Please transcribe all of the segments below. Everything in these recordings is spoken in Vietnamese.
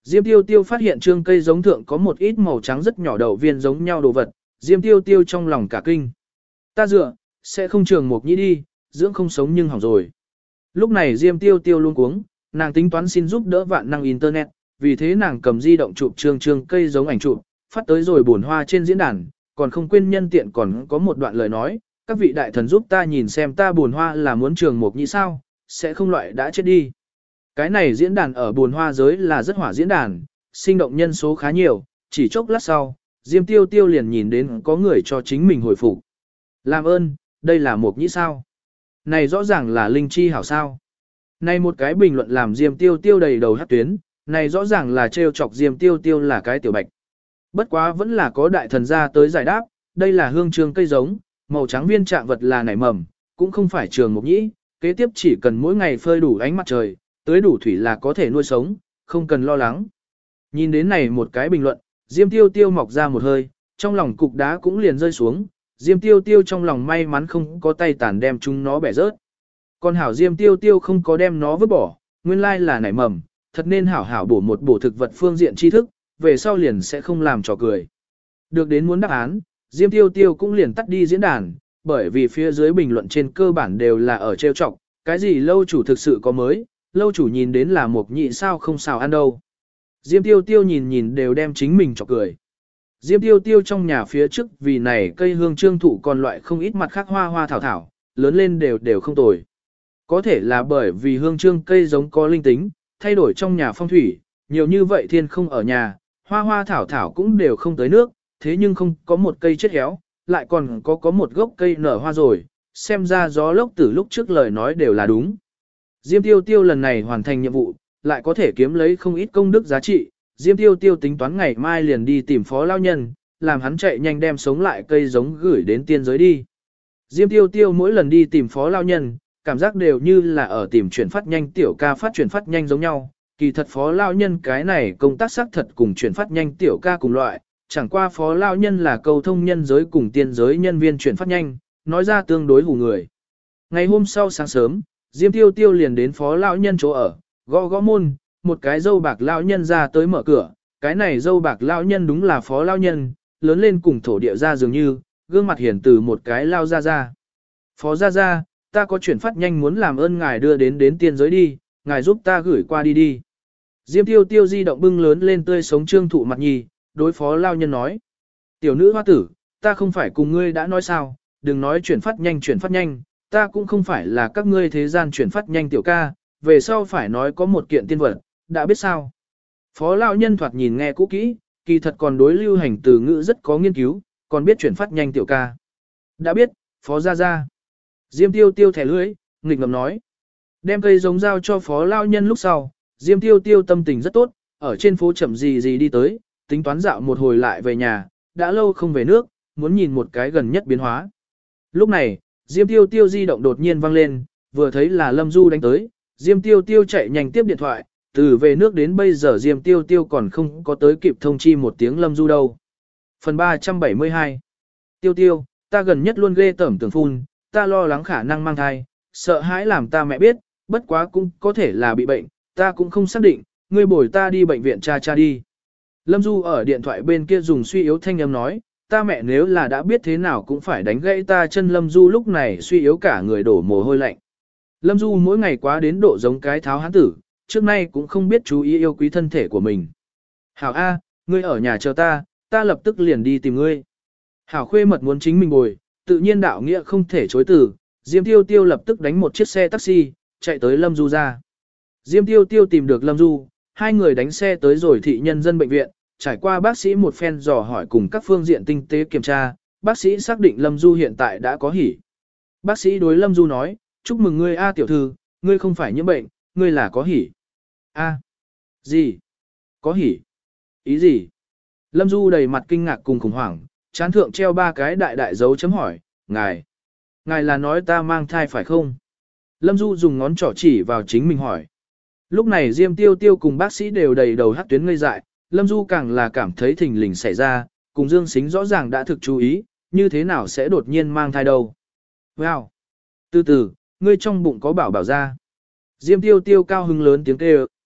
Diêm Tiêu Tiêu phát hiện trương cây giống thượng có một ít màu trắng rất nhỏ đậu viên giống nhau đồ vật, Diêm Tiêu Tiêu trong lòng cả kinh. Ta dựa, sẽ không trường một nhĩ đi, dưỡng không sống nhưng hỏng rồi. Lúc này Diêm Tiêu Tiêu luôn cuống, nàng tính toán xin giúp đỡ vạn năng internet, vì thế nàng cầm di động chụp trương cây giống ảnh chụp, phát tới rồi buồn hoa trên diễn đàn, còn không quên nhân tiện còn có một đoạn lời nói, các vị đại thần giúp ta nhìn xem ta buồn hoa là muốn trường một nhĩ sao, sẽ không loại đã chết đi. Cái này diễn đàn ở buồn hoa giới là rất hỏa diễn đàn, sinh động nhân số khá nhiều, chỉ chốc lát sau, Diêm Tiêu Tiêu liền nhìn đến có người cho chính mình hồi phục. Làm ơn, đây là một nhĩ sao? Này rõ ràng là linh chi hảo sao? Này một cái bình luận làm Diêm Tiêu Tiêu đầy đầu hát tuyến, này rõ ràng là trêu chọc Diêm Tiêu Tiêu là cái tiểu bạch. Bất quá vẫn là có đại thần ra tới giải đáp, đây là hương trương cây giống, màu trắng viên trạng vật là nảy mầm, cũng không phải trường một nhĩ, kế tiếp chỉ cần mỗi ngày phơi đủ ánh mặt trời, tưới đủ thủy là có thể nuôi sống, không cần lo lắng. Nhìn đến này một cái bình luận, Diêm Tiêu Tiêu mọc ra một hơi, trong lòng cục đá cũng liền rơi xuống, Diêm Tiêu Tiêu trong lòng may mắn không có tay tàn đem chúng nó bẻ rớt. Còn hảo Diêm Tiêu Tiêu không có đem nó vứt bỏ, nguyên lai là nảy mầm, thật nên hảo hảo bổ một bổ thực vật phương diện tri thức, về sau liền sẽ không làm trò cười. Được đến muốn đáp án, Diêm Tiêu Tiêu cũng liền tắt đi diễn đàn, bởi vì phía dưới bình luận trên cơ bản đều là ở trêu chọc, cái gì lâu chủ thực sự có mới, lâu chủ nhìn đến là một nhị sao không xào ăn đâu. Diêm Tiêu Tiêu nhìn đều đem chính mình chọc cười. Diêm Tiêu Tiêu trong nhà phía trước vì này cây hương trương thụ còn loại không ít mặt khác hoa thảo, lớn lên đều không tồi. Có thể là bởi vì hương trương cây giống có linh tính, thay đổi trong nhà phong thủy, nhiều như vậy thiên không ở nhà, hoa thảo cũng đều không tới nước, thế nhưng không có một cây chết héo, lại còn có một gốc cây nở hoa rồi, xem ra gió lốc từ lúc trước lời nói đều là đúng. Diêm Tiêu Tiêu lần này hoàn thành nhiệm vụ, lại có thể kiếm lấy không ít công đức giá trị, Diêm Tiêu Tiêu tính toán ngày mai liền đi tìm phó lao nhân, làm hắn chạy nhanh đem sống lại cây giống gửi đến tiên giới đi. Diêm Tiêu Tiêu mỗi lần đi tìm phó lao nhân, cảm giác đều như là ở tìm chuyển phát nhanh tiểu ca phát chuyển phát nhanh giống nhau, kỳ thật phó lao nhân cái này công tác xác thật cùng chuyển phát nhanh tiểu ca cùng loại, chẳng qua phó lao nhân là cầu thông nhân giới cùng tiên giới nhân viên chuyển phát nhanh, nói ra tương đối hù người. Ngày hôm sau sáng sớm, Diêm Tiêu Tiêu liền đến phó lão nhân chỗ ở, gõ môn, một cái dâu bạc lão nhân ra tới mở cửa, cái này dâu bạc lão nhân đúng là phó lão nhân, lớn lên cùng thổ địa ra dường như, gương mặt hiển từ một cái lao ra. Phó ra, ta có chuyển phát nhanh muốn làm ơn ngài đưa đến tiên giới đi, ngài giúp ta gửi qua đi. Diêm Tiêu Tiêu di động bưng lớn lên tươi sống trương thụ mặt nhì, đối phó lão nhân nói. Tiểu nữ hoa tử, ta không phải cùng ngươi đã nói sao, đừng nói chuyển phát nhanh, ta cũng không phải là các ngươi thế gian chuyển phát nhanh tiểu ca, về sau phải nói có một kiện tiên vật, đã biết sao. Phó lão nhân thoạt nhìn nghe cũ kỹ, kỳ thật còn đối lưu hành từ ngữ rất có nghiên cứu, còn biết chuyển phát nhanh tiểu ca. Đã biết, phó ra. Diêm Tiêu Tiêu thẻ lưỡi, nghịch ngầm nói. Đem cây giống giao cho phó lão nhân lúc sau, Diêm Tiêu Tiêu tâm tình rất tốt, ở trên phố chậm gì đi tới, tính toán dạo một hồi lại về nhà, đã lâu không về nước, muốn nhìn một cái gần nhất biến hóa. Lúc này, Diêm Tiêu Tiêu di động đột nhiên vang lên, vừa thấy là Lâm Du đánh tới, Diêm Tiêu Tiêu chạy nhanh tiếp điện thoại, từ về nước đến bây giờ Diêm Tiêu Tiêu còn không có tới kịp thông chi một tiếng Lâm Du đâu. Phần 372 Tiêu Tiêu, ta gần nhất luôn ghê tởm tưởng phun, ta lo lắng khả năng mang thai, sợ hãi làm ta mẹ biết, bất quá cũng có thể là bị bệnh, ta cũng không xác định, ngươi bồi ta đi bệnh viện cha đi. Lâm Du ở điện thoại bên kia dùng suy yếu thanh âm nói, ta mẹ nếu là đã biết thế nào cũng phải đánh gãy ta chân. Lâm Du lúc này suy yếu cả người đổ mồ hôi lạnh. Lâm Du mỗi ngày quá đến độ giống cái tháo hán tử, trước nay cũng không biết chú ý yêu quý thân thể của mình. Hảo A, ngươi ở nhà chờ ta lập tức liền đi tìm ngươi. Hảo khuê mật muốn chính mình bồi, tự nhiên đạo nghĩa không thể chối từ, Diêm Tiêu Tiêu lập tức đánh một chiếc xe taxi, chạy tới Lâm Du ra. Diêm Tiêu Tiêu tìm được Lâm Du, hai người đánh xe tới rồi thị nhân dân bệnh viện, trải qua bác sĩ một phen dò hỏi cùng các phương diện tinh tế kiểm tra, bác sĩ xác định Lâm Du hiện tại đã có hỉ. Bác sĩ đối Lâm Du nói, chúc mừng ngươi A tiểu thư, ngươi không phải nhiễm bệnh, ngươi là có hỉ. A. Gì? Có hỉ? Ý gì? Lâm Du đầy mặt kinh ngạc cùng khủng hoảng, trán thượng treo ba cái đại dấu chấm hỏi, ngài là nói ta mang thai phải không? Lâm Du dùng ngón trỏ chỉ vào chính mình hỏi. Lúc này Diêm Tiêu Tiêu cùng bác sĩ đều đầy đầu hắc tuyến ngây dại, Lâm Du càng là cảm thấy thình lình xảy ra, cùng Dương Sính rõ ràng đã thực chú ý, như thế nào sẽ đột nhiên mang thai đâu. Wow! Từ từ, ngươi trong bụng có bảo ra. Diêm Tiêu Tiêu cao hứng lớn tiếng kêu.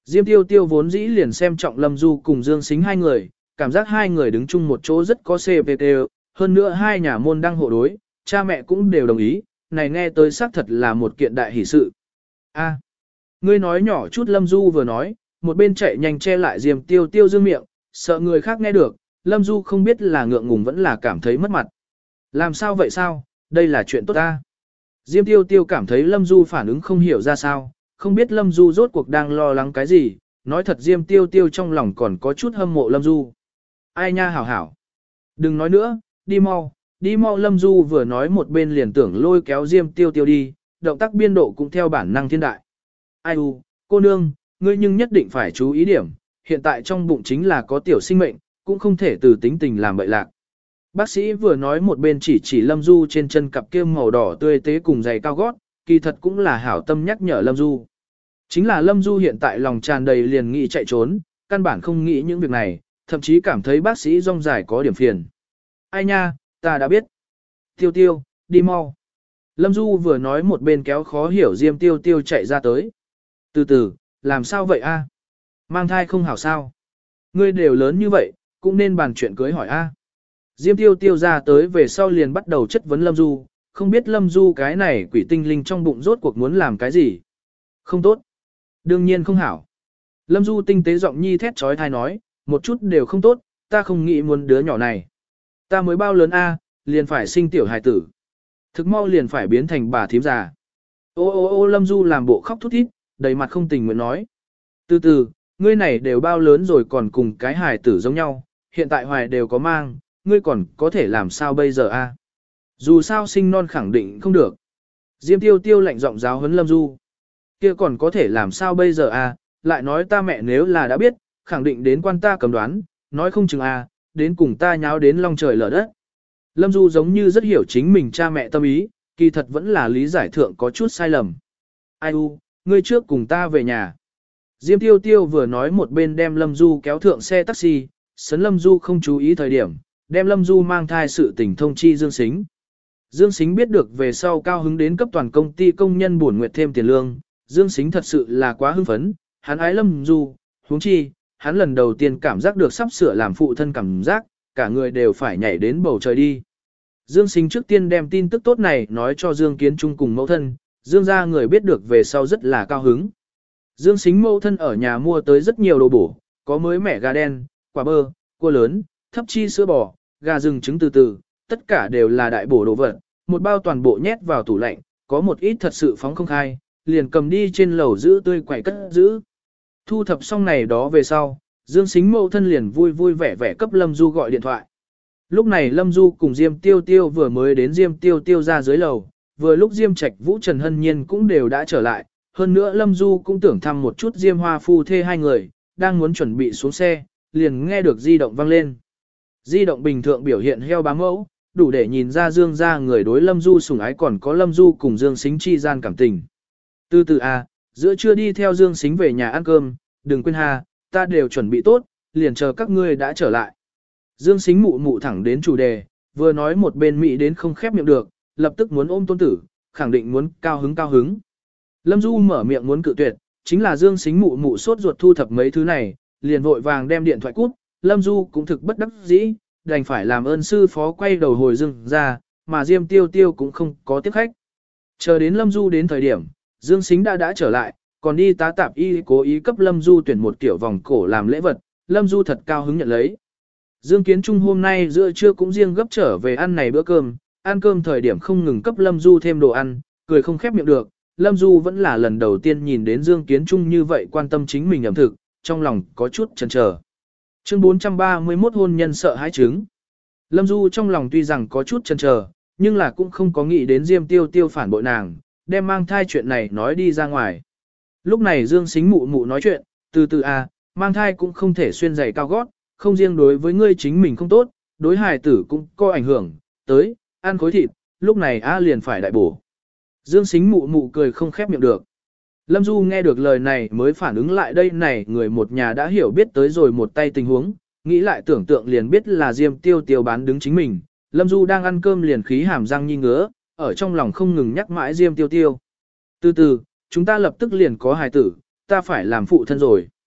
Diêm Tiêu Tiêu vốn dĩ liền xem trọng Lâm Du cùng Dương Sính hai người, cảm giác hai người đứng chung một chỗ rất có CPT, hơn nữa hai nhà môn đăng hộ đối, cha mẹ cũng đều đồng ý, này nghe tới xác thật là một kiện đại hỷ sự. A, ngươi nói nhỏ chút. Lâm Du vừa nói, một bên chạy nhanh che lại Diêm Tiêu Tiêu dương miệng, sợ người khác nghe được, Lâm Du không biết là ngượng ngùng vẫn là cảm thấy mất mặt. Làm sao vậy sao, đây là chuyện tốt ta. Diêm Tiêu Tiêu cảm thấy Lâm Du phản ứng không hiểu ra sao, không biết Lâm Du rốt cuộc đang lo lắng cái gì, nói thật Diêm Tiêu Tiêu trong lòng còn có chút hâm mộ Lâm Du. Ai nha hảo hảo. Đừng nói nữa, đi mau, đi mau. Lâm Du vừa nói một bên liền tưởng lôi kéo Diêm Tiêu Tiêu đi, động tác biên độ cũng theo bản năng thiên đại. Ai u, cô nương, ngươi nhưng nhất định phải chú ý điểm, hiện tại trong bụng chính là có tiểu sinh mệnh, cũng không thể từ tính tình làm bậy lạc. Bác sĩ vừa nói một bên chỉ Lâm Du trên chân cặp kia màu đỏ tươi tế cùng giày cao gót, kỳ thật cũng là hảo tâm nhắc nhở Lâm Du. Chính là Lâm Du hiện tại lòng tràn đầy liền nghĩ chạy trốn, căn bản không nghĩ những việc này, thậm chí cảm thấy bác sĩ rong dài có điểm phiền. Ai nha, ta đã biết. Tiêu Tiêu, đi mau. Lâm Du vừa nói một bên kéo khó hiểu Diêm Tiêu Tiêu chạy ra tới. Từ từ, làm sao vậy a? Mang thai không hảo sao? Ngươi đều lớn như vậy, cũng nên bàn chuyện cưới hỏi a. Diêm Tiêu Tiêu ra tới về sau liền bắt đầu chất vấn Lâm Du, không biết Lâm Du cái này quỷ tinh linh trong bụng rốt cuộc muốn làm cái gì. Không tốt. Đương nhiên không hảo. Lâm Du tinh tế giọng nhi thét trói thai nói, một chút đều không tốt, ta không nghĩ muốn đứa nhỏ này. Ta mới bao lớn a, liền phải sinh tiểu hài tử. Thực mau liền phải biến thành bà thím già. Ô ô ô. Lâm Du làm bộ khóc thút thít, đầy mặt không tình nguyện nói. Từ từ, ngươi này đều bao lớn rồi còn cùng cái hài tử giống nhau, hiện tại hoài đều có mang, ngươi còn có thể làm sao bây giờ a? Dù sao sinh non khẳng định không được. Diêm Tiêu Tiêu lạnh giọng giáo huấn Lâm Du. Kia còn có thể làm sao bây giờ a? Lại nói ta mẹ nếu là đã biết, khẳng định đến quan ta cầm đoán, nói không chừng a, đến cùng ta nháo đến long trời lở đất. Lâm Du giống như rất hiểu chính mình cha mẹ tâm ý, kỳ thật vẫn là lý giải thượng có chút sai lầm. Ai u, ngươi trước cùng ta về nhà. Diêm Tiêu Tiêu vừa nói một bên đem Lâm Du kéo thượng xe taxi, sấn Lâm Du không chú ý thời điểm, đem Lâm Du mang thai sự tình thông chi Dương Sính. Dương Sính biết được về sau cao hứng đến cấp toàn công ty công nhân bổn nguyệt thêm tiền lương, Dương Sính thật sự là quá hưng phấn, hắn ái Lâm Du, huống chi, hắn lần đầu tiên cảm giác được sắp sửa làm phụ thân cảm giác, cả người đều phải nhảy đến bầu trời đi. Dương Sính trước tiên đem tin tức tốt này nói cho Dương Kiến Trung cùng mẫu thân, Dương gia người biết được về sau rất là cao hứng. Dương Sính mẫu thân ở nhà mua tới rất nhiều đồ bổ, có mới mẻ gà đen, quả bơ, cua lớn, thấp chi sữa bò, gà rừng trứng từ từ, tất cả đều là đại bổ đồ vật, một bao toàn bộ nhét vào tủ lạnh, có một ít thật sự phóng không khai, liền cầm đi trên lầu giữ tươi quậy cất giữ. Thu thập xong này đó về sau, Dương Sính mẫu thân liền vui vui vẻ vẻ cấp Lâm Du gọi điện thoại. Lúc này Lâm Du cùng Diêm Tiêu Tiêu vừa mới đến Diêm Tiêu Tiêu ra dưới lầu, vừa lúc Diêm Trạch Vũ Trần Hân Nhiên cũng đều đã trở lại, hơn nữa Lâm Du cũng tưởng thăm một chút Diêm Hoa phu thê hai người, đang muốn chuẩn bị xuống xe, liền nghe được di động vang lên. Di động bình thường biểu hiện heo bám mẫu, đủ để nhìn ra Dương gia người đối Lâm Du sủng ái còn có Lâm Du cùng Dương Sính chi gian cảm tình. Từ từ giữa trưa đi theo Dương Sính về nhà ăn cơm, đừng quên ta đều chuẩn bị tốt, liền chờ các ngươi đã trở lại. Dương Sính mụ mụ thẳng đến chủ đề, vừa nói một bên Mỹ đến không khép miệng được, lập tức muốn ôm tôn tử, khẳng định muốn cao hứng cao hứng. Lâm Du mở miệng muốn cự tuyệt, chính là Dương Sính mụ mụ sốt ruột thu thập mấy thứ này, liền vội vàng đem điện thoại cút, Lâm Du cũng thực bất đắc dĩ, đành phải làm ơn sư phó quay đầu hồi Dương ra, mà Diêm Tiêu Tiêu cũng không có tiếp khách. Chờ đến Lâm Du đến thời điểm, Dương Sính đã trở lại, còn đi tá tạp y cố ý cấp Lâm Du tuyển một kiểu vòng cổ làm lễ vật, Lâm Du thật cao hứng nhận lấy. Dương Kiến Trung hôm nay giữa trưa cũng riêng gấp trở về ăn này bữa cơm, ăn cơm thời điểm không ngừng cấp Lâm Du thêm đồ ăn, cười không khép miệng được. Lâm Du vẫn là lần đầu tiên nhìn đến Dương Kiến Trung như vậy quan tâm chính mình ẩm thực, trong lòng có chút chần chờ. Chương 431 hôn nhân sợ hãi chứng. Lâm Du trong lòng tuy rằng có chút chần chờ, nhưng là cũng không có nghĩ đến Diêm Tiêu Tiêu phản bội nàng, đem mang thai chuyện này nói đi ra ngoài. Lúc này Dương Sính mụ mụ nói chuyện, từ từ mang thai cũng không thể xuyên giày cao gót, không riêng đối với ngươi chính mình không tốt, đối hài tử cũng có ảnh hưởng, tới, ăn khối thịt, lúc này liền phải đại bổ. Dương Sính mụ mụ cười không khép miệng được. Lâm Du nghe được lời này mới phản ứng lại đây này người một nhà đã hiểu biết tới rồi một tay tình huống, nghĩ lại tưởng tượng liền biết là Diêm Tiêu Tiêu bán đứng chính mình. Lâm Du đang ăn cơm liền khí hàm răng nhi ngứa, ở trong lòng không ngừng nhắc mãi Diêm Tiêu Tiêu. Từ từ, chúng ta lập tức liền có hài tử, ta phải làm phụ thân rồi.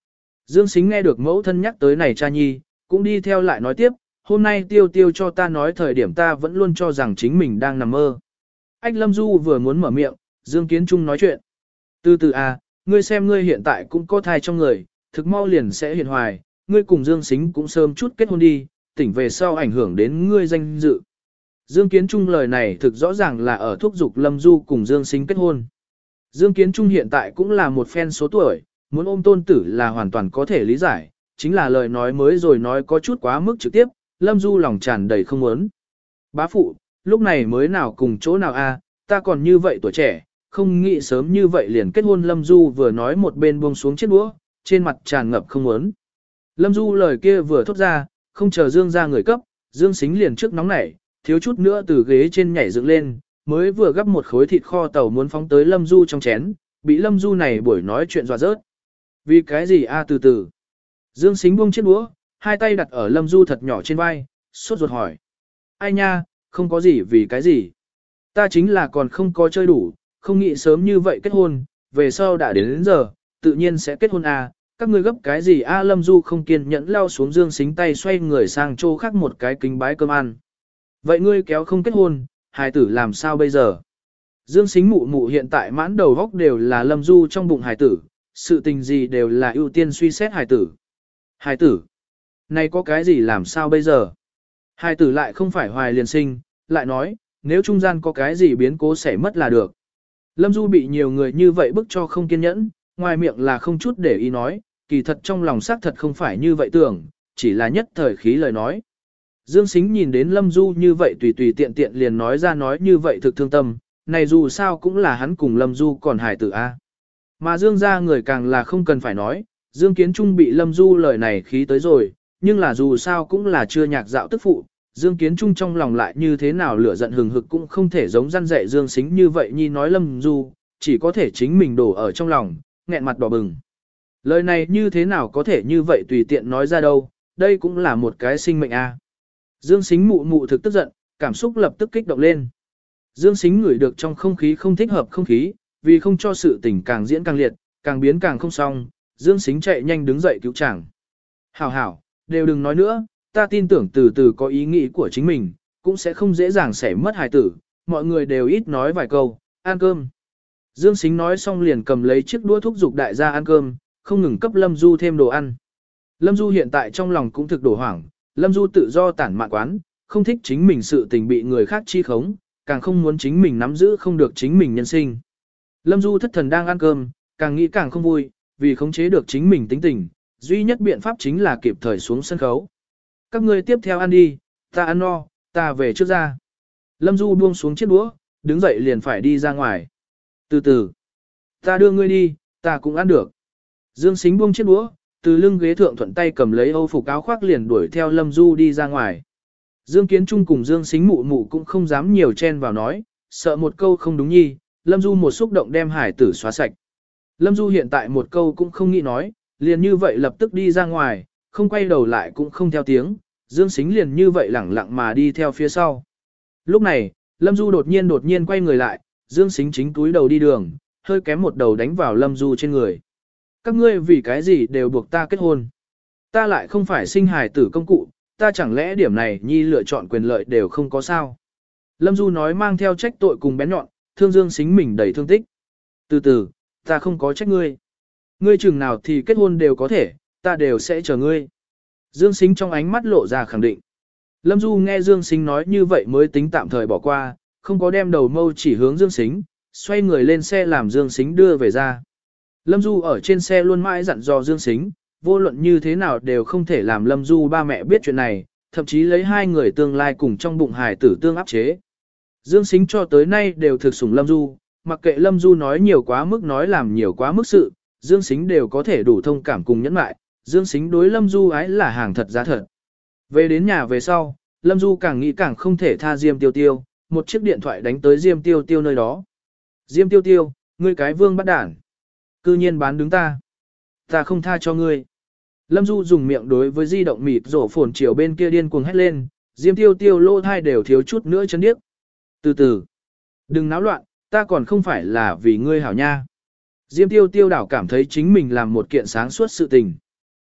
Dương Sính nghe được mẫu thân nhắc tới này cha nhi, cũng đi theo lại nói tiếp, hôm nay tiêu tiêu cho ta nói thời điểm ta vẫn luôn cho rằng chính mình đang nằm mơ. Ách Lâm Du vừa muốn mở miệng, Dương Kiến Trung nói chuyện. Từ từ à, ngươi xem ngươi hiện tại cũng có thai trong người, thực mau liền sẽ hiện hoài, ngươi cùng Dương Sính cũng sớm chút kết hôn đi, tỉnh về sau ảnh hưởng đến ngươi danh dự. Dương Kiến Trung lời này thực rõ ràng là ở thúc giục Lâm Du cùng Dương Sính kết hôn. Dương Kiến Trung hiện tại cũng là một phen số tuổi, muốn ôm tôn tử là hoàn toàn có thể lý giải, chính là lời nói mới rồi nói có chút quá mức trực tiếp, Lâm Du lòng tràn đầy không muốn. Bá phụ, lúc này mới nào cùng chỗ nào a, ta còn như vậy tuổi trẻ, không nghĩ sớm như vậy liền kết hôn. Lâm Du vừa nói một bên buông xuống chiếc đũa, trên mặt tràn ngập không muốn. Lâm Du lời kia vừa thốt ra, không chờ Dương ra người cấp, Dương Sính liền trước nóng nảy, thiếu chút nữa từ ghế trên nhảy dựng lên, mới vừa gắp một khối thịt kho tàu muốn phóng tới Lâm Du trong chén, bị Lâm Du này buổi nói chuyện dọa rớt. Vì cái gì a, từ từ. Dương Sính buông chiếc đũa, hai tay đặt ở Lâm Du thật nhỏ trên vai, sốt ruột hỏi. Ai nha, không có gì vì cái gì. Ta chính là còn không có chơi đủ, không nghĩ sớm như vậy kết hôn, về sau đã đến giờ, tự nhiên sẽ kết hôn à, các ngươi gấp cái gì a. Lâm Du không kiên nhẫn lao xuống Dương Sính tay xoay người sang chỗ khác một cái kính bái cơm ăn. Vậy ngươi kéo không kết hôn, hài tử làm sao bây giờ? Dương Sính mụ mụ hiện tại mãn đầu góc đều là Lâm Du trong bụng hài tử, sự tình gì đều là ưu tiên suy xét hài tử. Hài tử? Này có cái gì làm sao bây giờ? Hài tử lại không phải hoài liền sinh, lại nói, nếu trung gian có cái gì biến cố xảy mất là được. Lâm Du bị nhiều người như vậy bức cho không kiên nhẫn, ngoài miệng là không chút để ý nói, kỳ thật trong lòng xác thật không phải như vậy tưởng, chỉ là nhất thời khí lời nói. Dương Sính nhìn đến Lâm Du như vậy tùy tùy tiện tiện liền nói ra nói như vậy thực thương tâm, này dù sao cũng là hắn cùng Lâm Du còn hài tử a. Mà Dương ra người càng là không cần phải nói, Dương Kiến Trung bị Lâm Du lời này khí tới rồi, nhưng là dù sao cũng là chưa nhạc dạo tức phụ, Dương Kiến Trung trong lòng lại như thế nào lửa giận hừng hực cũng không thể giống răn dạy Dương Sính như vậy nhi nói Lâm Du, chỉ có thể chính mình đổ ở trong lòng, nghẹn mặt đỏ bừng. Lời này như thế nào có thể như vậy tùy tiện nói ra đâu, đây cũng là một cái sinh mệnh a. Dương Sính mụ mụ thực tức giận, cảm xúc lập tức kích động lên. Dương Sính ngửi được trong không khí không thích hợp không khí, vì không cho sự tình càng diễn càng liệt, càng biến càng không xong, Dương Sính chạy nhanh đứng dậy cứu chàng. Hảo hảo, đều đừng nói nữa, ta tin tưởng từ từ có ý nghĩ của chính mình, cũng sẽ không dễ dàng xảy mất hài tử, mọi người đều ít nói vài câu, ăn cơm. Dương Sính nói xong liền cầm lấy chiếc đũa thúc giục đại gia ăn cơm, không ngừng cấp Lâm Du thêm đồ ăn. Lâm Du hiện tại trong lòng cũng thực đổ hoảng, Lâm Du tự do tản mạn quán, không thích chính mình sự tình bị người khác chi khống, càng không muốn chính mình nắm giữ không được chính mình nhân sinh. Lâm Du thất thần đang ăn cơm, càng nghĩ càng không vui, vì khống chế được chính mình tính tình, duy nhất biện pháp chính là kịp thời xuống sân khấu. Các ngươi tiếp theo ăn đi, ta ăn no, ta về trước ra. Lâm Du buông xuống chiếc đũa, đứng dậy liền phải đi ra ngoài. Từ từ, ta đưa ngươi đi, ta cũng ăn được. Dương Sính buông chiếc đũa, từ lưng ghế thượng thuận tay cầm lấy âu phục áo khoác liền đuổi theo Lâm Du đi ra ngoài. Dương Kiến Trung cùng Dương Sính mụ mụ cũng không dám nhiều chen vào nói, sợ một câu không đúng nhi, Lâm Du một xúc động đem hải tử xóa sạch. Lâm Du hiện tại một câu cũng không nghĩ nói, liền như vậy lập tức đi ra ngoài, không quay đầu lại cũng không theo tiếng, Dương Sính liền như vậy lẳng lặng mà đi theo phía sau. Lúc này, Lâm Du đột nhiên quay người lại, Dương Sính chính túi đầu đi đường, hơi kém một đầu đánh vào Lâm Du trên người. Các ngươi vì cái gì đều buộc ta kết hôn. Ta lại không phải sinh hài tử công cụ, ta chẳng lẽ điểm này nhi lựa chọn quyền lợi đều không có sao. Lâm Du nói mang theo trách tội cùng bén nhọn, thương Dương Sính mình đầy thương tích. Từ từ, ta không có trách ngươi. Ngươi chừng nào thì kết hôn đều có thể, ta đều sẽ chờ ngươi. Dương Sính trong ánh mắt lộ ra khẳng định. Lâm Du nghe Dương Sính nói như vậy mới tính tạm thời bỏ qua, không có đem đầu mâu chỉ hướng Dương Sính, xoay người lên xe làm Dương Sính đưa về ra. Lâm Du ở trên xe luôn mãi dặn dò Dương Sính, vô luận như thế nào đều không thể làm Lâm Du ba mẹ biết chuyện này, thậm chí lấy hai người tương lai cùng trong bụng hài tử tương áp chế. Dương Sính cho tới nay đều thực sủng Lâm Du, mặc kệ Lâm Du nói nhiều quá mức nói làm nhiều quá mức sự, Dương Sính đều có thể đủ thông cảm cùng nhẫn mại, Dương Sính đối Lâm Du ái là hàng thật giá thật. Về đến nhà về sau, Lâm Du càng nghĩ càng không thể tha Diêm Tiêu Tiêu, một chiếc điện thoại đánh tới Diêm Tiêu Tiêu nơi đó. Diêm Tiêu Tiêu, ngươi cái vương bắt đản. Cư nhiên bán đứng ta. Ta không tha cho ngươi. Lâm Du dùng miệng đối với di động mịt rổ phồn chiều bên kia điên cuồng hét lên, Diêm Tiêu Tiêu lô thai đều thiếu chút nữa chấn điếc. Từ từ. Đừng náo loạn, ta còn không phải là vì ngươi hảo nha. Diêm Tiêu Tiêu đảo cảm thấy chính mình làm một kiện sáng suốt sự tình.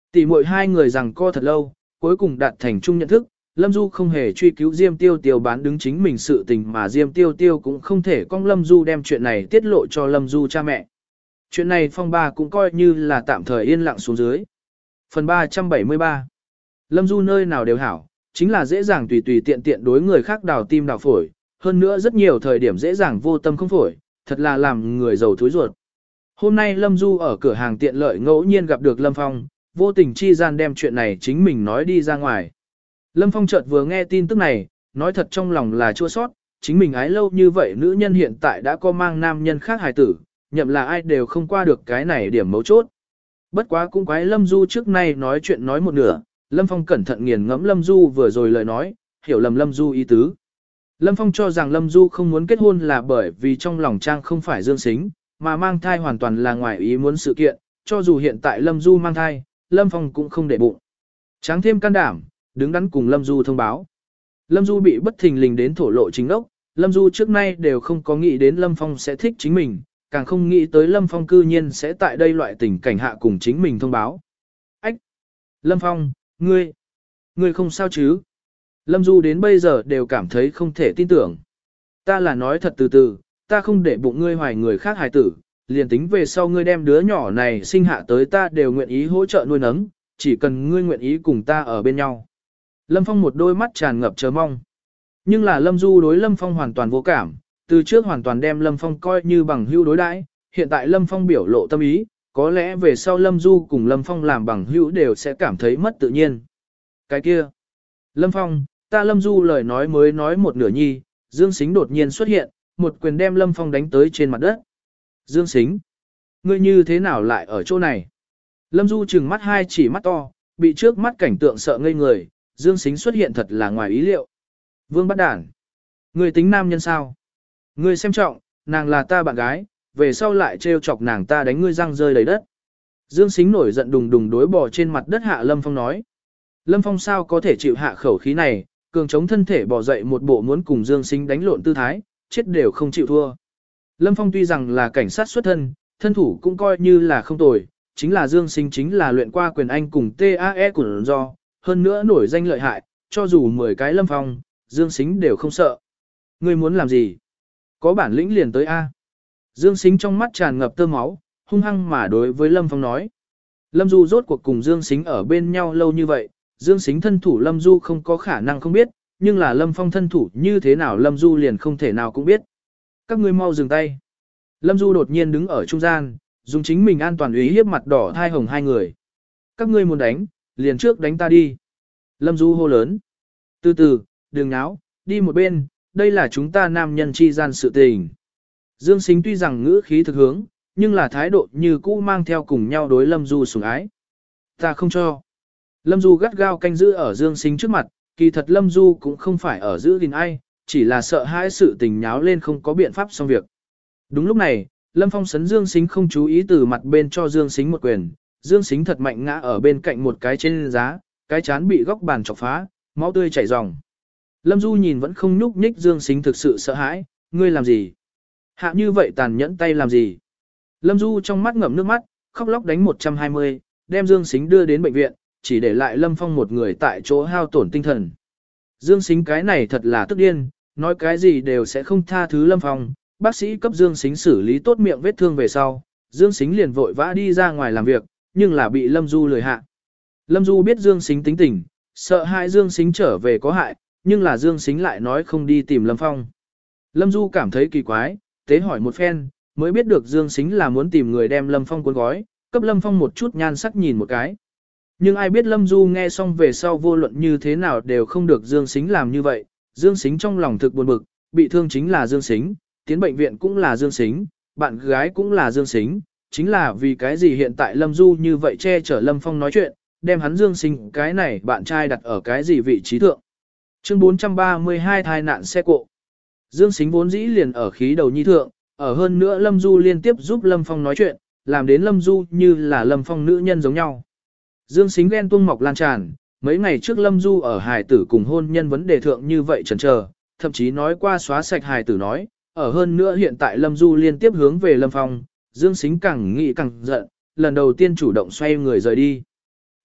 Tỷ muội hai người rằng co thật lâu, cuối cùng đạt thành chung nhận thức, Lâm Du không hề truy cứu Diêm Tiêu Tiêu bán đứng chính mình sự tình mà Diêm Tiêu Tiêu cũng không thể con Lâm Du đem chuyện này tiết lộ cho Lâm Du cha mẹ. Chuyện này phong ba cũng coi như là tạm thời yên lặng xuống dưới. Phần 373 Lâm Du nơi nào đều hảo, chính là dễ dàng tùy tùy tiện tiện đối người khác đào tim đào phổi, hơn nữa rất nhiều thời điểm dễ dàng vô tâm không phổi, thật là làm người giàu thối ruột. Hôm nay Lâm Du ở cửa hàng tiện lợi ngẫu nhiên gặp được Lâm Phong, vô tình chi gian đem chuyện này chính mình nói đi ra ngoài. Lâm Phong chợt vừa nghe tin tức này, nói thật trong lòng là chua sót, chính mình ái lâu như vậy nữ nhân hiện tại đã có mang nam nhân khác hài tử, nhậm là ai đều không qua được cái này điểm mấu chốt. Bất quá cũng quái Lâm Du trước nay nói chuyện nói một nửa, Lâm Phong cẩn thận nghiền ngẫm Lâm Du vừa rồi lời nói, hiểu lầm Lâm Du ý tứ. Lâm Phong cho rằng Lâm Du không muốn kết hôn là bởi vì trong lòng Trang không phải Dương Sính, mà mang thai hoàn toàn là ngoài ý muốn sự kiện, cho dù hiện tại Lâm Du mang thai, Lâm Phong cũng không để bụng. Tráng thêm can đảm, đứng đắn cùng Lâm Du thông báo. Lâm Du bị bất thình lình đến thổ lộ chính ốc, Lâm Du trước nay đều không có nghĩ đến Lâm Phong sẽ thích chính mình, càng không nghĩ tới Lâm Phong cư nhiên sẽ tại đây loại tình cảnh hạ cùng chính mình thông báo. Ách! Lâm Phong, ngươi không sao chứ? Lâm Du đến bây giờ đều cảm thấy không thể tin tưởng. Ta là nói thật từ từ, ta không để bụng ngươi hoài người khác hài tử, liền tính về sau ngươi đem đứa nhỏ này sinh hạ tới ta đều nguyện ý hỗ trợ nuôi nấng, chỉ cần ngươi nguyện ý cùng ta ở bên nhau. Lâm Phong một đôi mắt tràn ngập chờ mong. Nhưng là Lâm Du đối Lâm Phong hoàn toàn vô cảm, từ trước hoàn toàn đem Lâm Phong coi như bằng hữu đối đãi, hiện tại Lâm Phong biểu lộ tâm ý, có lẽ về sau Lâm Du cùng Lâm Phong làm bằng hữu đều sẽ cảm thấy mất tự nhiên. Cái kia, Lâm Phong, ta Lâm Du lời nói mới nói một nửa nhi, Dương Sính đột nhiên xuất hiện, một quyền đem Lâm Phong đánh tới trên mặt đất. Dương Sính, ngươi như thế nào lại ở chỗ này? Lâm Du trừng mắt hai chỉ mắt to, bị trước mắt cảnh tượng sợ ngây người, Dương Sính xuất hiện thật là ngoài ý liệu. Vương bắt đản, ngươi tính nam nhân sao? Ngươi xem trọng, nàng là ta bạn gái, về sau lại trêu chọc nàng ta đánh ngươi răng rơi đầy đất. Dương Sính nổi giận đùng đùng đối bò trên mặt đất hạ Lâm Phong nói. Lâm Phong sao có thể chịu hạ khẩu khí này, cường chống thân thể bò dậy một bộ muốn cùng Dương Sính đánh lộn tư thái, chết đều không chịu thua. Lâm Phong tuy rằng là cảnh sát xuất thân, thân thủ cũng coi như là không tồi, chính là Dương Sính chính là luyện qua quyền Anh cùng TAE của do, hơn nữa nổi danh lợi hại, cho dù 10 cái Lâm Phong, Dương Sính đều không sợ. Ngươi muốn làm gì? Có bản lĩnh liền tới A. Dương Sính trong mắt tràn ngập tơ máu, hung hăng mà đối với Lâm Phong nói. Lâm Du rốt cuộc cùng Dương Sính ở bên nhau lâu như vậy, Dương Sính thân thủ Lâm Du không có khả năng không biết, nhưng là Lâm Phong thân thủ như thế nào Lâm Du liền không thể nào cũng biết. Các ngươi mau dừng tay. Lâm Du đột nhiên đứng ở trung gian, dùng chính mình an toàn ý hiếp mặt đỏ thai hồng hai người. Các ngươi muốn đánh, liền trước đánh ta đi. Lâm Du hô lớn. Từ từ, đừng náo, đi một bên, đây là chúng ta nam nhân chi gian sự tình. Dương Sính tuy rằng ngữ khí thực hướng, nhưng là thái độ như cũ mang theo cùng nhau đối Lâm Du sủng ái. Ta không cho. Lâm Du gắt gao canh giữ ở Dương Sính trước mặt, kỳ thật Lâm Du cũng không phải ở giữ gìn ai, chỉ là sợ hãi sự tình nháo lên không có biện pháp xong việc. Đúng lúc này, Lâm Phong sấn Dương Sính không chú ý từ mặt bên cho Dương Sính một quyền, Dương Sính thật mạnh ngã ở bên cạnh một cái trên giá, cái chán bị góc bàn chọc phá, máu tươi chảy ròng. Lâm Du nhìn vẫn không nhúc nhích Dương Sính thực sự sợ hãi, ngươi làm gì? Hạ như vậy tàn nhẫn tay làm gì? Lâm Du trong mắt ngậm nước mắt, khóc lóc đánh 120, đem Dương Sính đưa đến bệnh viện, chỉ để lại Lâm Phong một người tại chỗ hao tổn tinh thần. Dương Sính cái này thật là tức điên, nói cái gì đều sẽ không tha thứ Lâm Phong. Bác sĩ cấp Dương Sính xử lý tốt miệng vết thương về sau, Dương Sính liền vội vã đi ra ngoài làm việc, nhưng là bị Lâm Du lười hạ. Lâm Du biết Dương Sính tính tình, sợ hại Dương Sính trở về có hại, nhưng là Dương Sính lại nói không đi tìm Lâm Phong. Lâm Du cảm thấy kỳ quái, tế hỏi một phen, mới biết được Dương Sính là muốn tìm người đem Lâm Phong cuốn gói, cấp Lâm Phong một chút nhan sắc nhìn một cái. Nhưng ai biết Lâm Du nghe xong về sau vô luận như thế nào đều không được Dương Sính làm như vậy, Dương Sính trong lòng thực buồn bực, bị thương chính là Dương Sính, tiến bệnh viện cũng là Dương Sính, bạn gái cũng là Dương Sính, chính là vì cái gì hiện tại Lâm Du như vậy che chở Lâm Phong nói chuyện, đem hắn Dương Sính cái này bạn trai đặt ở cái gì vị trí thượng. Chương 432 thai nạn xe cộ. Dương Sính vốn dĩ liền ở khí đầu nhi thượng, ở hơn nữa Lâm Du liên tiếp giúp Lâm Phong nói chuyện, làm đến Lâm Du như là Lâm Phong nữ nhân giống nhau. Dương Sính ghen tuông mọc lan tràn, mấy ngày trước Lâm Du ở hài tử cùng hôn nhân vấn đề thượng như vậy chần chờ, thậm chí nói qua xóa sạch hài tử nói, ở hơn nữa hiện tại Lâm Du liên tiếp hướng về Lâm Phong, Dương Sính càng nghĩ càng giận, lần đầu tiên chủ động xoay người rời đi.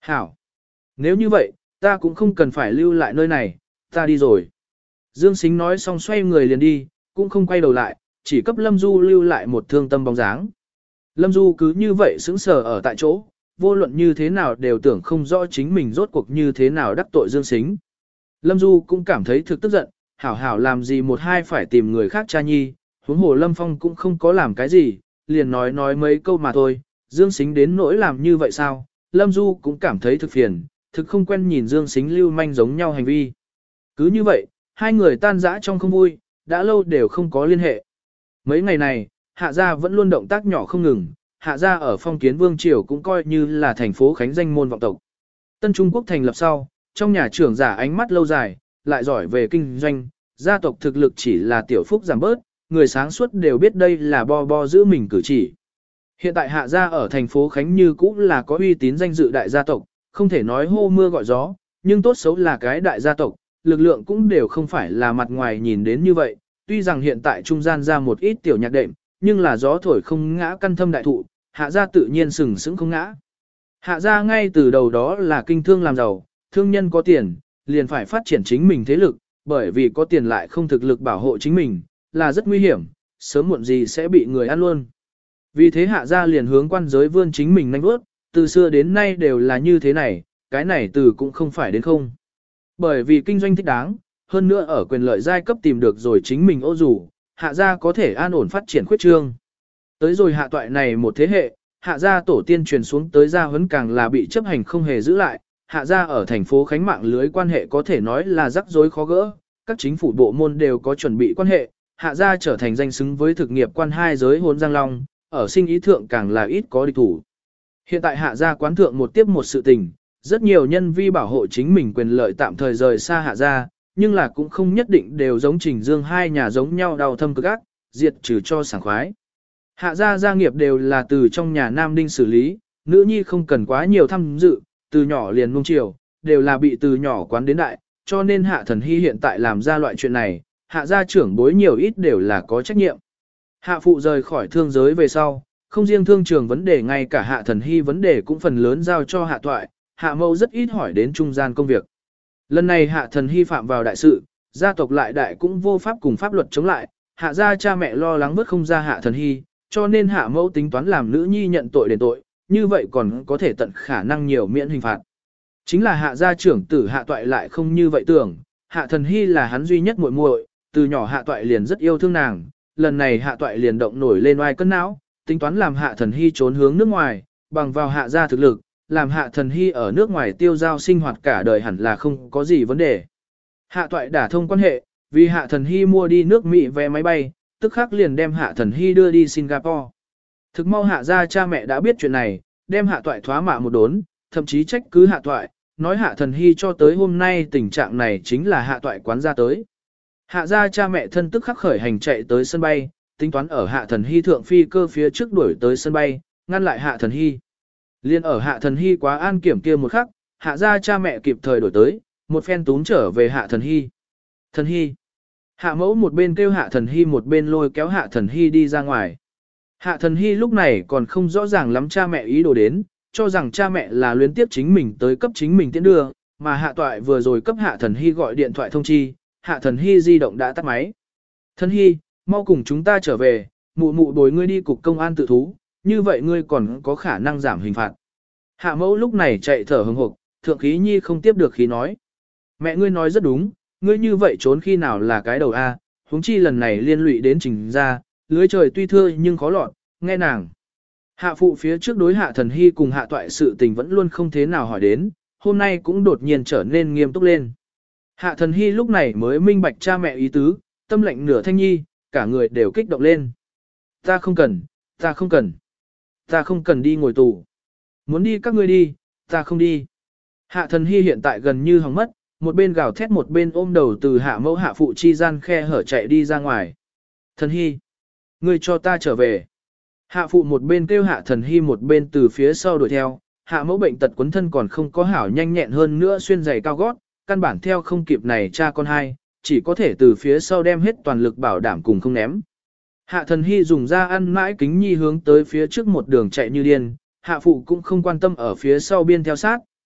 Hảo. Nếu như vậy, ta cũng không cần phải lưu lại nơi này, ta đi rồi. Dương Sính nói xong xoay người liền đi, cũng không quay đầu lại, chỉ cấp Lâm Du lưu lại một thương tâm bóng dáng. Lâm Du cứ như vậy sững sờ ở tại chỗ, vô luận như thế nào đều tưởng không rõ chính mình rốt cuộc như thế nào đắc tội Dương Sính. Lâm Du cũng cảm thấy thực tức giận, hảo hảo làm gì một hai phải tìm người khác cha nhi, huống hồ Lâm Phong cũng không có làm cái gì, liền nói mấy câu mà thôi, Dương Sính đến nỗi làm như vậy sao, Lâm Du cũng cảm thấy thực phiền, thực không quen nhìn Dương Sính lưu manh giống nhau hành vi. Cứ như vậy, hai người tan rã trong không vui, đã lâu đều không có liên hệ. Mấy ngày này, Hạ Gia vẫn luôn động tác nhỏ không ngừng, Hạ Gia ở Phong Kiến Vương Triều cũng coi như là thành phố khánh danh môn vọng tộc. Tân Trung Quốc thành lập sau, trong nhà trưởng giả ánh mắt lâu dài, lại giỏi về kinh doanh, gia tộc thực lực chỉ là tiểu phúc giảm bớt, người sáng suốt đều biết đây là bo giữ mình cử chỉ. Hiện tại Hạ Gia ở thành phố Khánh như cũ là có uy tín danh dự đại gia tộc, không thể nói hô mưa gọi gió, nhưng tốt xấu là cái đại gia tộc, lực lượng cũng đều không phải là mặt ngoài nhìn đến như vậy, tuy rằng hiện tại trung gian ra một ít tiểu nhạc đệm, nhưng là gió thổi không ngã căn thâm đại thụ, Hạ Gia tự nhiên sừng sững không ngã. Hạ Gia ngay từ đầu đó là kinh thương làm giàu, thương nhân có tiền, liền phải phát triển chính mình thế lực, bởi vì có tiền lại không thực lực bảo hộ chính mình, là rất nguy hiểm, sớm muộn gì sẽ bị người ăn luôn. Vì thế Hạ Gia liền hướng quan giới vươn chính mình nhanh bước, từ xưa đến nay đều là như thế này, cái này từ cũng không phải đến không. Bởi vì kinh doanh thích đáng, hơn nữa ở quyền lợi giai cấp tìm được rồi chính mình ô dù, Hạ Gia có thể an ổn phát triển khuyết trương. Tới rồi Hạ Toại này một thế hệ, Hạ Gia tổ tiên truyền xuống tới gia huấn càng là bị chấp hành không hề giữ lại, Hạ Gia ở thành phố Khánh mạng lưới quan hệ có thể nói là rắc rối khó gỡ, các chính phủ bộ môn đều có chuẩn bị quan hệ, Hạ Gia trở thành danh xứng với thực nghiệp quan hai giới hôn giang long, ở sinh ý thượng càng là ít có địch thủ. Hiện tại Hạ Gia quán thượng một tiếp một sự tình, rất nhiều nhân vi bảo hộ chính mình quyền lợi tạm thời rời xa Hạ Gia, nhưng là cũng không nhất định đều giống Trình Dương hai nhà giống nhau đau thâm cực ác, diệt trừ cho sảng khoái. Hạ Gia gia nghiệp đều là từ trong nhà Nam Đinh xử lý, nữ nhi không cần quá nhiều tham dự, từ nhỏ liền nuông chiều, đều là bị từ nhỏ quán đến đại, cho nên Hạ Thần Hy hiện tại làm ra loại chuyện này, Hạ gia trưởng bối nhiều ít đều là có trách nhiệm. Hạ phụ rời khỏi thương giới về sau, không riêng thương trường vấn đề ngay cả Hạ Thần Hy vấn đề cũng phần lớn giao cho Hạ Toại, Hạ Mâu rất ít hỏi đến trung gian công việc. Lần này Hạ Thần Hy phạm vào đại sự, gia tộc lại đại cũng vô pháp cùng pháp luật chống lại, Hạ gia cha mẹ lo lắng vớt không ra Hạ Thần Hy, cho nên Hạ Mâu tính toán làm nữ nhi nhận tội đền tội, như vậy còn có thể tận khả năng nhiều miễn hình phạt. Chính là Hạ gia trưởng tử Hạ Toại lại không như vậy tưởng, Hạ Thần Hy là hắn duy nhất muội muội, từ nhỏ Hạ Toại liền rất yêu thương nàng, lần này Hạ Toại liền động nổi lên oai cân não, tính toán làm Hạ Thần Hy trốn hướng nước ngoài, bằng vào Hạ gia thực lực, làm Hạ Thần Hy ở nước ngoài tiêu giao sinh hoạt cả đời hẳn là không có gì vấn đề. Hạ Toại đả thông quan hệ, vì Hạ Thần Hy mua đi nước Mỹ vé máy bay, tức khắc liền đem Hạ Thần Hy đưa đi Singapore. Thực mau Hạ gia cha mẹ đã biết chuyện này, đem Hạ Toại thoá mạ một đốn, thậm chí trách cứ Hạ Toại, nói Hạ Thần Hy cho tới hôm nay tình trạng này chính là Hạ Toại quán ra tới. Hạ gia cha mẹ thân tức khắc khởi hành chạy tới sân bay, tính toán ở Hạ Thần Hy thượng phi cơ phía trước đuổi tới sân bay, ngăn lại Hạ Thần Hy. Liên ở Hạ Thần Hy quá an kiểm kia một khắc, Hạ gia cha mẹ kịp thời đổi tới, một phen túm trở về Hạ Thần Hy. Thần Hy. Hạ mẫu một bên kêu Hạ Thần Hy một bên lôi kéo Hạ Thần Hy đi ra ngoài. Hạ Thần Hy lúc này còn không rõ ràng lắm cha mẹ ý đồ đến, cho rằng cha mẹ là luyến tiếp chính mình tới cấp chính mình tiễn đưa, mà Hạ Toại vừa rồi cấp Hạ Thần Hy gọi điện thoại thông chi, Hạ Thần Hy di động đã tắt máy. Thần Hy, mau cùng chúng ta trở về, mụ mụ bồi ngươi đi cục công an tự thú, như vậy ngươi còn có khả năng giảm hình phạt. Hạ mẫu lúc này chạy thở hừng hực, thượng khí nhi không tiếp được khí nói. Mẹ ngươi nói rất đúng, ngươi như vậy trốn khi nào là cái đầu a? Huống chi lần này liên lụy đến Trình gia, lưới trời tuy thưa nhưng khó lọt, nghe nàng. Hạ phụ phía trước đối Hạ Thần Hy cùng Hạ Toại sự tình vẫn luôn không thế nào hỏi đến, hôm nay cũng đột nhiên trở nên nghiêm túc lên. Hạ Thần Hy lúc này mới minh bạch cha mẹ ý tứ, tâm lệnh nửa thanh nhi, cả người đều kích động lên. Ta không cần, ta không cần. Ta không cần đi ngồi tù. Muốn đi các ngươi đi, ta không đi. Hạ Thần Hy hiện tại gần như hỏng mất, một bên gào thét một bên ôm đầu từ Hạ mẫu Hạ phụ chi gian khe hở chạy đi ra ngoài. Thần Hy, ngươi cho ta trở về. Hạ phụ một bên kêu Hạ Thần Hy một bên từ phía sau đuổi theo, Hạ mẫu bệnh tật quấn thân còn không có hảo nhanh nhẹn hơn nữa xuyên giày cao gót, căn bản theo không kịp này cha con hai, chỉ có thể từ phía sau đem hết toàn lực bảo đảm cùng không ném. Hạ Thần Hy dùng ra ăn mãi kính nhi hướng tới phía trước một đường chạy như điên, Hạ phụ cũng không quan tâm ở phía sau biên theo sát,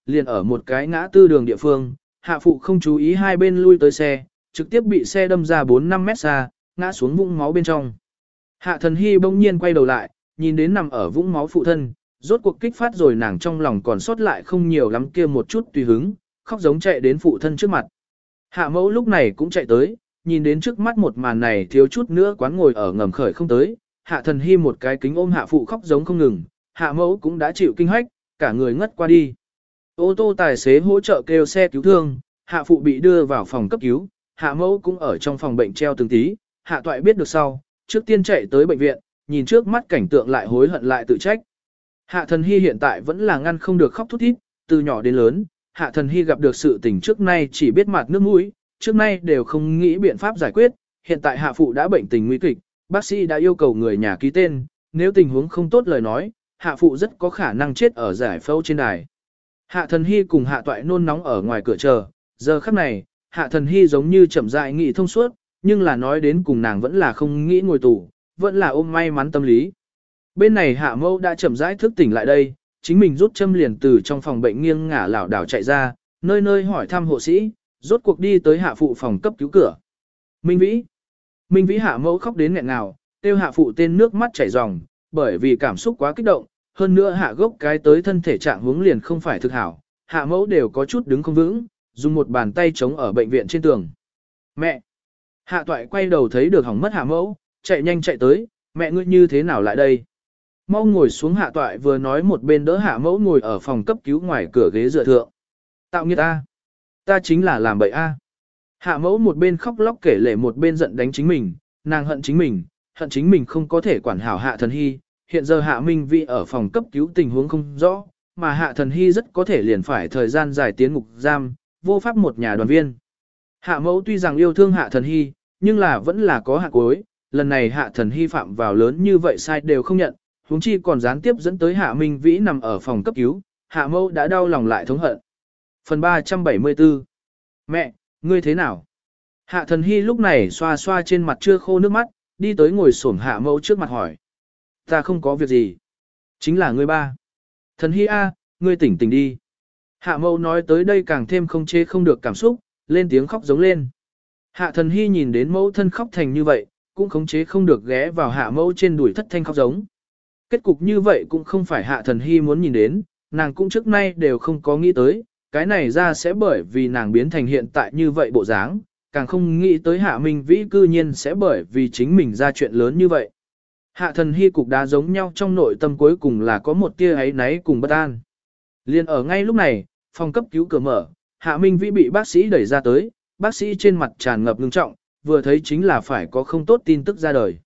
liền ở một cái ngã tư đường địa phương, hạ phụ không chú ý hai bên lui tới xe, trực tiếp bị xe đâm ra 4-5 mét xa, ngã xuống vũng máu bên trong. Hạ Thần Hy bỗng nhiên quay đầu lại, nhìn đến nằm ở vũng máu phụ thân, rốt cuộc kích phát rồi nàng trong lòng còn sót lại không nhiều lắm kia một chút tùy hứng, khóc giống chạy đến phụ thân trước mặt. Hạ mẫu lúc này cũng chạy tới, nhìn đến trước mắt một màn này thiếu chút nữa quán ngồi ở ngầm khởi không tới, Hạ Thần Hy một cái kính ôm hạ phụ khóc giống không ngừng, hạ mẫu cũng đã chịu kinh hách, cả người ngất qua đi. Ô tô tài xế hỗ trợ kêu xe cứu thương, hạ phụ bị đưa vào phòng cấp cứu, hạ mẫu cũng ở trong phòng bệnh treo từng tí, hạ toại biết được sau, trước tiên chạy tới bệnh viện, nhìn trước mắt cảnh tượng lại hối hận lại tự trách. Hạ Thần Hy hiện tại vẫn là ngăn không được khóc thút thít, từ nhỏ đến lớn, Hạ Thần Hy gặp được sự tình trước nay chỉ biết mặt nước mũi, trước nay đều không nghĩ biện pháp giải quyết, hiện tại hạ phụ đã bệnh tình nguy kịch, bác sĩ đã yêu cầu người nhà ký tên, nếu tình huống không tốt lời nói, hạ phụ rất có khả năng chết ở giải phẫu trên đài. Hạ Thần Hy cùng hạ toại nôn nóng ở ngoài cửa chờ, giờ khắc này, Hạ Thần Hy giống như chậm rãi nghĩ thông suốt, nhưng là nói đến cùng nàng vẫn là không nghĩ ngồi tù, vẫn là ôm may mắn tâm lý. Bên này hạ mâu đã chậm rãi thức tỉnh lại đây, chính mình rút châm liền từ trong phòng bệnh nghiêng ngả lảo đảo chạy ra, nơi nơi hỏi thăm hộ sĩ, rốt cuộc đi tới hạ phụ phòng cấp cứu cửa. Minh Vĩ. Minh Vĩ hạ mẫu khóc đến nghẹn ngào, kêu hạ phụ tên nước mắt chảy ròng, bởi vì cảm xúc quá kích động, hơn nữa hạ gốc cái tới thân thể trạng huống liền không phải thực hảo, hạ mẫu đều có chút đứng không vững, dùng một bàn tay chống ở bệnh viện trên tường. Mẹ! Hạ toại quay đầu thấy được hỏng mất hạ mẫu, chạy nhanh chạy tới, mẹ ngươi như thế nào lại đây? Mau ngồi xuống hạ toại vừa nói một bên đỡ hạ mẫu ngồi ở phòng cấp cứu ngoài cửa ghế dựa thượng. Tạo nghiệt A. Ta chính là làm bậy A. Hạ mẫu một bên khóc lóc kể lể một bên giận đánh chính mình, nàng hận chính mình không có thể quản hảo Hạ Thần Hy. Hiện giờ Hạ Minh Vĩ ở phòng cấp cứu tình huống không rõ, mà Hạ Thần Hy rất có thể liền phải thời gian dài tiến ngục giam, vô pháp một nhà đoàn viên. Hạ mẫu tuy rằng yêu thương Hạ Thần Hy, nhưng là vẫn là có hạ cuối, lần này Hạ Thần Hy phạm vào lớn như vậy sai đều không nhận, huống chi còn gián tiếp dẫn tới Hạ Minh Vĩ nằm ở phòng cấp cứu, Hạ mẫu đã đau lòng lại thống hận. Phần 374. Mẹ, ngươi thế nào? Hạ Thần Hy lúc này xoa xoa trên mặt chưa khô nước mắt, đi tới ngồi xổm Hạ mẫu trước mặt hỏi. Ta không có việc gì. Chính là ngươi ba. Thần Hy A, ngươi tỉnh tỉnh đi. Hạ mẫu nói tới đây càng thêm không chế không được cảm xúc, lên tiếng khóc giống lên. Hạ Thần Hy nhìn đến mẫu thân khóc thành như vậy, cũng khống chế không được ghé vào hạ mẫu trên đùi thất thanh khóc giống. Kết cục như vậy cũng không phải Hạ Thần Hy muốn nhìn đến, nàng cũng trước nay đều không có nghĩ tới, cái này ra sẽ bởi vì nàng biến thành hiện tại như vậy bộ dáng, càng không nghĩ tới Hạ Minh Vĩ cư nhiên sẽ bởi vì chính mình ra chuyện lớn như vậy. Hạ Thần Hy cục đá giống nhau trong nội tâm cuối cùng là có một tia ấy náy cùng bất an. Liên ở ngay lúc này, phòng cấp cứu cửa mở, Hạ Minh Vĩ bị bác sĩ đẩy ra tới, bác sĩ trên mặt tràn ngập ngưng trọng, vừa thấy chính là phải có không tốt tin tức ra đời.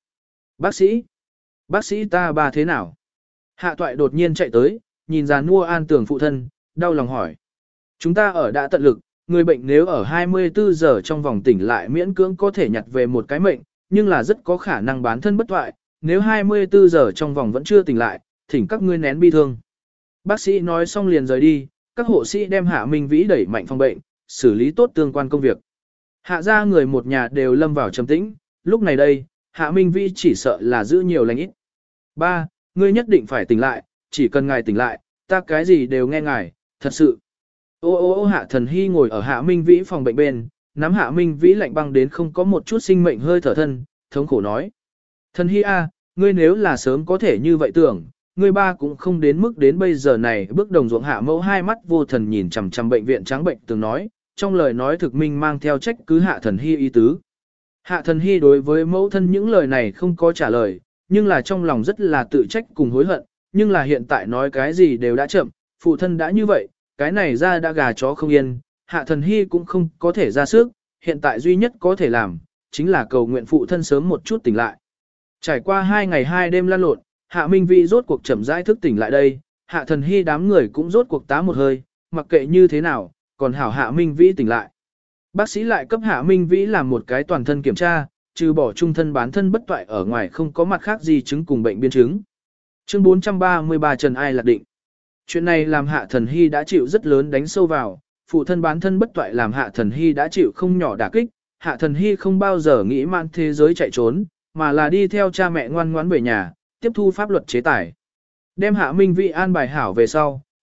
Bác sĩ ta ba thế nào? Hạ toại đột nhiên chạy tới, nhìn giàn mua an tường phụ thân, đau lòng hỏi. Chúng ta ở đã tận lực, người bệnh nếu ở 24 giờ trong vòng tỉnh lại miễn cưỡng có thể nhặt về một cái mệnh, nhưng là rất có khả năng bán thân bất thoại, nếu 24 giờ trong vòng vẫn chưa tỉnh lại, thỉnh các ngươi nén bi thương. Bác sĩ nói xong liền rời đi, các hộ sĩ đem Hạ Minh Vĩ đẩy mạnh phòng bệnh, xử lý tốt tương quan công việc. Hạ ra người một nhà đều lâm vào trầm tĩnh, lúc này đây, Hạ Minh Vĩ chỉ sợ là giữ nhiều lành ít. Ba, ngươi nhất định phải tỉnh lại, chỉ cần ngài tỉnh lại, ta cái gì đều nghe ngài, thật sự. Ô Hạ Thần Hy ngồi ở Hạ Minh Vĩ phòng bệnh bên, nắm Hạ Minh Vĩ lạnh băng đến không có một chút sinh mệnh hơi thở thân, thống khổ nói. Thần Hy a, ngươi nếu là sớm có thể như vậy tưởng, ngươi ba cũng không đến mức đến bây giờ này. Bước đồng ruộng Hạ mẫu hai mắt vô thần nhìn chằm chằm bệnh viện trắng bệnh từng nói, trong lời nói thực minh mang theo trách cứ Hạ Thần Hy ý tứ. Hạ Thần Hy đối với mẫu thân những lời này không có trả lời, nhưng là trong lòng rất là tự trách cùng hối hận, nhưng là hiện tại nói cái gì đều đã chậm, phụ thân đã như vậy, cái này ra đã gà chó không yên, Hạ Thần Hy cũng không có thể ra sức, hiện tại duy nhất có thể làm, chính là cầu nguyện phụ thân sớm một chút tỉnh lại. Trải qua 2 ngày 2 đêm lăn lộn, Hạ Minh Vĩ rốt cuộc chậm rãi thức tỉnh lại đây, Hạ Thần Hy đám người cũng rốt cuộc tá một hơi, mặc kệ như thế nào, còn hảo Hạ Minh Vĩ tỉnh lại. Bác sĩ lại cấp Hạ Minh Vĩ làm một cái toàn thân kiểm tra, trừ bỏ trung thân bán thân bất toại ở ngoài không có mặt khác gì chứng cùng bệnh biến chứng. Chương 433 Trần Ai Lạc Định. Chuyện này làm Hạ Thần Hy đã chịu rất lớn đánh sâu vào, phụ thân bán thân bất toại làm Hạ Thần Hy đã chịu không nhỏ đả kích, Hạ Thần Hy không bao giờ nghĩ man thế giới chạy trốn, mà là đi theo cha mẹ ngoan ngoãn về nhà, tiếp thu pháp luật chế tài. Đem Hạ Minh Vĩ an bài hảo về sau,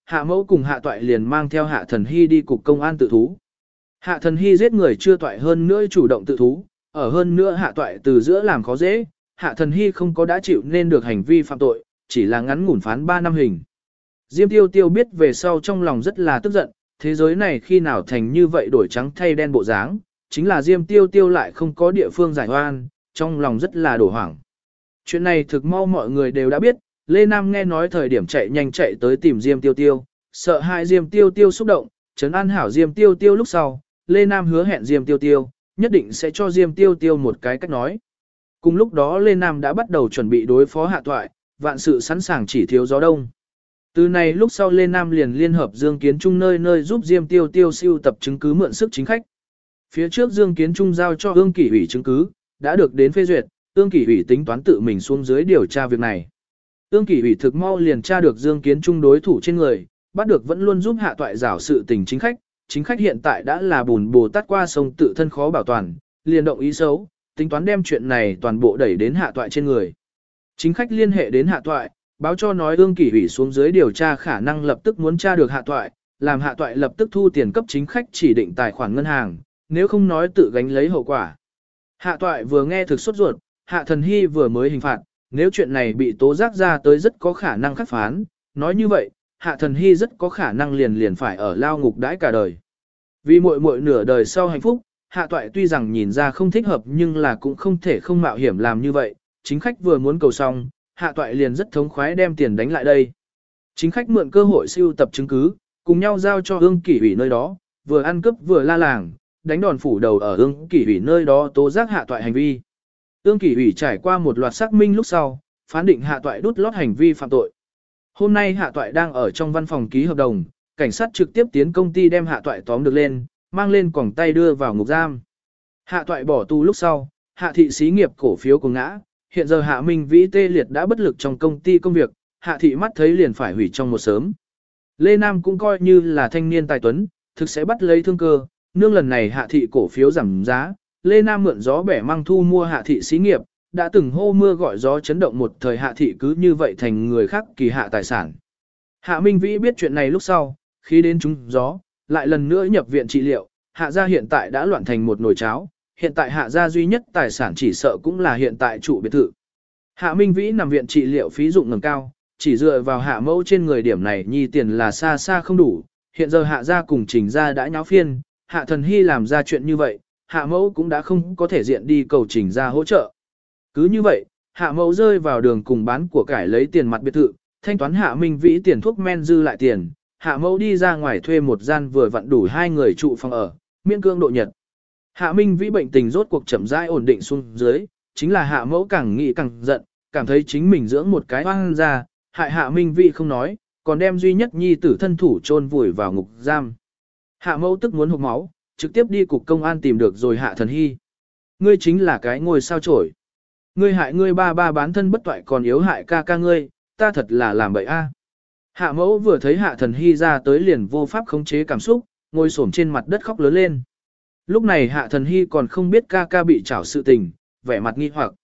Hạ Mẫu cùng Hạ Toại liền mang theo Hạ Thần Hy đi cục công an tự thú. Hạ Thần Hy giết người chưa Toại hơn nữa chủ động tự thú, ở hơn nữa Hạ Toại từ giữa làm khó dễ, Hạ Thần Hy không có đã chịu nên được hành vi phạm tội, chỉ là ngắn ngủn phán 3 năm hình. Diêm Tiêu Tiêu biết về sau trong lòng rất là tức giận, thế giới này khi nào thành như vậy đổi trắng thay đen bộ dáng, chính là Diêm Tiêu Tiêu lại không có địa phương giải oan, trong lòng rất là đổ hoảng. Chuyện này thực mau mọi người đều đã biết, Lê Nam nghe nói thời điểm chạy nhanh chạy tới tìm Diêm Tiêu Tiêu, sợ hại Diêm Tiêu Tiêu xúc động, trấn an hảo Diêm Tiêu Tiêu lúc sau, Lê Nam hứa hẹn Diêm Tiêu Tiêu, nhất định sẽ cho Diêm Tiêu Tiêu một cái cách nói. Cùng lúc đó Lê Nam đã bắt đầu chuẩn bị đối phó Hạ Toại, vạn sự sẵn sàng chỉ thiếu gió đông. Từ này lúc sau Lê Nam liền liên hợp Dương Kiến Trung nơi nơi giúp Diêm Tiêu Tiêu siêu tập chứng cứ mượn sức chính khách. Phía trước Dương Kiến Trung giao cho Ương Kỷ ủy chứng cứ, đã được đến phê duyệt, Ương Kỷ ủy tính toán tự mình xuống dưới điều tra việc này. Ương Kỷ ủy thực mau liền tra được Dương Kiến Trung đối thủ trên người, bắt được vẫn luôn giúp Hạ Toại giảo sự tình chính khách hiện tại đã là bùn bồ tát qua sông tự thân khó bảo toàn, liền động ý xấu, tính toán đem chuyện này toàn bộ đẩy đến Hạ Toại trên người. Chính khách liên hệ đến Hạ Toại, báo cho nói Ương Kỷ ủy xuống dưới điều tra khả năng lập tức muốn tra được Hạ Toại, làm Hạ Toại lập tức thu tiền cấp chính khách chỉ định tài khoản ngân hàng, nếu không nói tự gánh lấy hậu quả. Hạ Toại vừa nghe thực sốt ruột, Hạ Thần Hy vừa mới hình phạt, nếu chuyện này bị tố giác ra tới rất có khả năng khắc phán, nói như vậy, Hạ Thần Hy rất có khả năng liền phải ở lao ngục đãi cả đời. Vì muội nửa đời sau hạnh phúc, Hạ Toại tuy rằng nhìn ra không thích hợp nhưng là cũng không thể không mạo hiểm làm như vậy, chính khách vừa muốn cầu xong, Hạ Toại liền rất thống khoái đem tiền đánh lại đây. Chính khách mượn cơ hội siêu tập chứng cứ, cùng nhau giao cho Ương Kỷ ủy nơi đó, vừa ăn cướp vừa la làng, đánh đòn phủ đầu ở Ương Kỷ ủy nơi đó tố giác Hạ Toại hành vi. Ương Kỷ ủy trải qua một loạt xác minh lúc sau, phán định Hạ Toại đút lót hành vi phạm tội. Hôm nay Hạ Toại đang ở trong văn phòng ký hợp đồng, cảnh sát trực tiếp tiến công ty đem Hạ Toại tóm được lên, mang lên quòng tay đưa vào ngục giam. Hạ Toại bỏ tù lúc sau, Hạ thị xí nghiệp cổ phiếu cùng ngã, hiện giờ Hạ Minh Vĩ tê liệt đã bất lực trong công ty công việc, Hạ thị mắt thấy liền phải hủy trong một sớm. Lê Nam cũng coi như là thanh niên tài tuấn, thực sẽ bắt lấy thương cơ, nương lần này Hạ thị cổ phiếu giảm giá, Lê Nam mượn gió bẻ măng thu mua Hạ thị xí nghiệp, đã từng hô mưa gọi gió chấn động một thời Hạ thị cứ như vậy thành người khác kỳ hạ tài sản. Hạ Minh Vĩ biết chuyện này lúc sau, khi đến trúng gió, lại lần nữa nhập viện trị liệu, Hạ gia hiện tại đã loạn thành một nồi cháo, hiện tại Hạ gia duy nhất tài sản chỉ sợ cũng là hiện tại trụ biệt thự. Hạ Minh Vĩ nằm viện trị liệu phí dụng ngầm cao, chỉ dựa vào Hạ mẫu trên người điểm này nhi tiền là xa xa không đủ, hiện giờ Hạ gia cùng Trình gia đã nháo phiên, Hạ Thần Hy làm ra chuyện như vậy, Hạ mẫu cũng đã không có thể diện đi cầu Trình gia hỗ trợ. Cứ như vậy, Hạ mẫu rơi vào đường cùng bán của cải lấy tiền mặt biệt thự, thanh toán Hạ Minh Vĩ tiền thuốc men dư lại tiền, Hạ mẫu đi ra ngoài thuê một gian vừa vặn đủ 2 người trụ phòng ở, miễn cương độ nhật. Hạ Minh Vĩ bệnh tình rốt cuộc chậm rãi ổn định xuống dưới, chính là Hạ mẫu càng nghĩ càng giận, cảm thấy chính mình dưỡng một cái hoang ra, hại Hạ Minh Vĩ không nói, còn đem duy nhất nhi tử thân thủ chôn vùi vào ngục giam. Hạ mẫu tức muốn hộc máu, trực tiếp đi cục công an tìm được rồi Hạ Thần Hy. Ngươi chính là cái ngôi sao chổi. Ngươi hại ngươi ba bán thân bất toại còn yếu hại ca ngươi, ta thật là làm bậy a. Hạ mẫu vừa thấy Hạ Thần Hy ra tới liền vô pháp khống chế cảm xúc, ngồi xổm trên mặt đất khóc lớn lên. Lúc này Hạ Thần Hy còn không biết ca bị trảo sự tình, vẻ mặt nghi hoặc.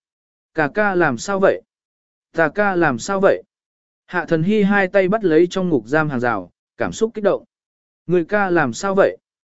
Ca làm sao vậy? Ca làm sao vậy? Hạ Thần Hy hai tay bắt lấy trong ngục giam hàng rào, cảm xúc kích động. Người ca làm sao vậy?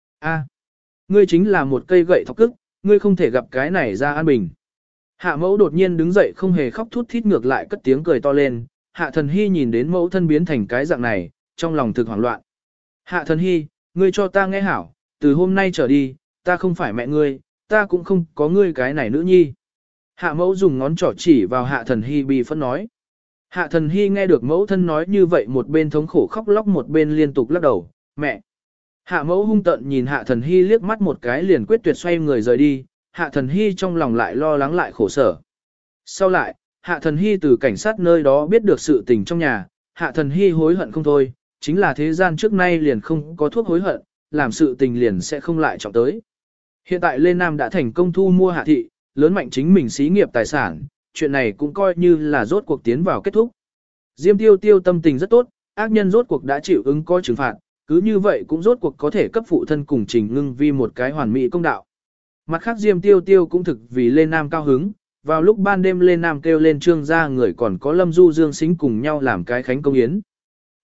Ngươi chính là một cây gậy thọc cức, ngươi không thể gặp cái này ra an bình. Hạ mẫu đột nhiên đứng dậy không hề khóc thút thít ngược lại cất tiếng cười to lên, Hạ Thần Hy nhìn đến mẫu thân biến thành cái dạng này, trong lòng thực hoảng loạn. Hạ Thần Hy, ngươi cho ta nghe hảo, từ hôm nay trở đi, ta không phải mẹ ngươi, ta cũng không có ngươi cái này nữ nhi. Hạ mẫu dùng ngón trỏ chỉ vào Hạ Thần Hy bị phẫn nói. Hạ Thần Hy nghe được mẫu thân nói như vậy một bên thống khổ khóc lóc một bên liên tục lắc đầu, mẹ. Hạ mẫu hung tợn nhìn Hạ Thần Hy liếc mắt một cái liền quyết tuyệt xoay người rời đi, Hạ Thần Hy trong lòng lại lo lắng lại khổ sở. Sau lại, Hạ Thần Hy từ cảnh sát nơi đó biết được sự tình trong nhà, Hạ Thần Hy hối hận không thôi, chính là thế gian trước nay liền không có thuốc hối hận, làm sự tình liền sẽ không lại trọng tới. Hiện tại Lê Nam đã thành công thu mua Hạ thị, lớn mạnh chính mình xí nghiệp tài sản, chuyện này cũng coi như là rốt cuộc tiến vào kết thúc. Diêm Tiêu Tiêu tâm tình rất tốt, ác nhân rốt cuộc đã chịu ứng coi trừng phạt, cứ như vậy cũng rốt cuộc có thể cấp phụ thân cùng Trình Ngưng Vi một cái hoàn mỹ công đạo. Mặt khác Diêm Tiêu Tiêu cũng thực vì Lê Nam cao hứng, vào lúc ban đêm Lê Nam kêu lên Trương gia người còn có Lâm Du Dương Sính cùng nhau làm cái khánh công yến.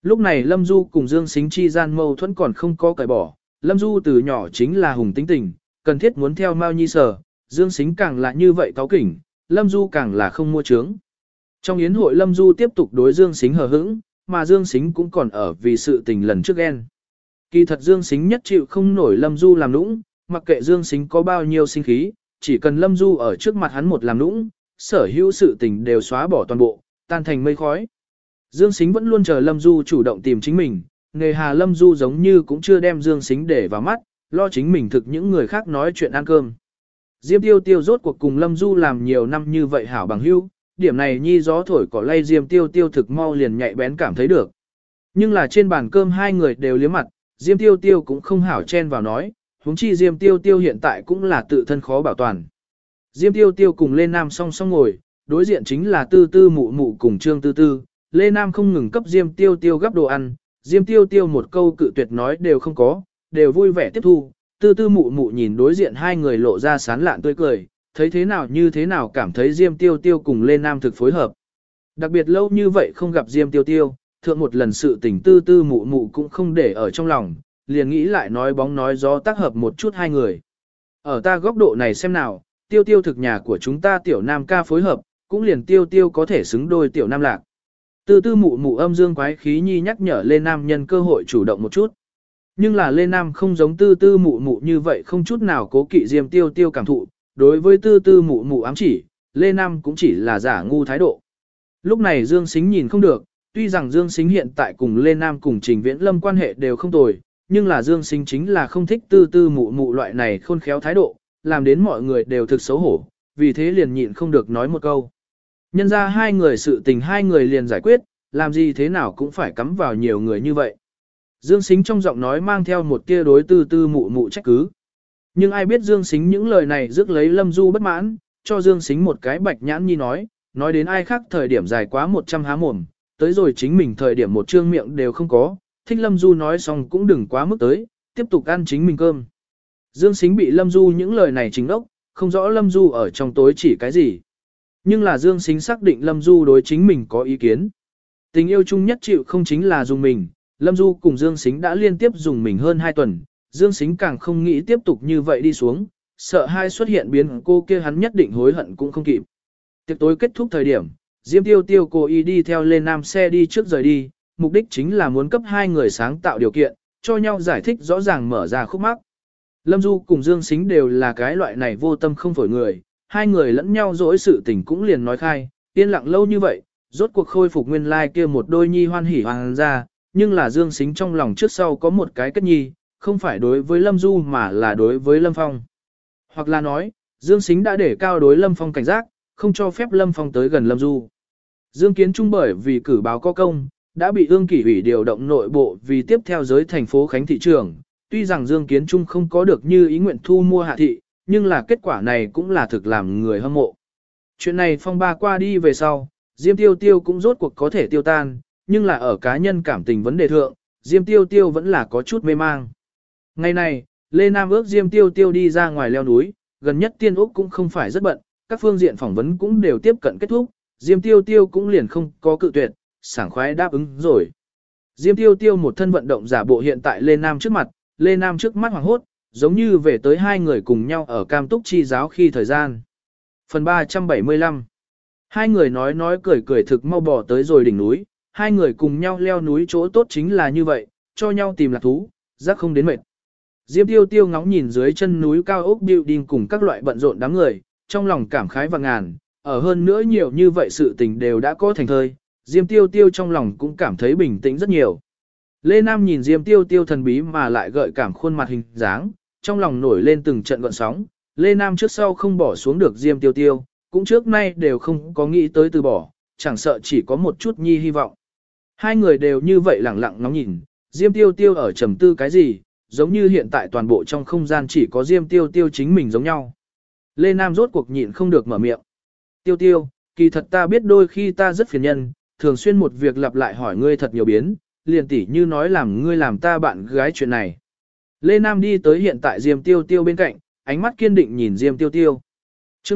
Lúc này Lâm Du cùng Dương Sính chi gian mâu thuẫn còn không có cởi bỏ, Lâm Du từ nhỏ chính là hùng tính tình, cần thiết muốn theo Mao Nhi sở, Dương Sính càng là như vậy cáu kỉnh, Lâm Du càng là không mua trướng. Trong yến hội Lâm Du tiếp tục đối Dương Sính hờ hững, mà Dương Sính cũng còn ở vì sự tình lần trước ghen. Kỳ thật Dương Sính nhất chịu không nổi Lâm Du làm nũng, mặc kệ Dương Sính có bao nhiêu sinh khí, chỉ cần Lâm Du ở trước mặt hắn một làm nũng, sở hữu sự tình đều xóa bỏ toàn bộ, tan thành mây khói. Dương Sính vẫn luôn chờ Lâm Du chủ động tìm chính mình, nghề hà Lâm Du giống như cũng chưa đem Dương Sính để vào mắt, lo chính mình thực những người khác nói chuyện ăn cơm. Diêm Tiêu Tiêu rốt cuộc cùng Lâm Du làm nhiều năm như vậy hảo bằng hữu, điểm này nhi gió thổi cỏ lay Diêm Tiêu Tiêu thực mau liền nhạy bén cảm thấy được. Nhưng là trên bàn cơm hai người đều liếm mặt, Diêm Tiêu Tiêu cũng không hảo chen vào nói, huống chi Diêm Tiêu Tiêu hiện tại cũng là tự thân khó bảo toàn. Diêm Tiêu Tiêu cùng Lê Nam song song ngồi, đối diện chính là Tư Tư Mụ Mụ cùng Trương Tư Tư, Lê Nam không ngừng cấp Diêm Tiêu Tiêu gắp đồ ăn, Diêm Tiêu Tiêu một câu cự tuyệt nói đều không có, đều vui vẻ tiếp thu. Tư Tư Mụ Mụ nhìn đối diện hai người lộ ra sán lạn tươi cười, thấy thế nào như thế nào cảm thấy Diêm Tiêu Tiêu cùng Lê Nam thực phối hợp. Đặc biệt lâu như vậy không gặp Diêm Tiêu Tiêu, thượng một lần sự tình Tư Tư Mụ Mụ cũng không để ở trong lòng, liền nghĩ lại nói bóng nói gió tác hợp một chút hai người. Ở ta góc độ này xem nào, Tiêu Tiêu thực nhà của chúng ta Tiểu Nam ca phối hợp, cũng liền Tiêu Tiêu có thể xứng đôi Tiểu Nam Lạc. Tư Tư Mụ Mụ âm dương quái khí nhi nhắc nhở Lê Nam nhân cơ hội chủ động một chút. Nhưng là Lê Nam không giống Tư Tư Mụ Mụ như vậy không chút nào cố kỵ Diêm Tiêu Tiêu cảm thụ, đối với Tư Tư Mụ Mụ ám chỉ, Lê Nam cũng chỉ là giả ngu thái độ. Lúc này Dương Sính nhìn không được, tuy rằng Dương Sính hiện tại cùng Lê Nam cùng Trình Viễn Lâm quan hệ đều không tồi, nhưng là Dương Sính chính là không thích Tư Tư Mụ Mụ loại này khôn khéo thái độ, làm đến mọi người đều thực xấu hổ, vì thế liền nhịn không được nói một câu. Nhân ra hai người sự tình hai người liền giải quyết, làm gì thế nào cũng phải cắm vào nhiều người như vậy. Dương Sính trong giọng nói mang theo một tia đối Tư Tư Mụ Mụ trách cứ. Nhưng ai biết Dương Sính những lời này rước lấy Lâm Du bất mãn, cho Dương Sính một cái bạch nhãn nhi nói đến ai khác thời điểm dài quá 100 há mồm, tới rồi chính mình thời điểm một trương miệng đều không có, thích Lâm Du nói xong cũng đừng quá mức tới, tiếp tục ăn chính mình cơm. Dương Sính bị Lâm Du những lời này chính đốc, không rõ Lâm Du ở trong tối chỉ cái gì. Nhưng là Dương Sính xác định Lâm Du đối chính mình có ý kiến. Tình yêu chung nhất chịu không chính là dùng mình, Lâm Du cùng Dương Sính đã liên tiếp dùng mình hơn 2 tuần, Dương Sính càng không nghĩ tiếp tục như vậy đi xuống, sợ hai xuất hiện biến cô kia hắn nhất định hối hận cũng không kịp. Tiệc tối kết thúc thời điểm, Diêm Tiêu Tiêu cố ý đi theo Lê Nam xe đi trước rời đi, mục đích chính là muốn cấp hai người sáng tạo điều kiện, cho nhau giải thích rõ ràng mở ra khúc mắc. Lâm Du cùng Dương Sính đều là cái loại này vô tâm không phổi người, hai người lẫn nhau dỗi sự tình cũng liền nói khai, yên lặng lâu như vậy, rốt cuộc khôi phục nguyên lai kia một đôi nhi hoan hỉ hoàng ra, nhưng là Dương Sính trong lòng trước sau có một cái kết nhi, không phải đối với Lâm Du mà là đối với Lâm Phong. Hoặc là nói, Dương Sính đã để cao đối Lâm Phong cảnh giác, không cho phép Lâm Phong tới gần Lâm Du. Dương Kiến Trung bởi vì cử báo có công, đã bị Ương Kỷ ủy điều động nội bộ vì tiếp theo giới thành phố Khánh thị trường. Tuy rằng Dương Kiến Trung không có được như ý nguyện thu mua Hạ thị, nhưng là kết quả này cũng là thực làm người hâm mộ. Chuyện này phong ba qua đi về sau, Diêm Tiêu Tiêu cũng rốt cuộc có thể tiêu tan, nhưng là ở cá nhân cảm tình vấn đề thượng, Diêm Tiêu Tiêu vẫn là có chút mê mang. Ngày này, Lê Nam ước Diêm Tiêu Tiêu đi ra ngoài leo núi, gần nhất Tiên Úc cũng không phải rất bận, các phương diện phỏng vấn cũng đều tiếp cận kết thúc, Diêm Tiêu Tiêu cũng liền không có cự tuyệt, sảng khoái đáp ứng rồi. Diêm Tiêu Tiêu một thân vận động giả bộ hiện tại Lê Nam trước mặt, Lê Nam trước mắt hoàng hốt, giống như về tới hai người cùng nhau ở Cam Túc Chi giáo khi thời gian. Phần 375. Hai người nói cười cười thực mau bỏ tới rồi đỉnh núi, hai người cùng nhau leo núi chỗ tốt chính là như vậy, cho nhau tìm lạc thú, giác không đến mệt. Diêm Tiêu Tiêu ngóng nhìn dưới chân núi cao ốc building cùng các loại bận rộn đám người, trong lòng cảm khái và ngàn, ở hơn nữa nhiều như vậy sự tình đều đã có thành thơi, Diêm Tiêu Tiêu trong lòng cũng cảm thấy bình tĩnh rất nhiều. Lê Nam nhìn Diêm Tiêu Tiêu thần bí mà lại gợi cảm khuôn mặt hình dáng, trong lòng nổi lên từng trận gợn sóng, Lê Nam trước sau không bỏ xuống được Diêm Tiêu Tiêu, cũng trước nay đều không có nghĩ tới từ bỏ, chẳng sợ chỉ có một chút nhi hy vọng. Hai người đều như vậy lẳng lặng ngóng nhìn, Diêm Tiêu Tiêu ở trầm tư cái gì, giống như hiện tại toàn bộ trong không gian chỉ có Diêm Tiêu Tiêu chính mình giống nhau. Lê Nam rốt cuộc nhịn không được mở miệng. Tiêu Tiêu, kỳ thật ta biết đôi khi ta rất phiền nhân, thường xuyên một việc lặp lại hỏi ngươi thật nhiều biến, liền tỉ như nói làm ngươi làm ta bạn gái chuyện này. Lê Nam đi tới hiện tại Diêm Tiêu Tiêu bên cạnh, ánh mắt kiên định nhìn Diêm Tiêu Tiêu. Chương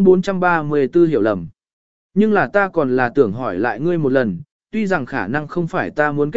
434 hiểu lầm. Nhưng là ta còn là tưởng hỏi lại ngươi một lần, tuy rằng khả năng không phải ta muốn kết cục,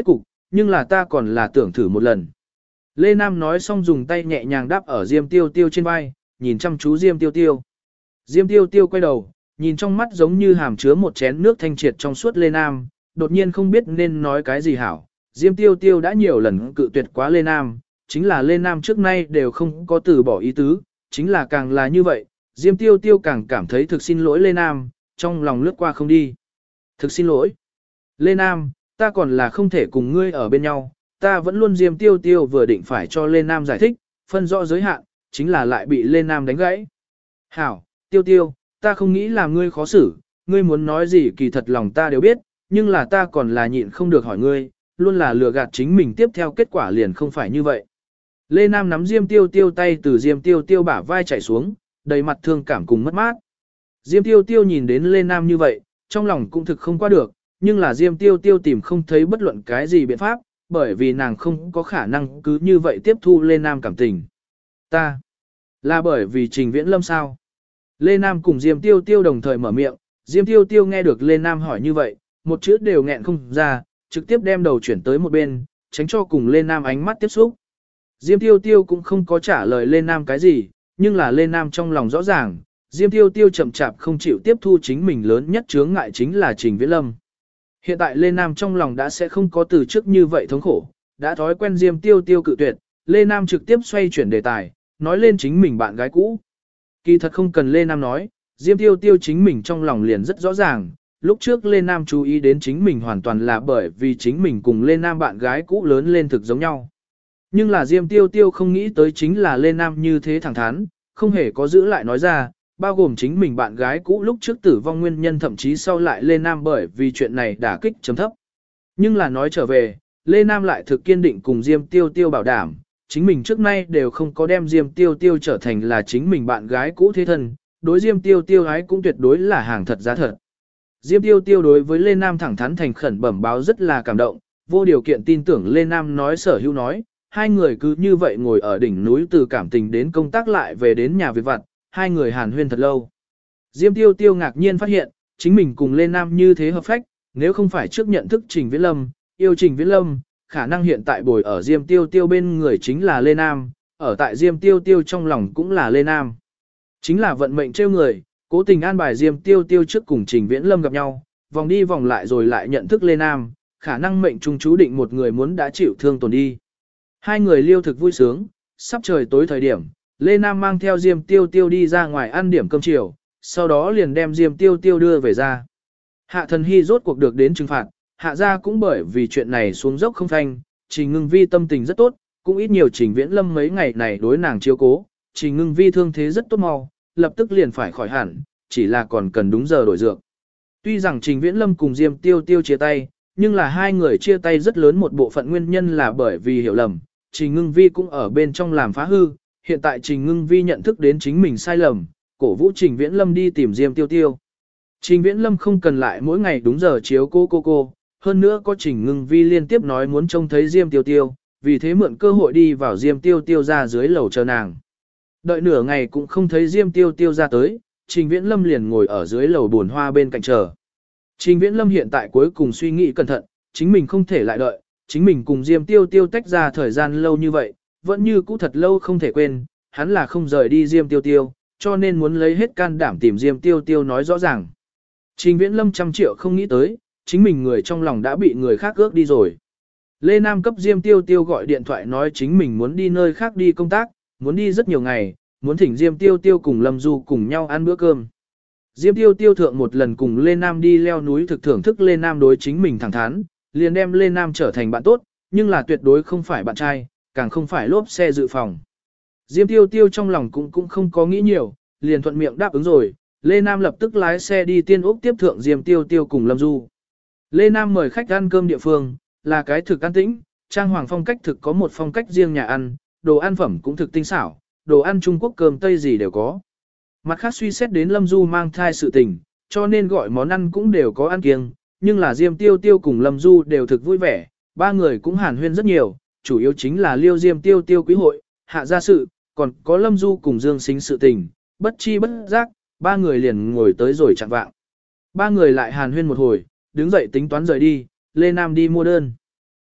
nhưng là ta còn là tưởng thử một lần. Lê Nam nói xong dùng tay nhẹ nhàng đáp ở Diêm Tiêu Tiêu trên vai, nhìn chăm chú Diêm Tiêu Tiêu. Diêm Tiêu Tiêu quay đầu, nhìn trong mắt giống như hàm chứa một chén nước thanh triệt trong suốt Lê Nam, đột nhiên không biết nên nói cái gì hảo. Diêm Tiêu Tiêu đã nhiều lần cự tuyệt quá Lê Nam, chính là Lê Nam trước nay đều không có từ bỏ ý tứ, chính là càng là như vậy, Diêm Tiêu Tiêu càng cảm thấy thực xin lỗi Lê Nam, trong lòng lướt qua không đi. Thực xin lỗi. Lê Nam, ta còn là không thể cùng ngươi ở bên nhau, ta vẫn luôn Diêm Tiêu Tiêu vừa định phải cho Lê Nam giải thích, phân rõ giới hạn, chính là lại bị Lê Nam đánh gãy. Hảo, Tiêu Tiêu, ta không nghĩ là ngươi khó xử, ngươi muốn nói gì kỳ thật lòng ta đều biết, nhưng là ta còn là nhịn không được hỏi ngươi, luôn là lừa gạt chính mình tiếp theo kết quả liền không phải như vậy. Lê Nam nắm Diêm Tiêu Tiêu tay từ Diêm Tiêu Tiêu bả vai chảy xuống, đầy mặt thương cảm cùng mất mát. Diêm Tiêu Tiêu nhìn đến Lê Nam như vậy, trong lòng cũng thực không qua được, nhưng là Diêm Tiêu Tiêu tìm không thấy bất luận cái gì biện pháp, bởi vì nàng không có khả năng cứ như vậy tiếp thu Lê Nam cảm tình. Ta, là bởi vì Trình Viễn Lâm sao? Lê Nam cùng Diêm Tiêu Tiêu đồng thời mở miệng, Diêm Tiêu Tiêu nghe được Lê Nam hỏi như vậy, một chữ đều nghẹn không ra, trực tiếp đem đầu chuyển tới một bên, tránh cho cùng Lê Nam ánh mắt tiếp xúc. Diêm Tiêu Tiêu cũng không có trả lời Lê Nam cái gì, nhưng là Lê Nam trong lòng rõ ràng, Diêm Tiêu Tiêu chậm chạp không chịu tiếp thu chính mình lớn nhất chướng ngại chính là Trình Viễn Lâm. Hiện tại Lê Nam trong lòng đã sẽ không có từ trước như vậy thống khổ, đã thói quen Diêm Tiêu Tiêu cự tuyệt, Lê Nam trực tiếp xoay chuyển đề tài, nói lên chính mình bạn gái cũ. Kỳ thật không cần Lê Nam nói, Diêm Tiêu Tiêu chính mình trong lòng liền rất rõ ràng, lúc trước Lê Nam chú ý đến chính mình hoàn toàn là bởi vì chính mình cùng Lê Nam bạn gái cũ lớn lên thực giống nhau. Nhưng là Diêm Tiêu Tiêu không nghĩ tới chính là Lê Nam như thế thẳng thắn, không hề có giữ lại nói ra, bao gồm chính mình bạn gái cũ lúc trước tử vong nguyên nhân thậm chí sau lại Lê Nam bởi vì chuyện này đả kích chấm thấp. Nhưng là nói trở về, Lê Nam lại thực kiên định cùng Diêm Tiêu Tiêu bảo đảm, chính mình trước nay đều không có đem Diêm Tiêu Tiêu trở thành là chính mình bạn gái cũ thế thân, đối Diêm Tiêu Tiêu ái cũng tuyệt đối là hàng thật giá thật. Diêm Tiêu Tiêu đối với Lê Nam thẳng thắn thành khẩn bẩm báo rất là cảm động, vô điều kiện tin tưởng Lê Nam nói sở hữu nói, hai người cứ như vậy ngồi ở đỉnh núi từ cảm tình đến công tác lại về đến nhà việc vặt, hai người hàn huyên thật lâu. Diêm Tiêu Tiêu ngạc nhiên phát hiện, chính mình cùng Lê Nam như thế hợp phách, nếu không phải trước nhận thức Trình Viễn Lâm, yêu Trình Viễn Lâm, khả năng hiện tại bồi ở Diêm Tiêu Tiêu bên người chính là Lê Nam, ở tại Diêm Tiêu Tiêu trong lòng cũng là Lê Nam. Chính là vận mệnh trêu người, cố tình an bài Diêm Tiêu Tiêu trước cùng Trình Viễn Lâm gặp nhau, vòng đi vòng lại rồi lại nhận thức Lê Nam, khả năng mệnh trung chú định một người muốn đã chịu thương tổn đi. Hai người liêu thực vui sướng, sắp trời tối thời điểm, Lê Nam mang theo Diêm Tiêu Tiêu đi ra ngoài ăn điểm cơm chiều, sau đó liền đem Diêm Tiêu Tiêu đưa về ra. Hạ Thần Hy rốt cuộc được đến trừng phạt, Hạ gia cũng bởi vì chuyện này xuống dốc không phanh, Trình Ngưng Vi tâm tình rất tốt, cũng ít nhiều Trình Viễn Lâm mấy ngày này đối nàng chiếu cố, Trình Ngưng Vi thương thế rất tốt mau, lập tức liền phải khỏi hẳn, chỉ là còn cần đúng giờ đổi dược. Tuy rằng Trình Viễn Lâm cùng Diêm Tiêu Tiêu chia tay, nhưng là hai người chia tay rất lớn một bộ phận nguyên nhân là bởi vì hiểu lầm, Trình Ngưng Vi cũng ở bên trong làm phá hư, hiện tại Trình Ngưng Vi nhận thức đến chính mình sai lầm, cổ vũ Trình Viễn Lâm đi tìm Diêm Tiêu Tiêu. Trình Viễn Lâm không cần lại mỗi ngày đúng giờ chiếu cô, hơn nữa có Trình Ngưng Vi liên tiếp nói muốn trông thấy Diêm Tiêu Tiêu, vì thế mượn cơ hội đi vào Diêm Tiêu Tiêu ra dưới lầu chờ nàng. Đợi nửa ngày cũng không thấy Diêm Tiêu Tiêu ra tới, Trình Viễn Lâm liền ngồi ở dưới lầu buồn hoa bên cạnh chờ. Trình Viễn Lâm hiện tại cuối cùng suy nghĩ cẩn thận, chính mình không thể lại đợi, chính mình cùng Diêm Tiêu Tiêu tách ra thời gian lâu như vậy, vẫn như cũ thật lâu không thể quên, hắn là không rời đi Diêm Tiêu Tiêu, cho nên muốn lấy hết can đảm tìm Diêm Tiêu Tiêu nói rõ ràng. Trình Viễn Lâm trăm triệu không nghĩ tới, chính mình người trong lòng đã bị người khác ước đi rồi. Lê Nam cấp Diêm Tiêu Tiêu gọi điện thoại nói chính mình muốn đi nơi khác đi công tác, muốn đi rất nhiều ngày, muốn thỉnh Diêm Tiêu Tiêu cùng Lâm Du cùng nhau ăn bữa cơm. Diêm Tiêu Tiêu thượng một lần cùng Lê Nam đi leo núi thực thưởng thức Lê Nam đối chính mình thẳng thắn, liền đem Lê Nam trở thành bạn tốt, nhưng là tuyệt đối không phải bạn trai, càng không phải lốp xe dự phòng. Diêm Tiêu Tiêu trong lòng cũng không có nghĩ nhiều, liền thuận miệng đáp ứng rồi, Lê Nam lập tức lái xe đi Tiên Úc tiếp thượng Diêm Tiêu Tiêu cùng Lâm Du. Lê Nam mời khách ăn cơm địa phương, là cái thực an tĩnh, trang hoàng phong cách thực có một phong cách riêng nhà ăn, đồ ăn phẩm cũng thực tinh xảo, đồ ăn Trung Quốc cơm Tây gì đều có. Mặt khác suy xét đến Lâm Du mang thai sự tình, cho nên gọi món ăn cũng đều có ăn kiêng, nhưng là Diêm Tiêu Tiêu cùng Lâm Du đều thực vui vẻ, ba người cũng hàn huyên rất nhiều, chủ yếu chính là liêu Diêm Tiêu Tiêu quý hội, hạ gia sự, còn có Lâm Du cùng Dương Sính sự tình, bất chi bất giác, ba người liền ngồi tới rồi chạng vạng. Ba người lại hàn huyên một hồi, đứng dậy tính toán rời đi, Lê Nam đi mua đơn.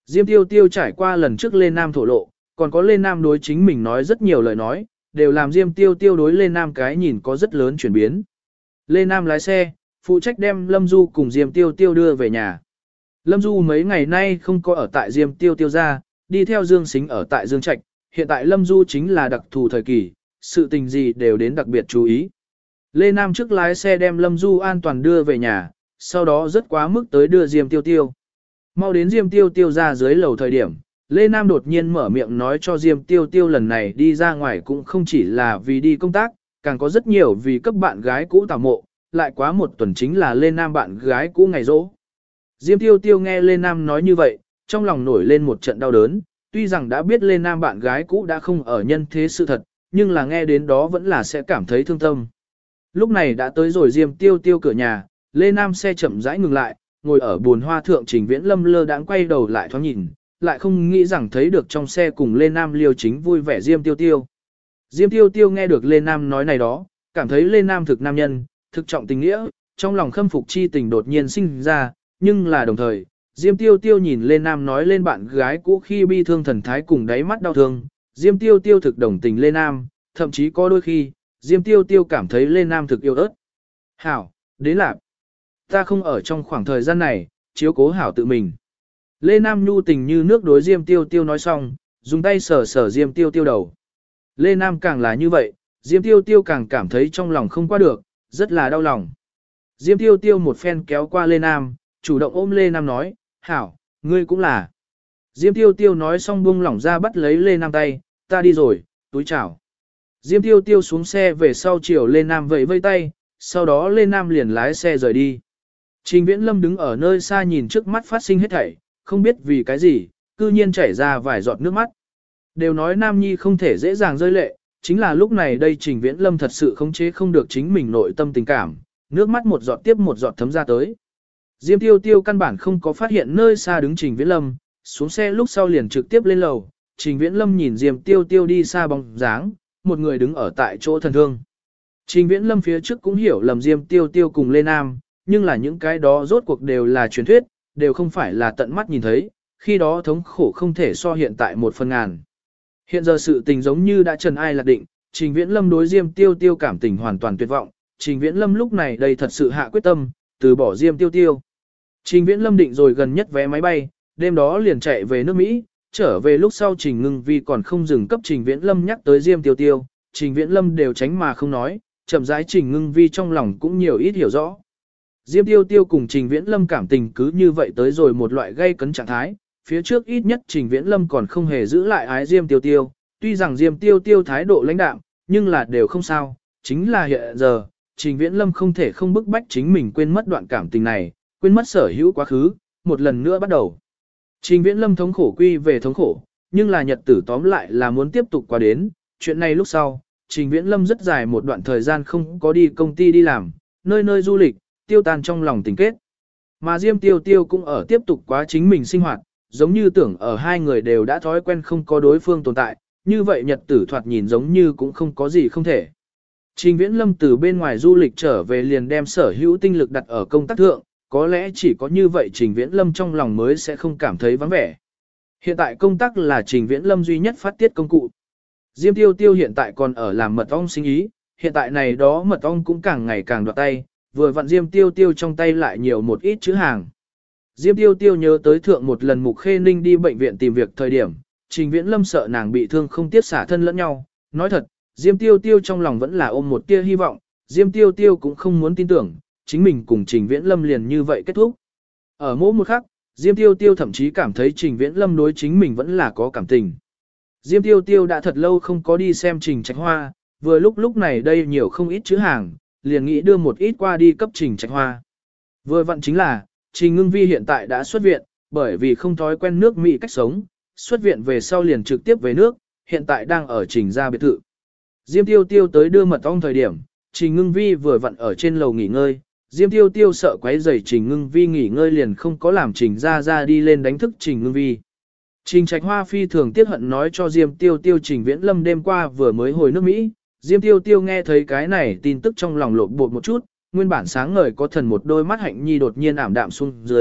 Diêm Tiêu Tiêu trải qua lần trước Lê Nam thổ lộ, còn có Lê Nam đối chính mình nói rất nhiều lời nói, đều làm Diêm Tiêu Tiêu đối Lê Nam cái nhìn có rất lớn chuyển biến. Lê Nam lái xe, phụ trách đem Lâm Du cùng Diêm Tiêu Tiêu đưa về nhà. Lâm Du mấy ngày nay không có ở tại Diêm Tiêu Tiêu ra, đi theo Dương Sính ở tại Dương Trạch, hiện tại Lâm Du chính là đặc thù thời kỳ, sự tình gì đều đến đặc biệt chú ý. Lê Nam trước lái xe đem Lâm Du an toàn đưa về nhà, sau đó rất quá mức tới đưa Diêm Tiêu Tiêu. Mau đến Diêm Tiêu Tiêu ra dưới lầu thời điểm, Lê Nam đột nhiên mở miệng nói cho Diêm Tiêu Tiêu lần này đi ra ngoài cũng không chỉ là vì đi công tác, càng có rất nhiều vì cấp bạn gái cũ tảo mộ, lại quá một tuần chính là Lê Nam bạn gái cũ ngày rỗ. Diêm Tiêu Tiêu nghe Lê Nam nói như vậy, trong lòng nổi lên một trận đau đớn, tuy rằng đã biết Lê Nam bạn gái cũ đã không ở nhân thế sự thật, nhưng là nghe đến đó vẫn là sẽ cảm thấy thương tâm. Lúc này đã tới rồi Diêm Tiêu Tiêu cửa nhà, Lê Nam xe chậm rãi ngừng lại, ngồi ở buồn hoa thượng Trình Viễn Lâm lơ đãng quay đầu lại thoáng nhìn, lại không nghĩ rằng thấy được trong xe cùng Lê Nam liều chính vui vẻ Diêm Tiêu Tiêu. Diêm Tiêu Tiêu nghe được Lê Nam nói này đó, cảm thấy Lê Nam thực nam nhân, thực trọng tình nghĩa, trong lòng khâm phục chi tình đột nhiên sinh ra, nhưng là đồng thời, Diêm Tiêu Tiêu nhìn Lê Nam nói lên bạn gái cũ khi bi thương thần thái cùng đáy mắt đau thương, Diêm Tiêu Tiêu thực đồng tình Lê Nam, thậm chí có đôi khi, Diêm Tiêu Tiêu cảm thấy Lê Nam thực yêu ớt. Hảo, đến lạc. Ta không ở trong khoảng thời gian này, chiếu cố hảo tự mình. Lê Nam nhu tình như nước đối Diêm Tiêu Tiêu nói xong, dùng tay sờ sờ Diêm Tiêu Tiêu đầu. Lê Nam càng là như vậy, Diêm Tiêu Tiêu càng cảm thấy trong lòng không qua được, rất là đau lòng. Diêm Tiêu Tiêu một phen kéo qua Lê Nam, chủ động ôm Lê Nam nói, hảo, ngươi cũng là. Diêm Tiêu Tiêu nói xong buông lỏng ra bắt lấy Lê Nam tay, ta đi rồi, túi chào. Diêm Tiêu Tiêu xuống xe về sau chiều Lê Nam vẫy vây tay, sau đó Lê Nam liền lái xe rời đi. Trình Viễn Lâm đứng ở nơi xa nhìn trước mắt phát sinh hết thảy, không biết vì cái gì, cư nhiên chảy ra vài giọt nước mắt. Đều nói Nam Nhi không thể dễ dàng rơi lệ, chính là lúc này đây Trình Viễn Lâm thật sự khống chế không được chính mình nội tâm tình cảm, nước mắt một giọt tiếp một giọt thấm ra tới. Diêm Tiêu Tiêu căn bản không có phát hiện nơi xa đứng Trình Viễn Lâm, xuống xe lúc sau liền trực tiếp lên lầu, Trình Viễn Lâm nhìn Diêm Tiêu Tiêu đi xa bóng dáng, một người đứng ở tại chỗ thần thương. Trình Viễn Lâm phía trước cũng hiểu lầm Diêm Tiêu Tiêu cùng Lê Nam, nhưng là những cái đó rốt cuộc đều là truyền thuyết, đều không phải là tận mắt nhìn thấy, khi đó thống khổ không thể so hiện tại một phần ngàn. Hiện giờ sự tình giống như đã trần ai lạc định, Trình Viễn Lâm đối Diêm Tiêu Tiêu cảm tình hoàn toàn tuyệt vọng, Trình Viễn Lâm lúc này đây thật sự hạ quyết tâm, từ bỏ Diêm Tiêu Tiêu. Trình Viễn Lâm định rồi gần nhất vé máy bay, đêm đó liền chạy về nước Mỹ, trở về lúc sau Trình Ngưng Vi còn không dừng cấp Trình Viễn Lâm nhắc tới Diêm Tiêu Tiêu, Trình Viễn Lâm đều tránh mà không nói, chậm rãi Trình Ngưng Vi trong lòng cũng nhiều ít hiểu rõ. Diêm Tiêu Tiêu cùng Trình Viễn Lâm cảm tình cứ như vậy tới rồi một loại gây cấn trạng thái, phía trước ít nhất Trình Viễn Lâm còn không hề giữ lại ái Diêm Tiêu Tiêu, tuy rằng Diêm Tiêu Tiêu thái độ lãnh đạm, nhưng là đều không sao, chính là hiện giờ, Trình Viễn Lâm không thể không bức bách chính mình quên mất đoạn cảm tình này, quên mất sở hữu quá khứ, một lần nữa bắt đầu. Trình Viễn Lâm thống khổ quy về thống khổ, nhưng là nhật tử tóm lại là muốn tiếp tục qua đến, chuyện này lúc sau, Trình Viễn Lâm rất dài một đoạn thời gian không có đi công ty đi làm, nơi nơi du lịch, tiêu tan trong lòng tình kết. Mà Diêm Tiêu Tiêu cũng ở tiếp tục quá chính mình sinh hoạt, giống như tưởng ở hai người đều đã thói quen không có đối phương tồn tại, như vậy nhật tử thoạt nhìn giống như cũng không có gì không thể. Trình Viễn Lâm từ bên ngoài du lịch trở về liền đem sở hữu tinh lực đặt ở công tác thượng, có lẽ chỉ có như vậy Trình Viễn Lâm trong lòng mới sẽ không cảm thấy vắng vẻ. Hiện tại công tác là Trình Viễn Lâm duy nhất phát tiết công cụ. Diêm Tiêu Tiêu hiện tại còn ở làm mật ong sinh ý, hiện tại này đó mật ong cũng càng ngày càng đoạt tay, vừa vặn Diêm Tiêu Tiêu trong tay lại nhiều một ít chữ hàng. Diêm Tiêu Tiêu nhớ tới thượng một lần Mục Khê Ninh đi bệnh viện tìm việc thời điểm, Trình Viễn Lâm sợ nàng bị thương không tiếc xả thân lẫn nhau, nói thật, Diêm Tiêu Tiêu trong lòng vẫn là ôm một tia hy vọng, Diêm Tiêu Tiêu cũng không muốn tin tưởng, chính mình cùng Trình Viễn Lâm liền như vậy kết thúc. Ở mỗi một khắc, Diêm Tiêu Tiêu thậm chí cảm thấy Trình Viễn Lâm đối chính mình vẫn là có cảm tình. Diêm Tiêu Tiêu đã thật lâu không có đi xem Trình Trạch Hoa, vừa lúc này đây nhiều không ít chữ hàng, liền nghĩ đưa một ít qua đi cấp Trình Trạch Hoa. Vừa vặn chính là, Trình Ngưng Vi hiện tại đã xuất viện, bởi vì không thói quen nước Mỹ cách sống, xuất viện về sau liền trực tiếp về nước, hiện tại đang ở Trình gia biệt thự. Diêm Tiêu Tiêu tới đưa mật ong thời điểm, Trình Ngưng Vi vừa vặn ở trên lầu nghỉ ngơi, Diêm Tiêu Tiêu sợ quấy rầy Trình Ngưng Vi nghỉ ngơi liền không có làm Trình ra đi lên đánh thức Trình Ngưng Vi. Trình Trạch Hoa phi thường tiếc hận nói cho Diêm Tiêu Tiêu Trình Viễn Lâm đêm qua vừa mới hồi nước Mỹ, Diêm Tiêu Tiêu nghe thấy cái này tin tức trong lòng lộn bột một chút, nguyên bản sáng ngời có thần một đôi mắt hạnh nhi đột nhiên ảm đạm xuống dưới,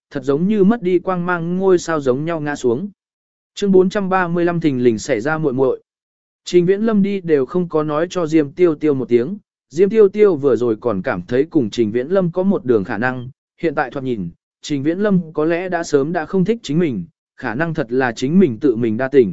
thật giống như mất đi quang mang ngôi sao giống nhau ngã xuống. Chương 435 thình lình xảy ra muội muội. Trình Viễn Lâm đi đều không có nói cho Diêm Tiêu Tiêu một tiếng, Diêm Tiêu Tiêu vừa rồi còn cảm thấy cùng Trình Viễn Lâm có một đường khả năng, hiện tại thoạt nhìn, Trình Viễn Lâm có lẽ đã sớm đã không thích chính mình, khả năng thật là chính mình tự mình đa tình.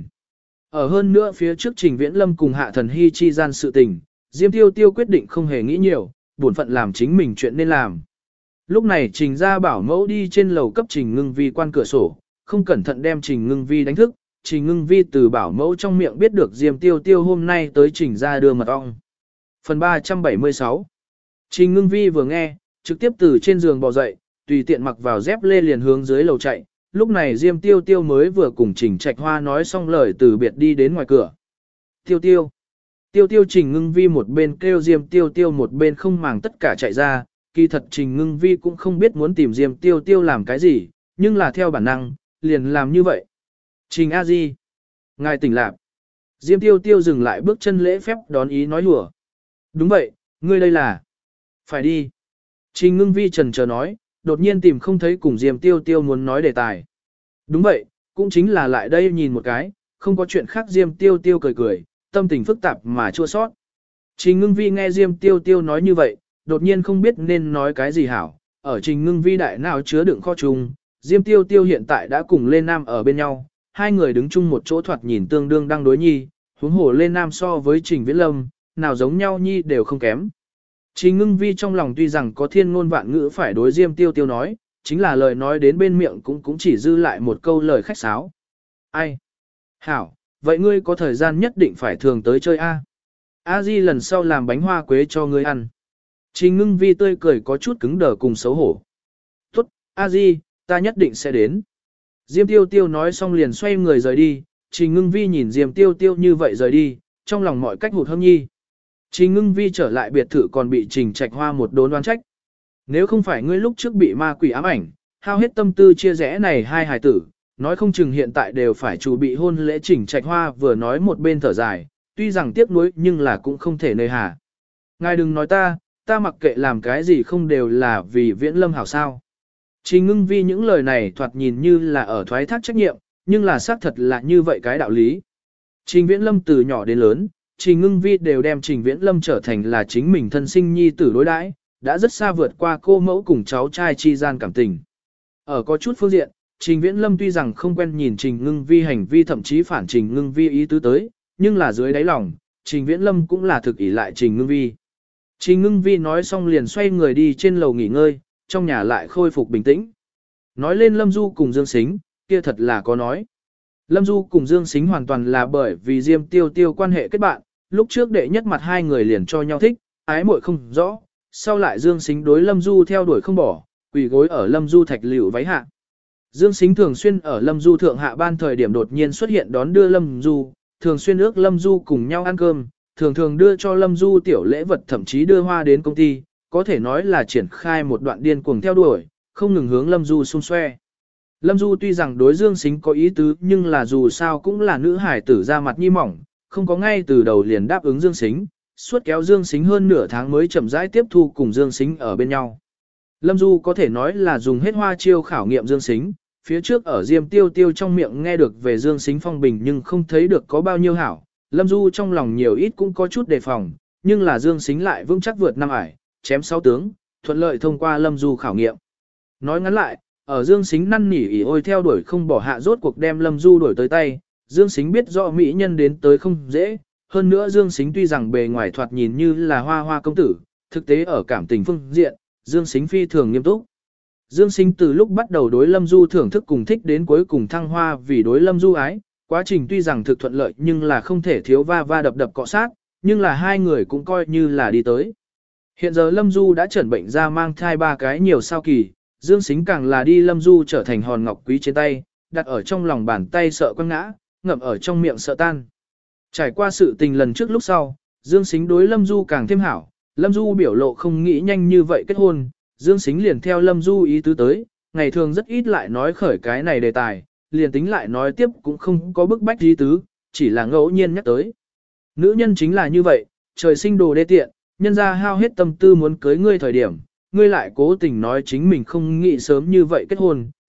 Ở hơn nữa phía trước Trình Viễn Lâm cùng Hạ Thần Hy chi gian sự tình, Diêm Tiêu Tiêu quyết định không hề nghĩ nhiều, bổn phận làm chính mình chuyện nên làm. Lúc này Trình gia bảo mẫu đi trên lầu cấp Trình Ngưng Vi quan cửa sổ, không cẩn thận đem Trình Ngưng Vi đánh thức, Trình Ngưng Vi từ bảo mẫu trong miệng biết được Diêm Tiêu Tiêu hôm nay tới Trình gia đưa mật ong. Phần 376. Trình Ngưng Vi vừa nghe, trực tiếp từ trên giường bò dậy, tùy tiện mặc vào dép lê liền hướng dưới lầu chạy. Lúc này Diêm Tiêu Tiêu mới vừa cùng Trình Trạch Hoa nói xong lời từ biệt đi đến ngoài cửa. Tiêu Tiêu. Tiêu Tiêu Trình Ngưng Vi một bên kêu Diêm Tiêu Tiêu một bên không màng tất cả chạy ra. Kỳ thật Trình Ngưng Vi cũng không biết muốn tìm Diêm Tiêu Tiêu làm cái gì, nhưng là theo bản năng, liền làm như vậy. Trình A Di. Ngài tỉnh lạc. Diêm Tiêu Tiêu dừng lại bước chân lễ phép đón ý nói hùa. Đúng vậy, ngươi đây là. Phải đi. Trình Ngưng Vi trần chờ nói, đột nhiên tìm không thấy cùng Diêm Tiêu Tiêu muốn nói đề tài. Đúng vậy, cũng chính là lại đây nhìn một cái, không có chuyện khác. Diêm Tiêu Tiêu cười cười, tâm tình phức tạp mà chua sót. Trình Ngưng Vi nghe Diêm Tiêu Tiêu nói như vậy, đột nhiên không biết nên nói cái gì hảo. Ở Trình Ngưng Vi đại nào chứa đựng kho trùng, Diêm Tiêu Tiêu hiện tại đã cùng Lê Nam ở bên nhau, hai người đứng chung một chỗ thoạt nhìn tương đương đang đối nhi, huống hồ Lê Nam so với Trình Viễn Lâm, nào giống nhau nhi đều không kém. Trình Ngưng Vi trong lòng tuy rằng có thiên ngôn vạn ngữ phải đối Diêm Tiêu Tiêu nói, chính là lời nói đến bên miệng cũng chỉ dư lại một câu lời khách sáo. Ai? Hảo, vậy ngươi có thời gian nhất định phải thường tới chơi A. A Di lần sau làm bánh hoa quế cho ngươi ăn. Trình Ngưng Vi tươi cười có chút cứng đờ cùng xấu hổ. Tốt, A Di, ta nhất định sẽ đến. Diêm Tiêu Tiêu nói xong liền xoay người rời đi, Trình Ngưng Vi nhìn Diêm Tiêu Tiêu như vậy rời đi, trong lòng mọi cách hụt hâm nhi. Trình Ngưng Vi trở lại biệt thự còn bị Trình Trạch Hoa một đốn oan trách. Nếu không phải ngươi lúc trước bị ma quỷ ám ảnh, hao hết tâm tư chia rẽ này hai hài tử, nói không chừng hiện tại đều phải chuẩn bị hôn lễ. Trình Trạch Hoa vừa nói một bên thở dài, tuy rằng tiếc nuối nhưng là cũng không thể nơi hà. Ngài đừng nói ta mặc kệ làm cái gì không đều là vì Viễn Lâm hảo sao. Trình Ngưng Vi những lời này thoạt nhìn như là ở thoái thác trách nhiệm, nhưng là xác thật là như vậy cái đạo lý. Trình Viễn Lâm từ nhỏ đến lớn, Trình Ngưng Vi đều đem Trình Viễn Lâm trở thành là chính mình thân sinh nhi tử đối đãi, đã rất xa vượt qua cô mẫu cùng cháu trai chi gian cảm tình. Ở có chút phương diện, Trình Viễn Lâm tuy rằng không quen nhìn Trình Ngưng Vi hành vi thậm chí phản Trình Ngưng Vi ý tứ tới, nhưng là dưới đáy lòng, Trình Viễn Lâm cũng là thực ỷ lại Trình Ngưng Vi. Trình Ngưng Vi nói xong liền xoay người đi trên lầu nghỉ ngơi, trong nhà lại khôi phục bình tĩnh. Nói lên Lâm Du cùng Dương Sính, kia thật là có nói. Lâm Du cùng Dương Sính hoàn toàn là bởi vì Diêm Tiêu Tiêu quan hệ kết bạn, lúc trước đệ nhất mặt hai người liền cho nhau thích, ái muội không rõ, sau lại Dương Sính đối Lâm Du theo đuổi không bỏ, quỳ gối ở Lâm Du thạch liễu váy hạ. Dương Sính thường xuyên ở Lâm Du thượng hạ ban thời điểm đột nhiên xuất hiện đón đưa Lâm Du, thường xuyên ước Lâm Du cùng nhau ăn cơm, thường thường đưa cho Lâm Du tiểu lễ vật thậm chí đưa hoa đến công ty, có thể nói là triển khai một đoạn điên cuồng theo đuổi, không ngừng hướng Lâm Du xung xoe. Lâm Du tuy rằng đối Dương Sính có ý tứ nhưng là dù sao cũng là nữ hải tử ra mặt nhi mỏng, không có ngay từ đầu liền đáp ứng Dương Sính, suốt kéo Dương Sính hơn nửa tháng mới chậm rãi tiếp thu cùng Dương Sính ở bên nhau. Lâm Du có thể nói là dùng hết hoa chiêu khảo nghiệm Dương Sính, phía trước ở Diêm Tiêu Tiêu trong miệng nghe được về Dương Sính phong bình nhưng không thấy được có bao nhiêu hảo, Lâm Du trong lòng nhiều ít cũng có chút đề phòng, nhưng là Dương Sính lại vững chắc vượt năm ải, chém 6 tướng, thuận lợi thông qua Lâm Du khảo nghiệm. Nói ngắn lại, ở Dương Sính năn nỉ ỉ ôi theo đuổi không bỏ hạ rốt cuộc đem Lâm Du đuổi tới tay, Dương Sính biết rõ mỹ nhân đến tới không dễ, hơn nữa Dương Sính tuy rằng bề ngoài thoạt nhìn như là hoa hoa công tử, thực tế ở cảm tình phương diện, Dương Sính phi thường nghiêm túc. Dương Sính từ lúc bắt đầu đối Lâm Du thưởng thức cùng thích đến cuối cùng thăng hoa vì đối Lâm Du ái, quá trình tuy rằng thực thuận lợi nhưng là không thể thiếu va va đập đập cọ sát, nhưng là hai người cũng coi như là đi tới. Hiện giờ Lâm Du đã chẩn bệnh ra mang thai 3 cái nhiều sao kỳ, Dương Sính càng là đi Lâm Du trở thành hòn ngọc quý trên tay, đặt ở trong lòng bàn tay sợ quăng ngã, ngậm ở trong miệng sợ tan. Trải qua sự tình lần trước lúc sau, Dương Sính đối Lâm Du càng thêm hảo, Lâm Du biểu lộ không nghĩ nhanh như vậy kết hôn, Dương Sính liền theo Lâm Du ý tứ tới, ngày thường rất ít lại nói khởi cái này đề tài, liền tính lại nói tiếp cũng không có bức bách ý tứ, chỉ là ngẫu nhiên nhắc tới. Nữ nhân chính là như vậy, trời sinh đồ đê tiện, nhân ra hao hết tâm tư muốn cưới ngươi thời điểm, ngươi lại cố tình nói chính mình không nghĩ sớm như vậy kết hôn,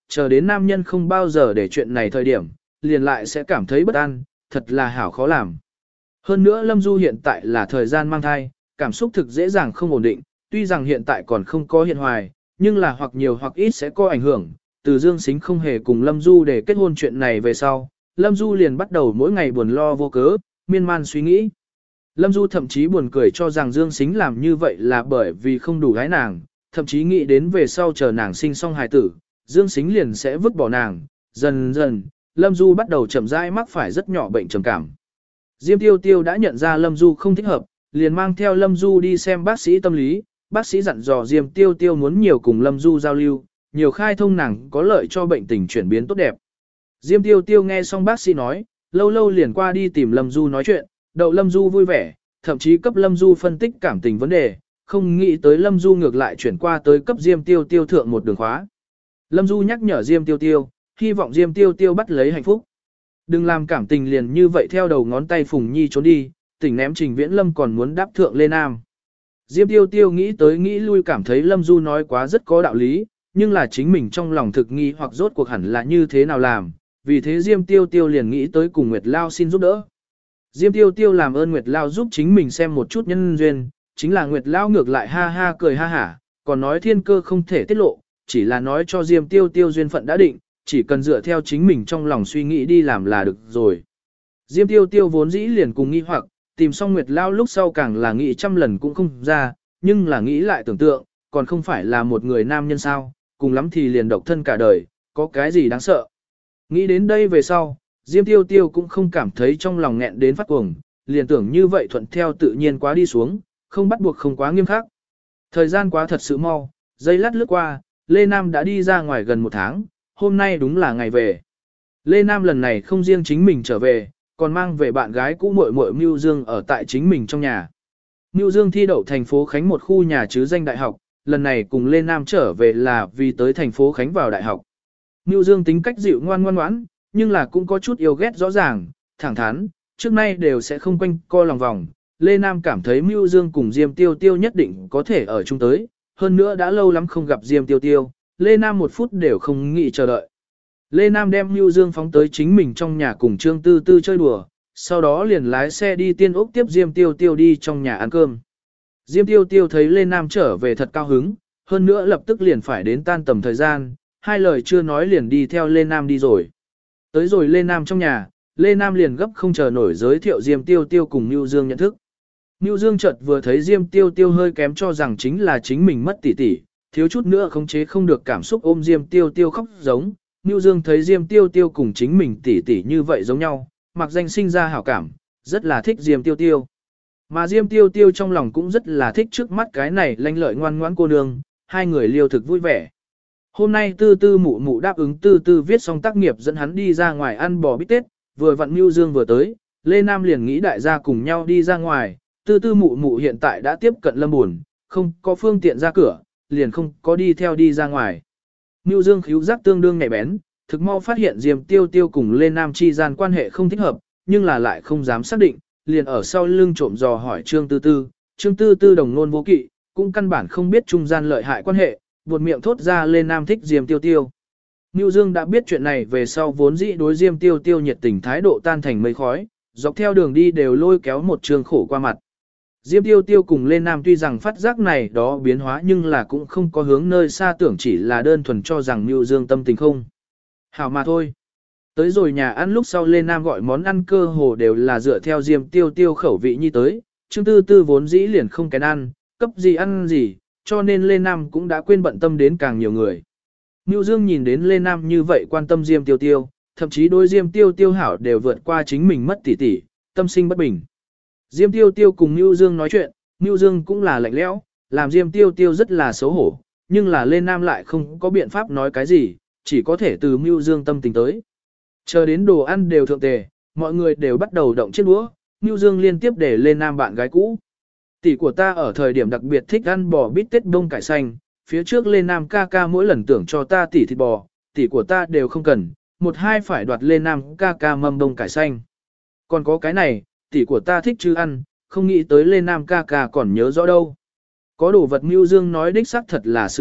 chờ đến nam nhân không bao giờ để chuyện này thời điểm, liền lại sẽ cảm thấy bất an, thật là hảo khó làm. Hơn nữa Lâm Du hiện tại là thời gian mang thai, cảm xúc thực dễ dàng không ổn định, tuy rằng hiện tại còn không có hiện hoài, nhưng là hoặc nhiều hoặc ít sẽ có ảnh hưởng. Từ Dương Sính không hề cùng Lâm Du để kết hôn chuyện này về sau, Lâm Du liền bắt đầu mỗi ngày buồn lo vô cớ, miên man suy nghĩ. Lâm Du thậm chí buồn cười cho rằng Dương Sính làm như vậy là bởi vì không đủ gái nàng, thậm chí nghĩ đến về sau chờ nàng sinh xong hài tử, Dương Sính liền sẽ vứt bỏ nàng. Dần dần, Lâm Du bắt đầu chậm rãi mắc phải rất nhỏ bệnh trầm cảm. Diêm Tiêu Tiêu đã nhận ra Lâm Du không thích hợp, liền mang theo Lâm Du đi xem bác sĩ tâm lý. Bác sĩ dặn dò Diêm Tiêu Tiêu muốn nhiều cùng Lâm Du giao lưu, nhiều khai thông nàng có lợi cho bệnh tình chuyển biến tốt đẹp. Diêm Tiêu Tiêu nghe xong bác sĩ nói, lâu lâu liền qua đi tìm Lâm Du nói chuyện, đậu Lâm Du vui vẻ, thậm chí cấp Lâm Du phân tích cảm tình vấn đề, không nghĩ tới Lâm Du ngược lại chuyển qua tới cấp Diêm Tiêu Tiêu thượng một đường khóa. Lâm Du nhắc nhở Diêm Tiêu Tiêu, hy vọng Diêm Tiêu Tiêu bắt lấy hạnh phúc. Đừng làm cảm tình liền như vậy theo đầu ngón tay Phùng Nhi trốn đi, tỉnh ném Trình Viễn Lâm còn muốn đáp thượng Lê Nam. Diêm Tiêu Tiêu nghĩ tới nghĩ lui cảm thấy Lâm Du nói quá rất có đạo lý, nhưng là chính mình trong lòng thực nghi hoặc rốt cuộc hẳn là như thế nào làm, vì thế Diêm Tiêu Tiêu liền nghĩ tới cùng Nguyệt Lao xin giúp đỡ. Diêm Tiêu Tiêu làm ơn Nguyệt Lao giúp chính mình xem một chút nhân duyên, chính là Nguyệt Lao ngược lại ha ha cười ha hả, còn nói thiên cơ không thể tiết lộ, chỉ là nói cho Diêm Tiêu Tiêu duyên phận đã định, chỉ cần dựa theo chính mình trong lòng suy nghĩ đi làm là được rồi. Diêm Tiêu Tiêu vốn dĩ liền cùng nghi hoặc, tìm xong Nguyệt Lao lúc sau càng là nghĩ trăm lần cũng không ra, nhưng là nghĩ lại tưởng tượng, còn không phải là một người nam nhân sao, cùng lắm thì liền độc thân cả đời, có cái gì đáng sợ. Nghĩ đến đây về sau, Diêm Tiêu Tiêu cũng không cảm thấy trong lòng nghẹn đến phát cuồng, liền tưởng như vậy thuận theo tự nhiên quá đi xuống, không bắt buộc không quá nghiêm khắc. Thời gian quá thật sự mau, giây lát lướt qua, Lê Nam đã đi ra ngoài gần một tháng, hôm nay đúng là ngày về. Lê Nam lần này không riêng chính mình trở về, còn mang về bạn gái cũ muội muội Mưu Dương ở tại chính mình trong nhà. Mưu Dương thi đậu thành phố Khánh một khu nhà chứ danh đại học, lần này cùng Lê Nam trở về là vì tới thành phố Khánh vào đại học. Mưu Dương tính cách dịu ngoan ngoan ngoãn, nhưng là cũng có chút yêu ghét rõ ràng, thẳng thắn, trước nay đều sẽ không quanh co lòng vòng. Lê Nam cảm thấy Mưu Dương cùng Diêm Tiêu Tiêu nhất định có thể ở chung tới, hơn nữa đã lâu lắm không gặp Diêm Tiêu Tiêu, Lê Nam một phút đều không nghĩ chờ đợi. Lê Nam đem Mưu Dương phóng tới chính mình trong nhà cùng Trương Tư Tư chơi đùa, sau đó liền lái xe đi Tiên Úc tiếp Diêm Tiêu Tiêu đi trong nhà ăn cơm. Diêm Tiêu Tiêu thấy Lê Nam trở về thật cao hứng, hơn nữa lập tức liền phải đến tan tầm thời gian, hai lời chưa nói liền đi theo Lê Nam đi rồi. Tới rồi Lê Nam trong nhà, Lê Nam liền gấp không chờ nổi giới thiệu Diêm Tiêu Tiêu cùng Mưu Dương nhận thức. Mưu Dương chợt vừa thấy Diêm Tiêu Tiêu hơi kém cho rằng chính là chính mình mất tỷ tỷ, thiếu chút nữa khống chế không được cảm xúc ôm Diêm Tiêu Tiêu khóc giống. Mưu Dương thấy Diêm Tiêu Tiêu cùng chính mình tỷ tỷ như vậy giống nhau, mặc danh sinh ra hảo cảm, rất là thích Diêm Tiêu Tiêu. Mà Diêm Tiêu Tiêu trong lòng cũng rất là thích trước mắt cái này lanh lợi ngoan ngoãn cô nương, hai người liêu thực vui vẻ. Hôm nay Tư Tư mụ mụ đáp ứng Tư Tư viết xong tác nghiệp dẫn hắn đi ra ngoài ăn bò bít tết, vừa vặn Mưu Dương vừa tới, Lê Nam liền nghĩ đại gia cùng nhau đi ra ngoài, Tư Tư mụ mụ hiện tại đã tiếp cận Lâm Buồn, không có phương tiện ra cửa, liền không có đi theo đi ra ngoài. Mưu Dương khíu giác tương đương nhạy bén, thực mau phát hiện Diêm Tiêu Tiêu cùng Lê Nam chi gian quan hệ không thích hợp, nhưng là lại không dám xác định, liền ở sau lưng trộm dò hỏi Trương Tư Tư. Trương Tư Tư đồng nôn vô kỵ, cũng căn bản không biết trung gian lợi hại quan hệ, buột miệng thốt ra Lê Nam thích Diêm Tiêu Tiêu. Mưu Dương đã biết chuyện này về sau vốn dĩ đối Diêm Tiêu Tiêu nhiệt tình thái độ tan thành mây khói, dọc theo đường đi đều lôi kéo một trường khổ qua mặt. Diêm Tiêu Tiêu cùng Lê Nam tuy rằng phát giác này đó biến hóa nhưng là cũng không có hướng nơi xa tưởng chỉ là đơn thuần cho rằng Mưu Dương tâm tình không hảo mà thôi. Tới rồi nhà ăn lúc sau Lê Nam gọi món ăn cơ hồ đều là dựa theo Diêm Tiêu Tiêu khẩu vị như tới, Trương Tư Tư vốn dĩ liền không kén ăn, cấp gì ăn gì, cho nên Lê Nam cũng đã quên bận tâm đến càng nhiều người. Mưu Dương nhìn đến Lê Nam như vậy quan tâm Diêm Tiêu Tiêu, thậm chí đối Diêm Tiêu Tiêu hảo đều vượt qua chính mình mất tỷ tỷ, tâm sinh bất bình. Diêm Tiêu Tiêu cùng Mưu Dương nói chuyện, Mưu Dương cũng là lạnh lẽo, làm Diêm Tiêu Tiêu rất là xấu hổ, nhưng là Lê Nam lại không có biện pháp nói cái gì, chỉ có thể từ Mưu Dương tâm tình tới. Chờ đến đồ ăn đều thượng tề, mọi người đều bắt đầu động chiếc đũa, Mưu Dương liên tiếp để Lê Nam bạn gái cũ. Tỷ của ta ở thời điểm đặc biệt thích ăn bò bít tết đông cải xanh, phía trước Lê Nam ca ca mỗi lần tưởng cho ta tỷ thịt bò, tỷ của ta đều không cần, một hai phải đoạt Lê Nam ca ca mâm đông cải xanh. Còn có cái này, tỷ của ta thích chứ ăn, không nghĩ tới Lê Nam ca ca còn nhớ rõ đâu. Có đồ vật Mưu Dương nói đích xác thật là sự thật,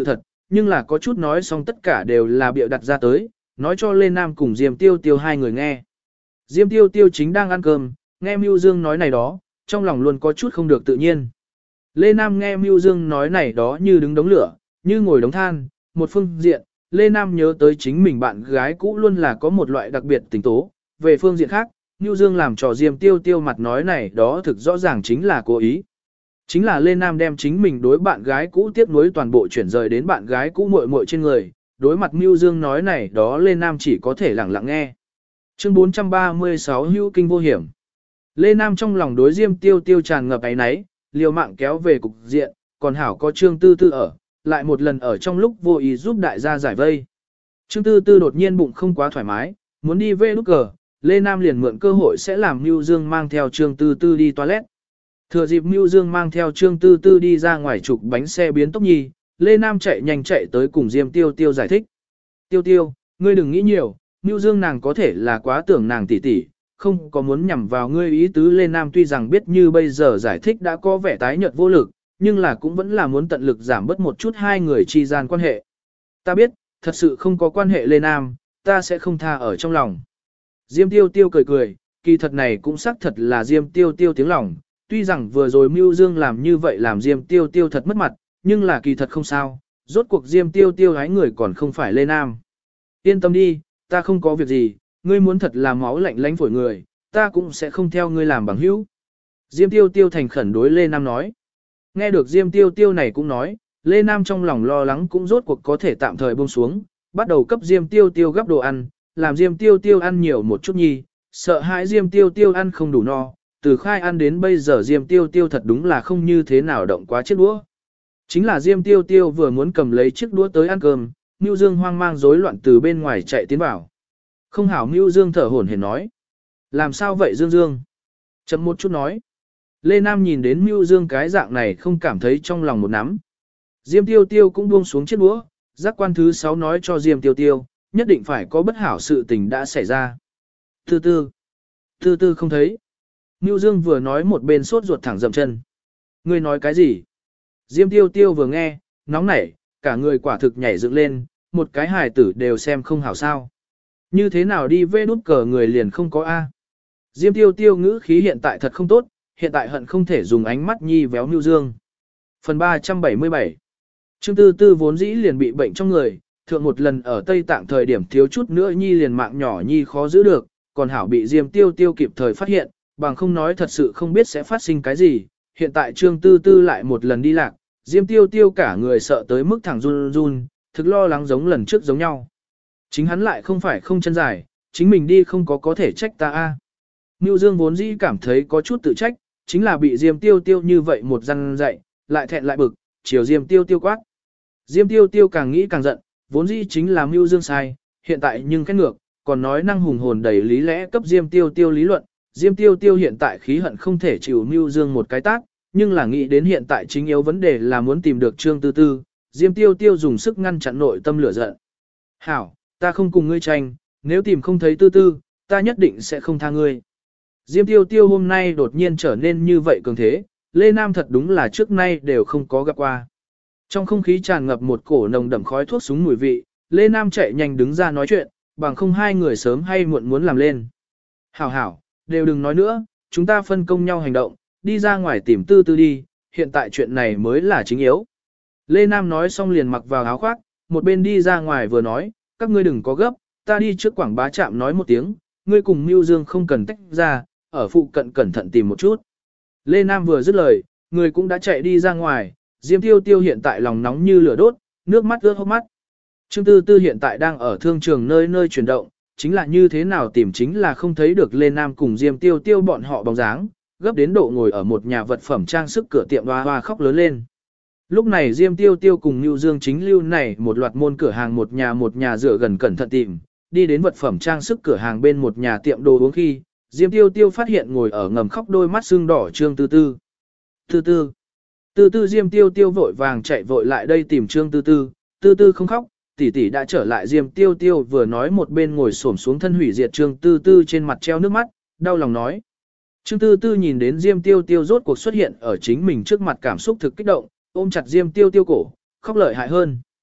nhưng là có chút nói xong tất cả đều là bịa đặt ra tới, nói cho Lê Nam cùng Diêm Tiêu Tiêu hai người nghe. Diêm Tiêu Tiêu chính đang ăn cơm, nghe Mưu Dương nói này đó, trong lòng luôn có chút không được tự nhiên. Lê Nam nghe Mưu Dương nói này đó như đứng đống lửa, như ngồi đống than, một phương diện, Lê Nam nhớ tới chính mình bạn gái cũ luôn là có một loại đặc biệt tình tố, về phương diện khác, Mưu Dương làm trò Diêm Tiêu Tiêu mặt nói này đó thực rõ ràng chính là cố ý. Chính là Lê Nam đem chính mình đối bạn gái cũ tiếp nối toàn bộ chuyển rời đến bạn gái cũ muội muội trên người, đối mặt Mưu Dương nói này đó Lê Nam chỉ có thể lặng lặng nghe. Chương 436 hữu kinh vô hiểm. Lê Nam trong lòng đối Diêm Tiêu Tiêu tràn ngập áy náy, liều mạng kéo về cục diện, còn hảo có Trương Tư Tư ở, lại một lần ở trong lúc vô ý giúp đại gia giải vây. Trương Tư Tư đột nhiên bụng không quá thoải mái, muốn đi về nút cờ, Lê Nam liền mượn cơ hội sẽ làm Mưu Dương mang theo Trương Tư Tư đi toilet. Thừa dịp Mưu Dương mang theo Trương Tư Tư đi ra ngoài trục bánh xe biến tốc nhi, Lê Nam chạy nhanh chạy tới cùng Diêm Tiêu Tiêu giải thích. Tiêu Tiêu, ngươi đừng nghĩ nhiều, Mưu Dương nàng có thể là quá tưởng nàng tỷ tỷ, không có muốn nhằm vào ngươi ý tứ. Lê Nam tuy rằng biết như bây giờ giải thích đã có vẻ tái nhợt vô lực, nhưng là cũng vẫn là muốn tận lực giảm bớt một chút hai người chi gian quan hệ. Ta biết, thật sự không có quan hệ Lê Nam, ta sẽ không tha ở trong lòng. Diêm Tiêu Tiêu cười cười, kỳ thật này cũng xác thật là Diêm Tiêu Tiêu tiếng lòng, tuy rằng vừa rồi Mưu Dương làm như vậy làm Diêm Tiêu Tiêu thật mất mặt, nhưng là kỳ thật không sao, rốt cuộc Diêm Tiêu Tiêu hái người còn không phải Lê Nam. Yên tâm đi, ta không có việc gì, ngươi muốn thật là máu lạnh lánh phổi người, ta cũng sẽ không theo ngươi làm bằng hữu. Diêm Tiêu Tiêu thành khẩn đối Lê Nam nói. Nghe được Diêm Tiêu Tiêu này cũng nói, Lê Nam trong lòng lo lắng cũng rốt cuộc có thể tạm thời buông xuống, bắt đầu cấp Diêm Tiêu Tiêu gắp đồ ăn, làm Diêm Tiêu Tiêu ăn nhiều một chút nhi, sợ hãi Diêm Tiêu Tiêu ăn không đủ no, từ khai ăn đến bây giờ Diêm Tiêu Tiêu thật đúng là không như thế nào động quá chiếc đũa. Chính là Diêm Tiêu Tiêu vừa muốn cầm lấy chiếc đũa tới ăn cơm, Mưu Dương hoang mang rối loạn từ bên ngoài chạy tiến vào. Không hảo. Mưu Dương thở hổn hển nói. Làm sao vậy Dương Dương? Chậm một chút nói. Lê Nam nhìn đến Mưu Dương cái dạng này không cảm thấy trong lòng một nắm. Diêm Tiêu Tiêu cũng buông xuống chiếc đũa, giác quan thứ 6 nói cho Diêm Tiêu Tiêu, nhất định phải có bất hảo sự tình đã xảy ra. Tư tư không thấy. Mưu Dương vừa nói một bên sốt ruột thẳng dậm chân. Ngươi nói cái gì? Diêm Tiêu Tiêu vừa nghe, nóng nảy, cả người quả thực nhảy dựng lên, một cái hài tử đều xem không hảo sao. Như thế nào đi vê nút cờ người liền không có A. Diêm Tiêu Tiêu ngữ khí hiện tại thật không tốt, hiện tại hận không thể dùng ánh mắt nhi véo Mưu Dương. Phần 377 Trương Tư Tư vốn dĩ liền bị bệnh trong người, thượng một lần ở Tây Tạng thời điểm thiếu chút nữa nhi liền mạng nhỏ nhi khó giữ được, còn hảo bị Diêm Tiêu Tiêu kịp thời phát hiện, bằng không nói thật sự không biết sẽ phát sinh cái gì. Hiện tại Trương Tư Tư lại một lần đi lạc, Diêm Tiêu Tiêu cả người sợ tới mức thẳng run run, thực lo lắng giống lần trước giống nhau. Chính hắn lại không phải không chân dài, chính mình đi không có thể trách ta a. Mưu Dương vốn dĩ cảm thấy có chút tự trách, chính là bị Diêm Tiêu Tiêu như vậy một răn dạy, lại thẹn lại bực, chiều Diêm Tiêu Tiêu quát. Diêm Tiêu Tiêu càng nghĩ càng giận, vốn dĩ chính là Mưu Dương sai, hiện tại nhưng khét ngược, còn nói năng hùng hồn đầy lý lẽ cấp Diêm Tiêu Tiêu lý luận. Diêm Tiêu Tiêu hiện tại khí hận không thể chịu Mưu Dương một cái tát, nhưng là nghĩ đến hiện tại chính yếu vấn đề là muốn tìm được Trương Tư Tư, Diêm Tiêu Tiêu dùng sức ngăn chặn nội tâm lửa giận. Hảo, ta không cùng ngươi tranh, nếu tìm không thấy Tư Tư, ta nhất định sẽ không tha ngươi. Diêm Tiêu Tiêu hôm nay đột nhiên trở nên như vậy cường thế, Lê Nam thật đúng là trước nay đều không có gặp qua. Trong không khí tràn ngập một cổ nồng đậm khói thuốc súng mùi vị, Lê Nam chạy nhanh đứng ra nói chuyện, bằng không hai người sớm hay muộn muốn làm lên. Hảo hảo, đều đừng nói nữa, chúng ta phân công nhau hành động, đi ra ngoài tìm Tư Tư đi, hiện tại chuyện này mới là chính yếu. Lê Nam nói xong liền mặc vào áo khoác, một bên đi ra ngoài vừa nói, các ngươi đừng có gấp, ta đi trước Quảng Bá Trạm nói một tiếng, ngươi cùng Mưu Dương không cần tách ra, ở phụ cận cẩn thận tìm một chút. Lê Nam vừa dứt lời, người cũng đã chạy đi ra ngoài, Diêm Tiêu Tiêu hiện tại lòng nóng như lửa đốt, nước mắt ướt hốc mắt. Trương Tư Tư hiện tại đang ở thương trường nơi nơi chuyển động, chính là như thế nào tìm chính là không thấy được Lê Nam cùng Diêm Tiêu Tiêu bọn họ bóng dáng, gấp đến độ ngồi ở một nhà vật phẩm trang sức cửa tiệm hoa hoa khóc lớn lên. Lúc này Diêm Tiêu Tiêu cùng Nưu Dương chính lưu này một loạt môn cửa hàng một nhà dựa gần cẩn thận tìm, đi đến vật phẩm trang sức cửa hàng bên một nhà tiệm đồ uống khi, Diêm Tiêu Tiêu phát hiện ngồi ở ngầm khóc đôi mắt sưng đỏ Trương Tư Tư. Tư Tư Diêm Tiêu Tiêu vội vàng chạy vội lại đây tìm Trương Tư Tư, Tư Tư không khóc, tỷ tỷ đã trở lại. Diêm Tiêu Tiêu vừa nói một bên ngồi xổm xuống thân hủy diệt Trương Tư Tư trên mặt treo nước mắt, đau lòng nói. Trương Tư Tư nhìn đến Diêm Tiêu Tiêu rốt cuộc xuất hiện ở chính mình trước mặt cảm xúc thực kích động, ôm chặt Diêm Tiêu Tiêu cổ, khóc lợi hại hơn.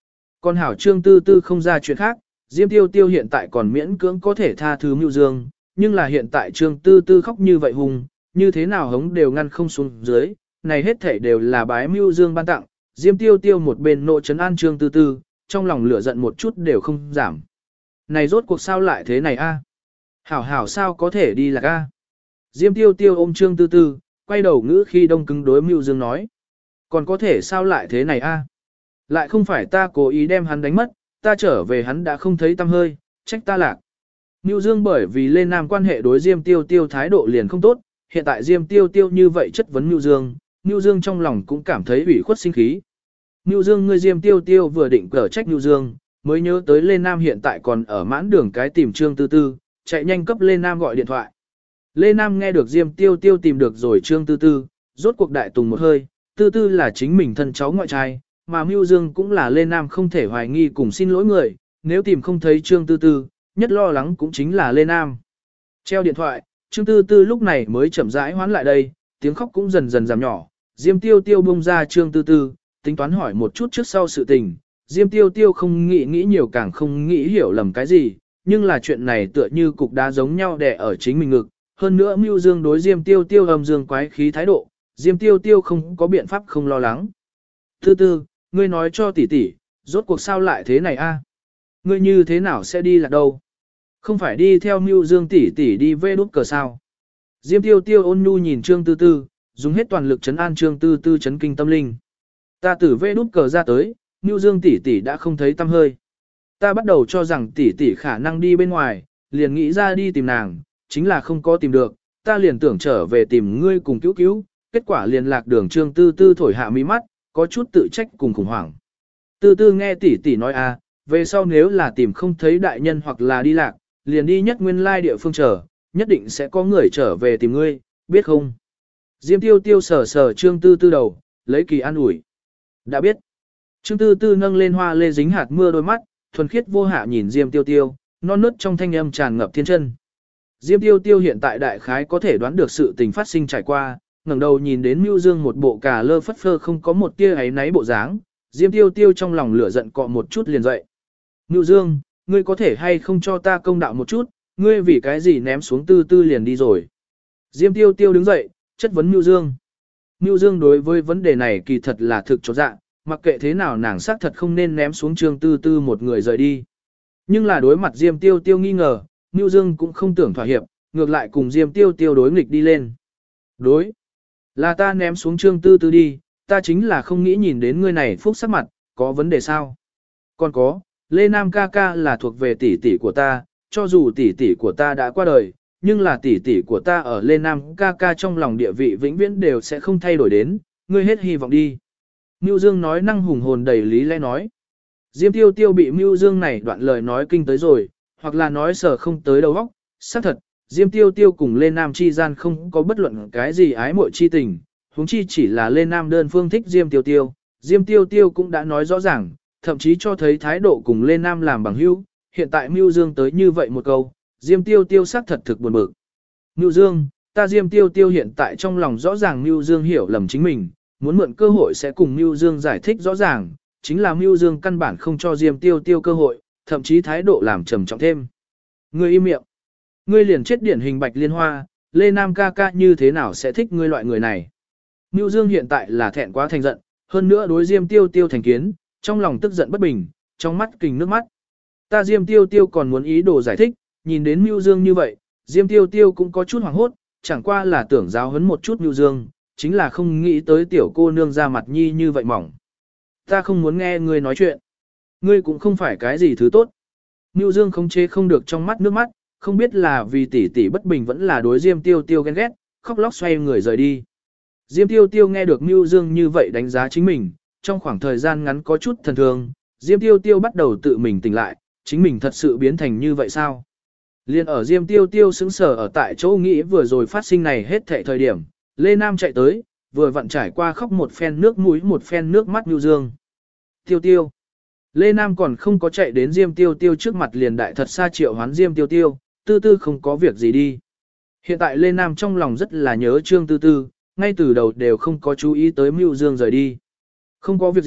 Còn hảo Trương Tư Tư không ra chuyện khác, Diêm Tiêu Tiêu hiện tại còn miễn cưỡng có thể tha thứ Mưu Dương, nhưng là hiện tại Trương Tư Tư khóc như vậy hùng, như thế nào hống đều ngăn không xuống dưới, này hết thảy đều là bái Mưu Dương ban tặng, Diêm Tiêu Tiêu một bên nội trấn an Trương Tư Tư, trong lòng lửa giận một chút đều không giảm. Này rốt cuộc sao lại thế này a? Hảo hảo sao có thể đi lạc a? Diêm Tiêu Tiêu ôm Trương Tư Tư, quay đầu ngữ khi đông cứng đối Mưu Dương nói. Còn có thể sao lại thế này a? Lại không phải ta cố ý đem hắn đánh mất, ta trở về hắn đã không thấy tâm hơi, trách ta lạc. Mưu Dương bởi vì lên nam quan hệ đối Diêm Tiêu Tiêu thái độ liền không tốt, hiện tại Diêm Tiêu Tiêu như vậy chất vấn Mưu Dương trong lòng cũng cảm thấy ủy khuất sinh khí. Mưu Dương ngươi Diêm Tiêu Tiêu vừa định cở trách Mưu Dương, mới nhớ tới Lê Nam hiện tại còn ở mãn đường cái tìm Trương Tư Tư, chạy nhanh cấp Lê Nam gọi điện thoại. Lê Nam nghe được Diêm Tiêu Tiêu tìm được rồi Trương Tư Tư, rốt cuộc đại tùng một hơi, Tư Tư là chính mình thân cháu ngoại trai, mà Mưu Dương cũng là Lê Nam không thể hoài nghi cùng xin lỗi người, nếu tìm không thấy Trương Tư Tư, nhất lo lắng cũng chính là Lê Nam. Treo điện thoại, Trương Tư Tư lúc này mới chậm rãi hoán lại đây, tiếng khóc cũng dần dần giảm nhỏ, Diêm Tiêu Tiêu bông ra Trương Tư Tư, tính toán hỏi một chút trước sau sự tình, Diêm Tiêu Tiêu không nghĩ nhiều càng không nghĩ hiểu lầm cái gì, nhưng là chuyện này tựa như cục đá giống nhau đè ở chính mình ngực, hơn nữa Mưu Dương đối Diêm Tiêu Tiêu âm dương quái khí thái độ, Diêm Tiêu Tiêu không có biện pháp không lo lắng. Tư Tư, ngươi nói cho tỷ tỷ, rốt cuộc sao lại thế này a? Ngươi như thế nào sẽ đi lạc đâu? Không phải đi theo Mưu Dương tỷ tỷ đi về đút cờ sao? Diêm Tiêu Tiêu ôn nhu nhìn Trương Tư Tư, dùng hết toàn lực trấn an Trương Tư Tư chấn kinh tâm linh. Ta từ về đút cờ ra tới, Mưu Dương tỷ tỷ đã không thấy tâm hơi. Ta bắt đầu cho rằng tỷ tỷ khả năng đi bên ngoài, liền nghĩ ra đi tìm nàng, chính là không có tìm được, ta liền tưởng trở về tìm ngươi cùng cứu cứu, kết quả liền lạc đường. Trương Tư Tư thổi hạ mí mắt, có chút tự trách cùng khủng hoảng. Tư Tư nghe tỷ tỷ nói về sau nếu là tìm không thấy đại nhân hoặc là đi lạc, liền đi nhất nguyên lai địa phương chờ, nhất định sẽ có người trở về tìm ngươi, biết không? Diêm Tiêu Tiêu sờ sờ Trương Tư Tư đầu, lấy kỳ an ủi. Đã biết. Trương Tư Tư nâng lên hoa lê dính hạt mưa đôi mắt, thuần khiết vô hạ nhìn Diêm Tiêu Tiêu, non nớt trong thanh âm tràn ngập thiên chân. Diêm Tiêu Tiêu hiện tại đại khái có thể đoán được sự tình phát sinh trải qua, ngẩng đầu nhìn đến Mưu Dương một bộ cà lơ phất phơ không có một tia ấy náy bộ dáng, Diêm Tiêu Tiêu trong lòng lửa giận cọ một chút liền dậy. Mưu Dương, ngươi có thể hay không cho ta công đạo một chút, ngươi vì cái gì ném xuống Tư Tư liền đi rồi. Diêm Tiêu Tiêu đứng dậy, chất vấn Mưu Dương. Mưu Dương đối với vấn đề này kỳ thật là thực chột dạ, mặc kệ thế nào nàng xác thật không nên ném xuống Trương Tư Tư một người rời đi. Nhưng là đối mặt Diêm Tiêu Tiêu nghi ngờ, Mưu Dương cũng không tưởng thỏa hiệp, ngược lại cùng Diêm Tiêu Tiêu đối nghịch đi lên. Đối, là ta ném xuống Trương Tư Tư đi, ta chính là không nghĩ nhìn đến ngươi này phúc sắc mặt, có vấn đề sao? Còn có, Lê Nam ca ca là thuộc về tỷ tỷ của ta, cho dù tỷ tỷ của ta đã qua đời, nhưng là tỷ tỷ của ta ở Lê Nam ca ca trong lòng địa vị vĩnh viễn đều sẽ không thay đổi đến, ngươi hết hy vọng đi. Mưu Dương nói năng hùng hồn đầy lý lẽ nói. Diêm Tiêu Tiêu bị Mưu Dương này đoạn lời nói kinh tới rồi, hoặc là nói sở không tới đầu óc. Xác thật, Diêm Tiêu Tiêu cùng Lê Nam chi gian không có bất luận cái gì ái muội chi tình, huống chi chỉ là Lê Nam đơn phương thích Diêm Tiêu Tiêu. Diêm Tiêu Tiêu cũng đã nói rõ ràng, thậm chí cho thấy thái độ cùng Lê Nam làm bằng hữu. Hiện tại Mưu Dương tới như vậy một câu, Diêm Tiêu Tiêu xác thật thực buồn bực. Mưu Dương, ta Diêm Tiêu Tiêu hiện tại trong lòng rõ ràng Mưu Dương hiểu lầm chính mình, muốn mượn cơ hội sẽ cùng Mưu Dương giải thích rõ ràng, chính là Mưu Dương căn bản không cho Diêm Tiêu Tiêu cơ hội, thậm chí thái độ làm trầm trọng thêm. Ngươi im miệng. Ngươi liền chết điển hình Bạch Liên Hoa, Lê Nam ca ca như thế nào sẽ thích ngươi loại người này. Mưu Dương hiện tại là thẹn quá thành giận, hơn nữa đối Diêm Tiêu Tiêu thành kiến, trong lòng tức giận bất bình, trong mắt kình nước mắt. Ta Diêm Tiêu Tiêu còn muốn ý đồ giải thích, nhìn đến Mưu Dương như vậy, Diêm Tiêu Tiêu cũng có chút hoảng hốt, chẳng qua là tưởng giáo huấn một chút Mưu Dương, chính là không nghĩ tới tiểu cô nương ra mặt nhi như vậy mỏng. Ta không muốn nghe ngươi nói chuyện. Ngươi cũng không phải cái gì thứ tốt. Mưu Dương khống chế không được trong mắt nước mắt, không biết là vì tỷ tỷ bất bình vẫn là đối Diêm Tiêu Tiêu ghen ghét, khóc lóc xoay người rời đi. Diêm Tiêu Tiêu nghe được Mưu Dương như vậy đánh giá chính mình, trong khoảng thời gian ngắn có chút thần thường, Diêm Tiêu Tiêu bắt đầu tự mình tỉnh lại, chính mình thật sự biến thành như vậy sao? Liên ở Diêm Tiêu Tiêu sững sờ ở tại chỗ nghĩ vừa rồi phát sinh này hết thệ thời điểm, Lê Nam chạy tới, vừa vặn trải qua khóc một phen nước mũi một phen nước mắt Mưu Dương. Tiêu Tiêu. Lê Nam còn không có chạy đến Diêm Tiêu Tiêu trước mặt liền đại thật xa triệu hoán Diêm Tiêu Tiêu, Tư Tư không có việc gì đi. Hiện tại Lê Nam trong lòng rất là nhớ Trương Tư Tư, ngay từ đầu đều không có chú ý tới Mưu Dương rời đi. Không có việc gì,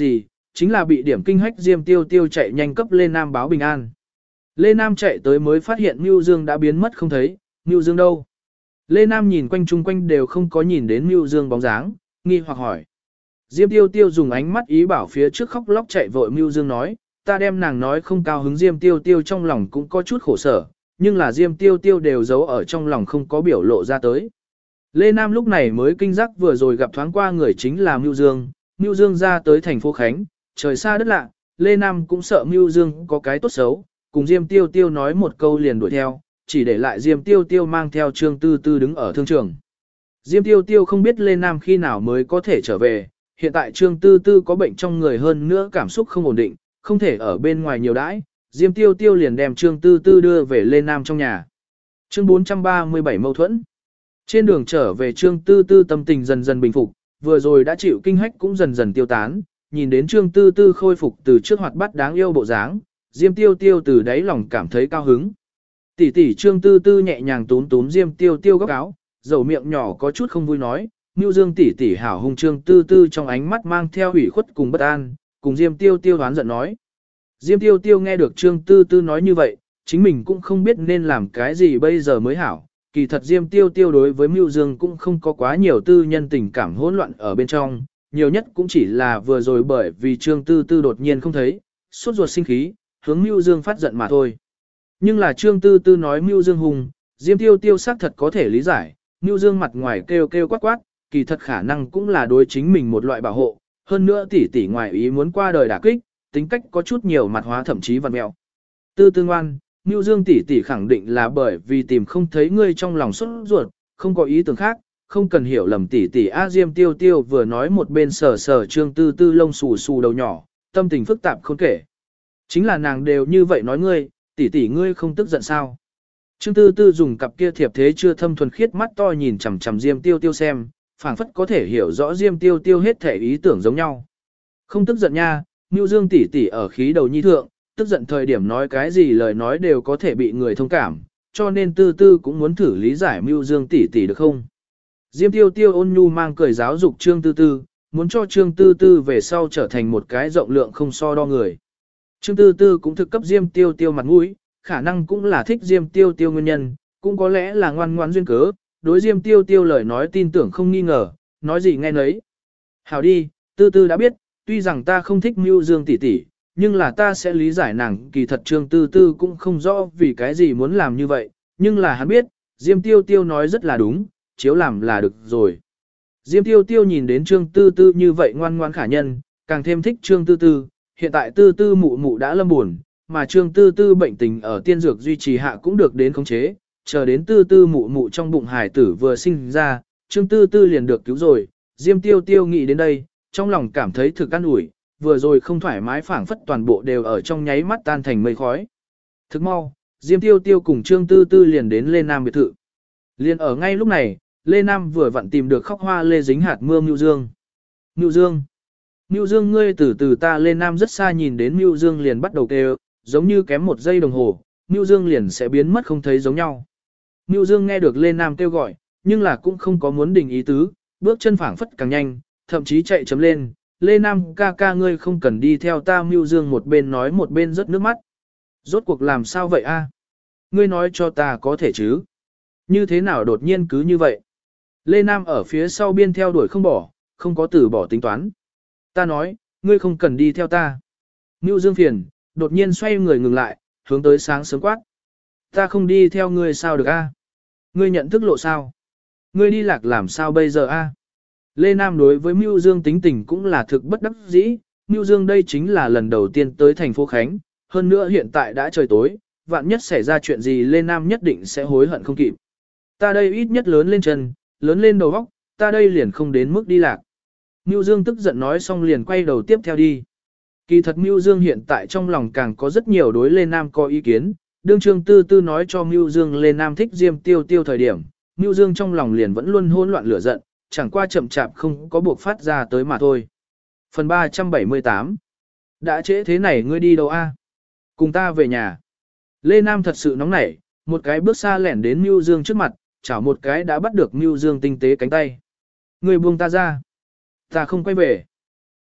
chính là bị điểm kinh hách Diêm Tiêu Tiêu chạy nhanh cấp Lê Nam báo bình an. Lê Nam chạy tới mới phát hiện Mưu Dương đã biến mất không thấy, Mưu Dương đâu? Lê Nam nhìn quanh chung quanh đều không có nhìn đến Mưu Dương bóng dáng, nghi hoặc hỏi. Diêm Tiêu Tiêu dùng ánh mắt ý bảo phía trước khóc lóc chạy vội Mưu Dương nói, ta đem nàng nói không cao hứng Diêm Tiêu Tiêu trong lòng cũng có chút khổ sở, nhưng là Diêm Tiêu Tiêu đều giấu ở trong lòng không có biểu lộ ra tới. Lê Nam lúc này mới kinh giác vừa rồi gặp thoáng qua người chính là Mưu Dương, Mưu Dương ra tới thành phố Khánh, trời xa đất lạ, Lê Nam cũng sợ Mưu Dương có cái tốt xấu, cùng Diêm Tiêu Tiêu nói một câu liền đuổi theo, chỉ để lại Diêm Tiêu Tiêu mang theo Trương Tư Tư đứng ở thương trường. Diêm Tiêu Tiêu không biết Lê Nam khi nào mới có thể trở về, hiện tại Trương Tư Tư có bệnh trong người hơn nữa cảm xúc không ổn định, không thể ở bên ngoài nhiều đãi, Diêm Tiêu Tiêu liền đem Trương Tư Tư đưa về Lê Nam trong nhà. Chương 437 mâu thuẫn. Trên đường trở về Trương Tư Tư tâm tình dần dần bình phục, vừa rồi đã chịu kinh hách cũng dần dần tiêu tán, nhìn đến Trương Tư Tư khôi phục từ trước hoạt bát đáng yêu bộ dáng, Diêm Tiêu Tiêu từ đáy lòng cảm thấy cao hứng. Tỷ tỷ Trương Tư Tư nhẹ nhàng túm túm Diêm Tiêu Tiêu góc áo, dầu miệng nhỏ có chút không vui nói, Nưu Dương tỷ tỷ hảo hung. Trương Tư Tư trong ánh mắt mang theo ủy khuất cùng bất an, cùng Diêm Tiêu Tiêu đoán giận nói. Diêm Tiêu Tiêu nghe được Trương Tư Tư nói như vậy, chính mình cũng không biết nên làm cái gì bây giờ mới hảo. Kỳ thật Diêm Tiêu Tiêu đối với Mưu Dương cũng không có quá nhiều tư nhân tình cảm hỗn loạn ở bên trong, nhiều nhất cũng chỉ là vừa rồi bởi vì Trương Tư Tư đột nhiên không thấy, sốt ruột sinh khí, hướng Mưu Dương phát giận mà thôi. Nhưng là Trương Tư Tư nói Mưu Dương hùng, Diêm Tiêu Tiêu xác thật có thể lý giải, Mưu Dương mặt ngoài kêu kêu quát quát, kỳ thật khả năng cũng là đối chính mình một loại bảo hộ, hơn nữa tỷ tỷ ngoài ý muốn qua đời đả kích, tính cách có chút nhiều mặt hóa thậm chí vặn mẹo. Tư Tư ngoan, Nưu Dương tỷ tỷ khẳng định là bởi vì tìm không thấy ngươi trong lòng sốt ruột, không có ý tưởng khác, không cần hiểu lầm tỷ tỷ. A Diêm Tiêu Tiêu vừa nói một bên sờ sờ Trương Tư Tư lông xù xù đầu nhỏ, tâm tình phức tạp không kể. Chính là nàng đều như vậy nói ngươi, tỷ tỷ ngươi không tức giận sao? Trương Tư Tư dùng cặp kia thiệp thế chưa thâm thuần khiết mắt to nhìn chằm chằm Diêm Tiêu Tiêu xem, phảng phất có thể hiểu rõ Diêm Tiêu Tiêu hết thể ý tưởng giống nhau. Không tức giận nha, Nưu Dương tỷ tỷ ở khí đầu nhi thượng, tức giận thời điểm nói cái gì lời nói đều có thể bị người thông cảm, cho nên Tư Tư cũng muốn thử lý giải Nưu Dương tỷ tỷ được không? Diêm Tiêu Tiêu ôn nhu mang cười giáo dục Trương Tư Tư, muốn cho Trương Tư Tư về sau trở thành một cái rộng lượng không so đo người. Trương Tư Tư cũng thực cấp Diêm Tiêu Tiêu mặt mũi, khả năng cũng là thích Diêm Tiêu Tiêu nguyên nhân, cũng có lẽ là ngoan ngoãn duyên cớ, đối Diêm Tiêu Tiêu lời nói tin tưởng không nghi ngờ, nói gì nghe nấy. Hảo đi, Tư Tư đã biết, tuy rằng ta không thích Nưu Dương tỷ tỷ, nhưng là ta sẽ lý giải nàng. Kỳ thật Trương Tư Tư cũng không rõ vì cái gì muốn làm như vậy, nhưng là hắn biết, Diêm Tiêu Tiêu nói rất là đúng, chiếu làm là được rồi. Diêm Tiêu Tiêu nhìn đến Trương Tư Tư như vậy ngoan ngoan khả nhân, càng thêm thích Trương Tư Tư, hiện tại Tư Tư mụ mụ đã lâm buồn, mà Trương Tư Tư bệnh tình ở tiên dược duy trì hạ cũng được đến khống chế, chờ đến Tư Tư mụ mụ trong bụng hải tử vừa sinh ra, Trương Tư Tư liền được cứu rồi. Diêm Tiêu Tiêu nghĩ đến đây, trong lòng cảm thấy thực an ủi, vừa rồi không thoải mái phảng phất toàn bộ đều ở trong nháy mắt tan thành mây khói. Thức mau, Diêm Tiêu Tiêu cùng Trương Tư Tư liền đến Lê Nam biệt thự. Liền ở ngay lúc này, Lê Nam vừa vặn tìm được khóc hoa lê dính hạt mưa Mưu Dương. Mưu Dương! Mưu Dương ngươi từ từ. Ta Lê Nam rất xa nhìn đến Mưu Dương liền bắt đầu kêu, giống như kém một giây đồng hồ, Mưu Dương liền sẽ biến mất không thấy giống nhau. Mưu Dương nghe được Lê Nam kêu gọi, nhưng là cũng không có muốn đình ý tứ, bước chân phảng phất càng nhanh, thậm chí chạy chấm lên. Lê Nam ca ca ngươi không cần đi theo ta. Mưu Dương một bên nói một bên rớt nước mắt. Rốt cuộc làm sao vậy a? Ngươi nói cho ta có thể chứ? Như thế nào đột nhiên cứ như vậy? Lê Nam ở phía sau biên theo đuổi không bỏ, không có từ bỏ tính toán. Ta nói, ngươi không cần đi theo ta. Mưu Dương phiền, đột nhiên xoay người ngừng lại, hướng tới sáng sớm quát. Ta không đi theo ngươi sao được a? Ngươi nhận thức lộ sao? Ngươi đi lạc làm sao bây giờ a? Lê Nam đối với Mưu Dương tính tình cũng là thực bất đắc dĩ. Mưu Dương đây chính là lần đầu tiên tới thành phố Khánh, hơn nữa hiện tại đã trời tối, vạn nhất xảy ra chuyện gì Lê Nam nhất định sẽ hối hận không kịp. Ta đây ít nhất lớn lên chân, lớn lên đầu óc, ta đây liền không đến mức đi lạc. Mưu Dương tức giận nói xong liền quay đầu tiếp theo đi. Kỳ thật Mưu Dương hiện tại trong lòng càng có rất nhiều đối Lê Nam có ý kiến, đương Trương Tư Tư nói cho Mưu Dương Lê Nam thích Diêm Tiêu Tiêu thời điểm, Mưu Dương trong lòng liền vẫn luôn hỗn loạn lửa giận, chẳng qua chậm chạp không có buộc phát ra tới mà thôi. Phần 378 Đã trễ thế này ngươi đi đâu a? Cùng ta về nhà. Lê Nam thật sự nóng nảy, một cái bước xa lẻn đến Mưu Dương trước mặt, chảo một cái đã bắt được Mưu Dương tinh tế cánh tay. Ngươi buông ta ra. Ta không quay về.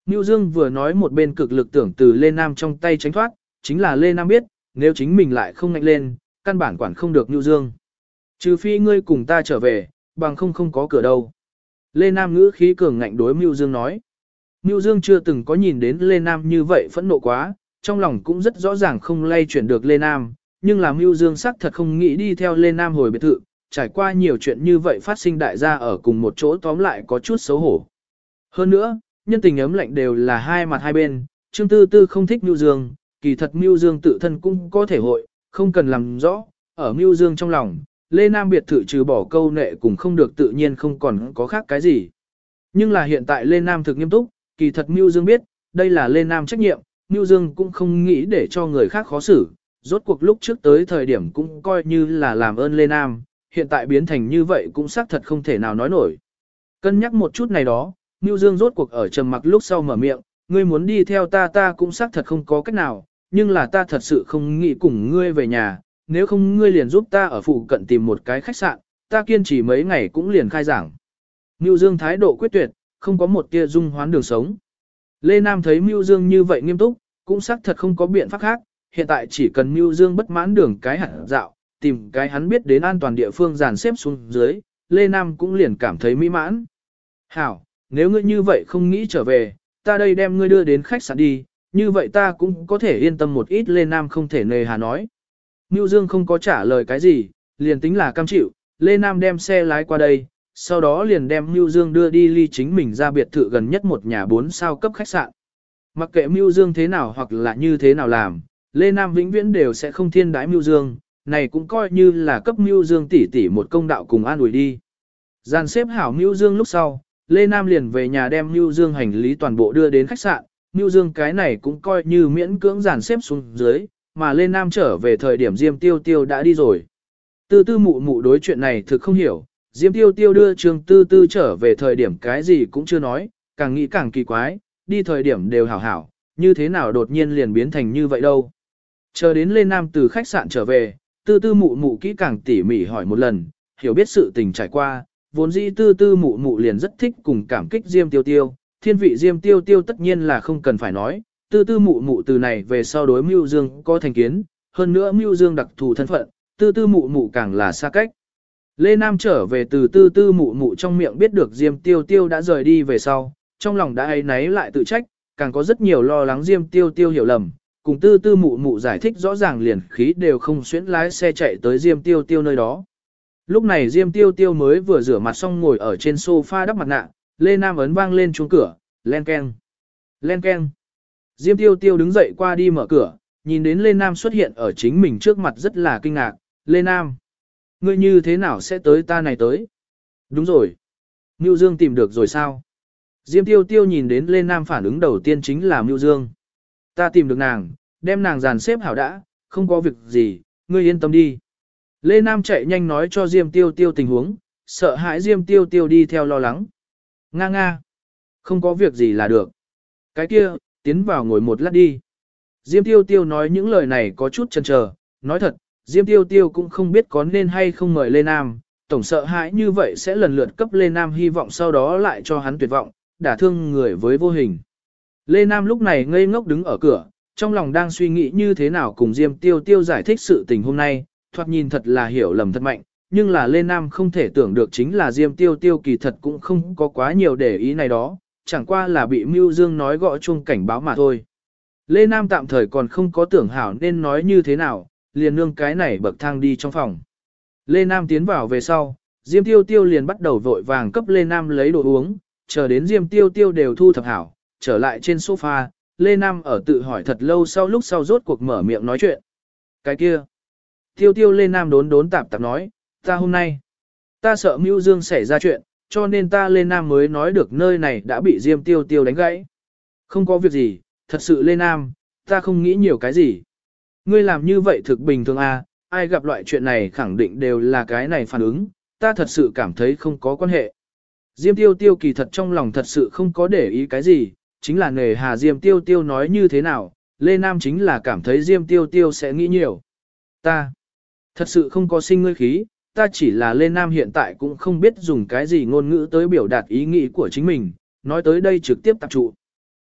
Nưu Dương vừa nói một bên cực lực tưởng từ Lê Nam trong tay tránh thoát, chính là Lê Nam biết, nếu chính mình lại không ngạnh lên, căn bản quản không được Nưu Dương. Trừ phi ngươi cùng ta trở về, bằng không có cửa đâu. Lê Nam ngữ khí cường ngạnh đối Nưu Dương nói. Nưu Dương chưa từng có nhìn đến Lê Nam như vậy phẫn nộ quá, trong lòng cũng rất rõ ràng không lay chuyển được Lê Nam, nhưng là Nưu Dương xác thật không nghĩ đi theo Lê Nam hồi biệt thự, trải qua nhiều chuyện như vậy phát sinh đại gia ở cùng một chỗ tóm lại có chút xấu hổ. Hơn nữa, nhân tình ấm lạnh đều là hai mặt hai bên, Trương Tư Tư không thích Nưu Dương, kỳ thật Nưu Dương tự thân cũng có thể hội, không cần làm rõ, ở Nưu Dương trong lòng, Lê Nam biệt thự trừ bỏ câu nệ cùng không được tự nhiên không còn có khác cái gì. Nhưng là hiện tại Lê Nam thực nghiêm túc, kỳ thật Nưu Dương biết, đây là Lê Nam trách nhiệm, Nưu Dương cũng không nghĩ để cho người khác khó xử, rốt cuộc lúc trước tới thời điểm cũng coi như là làm ơn Lê Nam, hiện tại biến thành như vậy cũng xác thật không thể nào nói nổi. Cân nhắc một chút này đó, Nưu Dương rốt cuộc ở trầm mặc lúc sau mở miệng, ngươi muốn đi theo ta cũng xác thật không có cách nào, nhưng là ta thật sự không nghĩ cùng ngươi về nhà, nếu không ngươi liền giúp ta ở phụ cận tìm một cái khách sạn, ta kiên trì mấy ngày cũng liền khai giảng. Nưu Dương thái độ quyết tuyệt, không có một tia dung hoán đường sống. Lê Nam thấy Nưu Dương như vậy nghiêm túc, cũng xác thật không có biện pháp khác, hiện tại chỉ cần Nưu Dương bất mãn đường cái hẳn dạo, tìm cái hắn biết đến an toàn địa phương dàn xếp xuống dưới, Lê Nam cũng liền cảm thấy mỹ mãn. Hảo, nếu ngươi như vậy không nghĩ trở về, ta đây đem ngươi đưa đến khách sạn đi, như vậy ta cũng có thể yên tâm một ít. Lê Nam không thể nề hà nói. Nưu Dương không có trả lời cái gì, liền tính là cam chịu, Lê Nam đem xe lái qua đây, sau đó liền đem Nưu Dương đưa đi ly chính mình ra biệt thự gần nhất một nhà 4 sao cấp khách sạn. Mặc kệ Nưu Dương thế nào hoặc là như thế nào làm, Lê Nam vĩnh viễn đều sẽ không thiên đái Nưu Dương, này cũng coi như là cấp Nưu Dương tỷ tỷ một công đạo cùng an ủi đi. Dàn xếp hảo Nưu Dương lúc sau, Lê Nam liền về nhà đem Nưu Dương hành lý toàn bộ đưa đến khách sạn, Nưu Dương cái này cũng coi như miễn cưỡng dàn xếp xuống dưới, mà Lê Nam trở về thời điểm Diêm Tiêu Tiêu đã đi rồi. Tư Tư mụ mụ đối chuyện này thực không hiểu, Diêm Tiêu Tiêu đưa Trương Tư Tư trở về thời điểm cái gì cũng chưa nói, càng nghĩ càng kỳ quái, đi thời điểm đều hảo hảo, như thế nào đột nhiên liền biến thành như vậy đâu. Chờ đến Lê Nam từ khách sạn trở về, Tư Tư mụ mụ kỹ càng tỉ mỉ hỏi một lần, hiểu biết sự tình trải qua, vốn dĩ Tư Tư mụ mụ liền rất thích cùng cảm kích Diêm Tiêu Tiêu, thiên vị Diêm Tiêu Tiêu tất nhiên là không cần phải nói, Tư Tư mụ mụ từ này về sau đối Mưu Dương có thành kiến, hơn nữa Mưu Dương đặc thù thân phận, Tư Tư mụ mụ càng là xa cách. Lê Nam trở về từ Tư Tư mụ mụ trong miệng biết được Diêm Tiêu Tiêu đã rời đi về sau, trong lòng đã áy náy lại tự trách, càng có rất nhiều lo lắng Diêm Tiêu Tiêu hiểu lầm, cùng Tư Tư mụ mụ giải thích rõ ràng liền khí đều không xuyến lái xe chạy tới Diêm Tiêu Tiêu nơi đó. Lúc này Diêm Tiêu Tiêu mới vừa rửa mặt xong ngồi ở trên sofa đắp mặt nạ, Lê Nam ấn vang lên chuông cửa, len keng, len keng. Diêm Tiêu Tiêu đứng dậy qua đi mở cửa, nhìn đến Lê Nam xuất hiện ở chính mình trước mặt rất là kinh ngạc, Lê Nam, ngươi như thế nào sẽ tới ta này tới? Đúng rồi. Mưu Dương tìm được rồi sao? Diêm Tiêu Tiêu nhìn đến Lê Nam phản ứng đầu tiên chính là Mưu Dương. Ta tìm được nàng, đem nàng dàn xếp hảo đã, không có việc gì, ngươi yên tâm đi. Lê Nam chạy nhanh nói cho Diêm Tiêu Tiêu tình huống, sợ hãi Diêm Tiêu Tiêu đi theo lo lắng. Nga nga, không có việc gì là được. Cái kia, tiến vào ngồi một lát đi. Diêm Tiêu Tiêu nói những lời này có chút chần chờ, nói thật, Diêm Tiêu Tiêu cũng không biết có nên hay không mời Lê Nam, tổng sợ hãi như vậy sẽ lần lượt cấp Lê Nam hy vọng sau đó lại cho hắn tuyệt vọng, đả thương người với vô hình. Lê Nam lúc này ngây ngốc đứng ở cửa, trong lòng đang suy nghĩ như thế nào cùng Diêm Tiêu Tiêu giải thích sự tình hôm nay, thoạt nhìn thật là hiểu lầm thật mạnh, nhưng là Lê Nam không thể tưởng được chính là Diêm Tiêu Tiêu kỳ thật cũng không có quá nhiều để ý này đó, chẳng qua là bị Mưu Dương nói gõ chuông cảnh báo mà thôi. Lê Nam tạm thời còn không có tưởng hảo nên nói như thế nào, liền nương cái này bậc thang đi trong phòng. Lê Nam tiến vào về sau, Diêm Tiêu Tiêu liền bắt đầu vội vàng cấp Lê Nam lấy đồ uống, chờ đến Diêm Tiêu Tiêu đều thu thập hảo, trở lại trên sofa, Lê Nam ở tự hỏi thật lâu sau lúc sau rốt cuộc mở miệng nói chuyện. Cái kia, Tiêu Tiêu Lê Nam đốn tạp tạp nói, ta hôm nay, ta sợ Mưu Dương xảy ra chuyện, cho nên ta Lê Nam mới nói được nơi này đã bị Diêm Tiêu Tiêu đánh gãy. Không có việc gì, thật sự Lê Nam, ta không nghĩ nhiều cái gì. Ngươi làm như vậy thực bình thường à, ai gặp loại chuyện này khẳng định đều là cái này phản ứng, ta thật sự cảm thấy không có quan hệ. Diêm Tiêu Tiêu kỳ thật trong lòng thật sự không có để ý cái gì, chính là nề hà Diêm Tiêu Tiêu nói như thế nào, Lê Nam chính là cảm thấy Diêm Tiêu Tiêu sẽ nghĩ nhiều. Ta thật sự không có sinh ngươi khí, ta chỉ là Lê Nam hiện tại cũng không biết dùng cái gì ngôn ngữ tới biểu đạt ý nghĩ của chính mình, nói tới đây trực tiếp tập trụ.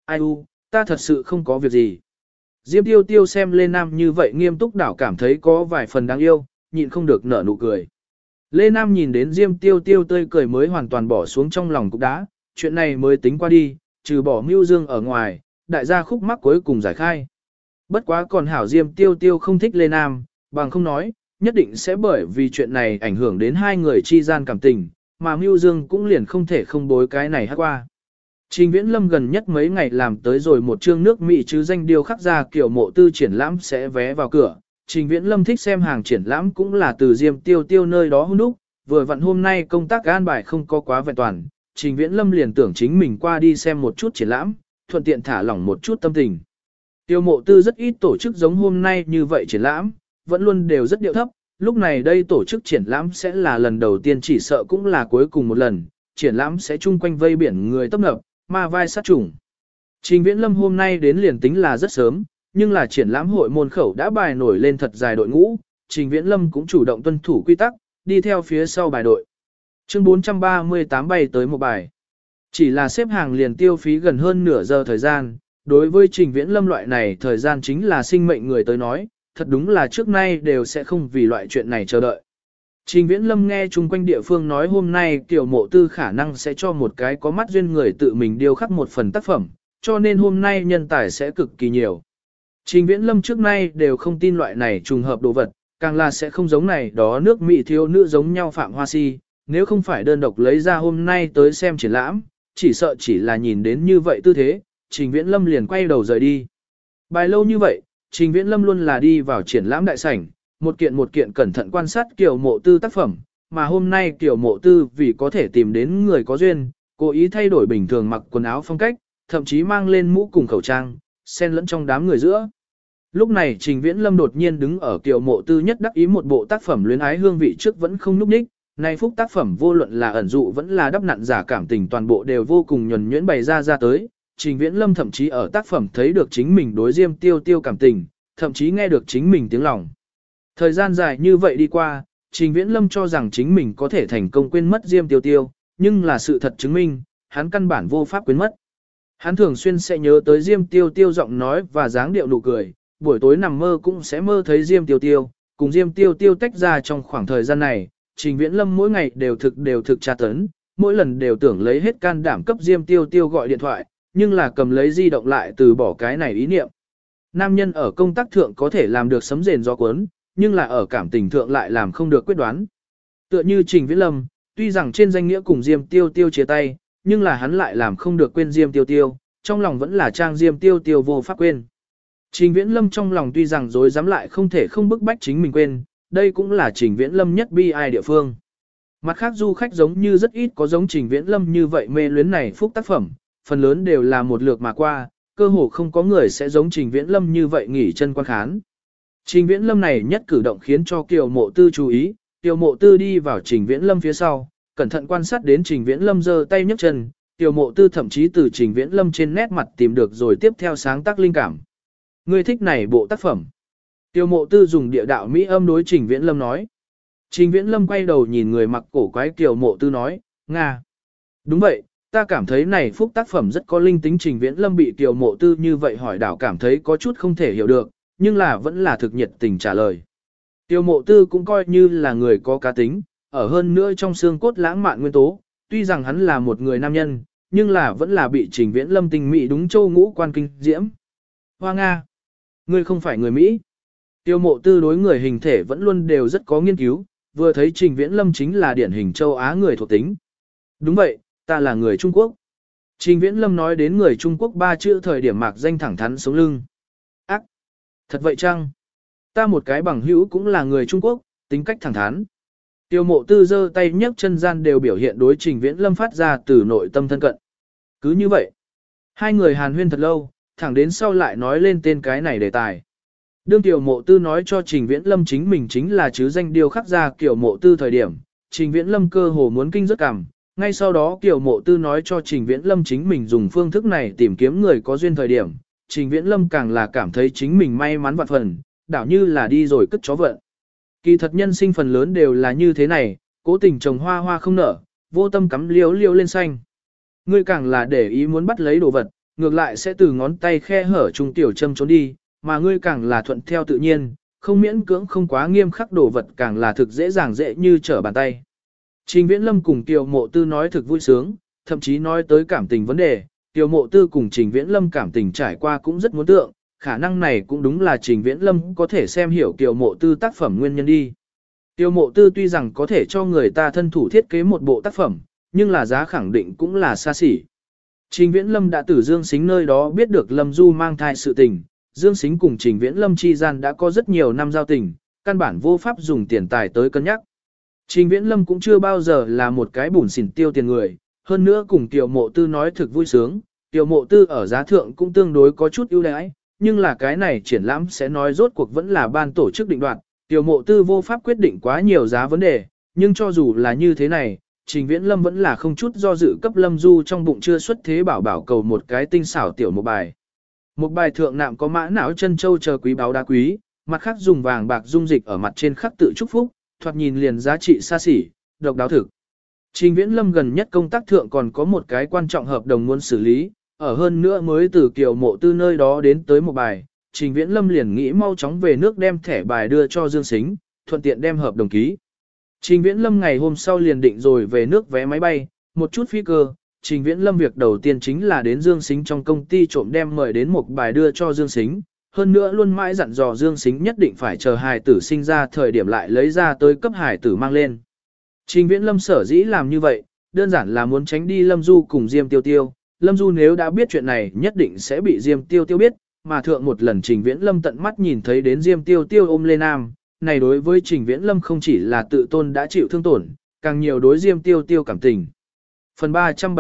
Ai u, ta thật sự không có việc gì. Diêm tiêu tiêu xem Lê Nam như vậy nghiêm túc đảo cảm thấy có vài phần đáng yêu, nhịn không được nở nụ cười. Lê Nam nhìn đến Diêm tiêu tiêu tươi cười mới hoàn toàn bỏ xuống trong lòng cục đá, chuyện này mới tính qua đi, trừ bỏ mưu dương ở ngoài, đại gia khúc mắc cuối cùng giải khai. Bất quá còn hảo Diêm tiêu tiêu không thích Lê Nam, bằng không nói, nhất định sẽ bởi vì chuyện này ảnh hưởng đến hai người chi gian cảm tình, mà mưu dương cũng liền không thể không bối cái này hát qua. Trình Viễn Lâm gần nhất mấy ngày làm tới rồi một chương nước Mỹ chứ danh điêu khắc ra kiểu mộ tư triển lãm sẽ vé vào cửa. Trình Viễn Lâm thích xem hàng triển lãm cũng là từ Diêm Tiêu Tiêu nơi đó hôn đúc, vừa vặn hôm nay công tác an bài không có quá vẹn toàn, Trình Viễn Lâm liền tưởng chính mình qua đi xem một chút triển lãm, thuận tiện thả lỏng một chút tâm tình. Tiêu mộ tư rất ít tổ chức giống hôm nay như vậy triển lãm, vẫn luôn đều rất điệu thấp, lúc này đây tổ chức triển lãm sẽ là lần đầu tiên chỉ sợ cũng là cuối cùng một lần, triển lãm sẽ chung quanh vây biển người tấp nập, ma vai sát trùng. Trình Viễn Lâm hôm nay đến liền tính là rất sớm, nhưng là triển lãm hội môn khẩu đã bài nổi lên thật dài đội ngũ, Trình Viễn Lâm cũng chủ động tuân thủ quy tắc, đi theo phía sau bài đội. Chương 438 bay tới một bài. Chỉ là xếp hàng liền tiêu phí gần hơn nửa giờ thời gian, đối với Trình Viễn Lâm loại này thời gian chính là sinh mệnh người tới nói, thật đúng là trước nay đều sẽ không vì loại chuyện này chờ đợi. Trình Viễn Lâm nghe chung quanh địa phương nói hôm nay Kiều Mộ Tư khả năng sẽ cho một cái có mắt duyên người tự mình điêu khắc một phần tác phẩm, cho nên hôm nay nhân tài sẽ cực kỳ nhiều. Trình Viễn Lâm trước nay đều không tin loại này trùng hợp đồ vật, càng là sẽ không giống này đó nước Mỹ thiếu nữ giống nhau Phạm Hoa Si, nếu không phải đơn độc lấy ra hôm nay tới xem triển lãm, chỉ sợ chỉ là nhìn đến như vậy tư thế, Trình Viễn Lâm liền quay đầu rời đi. Bài lâu như vậy, Trình Viễn Lâm luôn là đi vào triển lãm đại sảnh, một kiện cẩn thận quan sát Kiều Mộ Tư tác phẩm, mà hôm nay Kiều Mộ Tư vì có thể tìm đến người có duyên, cố ý thay đổi bình thường mặc quần áo phong cách, thậm chí mang lên mũ cùng khẩu trang, xen lẫn trong đám người giữa. Lúc này Trình Viễn Lâm đột nhiên đứng ở Kiều Mộ Tư nhất đắc ý một bộ tác phẩm luyến ái hương vị trước vẫn không núp ních, nay phúc tác phẩm vô luận là ẩn dụ vẫn là đắp nặn giả cảm tình toàn bộ đều vô cùng nhuần nhuyễn bày ra tới. Trình Viễn Lâm thậm chí ở tác phẩm thấy được chính mình đối Diêm Tiêu Tiêu cảm tình, thậm chí nghe được chính mình tiếng lòng. Thời gian dài như vậy đi qua, Trình Viễn Lâm cho rằng chính mình có thể thành công quên mất Diêm Tiêu Tiêu, nhưng là sự thật chứng minh, hắn căn bản vô pháp quên mất. Hắn thường xuyên sẽ nhớ tới Diêm Tiêu Tiêu giọng nói và dáng điệu nụ cười, buổi tối nằm mơ cũng sẽ mơ thấy Diêm Tiêu Tiêu, cùng Diêm Tiêu Tiêu tách ra trong khoảng thời gian này, Trình Viễn Lâm mỗi ngày đều thực tra tấn, mỗi lần đều tưởng lấy hết can đảm cấp Diêm Tiêu Tiêu gọi điện thoại, nhưng là cầm lấy di động lại từ bỏ cái này ý niệm. Nam nhân ở công tác thượng có thể làm được sấm rền gió cuốn, nhưng là ở cảm tình thượng lại làm không được quyết đoán. Tựa như Trình Viễn Lâm, tuy rằng trên danh nghĩa cùng Diêm Tiêu Tiêu chia tay, nhưng là hắn lại làm không được quên Diêm Tiêu Tiêu, trong lòng vẫn là trang Diêm Tiêu Tiêu vô pháp quên. Trình Viễn Lâm trong lòng tuy rằng dối dám lại không thể không bức bách chính mình quên, đây cũng là Trình Viễn Lâm nhất bi ai địa phương. Mặt khác du khách giống như rất ít có giống Trình Viễn Lâm như vậy mê luyến này phúc tác phẩm, phần lớn đều là một lượt mà qua, cơ hồ không có người sẽ giống Trình Viễn Lâm như vậy nghỉ chân quan khán. Trình Viễn Lâm này nhất cử động khiến cho Kiều Mộ Tư chú ý, Kiều Mộ Tư đi vào Trình Viễn Lâm phía sau, cẩn thận quan sát đến Trình Viễn Lâm giơ tay nhấc chân, Kiều Mộ Tư thậm chí từ Trình Viễn Lâm trên nét mặt tìm được rồi tiếp theo sáng tác linh cảm. Ngươi thích này bộ tác phẩm. Kiều Mộ Tư dùng địa đạo mỹ âm đối Trình Viễn Lâm nói. Trình Viễn Lâm quay đầu nhìn người mặc cổ quái Kiều Mộ Tư nói, Nga. Đúng vậy, ta cảm thấy này phúc tác phẩm rất có linh tính. Trình Viễn Lâm bị Kiều Mộ Tư như vậy hỏi đảo cảm thấy có chút không thể hiểu được, nhưng là vẫn là thực nhiệt tình trả lời. Kiều Mộ Tư cũng coi như là người có cá tính, ở hơn nữa trong xương cốt lãng mạn nguyên tố, tuy rằng hắn là một người nam nhân, nhưng là vẫn là bị Trình Viễn Lâm tình mỹ đúng châu ngũ quan kinh diễm. Hoa Nga, ngươi không phải người Mỹ. Kiều Mộ Tư đối người hình thể vẫn luôn đều rất có nghiên cứu, vừa thấy Trình Viễn Lâm chính là điển hình châu Á người thuộc tính. Đúng vậy, ta là người Trung Quốc. Trình Viễn Lâm nói đến người Trung Quốc ba chữ thời điểm mạc danh thẳng thắn sống lưng. Ác! Thật vậy chăng? Ta một cái bằng hữu cũng là người Trung Quốc, tính cách thẳng thắn. Kiều Mộ Tư giơ tay nhấc chân gian đều biểu hiện đối Trình Viễn Lâm phát ra từ nội tâm thân cận. Cứ như vậy, hai người hàn huyên thật lâu, thẳng đến sau lại nói lên tên cái này đề tài. Đương Kiều Mộ Tư nói cho Trình Viễn Lâm chính mình chính là chứ danh điêu khắc ra Kiều Mộ Tư thời điểm, Trình Viễn Lâm cơ hồ muốn kinh rất cảm. Ngay sau đó Kiều Mộ Tư nói cho Trình Viễn Lâm chính mình dùng phương thức này tìm kiếm người có duyên thời điểm, Trình Viễn Lâm càng là cảm thấy chính mình may mắn vạn phần, đảo như là đi rồi cất chó vận. Kỳ thật nhân sinh phần lớn đều là như thế này, cố tình trồng hoa hoa không nở, vô tâm cắm liếu liếu lên xanh. Ngươi càng là để ý muốn bắt lấy đồ vật, ngược lại sẽ từ ngón tay khe hở trung tiểu châm trốn đi, mà ngươi càng là thuận theo tự nhiên, không miễn cưỡng không quá nghiêm khắc đồ vật càng là thực dễ dàng dễ như trở bàn tay. Trình Viễn Lâm cùng Kiều Mộ Tư nói thực vui sướng, thậm chí nói tới cảm tình vấn đề, Kiều Mộ Tư cùng Trình Viễn Lâm cảm tình trải qua cũng rất muốn tượng, khả năng này cũng đúng là Trình Viễn Lâm có thể xem hiểu Kiều Mộ Tư tác phẩm nguyên nhân đi. Kiều Mộ Tư tuy rằng có thể cho người ta thân thủ thiết kế một bộ tác phẩm, nhưng là giá khẳng định cũng là xa xỉ. Trình Viễn Lâm đã từ Dương Sính nơi đó biết được Lâm Du mang thai sự tình, Dương Sính cùng Trình Viễn Lâm chi gian đã có rất nhiều năm giao tình, căn bản vô pháp dùng tiền tài tới cân nhắc. Trình Viễn Lâm cũng chưa bao giờ là một cái bùn xỉn tiêu tiền người, hơn nữa cùng Kiều Mộ Tư nói thực vui sướng, Kiều Mộ Tư ở giá thượng cũng tương đối có chút ưu đãi, nhưng là cái này triển lãm sẽ nói rốt cuộc vẫn là ban tổ chức định đoạt, Kiều Mộ Tư vô pháp quyết định quá nhiều giá vấn đề, nhưng cho dù là như thế này, Trình Viễn Lâm vẫn là không chút do dự cấp Lâm Du trong bụng chưa xuất thế bảo bảo cầu một cái tinh xảo tiểu một bài. Một bài thượng nạm có mã não chân châu chờ quý báu đá quý, mặt khác dùng vàng bạc dung dịch ở mặt trên khắc tự chúc phúc, thoạt nhìn liền giá trị xa xỉ, độc đáo thực. Trình Viễn Lâm gần nhất công tác thượng còn có một cái quan trọng hợp đồng muốn xử lý, ở hơn nữa mới từ Kiều Mộ Tư nơi đó đến tới một bài, Trình Viễn Lâm liền nghĩ mau chóng về nước đem thẻ bài đưa cho Dương Sính, thuận tiện đem hợp đồng ký. Trình Viễn Lâm ngày hôm sau liền định rồi về nước vé máy bay, một chút phi cơ, Trình Viễn Lâm việc đầu tiên chính là đến Dương Sính trong công ty trộm đem mời đến một bài đưa cho Dương Sính, hơn nữa luôn mãi dặn dò Dương Sính nhất định phải chờ hài tử sinh ra thời điểm lại lấy ra tới cấp hài tử mang lên. Trình Viễn Lâm sở dĩ làm như vậy, đơn giản là muốn tránh đi Lâm Du cùng Diêm Tiêu Tiêu, Lâm Du nếu đã biết chuyện này nhất định sẽ bị Diêm Tiêu Tiêu biết, mà thượng một lần Trình Viễn Lâm tận mắt nhìn thấy đến Diêm Tiêu Tiêu ôm Lê Nam, này đối với Trình Viễn Lâm không chỉ là tự tôn đã chịu thương tổn, càng nhiều đối Diêm Tiêu Tiêu cảm tình. Phần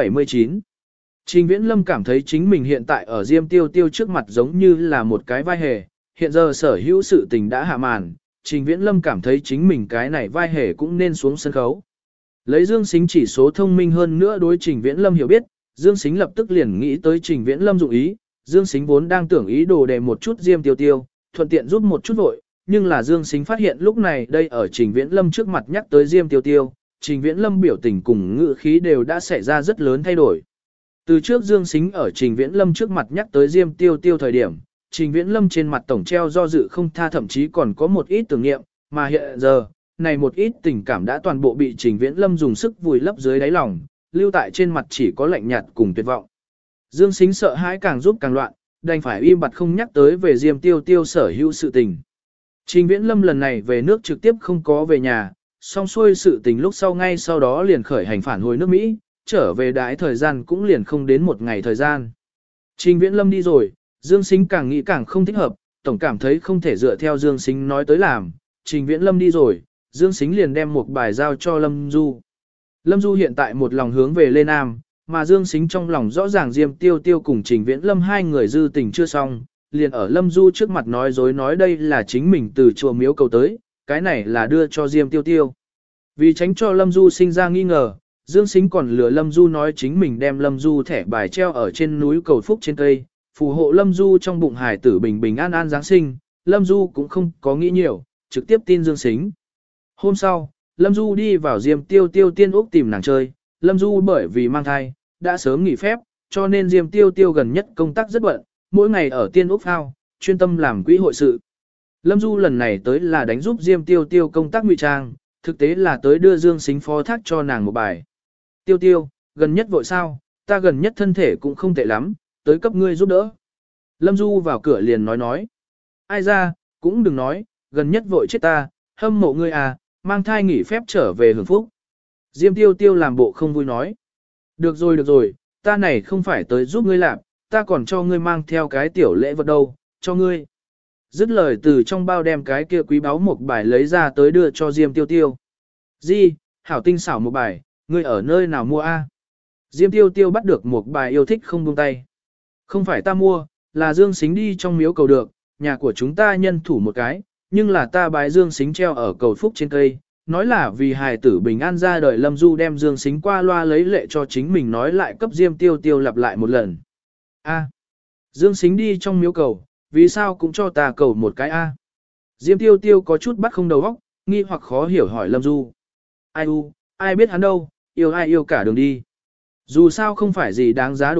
379 Trình Viễn Lâm cảm thấy chính mình hiện tại ở Diêm Tiêu Tiêu trước mặt giống như là một cái vai hề, hiện giờ sở hữu sự tình đã hạ màn, Trình Viễn Lâm cảm thấy chính mình cái này vai hề cũng nên xuống sân khấu. Lấy Dương Sính chỉ số thông minh hơn nữa đối Trình Viễn Lâm hiểu biết, Dương Sính lập tức liền nghĩ tới Trình Viễn Lâm dụng ý, Dương Sính vốn đang tưởng ý đồ đề một chút Diêm Tiêu Tiêu, thuận tiện giúp một chút vội, nhưng là Dương Sính phát hiện lúc này đây ở Trình Viễn Lâm trước mặt nhắc tới Diêm Tiêu Tiêu, Trình Viễn Lâm biểu tình cùng ngữ khí đều đã xảy ra rất lớn thay đổi. Từ trước Dương Sính ở Trình Viễn Lâm trước mặt nhắc tới Diêm Tiêu Tiêu thời điểm, Trình Viễn Lâm trên mặt tổng treo do dự không tha thậm chí còn có một ít tưởng niệm, mà hiện giờ, này một ít tình cảm đã toàn bộ bị Trình Viễn Lâm dùng sức vùi lấp dưới đáy lòng, lưu tại trên mặt chỉ có lạnh nhạt cùng tuyệt vọng. Dương Sính sợ hãi càng giúp càng loạn, đành phải im bặt không nhắc tới về Diêm Tiêu Tiêu sở hữu sự tình. Trình Viễn Lâm lần này về nước trực tiếp không có về nhà, xong xuôi sự tình lúc sau ngay sau đó liền khởi hành phản hồi nước Mỹ, trở về đãi thời gian cũng liền không đến một ngày thời gian. Trình Viễn Lâm đi rồi, Dương Sính càng nghĩ càng không thích hợp, tổng cảm thấy không thể dựa theo Dương Sính nói tới làm. Trình Viễn Lâm đi rồi, Dương Sính liền đem một bài giao cho Lâm Du. Lâm Du hiện tại một lòng hướng về Lê Nam, mà Dương Sính trong lòng rõ ràng Diêm Tiêu Tiêu cùng Trình Viễn Lâm hai người dư tình chưa xong, liền ở Lâm Du trước mặt nói dối nói đây là chính mình từ chùa miếu cầu tới, cái này là đưa cho Diêm Tiêu Tiêu. Vì tránh cho Lâm Du sinh ra nghi ngờ, Dương Sính còn lừa Lâm Du nói chính mình đem Lâm Du thẻ bài treo ở trên núi cầu phúc trên cây, phù hộ Lâm Du trong bụng hải tử bình bình an an Giáng sinh, Lâm Du cũng không có nghĩ nhiều, trực tiếp tin Dương Sính. Hôm sau, Lâm Du đi vào Diêm Tiêu Tiêu tiên úc tìm nàng chơi, Lâm Du bởi vì mang thai, đã sớm nghỉ phép, cho nên Diêm Tiêu Tiêu gần nhất công tác rất bận, mỗi ngày ở tiên úc phao, chuyên tâm làm quỹ hội sự. Lâm Du lần này tới là đánh giúp Diêm Tiêu Tiêu công tác ngụy trang, thực tế là tới đưa Dương Sính phó thác cho nàng một bài. Tiêu Tiêu, gần nhất vội sao, ta gần nhất thân thể cũng không tệ lắm, tới cấp ngươi giúp đỡ. Lâm Du vào cửa liền nói. Ai ra, cũng đừng nói, gần nhất vội chết ta, hâm mộ ngươi à, mang thai nghỉ phép trở về hưởng phúc. Diêm Tiêu Tiêu làm bộ không vui nói. Được rồi, ta này không phải tới giúp ngươi làm, ta còn cho ngươi mang theo cái tiểu lễ vật đâu, cho ngươi. Dứt lời từ trong bao đem cái kia quý báu một bài lấy ra tới đưa cho Diêm Tiêu Tiêu. Di, hảo tinh xảo một bài, ngươi ở nơi nào mua a? Diêm Tiêu Tiêu bắt được một bài yêu thích không buông tay. Không phải ta mua, là Dương Sính đi trong miếu cầu được, nhà của chúng ta nhân thủ một cái, nhưng là ta bái Dương Sính treo ở cầu phúc trên cây, nói là vì hài tử bình an ra đời. Lâm Du đem Dương Sính qua loa lấy lệ cho chính mình nói lại cấp Diêm Tiêu Tiêu lặp lại một lần. A, Dương Sính đi trong miếu cầu, vì sao cũng cho ta cầu một cái a? Diêm Tiêu Tiêu có chút bắt không đầu óc, nghi hoặc khó hiểu hỏi Lâm Du. Ai biết hắn đâu, yêu ai yêu cả đường đi. Dù sao không phải gì đáng giá đồ vật,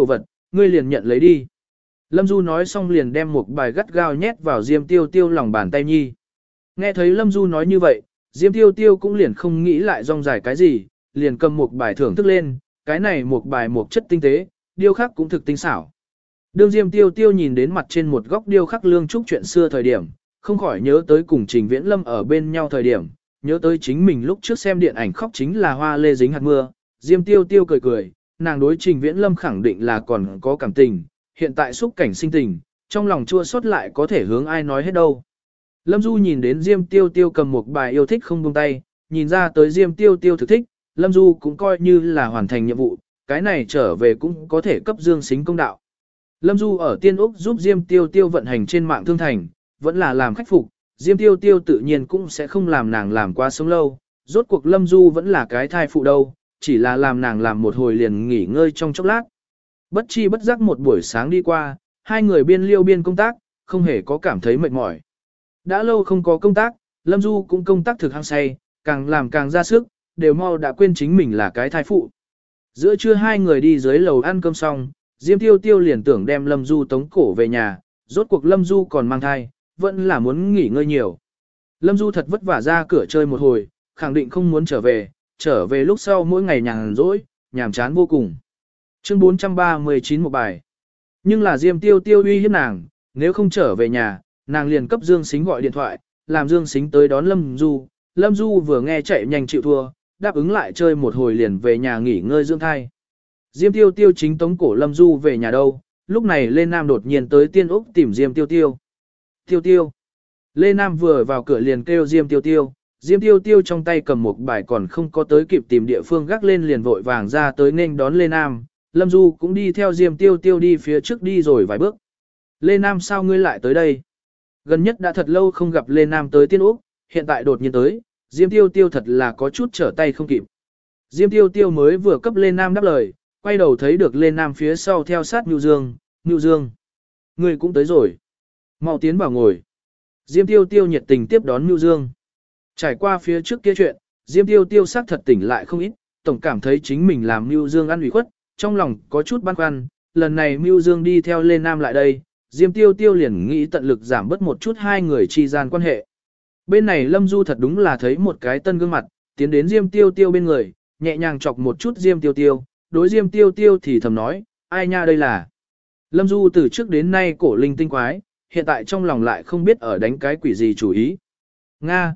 ngươi liền nhận lấy đi. Lâm Du nói xong liền đem một bài gắt gao nhét vào Diêm Tiêu Tiêu lòng bàn tay nhi. Nghe thấy Lâm Du nói như vậy, Diêm Tiêu Tiêu cũng liền không nghĩ lại rong dài cái gì, liền cầm một bài thưởng thức lên, cái này một bài một chất tinh tế, điêu khắc cũng thực tinh xảo. Đương Diêm Tiêu Tiêu nhìn đến mặt trên một góc điêu khắc lương trúc chuyện xưa thời điểm, không khỏi nhớ tới cùng Trình Viễn Lâm ở bên nhau thời điểm, nhớ tới chính mình lúc trước xem điện ảnh khóc chính là hoa lê dính hạt mưa, Diêm Tiêu Tiêu cười cười, nàng đối Trình Viễn Lâm khẳng định là còn có cảm tình, hiện tại xúc cảnh sinh tình, trong lòng chua xót lại có thể hướng ai nói hết đâu. Lâm Du nhìn đến Diêm Tiêu Tiêu cầm một bài yêu thích không buông tay, nhìn ra tới Diêm Tiêu Tiêu thực thích, Lâm Du cũng coi như là hoàn thành nhiệm vụ, cái này trở về cũng có thể cấp Dương Sính công đạo. Lâm Du ở Tiên Úc giúp Diêm Tiêu Tiêu vận hành trên mạng thương thành, vẫn là làm khách phục, Diêm Tiêu Tiêu tự nhiên cũng sẽ không làm nàng làm quá sống lâu, rốt cuộc Lâm Du vẫn là cái thai phụ đâu, chỉ là làm nàng làm một hồi liền nghỉ ngơi trong chốc lát. Bất chi bất giác một buổi sáng đi qua, hai người biên liêu biên công tác, không hề có cảm thấy mệt mỏi. Đã lâu không có công tác, Lâm Du cũng công tác thực hăng say, càng làm càng ra sức, đều mau đã quên chính mình là cái thai phụ. Giữa trưa hai người đi dưới lầu ăn cơm xong, Diêm Tiêu Tiêu liền tưởng đem Lâm Du tống cổ về nhà, rốt cuộc Lâm Du còn mang thai, vẫn là muốn nghỉ ngơi nhiều. Lâm Du thật vất vả ra cửa chơi một hồi, khẳng định không muốn trở về lúc sau mỗi ngày nhàn rỗi, nhàm chán vô cùng. Chương 439 một bài. Nhưng là Diêm Tiêu Tiêu uy hiếp nàng, nếu không trở về nhà, nàng liền cấp Dương Sính gọi điện thoại, làm Dương Sính tới đón Lâm Du. Lâm Du vừa nghe chạy nhanh chịu thua, đáp ứng lại chơi một hồi liền về nhà nghỉ ngơi dưỡng thai. Diêm Tiêu Tiêu chính tống cổ Lâm Du về nhà đâu, lúc này Lê Nam đột nhiên tới Tiên Úc tìm Diêm Tiêu Tiêu. Tiêu Tiêu. Lê Nam vừa vào cửa liền kêu Diêm Tiêu Tiêu, Diêm Tiêu Tiêu trong tay cầm một bài còn không có tới kịp tìm địa phương gác lên liền vội vàng ra tới nên đón Lê Nam, Lâm Du cũng đi theo Diêm Tiêu Tiêu đi phía trước đi rồi vài bước. Lê Nam sao ngươi lại tới đây? Gần nhất đã thật lâu không gặp Lê Nam tới Tiên Úc, hiện tại đột nhiên tới, Diêm Tiêu Tiêu thật là có chút trở tay không kịp. Diêm Tiêu Tiêu mới vừa cấp Lê Nam đáp lời, quay đầu thấy được Lê Nam phía sau theo sát Nưu Dương, Nưu Dương. Ngươi cũng tới rồi. Mau tiến vào ngồi. Diêm Tiêu Tiêu nhiệt tình tiếp đón Nưu Dương. Trải qua phía trước kia chuyện, Diêm Tiêu Tiêu xác thật tỉnh lại không ít, tổng cảm thấy chính mình làm Nưu Dương ăn ủy khuất, trong lòng có chút băn khoăn, lần này Nưu Dương đi theo Lê Nam lại đây, Diêm Tiêu Tiêu liền nghĩ tận lực giảm bớt một chút hai người chi gian quan hệ. Bên này Lâm Du thật đúng là thấy một cái tân gương mặt, tiến đến Diêm Tiêu Tiêu bên người, nhẹ nhàng chọc một chút Diêm Tiêu Tiêu, đối Diêm Tiêu Tiêu thì thầm nói, ai nha đây là. Lâm Du từ trước đến nay cổ linh tinh quái, hiện tại trong lòng lại không biết ở đánh cái quỷ gì chủ ý. Nga,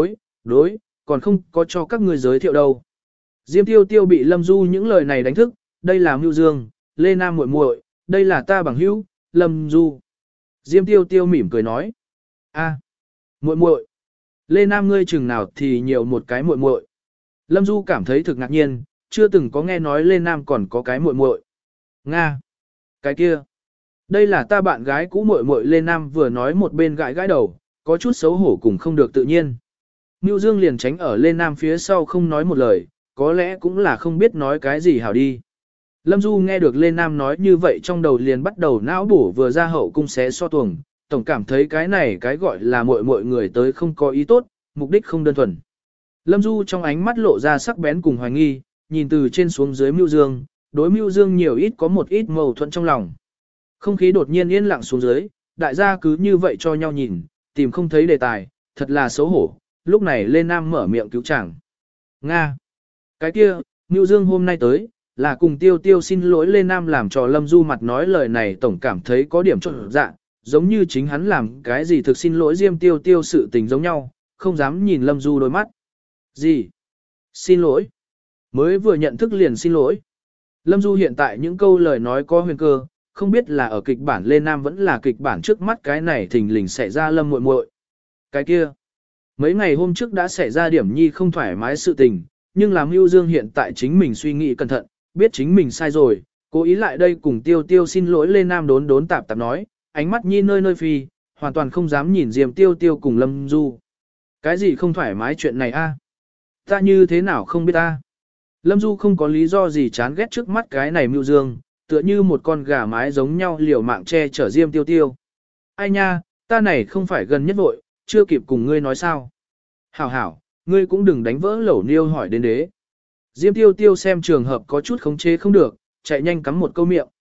đối, còn không có cho các ngươi giới thiệu đâu. Diêm Tiêu Tiêu bị Lâm Du những lời này đánh thức, đây là Mưu Dương, Lê Nam muội muội, đây là ta bằng hữu, Lâm Du. Diêm Tiêu Tiêu mỉm cười nói, a, muội muội, Lê Nam ngươi chừng nào thì nhiều một cái muội muội. Lâm Du cảm thấy thực ngạc nhiên, chưa từng có nghe nói Lê Nam còn có cái muội muội. Nga, cái kia, đây là ta bạn gái cũ muội muội. Lê Nam vừa nói một bên gãi gãi đầu, có chút xấu hổ cùng không được tự nhiên. Nưu Dương liền tránh ở Lê Nam phía sau không nói một lời, có lẽ cũng là không biết nói cái gì hảo đi. Lâm Du nghe được Lê Nam nói như vậy trong đầu liền bắt đầu não bổ vừa ra hậu cung xé so tuồng, tổng cảm thấy cái này cái gọi là muội người tới không có ý tốt, mục đích không đơn thuần. Lâm Du trong ánh mắt lộ ra sắc bén cùng hoài nghi, nhìn từ trên xuống dưới Mưu Dương, đối Mưu Dương nhiều ít có một ít mâu thuẫn trong lòng. Không khí đột nhiên yên lặng xuống dưới, đại gia cứ như vậy cho nhau nhìn, tìm không thấy đề tài, thật là xấu hổ. Lúc này Lê Nam mở miệng cứu chàng. Nga! Cái kia, Mưu Dương hôm nay tới, là cùng Tiêu Tiêu xin lỗi. Lê Nam làm cho Lâm Du mặt nói lời này tổng cảm thấy có điểm trộn dạ, giống như chính hắn làm cái gì thực xin lỗi Diêm Tiêu Tiêu sự tình giống nhau, không dám nhìn Lâm Du đôi mắt. Gì? Xin lỗi? Mới vừa nhận thức liền xin lỗi. Lâm Du hiện tại những câu lời nói có huyền cơ, không biết là ở kịch bản Lê Nam vẫn là kịch bản trước mắt cái này thình lình xảy ra Lâm muội muội. Cái kia, mấy ngày hôm trước đã xảy ra điểm nhi không thoải mái sự tình, nhưng làm Mưu Dương hiện tại chính mình suy nghĩ cẩn thận, biết chính mình sai rồi, cố ý lại đây cùng Tiêu Tiêu xin lỗi. Lê Nam đốn tạp tạp nói, ánh mắt nhi nơi nơi phi, hoàn toàn không dám nhìn Diêm Tiêu Tiêu cùng Lâm Du. Cái gì không thoải mái chuyện này a? Ta như thế nào không biết ta? Lâm Du không có lý do gì chán ghét trước mắt cái này Mưu Dương, tựa như một con gà mái giống nhau liều mạng che chở Diêm Tiêu Tiêu. Ai nha, ta này không phải gần nhất vội, chưa kịp cùng ngươi nói sao. Hảo, ngươi cũng đừng đánh vỡ lẩu niêu hỏi đến đế. Diêm Tiêu Tiêu xem trường hợp có chút khống chế không được, chạy nhanh cắm một câu miệng.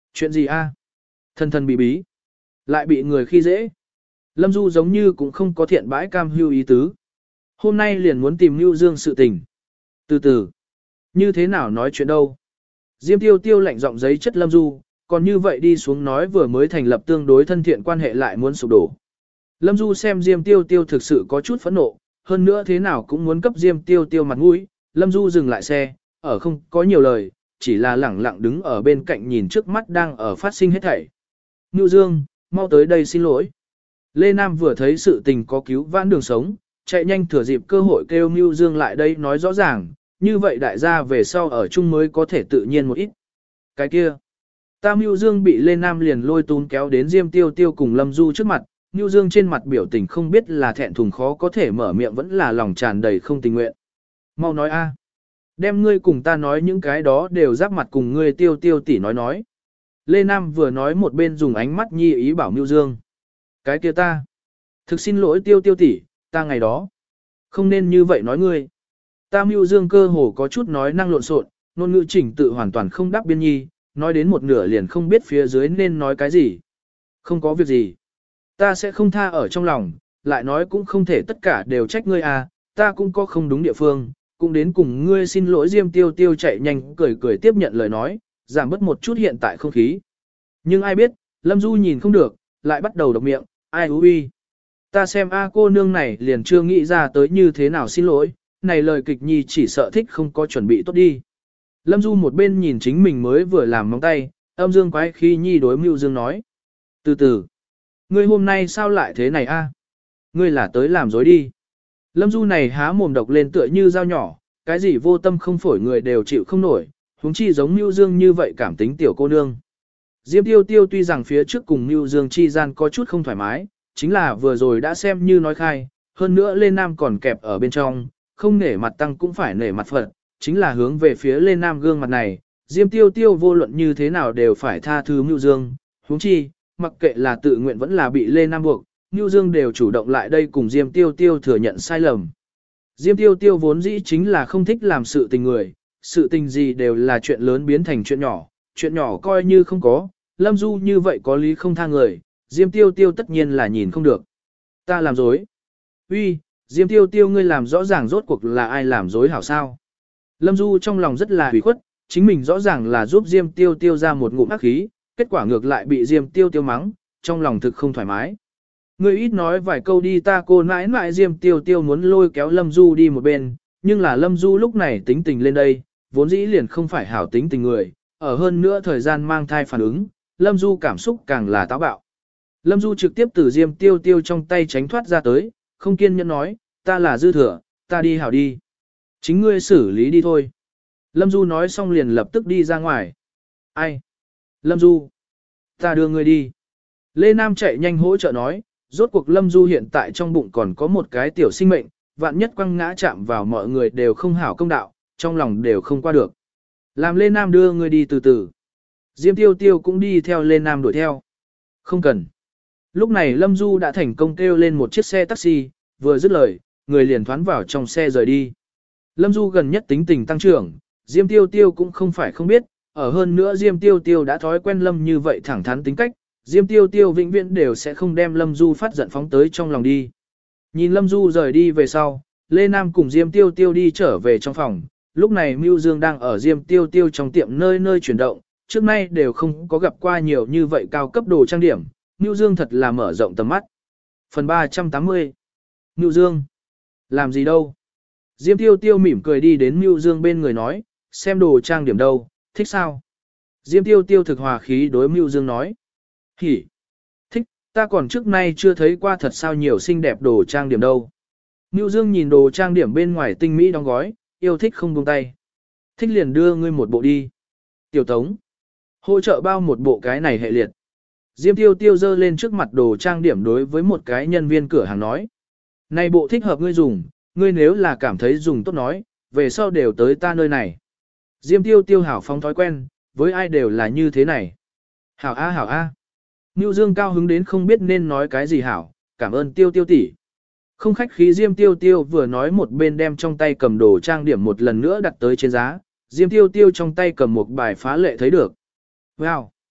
Chuyện gì a? Thần thần bí bí. Lại bị người khi dễ. Lâm Du giống như cũng không có thiện bãi cam hưu ý tứ. Hôm nay liền muốn tìm Nưu Dương sự tình. Từ từ. Như thế nào nói chuyện đâu? Diêm Tiêu Tiêu lạnh giọng giấy chất Lâm Du, còn như vậy đi xuống nói vừa mới thành lập tương đối thân thiện quan hệ lại muốn sụp đổ. Lâm Du xem Diêm Tiêu Tiêu thực sự có chút phẫn nộ, hơn nữa thế nào cũng muốn cấp Diêm Tiêu Tiêu mặt mũi. Lâm Du dừng lại xe, ở không có nhiều lời, chỉ là lẳng lặng đứng ở bên cạnh nhìn trước mắt đang ở phát sinh hết thảy. Nưu Dương, mau tới đây xin lỗi. Lê Nam vừa thấy sự tình có cứu vãn đường sống, chạy nhanh thừa dịp cơ hội kêu Nưu Dương lại đây nói rõ ràng, như vậy đại gia về sau ở chung mới có thể tự nhiên một ít. Cái kia, Nưu Dương bị Lê Nam liền lôi tún kéo đến Diêm Tiêu Tiêu cùng Lâm Du trước mặt, Nưu Dương trên mặt biểu tình không biết là thẹn thùng khó có thể mở miệng vẫn là lòng tràn đầy không tình nguyện. Mau nói a, đem ngươi cùng ta nói những cái đó đều giáp mặt cùng ngươi Tiêu Tiêu tỷ nói. Lê Nam vừa nói một bên dùng ánh mắt nhi ý bảo Nưu Dương. Cái kia ta, thực xin lỗi Tiêu Tiêu tỷ, ta ngày đó không nên như vậy nói ngươi. Nưu Dương cơ hồ có chút nói năng lộn xộn, ngôn ngữ chỉnh tự hoàn toàn không đáp biên nhi, nói đến một nửa liền không biết phía dưới nên nói cái gì. Không có việc gì. Ta sẽ không tha ở trong lòng, lại nói cũng không thể tất cả đều trách ngươi à, ta cũng có không đúng địa phương, cũng đến cùng ngươi xin lỗi. Diêm Tiêu Tiêu chạy nhanh cười cười tiếp nhận lời nói, giảm bớt một chút hiện tại không khí. Nhưng ai biết, Lâm Du nhìn không được, lại bắt đầu độc miệng, ai ui. Ta xem cô nương này liền chưa nghĩ ra tới như thế nào xin lỗi, này lời kịch nhi chỉ sợ thích không có chuẩn bị tốt đi. Lâm Du một bên nhìn chính mình mới vừa làm móng tay, âm dương quái khi nhi đối Mưu Dương nói. Từ từ, ngươi hôm nay sao lại thế này a? Ngươi là tới làm dối đi. Lâm Du này há mồm độc lên tựa như dao nhỏ, cái gì vô tâm không phổi người đều chịu không nổi, huống chi giống Mưu Dương như vậy cảm tính tiểu cô nương. Diêm Tiêu Tiêu tuy rằng phía trước cùng Mưu Dương chi gian có chút không thoải mái, chính là vừa rồi đã xem như nói khai, hơn nữa Lê Nam còn kẹp ở bên trong, không nể mặt tăng cũng phải nể mặt Phật, chính là hướng về phía Lê Nam gương mặt này, Diêm Tiêu Tiêu vô luận như thế nào đều phải tha thứ Mưu Dương, huống chi, mặc kệ là tự nguyện vẫn là bị Lê Nam buộc, Mưu Dương đều chủ động lại đây cùng Diêm Tiêu Tiêu thừa nhận sai lầm. Diêm Tiêu Tiêu vốn dĩ chính là không thích làm sự tình người, sự tình gì đều là chuyện lớn biến thành chuyện nhỏ coi như không có, Lâm Du như vậy có lý không tha người, Diêm Tiêu Tiêu tất nhiên là nhìn không được. Ta làm dối. Uy, Diêm Tiêu Tiêu ngươi làm rõ ràng rốt cuộc là ai làm dối hảo sao. Lâm Du trong lòng rất là hủy khuất, chính mình rõ ràng là giúp Diêm Tiêu Tiêu ra một ngụm ác khí, kết quả ngược lại bị Diêm Tiêu Tiêu mắng, trong lòng thực không thoải mái. Ngươi ít nói vài câu đi, ta cô nãi nãi. Diêm Tiêu Tiêu muốn lôi kéo Lâm Du đi một bên, nhưng là Lâm Du lúc này tính tình lên đây, vốn dĩ liền không phải hảo tính tình người, ở hơn nữa thời gian mang thai phản ứng, Lâm Du cảm xúc càng là táo bạo. Lâm Du trực tiếp từ Diêm Tiêu Tiêu trong tay tránh thoát ra tới, không kiên nhẫn nói, ta là dư thừa, ta đi hảo đi. Chính ngươi xử lý đi thôi. Lâm Du nói xong liền lập tức đi ra ngoài. Ai? Lâm Du. Ta đưa ngươi đi. Lê Nam chạy nhanh hỗ trợ nói, rốt cuộc Lâm Du hiện tại trong bụng còn có một cái tiểu sinh mệnh, vạn nhất quăng ngã chạm vào mọi người đều không hảo công đạo, trong lòng đều không qua được. Làm Lê Nam đưa ngươi đi từ từ. Diêm Tiêu Tiêu cũng đi theo Lê Nam đuổi theo. Không cần. Lúc này Lâm Du đã thành công kêu lên một chiếc xe taxi, vừa dứt lời, người liền thoán vào trong xe rời đi. Lâm Du gần nhất tính tình tăng trưởng, Diêm Tiêu Tiêu cũng không phải không biết, ở hơn nữa Diêm Tiêu Tiêu đã thói quen Lâm như vậy thẳng thắn tính cách, Diêm Tiêu Tiêu vĩnh viễn đều sẽ không đem Lâm Du phát giận phóng tới trong lòng đi. Nhìn Lâm Du rời đi về sau, Lê Nam cùng Diêm Tiêu Tiêu đi trở về trong phòng, lúc này Mưu Dương đang ở Diêm Tiêu Tiêu trong tiệm nơi nơi chuyển động, trước nay đều không có gặp qua nhiều như vậy cao cấp đồ trang điểm, Mưu Dương thật là mở rộng tầm mắt. Phần 380 Mưu Dương làm gì đâu? Diêm Tiêu Tiêu mỉm cười đi đến Mưu Dương bên người nói, xem đồ trang điểm đâu, thích sao? Diêm Tiêu Tiêu thực hòa khí đối Mưu Dương nói, hỉ, thích, ta còn trước nay chưa thấy qua thật sao nhiều xinh đẹp đồ trang điểm đâu. Mưu Dương nhìn đồ trang điểm bên ngoài tinh mỹ đóng gói, yêu thích không buông tay. Thích liền đưa ngươi một bộ đi. Tiểu Tống, hỗ trợ bao một bộ cái này hệ liệt. Diêm Tiêu Tiêu giơ lên trước mặt đồ trang điểm đối với một cái nhân viên cửa hàng nói. Này bộ thích hợp ngươi dùng, ngươi nếu là cảm thấy dùng tốt nói, về sau đều tới ta nơi này. Diêm Tiêu Tiêu hảo phóng thói quen, với ai đều là như thế này. Hảo a hảo a. Nưu Dương cao hứng đến không biết nên nói cái gì hảo, cảm ơn Tiêu Tiêu tỷ. Không khách khí Diêm Tiêu Tiêu vừa nói một bên đem trong tay cầm đồ trang điểm một lần nữa đặt tới trên giá, Diêm Tiêu Tiêu trong tay cầm một bài phá lệ thấy được. Wow!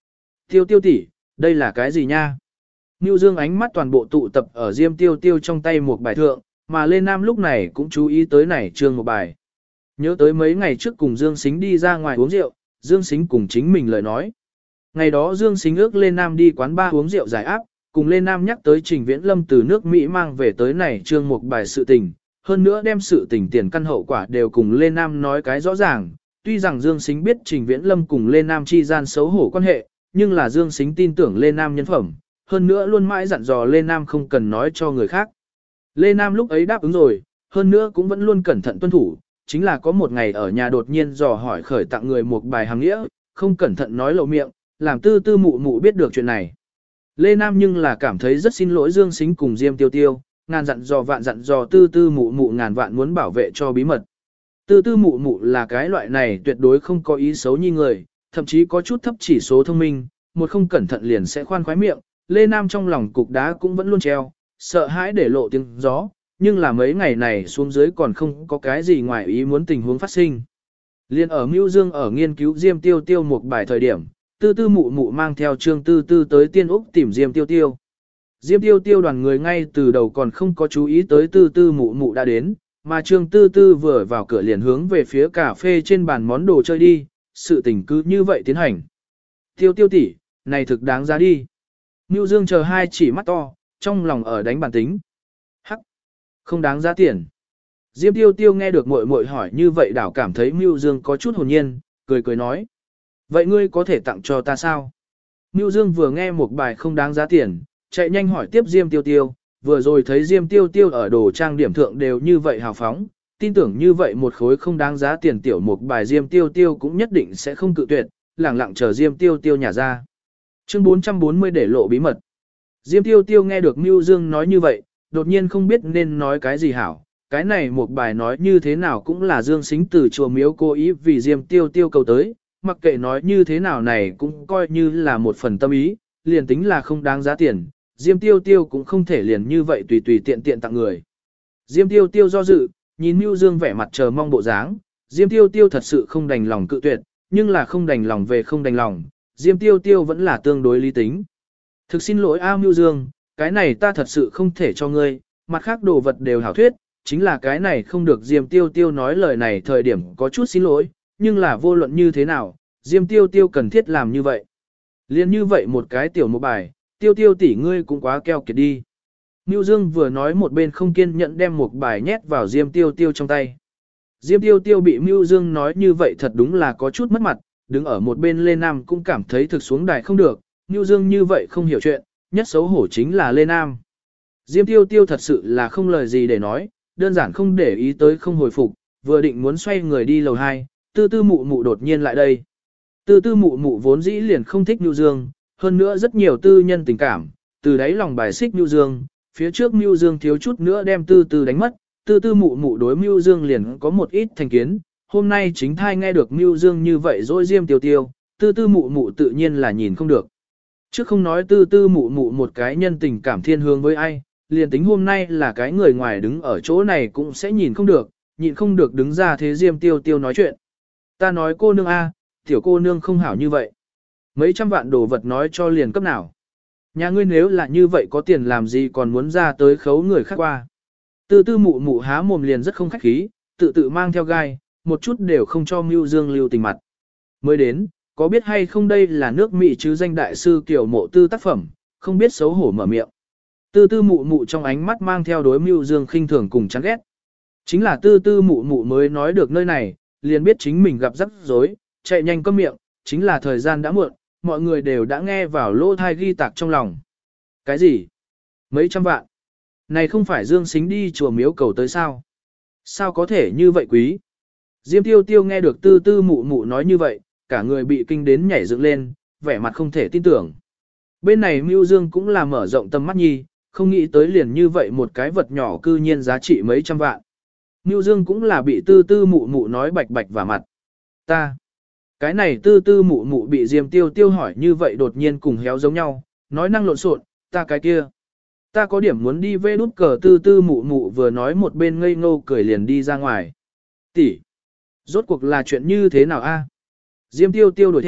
Tiêu tiêu tỷ, đây là cái gì nha? Nưu Dương ánh mắt toàn bộ tụ tập ở Diêm Tiêu Tiêu trong tay một bài thượng, mà Lê Nam lúc này cũng chú ý tới này trương một bài. Nhớ tới mấy ngày trước cùng Dương Sính đi ra ngoài uống rượu, Dương Sính cùng chính mình lời nói. Ngày đó Dương Sính ước Lê Nam đi quán bar uống rượu giải áp, cùng Lê Nam nhắc tới Trình Viễn Lâm từ nước Mỹ mang về tới này trương một bài sự tình, hơn nữa đem sự tình tiền căn hậu quả đều cùng Lê Nam nói cái rõ ràng. Tuy rằng Dương Sính biết Trình Viễn Lâm cùng Lê Nam chi gian xấu hổ quan hệ, nhưng là Dương Sính tin tưởng Lê Nam nhân phẩm, hơn nữa luôn mãi dặn dò Lê Nam không cần nói cho người khác. Lê Nam lúc ấy đáp ứng rồi, hơn nữa cũng vẫn luôn cẩn thận tuân thủ, chính là có một ngày ở nhà đột nhiên dò hỏi khởi tặng người một bài hàng nghĩa, không cẩn thận nói lộ miệng, làm tư tư mụ mụ biết được chuyện này. Lê Nam nhưng là cảm thấy rất xin lỗi Dương Sính cùng Diêm Tiêu Tiêu, ngàn dặn dò vạn dặn dò tư tư mụ mụ ngàn vạn muốn bảo vệ cho bí mật. Tư tư mụ mụ là cái loại này tuyệt đối không có ý xấu như người, thậm chí có chút thấp chỉ số thông minh, một không cẩn thận liền sẽ khoan khoái miệng. Lê Nam trong lòng cục đá cũng vẫn luôn treo, sợ hãi để lộ tiếng gió, nhưng là mấy ngày này xuống dưới còn không có cái gì ngoài ý muốn tình huống phát sinh. Liên ở Mưu Dương ở nghiên cứu Diêm Tiêu Tiêu một bài thời điểm, tư tư mụ mụ mang theo Trương Tư Tư tới Tiên Úc tìm Diêm Tiêu Tiêu. Diêm Tiêu Tiêu đoàn người ngay từ đầu còn không có chú ý tới tư tư mụ mụ đã đến, mà Trương Tư Tư vừa vào cửa liền hướng về phía cà phê trên bàn món đồ chơi đi, sự tình cứ như vậy tiến hành. Tiêu Tiêu tỷ, này thực đáng giá đi. Mưu Dương chờ hai chỉ mắt to, trong lòng ở đánh bản tính. Hắc, không đáng giá tiền. Diêm Tiêu Tiêu nghe được muội muội hỏi như vậy đảo cảm thấy Mưu Dương có chút hồn nhiên, cười cười nói. Vậy ngươi có thể tặng cho ta sao? Mưu Dương vừa nghe một bài không đáng giá tiền, chạy nhanh hỏi tiếp Diêm Tiêu Tiêu, vừa rồi thấy Diêm Tiêu Tiêu ở đồ trang điểm thượng đều như vậy hào phóng, tin tưởng như vậy một khối không đáng giá tiền tiểu một bài Diêm Tiêu Tiêu cũng nhất định sẽ không cự tuyệt, lẳng lặng chờ Diêm Tiêu Tiêu nhả ra. Chương 440 để lộ bí mật. Diêm Tiêu Tiêu nghe được Mưu Dương nói như vậy, đột nhiên không biết nên nói cái gì hảo. Cái này một bài nói như thế nào cũng là Dương Sính từ chùa miếu cố ý vì Diêm Tiêu Tiêu cầu tới, mặc kệ nói như thế nào này cũng coi như là một phần tâm ý, liền tính là không đáng giá tiền, Diêm Tiêu Tiêu cũng không thể liền như vậy tùy tùy tiện tiện tặng người. Diêm Tiêu Tiêu do dự, nhìn Mưu Dương vẻ mặt chờ mong bộ dáng, Diêm Tiêu Tiêu thật sự không đành lòng cự tuyệt, nhưng là không đành lòng về không đành lòng, Diêm Tiêu Tiêu vẫn là tương đối lý tính. Thực xin lỗi A Mưu Dương, cái này ta thật sự không thể cho ngươi, mặt khác đồ vật đều hảo thuyết, chính là cái này không được. Diêm Tiêu Tiêu nói lời này thời điểm có chút xin lỗi, nhưng là vô luận như thế nào, Diêm Tiêu Tiêu cần thiết làm như vậy. Liên như vậy một cái tiểu một bài, Tiêu Tiêu tỷ ngươi cũng quá keo kiệt đi. Mưu Dương vừa nói một bên không kiên nhẫn đem một bài nhét vào Diêm Tiêu Tiêu trong tay. Diêm Tiêu Tiêu bị Mưu Dương nói như vậy thật đúng là có chút mất mặt, đứng ở một bên Lê Nam cũng cảm thấy thực xuống đài không được, Mưu Dương như vậy không hiểu chuyện, nhất xấu hổ chính là Lê Nam. Diêm Tiêu Tiêu thật sự là không lời gì để nói, đơn giản không để ý tới không hồi phục, vừa định muốn xoay người đi lầu 2, tư tư mụ mụ đột nhiên lại đây. Tư tư mụ mụ vốn dĩ liền không thích Mưu Dương, hơn nữa rất nhiều tư nhân tình cảm, từ đấy lòng bài xích Mưu Dương, phía trước Mưu Dương thiếu chút nữa đem tư tư đánh mất, tư tư mụ mụ đối Mưu Dương liền có một ít thành kiến, hôm nay chính thai nghe được Mưu Dương như vậy rồi Diêm Tiêu Tiêu, tư tư mụ mụ tự nhiên là nhìn không được. Chứ không nói tư tư mụ mụ một cái nhân tình cảm thiên hướng với ai, liền tính hôm nay là cái người ngoài đứng ở chỗ này cũng sẽ nhìn không được, nhịn không được đứng ra thế Diêm Tiêu Tiêu nói chuyện. Ta nói cô nương A, tiểu cô nương không hảo như vậy. Mấy trăm vạn đồ vật nói cho liền cấp nào. Nhà ngươi nếu là như vậy có tiền làm gì còn muốn ra tới khấu người khác qua. Tư tư mụ mụ há mồm liền rất không khách khí, tự tự mang theo gai, một chút đều không cho Mưu Dương lưu tình mặt. Mới đến, có biết hay không đây là nước Mỹ chứ danh đại sư kiểu mộ tư tác phẩm, không biết xấu hổ mở miệng. Tư tư mụ mụ trong ánh mắt mang theo đối Mưu Dương khinh thường cùng chán ghét. Chính là tư tư mụ mụ mới nói được nơi này, liền biết chính mình gặp rắc rối, chạy nhanh câm miệng, chính là thời gian đã muộn, mọi người đều đã nghe vào lỗ thai ghi tạc trong lòng. Cái gì? Mấy trăm vạn? Này không phải Dương Sính đi chùa miếu cầu tới sao? Sao có thể như vậy quý? Diêm Tiêu Tiêu nghe được tư tư mụ mụ nói như vậy, cả người bị kinh đến nhảy dựng lên, vẻ mặt không thể tin tưởng. Bên này Mưu Dương cũng là mở rộng tầm mắt nhi, không nghĩ tới liền như vậy một cái vật nhỏ cư nhiên giá trị mấy trăm vạn. Mưu Dương cũng là bị tư tư mụ mụ nói bạch bạch vào mặt. Ta, cái này tư tư mụ mụ bị Diêm Tiêu Tiêu hỏi như vậy đột nhiên cùng héo giống nhau, nói năng lộn xộn, ta cái kia. Ta có điểm muốn đi về đút cờ. Tư tư mụ mụ vừa nói một bên ngây ngô cười liền đi ra ngoài. Tỷ, rốt cuộc là chuyện như thế nào a? Diêm Tiêu Tiêu đuổi theo,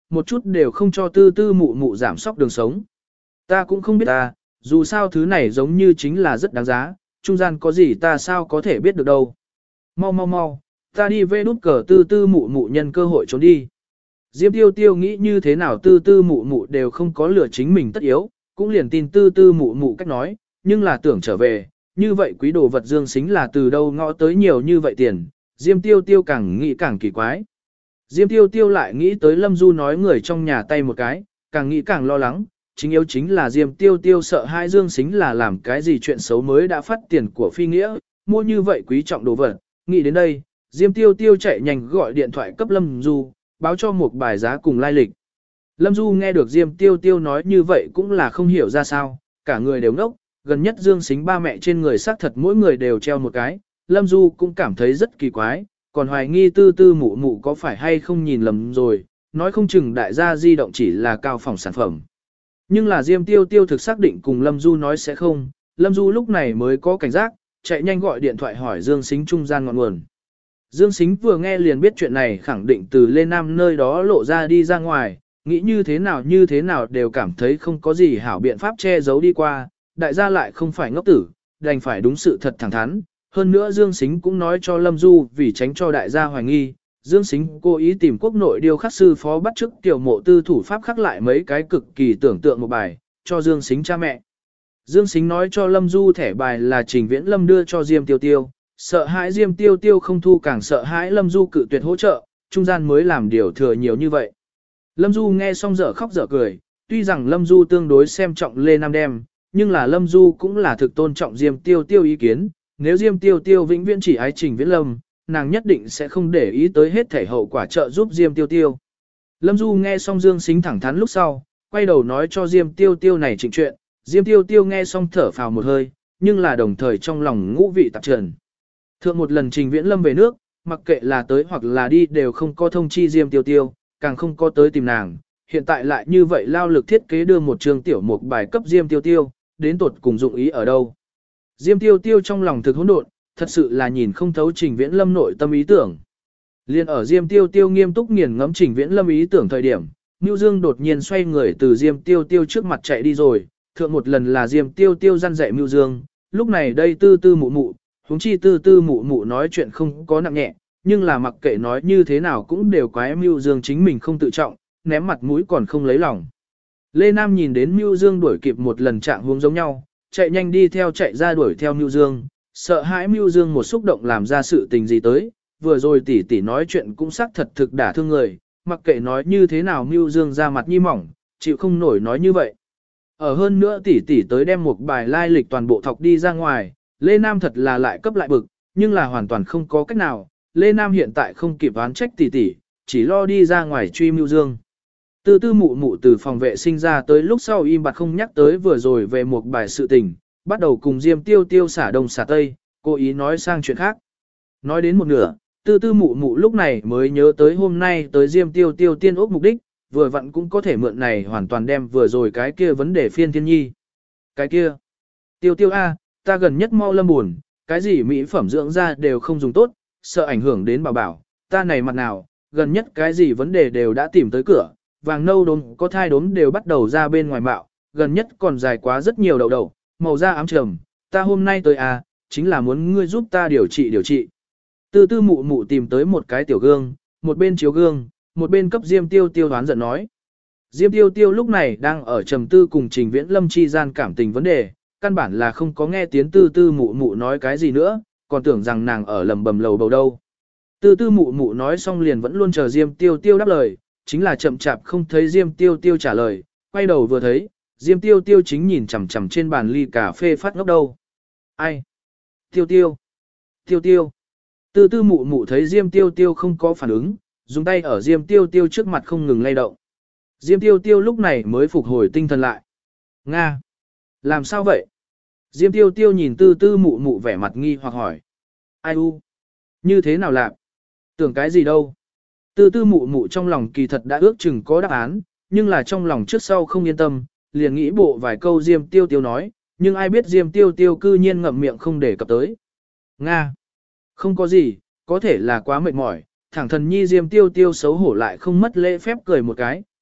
một chút đều không cho tư tư mụ mụ giảm sóc đường sống. Ta cũng không biết ta, dù sao thứ này giống như chính là rất đáng giá, trung gian có gì ta sao có thể biết được đâu. Mau mau mau, ta đi về đút cờ tư tư mụ mụ nhân cơ hội trốn đi. Diêm tiêu tiêu nghĩ như thế nào tư tư mụ mụ đều không có lửa chính mình tất yếu, cũng liền tin tư tư mụ mụ cách nói, nhưng là tưởng trở về, như vậy quý đồ vật dương xính là từ đâu ngõ tới nhiều như vậy tiền, Diêm tiêu tiêu càng nghĩ càng kỳ quái. Diêm tiêu tiêu lại nghĩ tới Lâm Du nói người trong nhà tay một cái, càng nghĩ càng lo lắng, chính yếu chính là Diêm tiêu tiêu sợ hai dương xính là làm cái gì chuyện xấu mới đã phát tiền của phi nghĩa, mua như vậy quý trọng đồ vật, nghĩ đến đây, Diêm tiêu tiêu chạy nhanh gọi điện thoại cấp Lâm Du, báo cho một bài giá cùng lai lịch. Lâm Du nghe được Diêm tiêu tiêu nói như vậy cũng là không hiểu ra sao, cả người đều ngốc, gần nhất dương xính ba mẹ trên người xác thật mỗi người đều treo một cái, Lâm Du cũng cảm thấy rất kỳ quái, còn hoài nghi tư tư mụ mụ có phải hay không nhìn lầm rồi, nói không chừng đại gia di động chỉ là cao phòng sản phẩm. Nhưng là Diêm tiêu tiêu thực xác định cùng Lâm Du nói sẽ không, Lâm Du lúc này mới có cảnh giác, chạy nhanh gọi điện thoại hỏi Dương Sính trung gian ngọn nguồn. Dương Sính vừa nghe liền biết chuyện này khẳng định từ Lê Nam nơi đó lộ ra đi ra ngoài, nghĩ như thế nào đều cảm thấy không có gì hảo biện pháp che giấu đi qua, đại gia lại không phải ngốc tử, đành phải đúng sự thật thẳng thắn. Hơn nữa Dương Sính cũng nói cho Lâm Du vì tránh cho đại gia hoài nghi, Dương Sính cố ý tìm quốc nội điêu khắc sư phó bắt chước tiểu mộ tư thủ pháp khắc lại mấy cái cực kỳ tưởng tượng một bài, cho Dương Sính cha mẹ. Dương Sính nói cho Lâm Du thẻ bài là Trình Viễn Lâm đưa cho Diêm Tiêu Tiêu, sợ hãi Diêm Tiêu Tiêu không thu càng sợ hãi Lâm Du cự tuyệt hỗ trợ, trung gian mới làm điều thừa nhiều như vậy. Lâm Du nghe xong dở khóc dở cười, tuy rằng Lâm Du tương đối xem trọng Lê Nam Đem, nhưng là Lâm Du cũng là thực tôn trọng Diêm Tiêu Tiêu ý kiến, nếu Diêm Tiêu Tiêu vĩnh viễn chỉ ái Trình Viễn Lâm, nàng nhất định sẽ không để ý tới hết thể hậu quả trợ giúp Diêm Tiêu Tiêu. Lâm Du nghe xong Dương Sính thẳng thắn lúc sau, quay đầu nói cho Diêm Tiêu Tiêu này trịnh chuyện, Diêm Tiêu Tiêu nghe xong thở phào một hơi, nhưng là đồng thời trong lòng ngũ vị tạp trần. Thượng một lần Trình Viễn Lâm về nước, mặc kệ là tới hoặc là đi đều không có thông chi Diêm Tiêu Tiêu, càng không có tới tìm nàng, hiện tại lại như vậy lao lực thiết kế đưa một trường tiểu mục bài cấp Diêm Tiêu Tiêu, đến tuột cùng dụng ý ở đâu. Diêm Tiêu Tiêu trong lòng thực hỗn độn, thật sự là nhìn không thấu Trình Viễn Lâm nội tâm ý tưởng. Liên ở Diêm Tiêu Tiêu nghiêm túc nghiền ngẫm Trình Viễn Lâm ý tưởng thời điểm, Nưu Dương đột nhiên xoay người từ Diêm Tiêu Tiêu trước mặt chạy đi rồi, thượng một lần là Diêm Tiêu Tiêu răn dạy Nưu Dương, lúc này đây tư tư mụ mụ, huống chi tư tư mụ mụ nói chuyện không có nặng nhẹ, nhưng là mặc kệ nói như thế nào cũng đều quái Nưu Dương chính mình không tự trọng, ném mặt mũi còn không lấy lòng. Lê Nam nhìn đến Nưu Dương đuổi kịp một lần trạng huống giống nhau, chạy nhanh đi theo chạy ra đuổi theo Nưu Dương, sợ hãi Nưu Dương một xúc động làm ra sự tình gì tới, vừa rồi tỷ tỷ nói chuyện cũng xác thật thực đả thương người, mặc kệ nói như thế nào Nưu Dương ra mặt nhi mỏng, chịu không nổi nói như vậy. Ở hơn nữa tỷ tỷ tới đem một bài lai lịch toàn bộ thọc đi ra ngoài, Lê Nam thật là lại cấp lại bực, nhưng là hoàn toàn không có cách nào, Lê Nam hiện tại không kịp oán trách tỷ tỷ, chỉ lo đi ra ngoài truy Nưu Dương. Tư tư mụ mụ từ phòng vệ sinh ra tới lúc sau im bặt không nhắc tới vừa rồi về một bài sự tình, bắt đầu cùng Diêm Tiêu Tiêu xả đông xả tây, cố ý nói sang chuyện khác. Nói đến một nửa, tư tư mụ mụ lúc này mới nhớ tới hôm nay tới Diêm Tiêu Tiêu tiên ốc mục đích, vừa vặn cũng có thể mượn này hoàn toàn đem vừa rồi cái kia vấn đề phiên thiên nhi. Cái kia, Tiêu Tiêu A, ta gần nhất mau lâm buồn, cái gì mỹ phẩm dưỡng da đều không dùng tốt, sợ ảnh hưởng đến bảo bảo, ta này mặt nào, gần nhất cái gì vấn đề đều đã tìm tới cửa, vàng nâu đốm có thai đốm đều bắt đầu ra bên ngoài mạo, gần nhất còn dài quá rất nhiều đậu đậu, màu da ám trầm, ta hôm nay tới à, chính là muốn ngươi giúp ta điều trị. Tư tư mụ mụ tìm tới một cái tiểu gương, một bên chiếu gương, một bên cấp Diêm Tiêu Tiêu đoán giận nói. Diêm Tiêu Tiêu lúc này đang ở trầm tư cùng Trình Viễn Lâm chi gian cảm tình vấn đề, căn bản là không có nghe tiếng tư tư mụ mụ nói cái gì nữa, còn tưởng rằng nàng ở lầm bầm lầu bầu đâu. Tư tư mụ mụ nói xong liền vẫn luôn chờ Diêm Tiêu Tiêu đáp lời, chính là chậm chạp không thấy Diêm Tiêu Tiêu trả lời, quay đầu vừa thấy, Diêm Tiêu Tiêu chính nhìn chằm chằm trên bàn ly cà phê phát ngốc đâu. Ai? Tiêu Tiêu. Tiêu Tiêu. Tư tư mụ mụ thấy Diêm Tiêu Tiêu không có phản ứng, dùng tay ở Diêm Tiêu Tiêu trước mặt không ngừng lay động. Diêm Tiêu Tiêu lúc này mới phục hồi tinh thần lại. Nga. Làm sao vậy? Diêm Tiêu Tiêu nhìn tư tư mụ mụ vẻ mặt nghi hoặc hỏi. Ai u? Như thế nào làm? Tưởng cái gì đâu? Tư tư mụ mụ trong lòng kỳ thật đã ước chừng có đáp án, nhưng là trong lòng trước sau không yên tâm, liền nghĩ bộ vài câu Diêm Tiêu Tiêu nói, nhưng ai biết Diêm Tiêu Tiêu cư nhiên ngậm miệng không để cập tới. Nga. Không có gì, có thể là quá mệt mỏi, thẳng thần nhi Diêm Tiêu Tiêu xấu hổ lại không mất lễ phép cười một cái,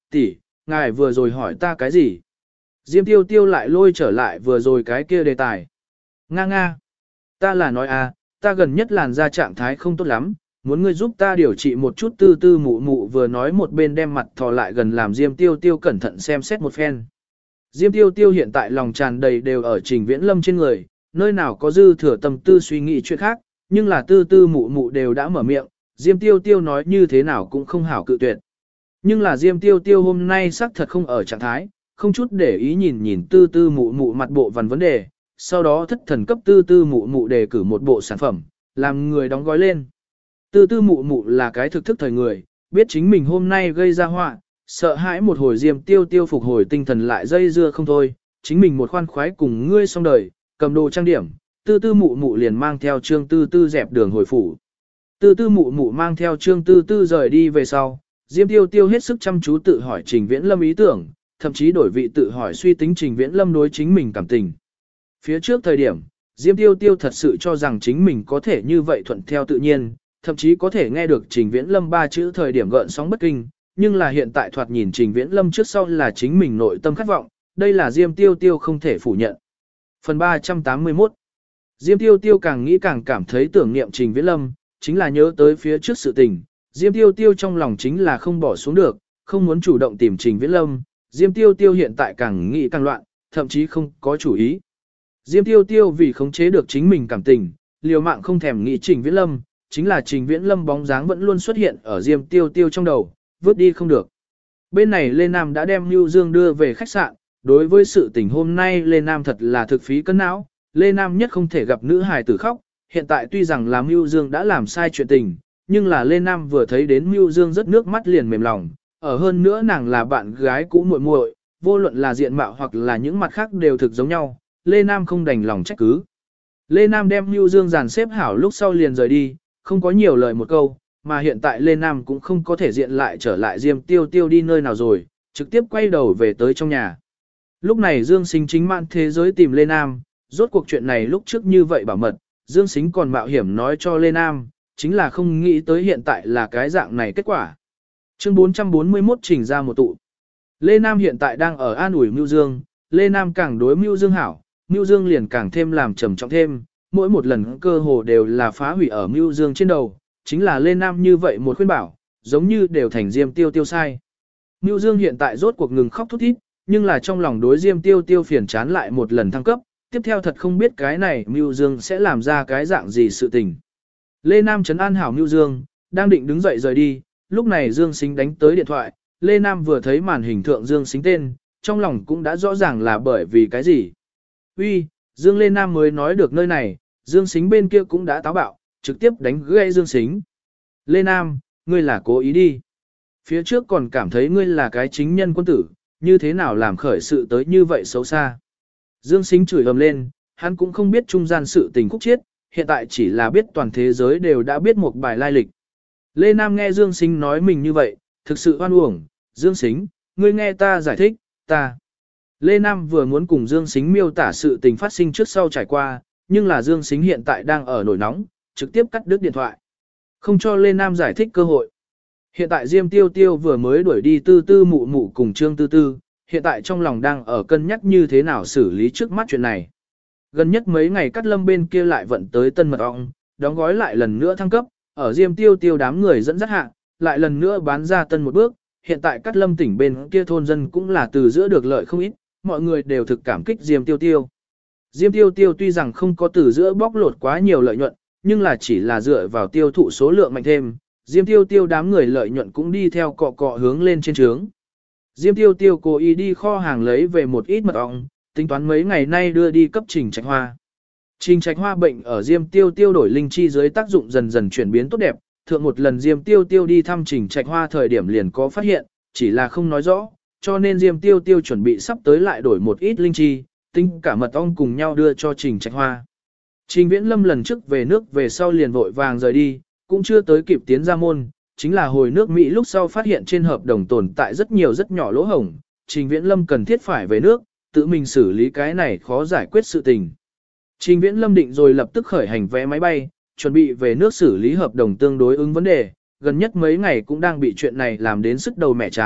tỷ, ngài vừa rồi hỏi ta cái gì? Diêm tiêu tiêu lại lôi trở lại vừa rồi cái kia đề tài. Nga nga. Ta là nói ta gần nhất làn da trạng thái không tốt lắm, muốn ngươi giúp ta điều trị một chút. Tư tư mụ mụ vừa nói một bên đem mặt thò lại gần làm Diêm tiêu tiêu cẩn thận xem xét một phen. Diêm tiêu tiêu hiện tại lòng tràn đầy đều ở Trình Viễn Lâm trên người, nơi nào có dư thừa tâm tư suy nghĩ chuyện khác, nhưng là tư tư mụ mụ đều đã mở miệng, Diêm tiêu tiêu nói như thế nào cũng không hảo cự tuyệt. Nhưng là Diêm tiêu tiêu hôm nay xác thật không ở trạng thái, không chút để ý nhìn tư tư mụ mụ mặt bộ vằn vấn đề, sau đó thất thần cấp tư tư mụ mụ đề cử một bộ sản phẩm, làm người đóng gói lên. Tư tư mụ mụ là cái thực thức thời người, biết chính mình hôm nay gây ra họa, sợ hãi một hồi Diêm tiêu tiêu phục hồi tinh thần lại dây dưa không thôi, chính mình một khoan khoái cùng ngươi xong đời, cầm đồ trang điểm, tư tư mụ mụ liền mang theo Trương Tư Tư dẹp đường hồi phủ. Tư tư mụ mụ mang theo Trương Tư Tư rời đi về sau, Diêm tiêu tiêu hết sức chăm chú tự hỏi Trình Viễn Lâm ý tưởng, thậm chí đổi vị tự hỏi suy tính Trình Viễn Lâm đối chính mình cảm tình. Phía trước thời điểm, Diêm tiêu tiêu thật sự cho rằng chính mình có thể như vậy thuận theo tự nhiên, thậm chí có thể nghe được Trình Viễn Lâm ba chữ thời điểm gợn sóng bất kinh, nhưng là hiện tại thoạt nhìn Trình Viễn Lâm trước sau là chính mình nội tâm khát vọng, đây là Diêm tiêu tiêu không thể phủ nhận. Phần 381 Diêm tiêu tiêu càng nghĩ càng cảm thấy tưởng niệm Trình Viễn Lâm, chính là nhớ tới phía trước sự tình, Diêm tiêu tiêu trong lòng chính là không bỏ xuống được, không muốn chủ động tìm Trình Viễn Lâm, Diêm tiêu tiêu hiện tại càng nghĩ càng loạn, thậm chí không có chủ ý. Diêm tiêu tiêu vì khống chế được chính mình cảm tình, liều mạng không thèm nghĩ Trình Viễn Lâm, chính là Trình Viễn Lâm bóng dáng vẫn luôn xuất hiện ở Diêm tiêu tiêu trong đầu, vứt đi không được. Bên này Lê Nam đã đem Nưu Dương đưa về khách sạn, đối với sự tình hôm nay Lê Nam thật là thực phí cân não, Lê Nam nhất không thể gặp nữ hài tử khóc, hiện tại tuy rằng là Nưu Dương đã làm sai chuyện tình, nhưng là Lê Nam vừa thấy đến Nưu Dương rất nước mắt liền mềm lòng, ở hơn nữa nàng là bạn gái cũ muội muội, vô luận là diện mạo hoặc là những mặt khác đều thực giống nhau, Lê Nam không đành lòng trách cứ. Lê Nam đem Nưu Dương dàn xếp hảo lúc sau liền rời đi, không có nhiều lời một câu, mà hiện tại Lê Nam cũng không có thể diện lại trở lại Diêm tiêu tiêu đi nơi nào rồi, trực tiếp quay đầu về tới trong nhà. Lúc này Dương Sính chính mạn thế giới tìm Lê Nam, rốt cuộc chuyện này lúc trước như vậy bảo mật, Dương Sính còn mạo hiểm nói cho Lê Nam, chính là không nghĩ tới hiện tại là cái dạng này kết quả. Chương 441 chỉnh ra một tụ. Lê Nam hiện tại đang ở an ủi Mưu Dương, Lê Nam càng đối Mưu Dương hảo, Mưu Dương liền càng thêm làm trầm trọng thêm, mỗi một lần cơ hồ đều là phá hủy ở Mưu Dương trên đầu, chính là Lê Nam như vậy một khuyên bảo, giống như đều thành Diêm tiêu tiêu sai. Mưu Dương hiện tại rốt cuộc ngừng khóc thút thít, nhưng là trong lòng đối Diêm tiêu tiêu phiền chán lại một lần thăng cấp, tiếp theo thật không biết cái này Mưu Dương sẽ làm ra cái dạng gì sự tình. Lê Nam trấn an hảo Mưu Dương, đang định đứng dậy rời đi, lúc này Dương Sính đánh tới điện thoại, Lê Nam vừa thấy màn hình thượng Dương Sính tên, trong lòng cũng đã rõ ràng là bởi vì cái gì. Uy, Dương Lê Nam mới nói được nơi này, Dương Sính bên kia cũng đã táo bạo, trực tiếp đánh gãy Dương Sính. Lê Nam, ngươi là cố ý đi. Phía trước còn cảm thấy ngươi là cái chính nhân quân tử, như thế nào làm khởi sự tới như vậy xấu xa. Dương Sính chửi ầm lên, hắn cũng không biết trung gian sự tình khúc chiết, hiện tại chỉ là biết toàn thế giới đều đã biết một bài lai lịch. Lê Nam nghe Dương Sính nói mình như vậy, thực sự oan uổng, Dương Sính, ngươi nghe ta giải thích, ta. Lê Nam vừa muốn cùng Dương Sính miêu tả sự tình phát sinh trước sau trải qua, nhưng là Dương Sính hiện tại đang ở nổi nóng, trực tiếp cắt đứt điện thoại. Không cho Lê Nam giải thích cơ hội. Hiện tại Diêm tiêu tiêu vừa mới đuổi đi tư tư mụ mụ cùng Trương Tư Tư, hiện tại trong lòng đang ở cân nhắc như thế nào xử lý trước mắt chuyện này. Gần nhất mấy ngày Cát Lâm bên kia lại vận tới tân mật ong, đóng gói lại lần nữa thăng cấp, ở Diêm tiêu tiêu đám người dẫn dắt hạ, lại lần nữa bán ra tân một bước, hiện tại Cát Lâm tỉnh bên kia thôn dân cũng là từ giữa được lợi không ít, mọi người đều thực cảm kích Diêm tiêu tiêu. Diêm tiêu tiêu tuy rằng không có từ giữa bóc lột quá nhiều lợi nhuận, nhưng là chỉ là dựa vào tiêu thụ số lượng mạnh thêm, Diêm tiêu tiêu đám người lợi nhuận cũng đi theo cọ cọ hướng lên trên trướng. Diêm tiêu tiêu cố ý đi kho hàng lấy về một ít mật ong, tính toán mấy ngày nay đưa đi cấp Trình Trạch Hoa. Trình Trạch Hoa bệnh ở Diêm tiêu tiêu đổi linh chi dưới tác dụng dần dần chuyển biến tốt đẹp, thượng một lần Diêm tiêu tiêu đi thăm Trình Trạch Hoa thời điểm liền có phát hiện, chỉ là không nói rõ, cho nên Diêm tiêu tiêu chuẩn bị sắp tới lại đổi một ít linh chi, tính cả mật ong cùng nhau đưa cho Trình Trạch Hoa. Trình Viễn Lâm lần trước về nước về sau liền vội vàng rời đi, cũng chưa tới kịp tiến ra môn, chính là hồi nước Mỹ lúc sau phát hiện trên hợp đồng tồn tại rất nhiều rất nhỏ lỗ hổng, Trình Viễn Lâm cần thiết phải về nước, tự mình xử lý cái này khó giải quyết sự tình. Trình Viễn Lâm định rồi lập tức khởi hành vé máy bay, chuẩn bị về nước xử lý hợp đồng tương đối ứng vấn đề, gần nhất mấy ngày cũng đang bị chuyện này làm đến sức đầu mẻ chán,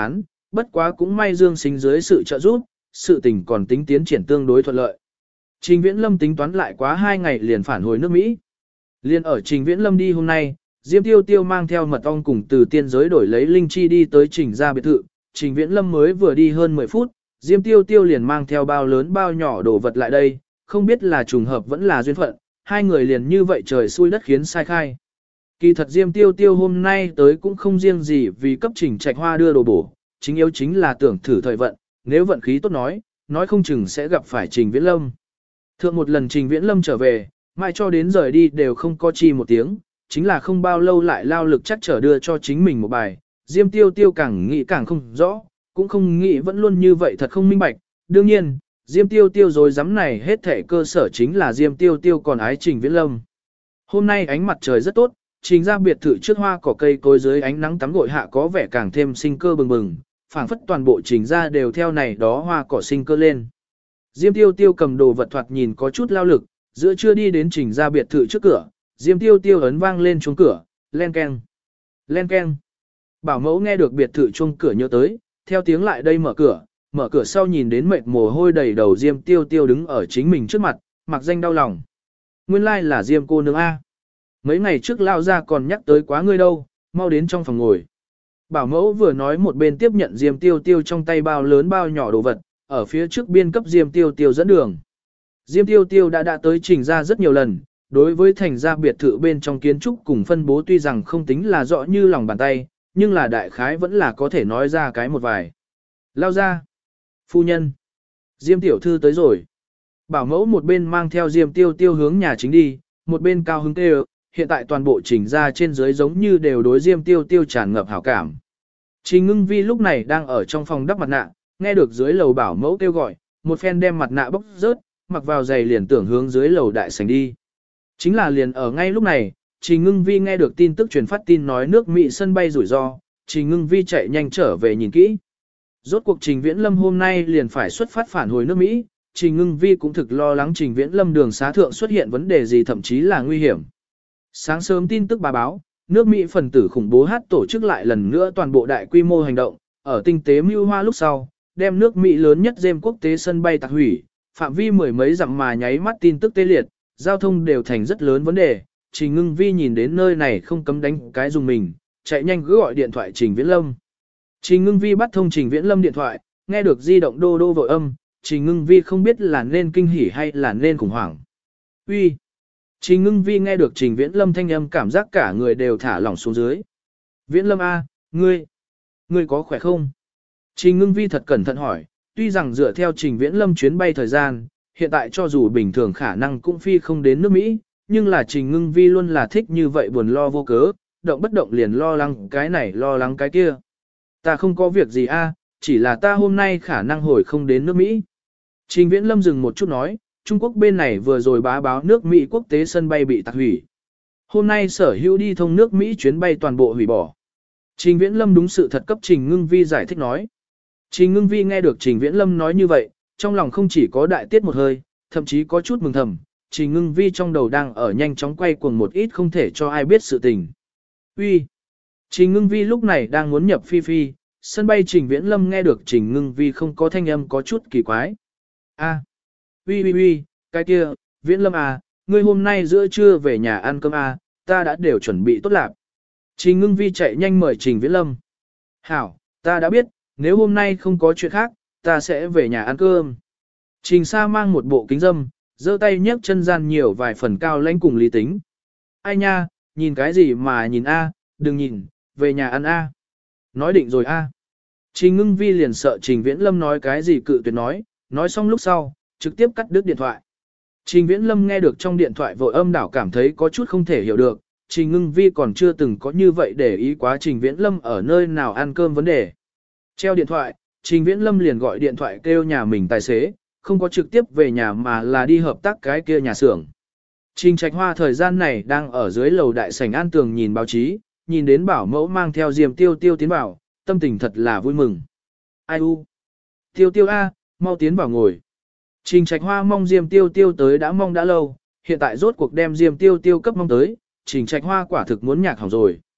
bất quá cũng may Dương Sính dưới sự trợ giúp, sự tình còn tính tiến triển tương đối thuận lợi. Trình Viễn Lâm tính toán lại quá 2 ngày liền phản hồi nước Mỹ. Liên ở Trình Viễn Lâm đi hôm nay, Diêm Tiêu Tiêu mang theo mật ong cùng từ tiên giới đổi lấy linh chi đi tới Trình gia biệt thự. Trình Viễn Lâm mới vừa đi hơn 10 phút, Diêm Tiêu Tiêu liền mang theo bao lớn bao nhỏ đồ vật lại đây, không biết là trùng hợp vẫn là duyên phận, hai người liền như vậy trời xui đất khiến sai khai. Kỳ thật Diêm Tiêu Tiêu hôm nay tới cũng không riêng gì vì cấp Trình Trạch Hoa đưa đồ bổ, chính yếu chính là tưởng thử thời vận, nếu vận khí tốt nói không chừng sẽ gặp phải Trình Viễn Lâm. Thượng một lần Trình Viễn Lâm trở về, mai cho đến rời đi đều không có chi một tiếng, chính là không bao lâu lại lao lực chắc trở đưa cho chính mình một bài, Diêm Tiêu Tiêu càng nghĩ càng không rõ, cũng không nghĩ vẫn luôn như vậy thật không minh bạch, đương nhiên, Diêm Tiêu Tiêu rồi dám này hết thể cơ sở chính là Diêm Tiêu Tiêu còn ái Trình Viễn Lâm. Hôm nay ánh mặt trời rất tốt, Trình ra biệt thự trước hoa cỏ cây cối dưới ánh nắng tắm gội hạ có vẻ càng thêm sinh cơ bừng bừng, phảng phất toàn bộ Trình ra đều theo này đó hoa cỏ sinh cơ lên. Diêm Tiêu Tiêu cầm đồ vật thoạt nhìn có chút lao lực, giữa trưa đi đến Trình ra biệt thự trước cửa, Diêm Tiêu Tiêu ấn vang lên chuông cửa, len keng, len keng. Bảo mẫu nghe được biệt thự chuông cửa nhớ tới, theo tiếng lại đây mở cửa sau nhìn đến mệt mồ hôi đầy đầu Diêm Tiêu Tiêu đứng ở chính mình trước mặt, mặc danh đau lòng. Nguyên lai là Diêm cô nương A. Mấy ngày trước lao ra còn nhắc tới quá ngươi đâu, mau đến trong phòng ngồi. Bảo mẫu vừa nói một bên tiếp nhận Diêm Tiêu Tiêu trong tay bao lớn bao nhỏ đồ vật, ở phía trước biên cấp Diêm Tiêu Tiêu dẫn đường. Diêm Tiêu Tiêu đã tới Trình ra rất nhiều lần, đối với thành gia biệt thự bên trong kiến trúc cùng phân bố tuy rằng không tính là rõ như lòng bàn tay, nhưng là đại khái vẫn là có thể nói ra cái một vài. Lao ra. Phu nhân. Diêm tiểu thư tới rồi. Bảo mẫu một bên mang theo Diêm Tiêu Tiêu hướng nhà chính đi, một bên cao hứng kêu, hiện tại toàn bộ Trình ra trên dưới giống như đều đối Diêm Tiêu Tiêu tràn ngập hảo cảm. Trình Ngưng Vi lúc này đang ở trong phòng đắp mặt nạ, nghe được dưới lầu bảo mẫu kêu gọi, một phen đem mặt nạ bóc rớt, mặc vào giày liền tưởng hướng dưới lầu đại sảnh đi. Chính là liền ở ngay lúc này, Trình Ngưng Vi nghe được tin tức truyền phát tin nói nước Mỹ sân bay rủi ro, Trình Ngưng Vi chạy nhanh trở về nhìn kỹ. Rốt cuộc Trình Viễn Lâm hôm nay liền phải xuất phát phản hồi nước Mỹ, Trình Ngưng Vi cũng thực lo lắng Trình Viễn Lâm đường xá thượng xuất hiện vấn đề gì thậm chí là nguy hiểm. Sáng sớm tin tức bà báo, nước Mỹ phần tử khủng bố hát tổ chức lại lần nữa toàn bộ đại quy mô hành động, ở tinh tế mưu hoa lúc sau, đem nước Mỹ lớn nhất dêm quốc tế sân bay tạc hủy, phạm vi mười mấy dặm mà nháy mắt tin tức tê liệt, giao thông đều thành rất lớn vấn đề. Trình Ngưng Vi nhìn đến nơi này không cấm đánh cái dùng mình, chạy nhanh cứ gọi điện thoại Trình Viễn Lâm. Trình Ngưng Vi bắt thông Trình Viễn Lâm điện thoại, nghe được di động đô đô vội âm, Trình Ngưng Vi không biết là nên kinh hỉ hay là nên khủng hoảng. Uy. Trình Ngưng Vi nghe được Trình Viễn Lâm thanh âm cảm giác cả người đều thả lỏng xuống dưới. Viễn Lâm A, ngươi có khỏe không? Trình Ngưng Vi thật cẩn thận hỏi, tuy rằng dựa theo Trình Viễn Lâm chuyến bay thời gian, hiện tại cho dù bình thường khả năng cũng phi không đến nước Mỹ, nhưng là Trình Ngưng Vi luôn là thích như vậy buồn lo vô cớ, động bất động liền lo lắng cái này lo lắng cái kia. Ta không có việc gì a, chỉ là ta hôm nay khả năng hồi không đến nước Mỹ. Trình Viễn Lâm dừng một chút nói, Trung Quốc bên này vừa rồi bá báo nước Mỹ quốc tế sân bay bị tạc hủy. Hôm nay sở hữu đi thông nước Mỹ chuyến bay toàn bộ hủy bỏ. Trình Viễn Lâm đúng sự thật cấp Trình Ngưng Vi giải thích nói. Trình Ngưng Vi nghe được Trình Viễn Lâm nói như vậy, trong lòng không chỉ có đại tiết một hơi, thậm chí có chút mừng thầm, Trình Ngưng Vi trong đầu đang ở nhanh chóng quay cuồng một ít không thể cho ai biết sự tình. Uy. Trình Ngưng Vi lúc này đang muốn nhập phi phi, sân bay Trình Viễn Lâm nghe được Trình Ngưng Vi không có thanh âm có chút kỳ quái. A. Uy, cái kia, Viễn Lâm à, ngươi hôm nay giữa trưa về nhà ăn cơm à, ta đã đều chuẩn bị tốt lạc. Trình Ngưng Vi chạy nhanh mời Trình Viễn Lâm. Hảo, ta đã biết, nếu hôm nay không có chuyện khác, ta sẽ về nhà ăn cơm. Trình Sa mang một bộ kính dâm, giơ tay nhấc chân gian nhiều vài phần cao lãnh cùng lý tính. Ai nha, nhìn cái gì mà nhìn a, đừng nhìn, về nhà ăn a. Nói định rồi a. Trình Ngưng Vi liền sợ Trình Viễn Lâm nói cái gì cự tuyệt nói xong lúc sau, trực tiếp cắt đứt điện thoại. Trình Viễn Lâm nghe được trong điện thoại vội âm đảo cảm thấy có chút không thể hiểu được, Trình Ngưng Vi còn chưa từng có như vậy để ý quá Trình Viễn Lâm ở nơi nào ăn cơm vấn đề. Treo điện thoại, Trình Viễn Lâm liền gọi điện thoại kêu nhà mình tài xế, không có trực tiếp về nhà mà là đi hợp tác cái kia nhà xưởng. Trình Trạch Hoa thời gian này đang ở dưới lầu đại sảnh an tường nhìn báo chí, nhìn đến bảo mẫu mang theo Diêm Tiêu Tiêu tiến vào, tâm tình thật là vui mừng. Ai u? Tiêu Tiêu A, mau tiến vào ngồi. Trình Trạch Hoa mong Diêm Tiêu Tiêu tới đã mong đã lâu, hiện tại rốt cuộc đem Diêm Tiêu Tiêu cấp mong tới, Trình Trạch Hoa quả thực muốn nhạc hỏng rồi.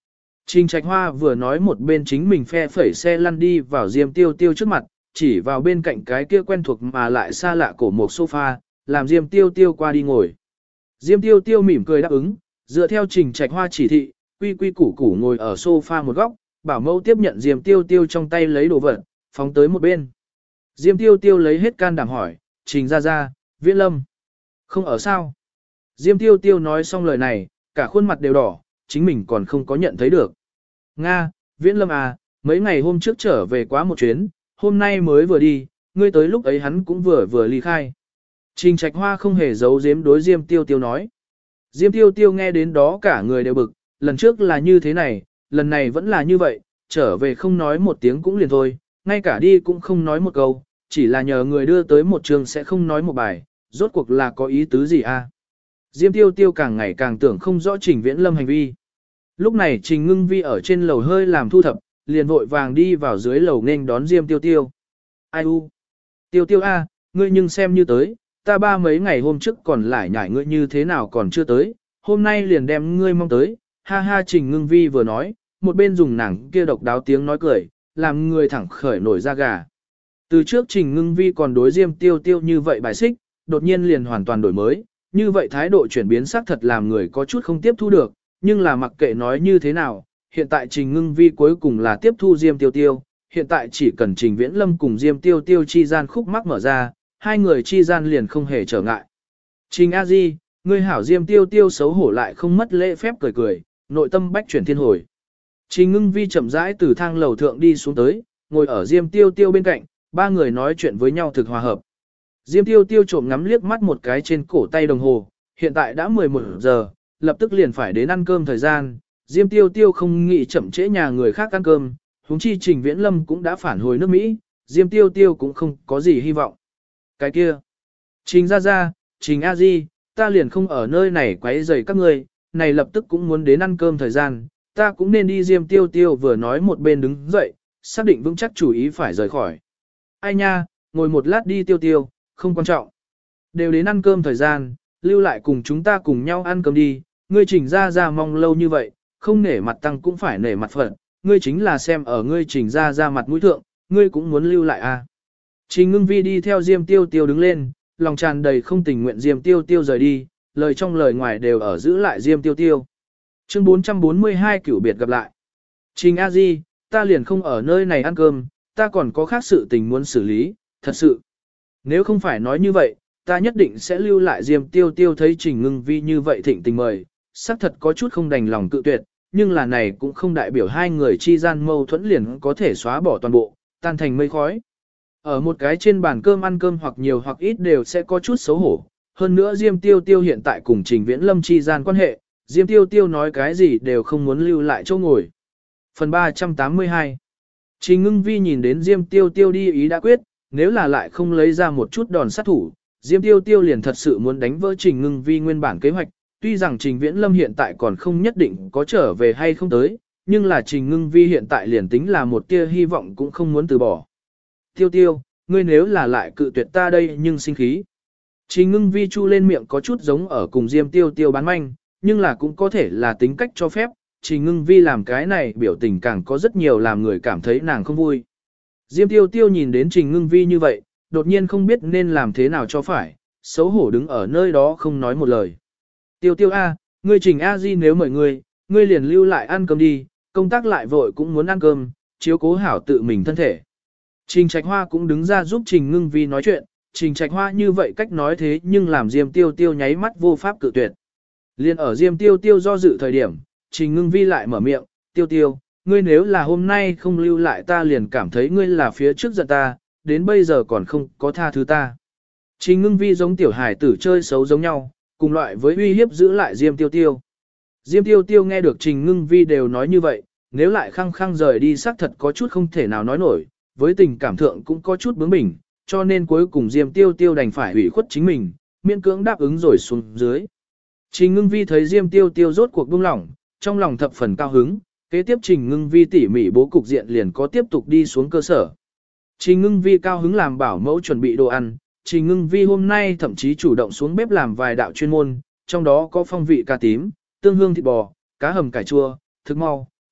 Trình Trạch Hoa vừa nói một bên chính mình phe phẩy xe lăn đi vào Diêm Tiêu Tiêu trước mặt, chỉ vào bên cạnh cái kia quen thuộc mà lại xa lạ cổ một sofa, làm Diêm Tiêu Tiêu qua đi ngồi. Diêm Tiêu Tiêu mỉm cười đáp ứng, dựa theo Trình Trạch Hoa chỉ thị, quy quy củ củ ngồi ở sofa một góc, bảo mẫu tiếp nhận Diêm Tiêu Tiêu trong tay lấy đồ vật, phóng tới một bên. Diêm Tiêu Tiêu lấy hết can đảm hỏi, Trình ra ra, Viễn Lâm. Không ở sao? Diêm Tiêu Tiêu nói xong lời này, cả khuôn mặt đều đỏ, chính mình còn không có nhận thấy được. Nga, Viễn Lâm à, mấy ngày hôm trước trở về quá một chuyến, hôm nay mới vừa đi, ngươi tới lúc ấy hắn cũng vừa ly khai. Trình Trạch Hoa không hề giấu giếm đối Diêm Tiêu Tiêu nói. Diêm Tiêu Tiêu nghe đến đó cả người đều bực, lần trước là như thế này, lần này vẫn là như vậy, trở về không nói một tiếng cũng liền thôi, ngay cả đi cũng không nói một câu, chỉ là nhờ người đưa tới một trường sẽ không nói một bài, rốt cuộc là có ý tứ gì à. Diêm Tiêu Tiêu càng ngày càng tưởng không rõ Trình Viễn Lâm hành vi. Lúc này Trình Ngưng Vi ở trên lầu hơi làm thu thập, liền vội vàng đi vào dưới lầu nên đón Diêm Tiêu Tiêu. Ai u? Tiêu Tiêu a, ngươi nhưng xem như tới, ta ba mấy ngày hôm trước còn lải nhải ngươi như thế nào còn chưa tới, hôm nay liền đem ngươi mong tới, ha ha. Trình Ngưng Vi vừa nói, một bên dùng nàng kia độc đáo tiếng nói cười, làm người thẳng khởi nổi da gà. Từ trước Trình Ngưng Vi còn đối Diêm Tiêu Tiêu như vậy bài xích, đột nhiên liền hoàn toàn đổi mới, như vậy thái độ chuyển biến xác thật làm người có chút không tiếp thu được, nhưng là mặc kệ nói như thế nào, hiện tại Trình Ngưng Vi cuối cùng là tiếp thu Diêm Tiêu Tiêu, hiện tại chỉ cần Trình Viễn Lâm cùng Diêm Tiêu Tiêu chi gian khúc mắc mở ra, hai người chi gian liền không hề trở ngại. Trình A Di, ngươi hảo. Diêm Tiêu Tiêu xấu hổ lại không mất lễ phép cười cười, nội tâm bách chuyển thiên hồi. Trình Ngưng Vi chậm rãi từ thang lầu thượng đi xuống tới, ngồi ở Diêm Tiêu Tiêu bên cạnh, ba người nói chuyện với nhau thực hòa hợp. Diêm Tiêu Tiêu trộm ngắm liếc mắt một cái trên cổ tay đồng hồ, hiện tại đã 11 giờ, lập tức liền phải đến ăn cơm thời gian. Diêm Tiêu Tiêu không nghĩ chậm trễ nhà người khác ăn cơm, huống chi Trình Viễn Lâm cũng đã phản hồi nước Mỹ, Diêm Tiêu Tiêu cũng không có gì hy vọng. Cái kia, Trình ra ra, Trình A Di, ta liền không ở nơi này quấy rầy các ngươi, này lập tức cũng muốn đến ăn cơm thời gian, ta cũng nên đi. Diêm Tiêu Tiêu vừa nói một bên đứng dậy, xác định vững chắc chủ ý phải rời khỏi. Ai nha, ngồi một lát đi Tiêu Tiêu, không quan trọng. Đều đến ăn cơm thời gian, lưu lại cùng chúng ta cùng nhau ăn cơm đi, ngươi Trình ra ra mong lâu như vậy, không nể mặt tăng cũng phải nể mặt phận, ngươi chính là xem ở ngươi Trình ra ra mặt mũi thượng, ngươi cũng muốn lưu lại à. Trình Ngưng Vi đi theo Diêm Tiêu Tiêu đứng lên, lòng tràn đầy không tình nguyện Diêm Tiêu Tiêu rời đi, lời trong lời ngoài đều ở giữ lại Diêm Tiêu Tiêu. Chương 442 cửu biệt gặp lại. Trình A Di, ta liền không ở nơi này ăn cơm, ta còn có khác sự tình muốn xử lý, thật sự. Nếu không phải nói như vậy, ta nhất định sẽ lưu lại. Diêm Tiêu Tiêu thấy Trình Ngưng Vi như vậy thịnh tình mời, xác thật có chút không đành lòng cự tuyệt, nhưng là này cũng không đại biểu hai người chi gian mâu thuẫn liền có thể xóa bỏ toàn bộ, tan thành mây khói. Ở một cái trên bàn cơm ăn cơm hoặc nhiều hoặc ít đều sẽ có chút xấu hổ, hơn nữa Diêm Tiêu Tiêu hiện tại cùng Trình Viễn Lâm chi gian quan hệ, Diêm Tiêu Tiêu nói cái gì đều không muốn lưu lại chỗ ngồi. Phần 382. Trình Ngưng Vi nhìn đến Diêm Tiêu Tiêu đi ý đã quyết, nếu là lại không lấy ra một chút đòn sát thủ, Diêm Tiêu Tiêu liền thật sự muốn đánh vỡ Trình Ngưng Vi nguyên bản kế hoạch. Tuy rằng Trình Viễn Lâm hiện tại còn không nhất định có trở về hay không tới, nhưng là Trình Ngưng Vi hiện tại liền tính là một tia hy vọng cũng không muốn từ bỏ. Tiêu Tiêu, ngươi nếu là lại cự tuyệt ta đây nhưng sinh khí. Trình Ngưng Vi chu lên miệng có chút giống ở cùng Diêm Tiêu Tiêu bán manh, nhưng là cũng có thể là tính cách cho phép. Trình Ngưng Vi làm cái này biểu tình càng có rất nhiều làm người cảm thấy nàng không vui. Diêm Tiêu Tiêu nhìn đến Trình Ngưng Vi như vậy, đột nhiên không biết nên làm thế nào cho phải, xấu hổ đứng ở nơi đó không nói một lời. Tiêu Tiêu A, ngươi Trình A Di nếu mời ngươi liền lưu lại ăn cơm đi, công tác lại vội cũng muốn ăn cơm, chiếu cố hảo tự mình thân thể. Trình Trạch Hoa cũng đứng ra giúp Trình Ngưng Vi nói chuyện, Trình Trạch Hoa như vậy cách nói thế nhưng làm Diêm Tiêu Tiêu nháy mắt vô pháp cự tuyệt. Liên ở Diêm Tiêu Tiêu do dự thời điểm, Trình Ngưng Vi lại mở miệng, Tiêu Tiêu, ngươi nếu là hôm nay không lưu lại ta liền cảm thấy ngươi là phía trước giận ta, đến bây giờ còn không có tha thứ ta. Trình Ngưng Vi giống tiểu hải tử chơi xấu giống nhau, cùng loại với uy hiếp giữ lại Diêm Tiêu Tiêu. Diêm Tiêu Tiêu nghe được Trình Ngưng Vi đều nói như vậy, nếu lại khăng khăng rời đi xác thật có chút không thể nào nói nổi, với tình cảm thượng cũng có chút bướng bỉnh, cho nên cuối cùng Diêm Tiêu Tiêu đành phải ủy khuất chính mình, miễn cưỡng đáp ứng rồi xuống dưới. Trình Ngưng Vi thấy Diêm Tiêu Tiêu rốt cuộc buông lỏng, trong lòng thập phần cao hứng, kế tiếp Trình Ngưng Vi tỉ mỉ bố cục diện liền có tiếp tục đi xuống cơ sở. Trình Ngưng Vi cao hứng làm bảo mẫu chuẩn bị đồ ăn, Trình Ngưng Vi hôm nay thậm chí chủ động xuống bếp làm vài đạo chuyên môn, trong đó có phong vị cà tím, tương hương thịt bò, cá hầm cải chua, thức mau,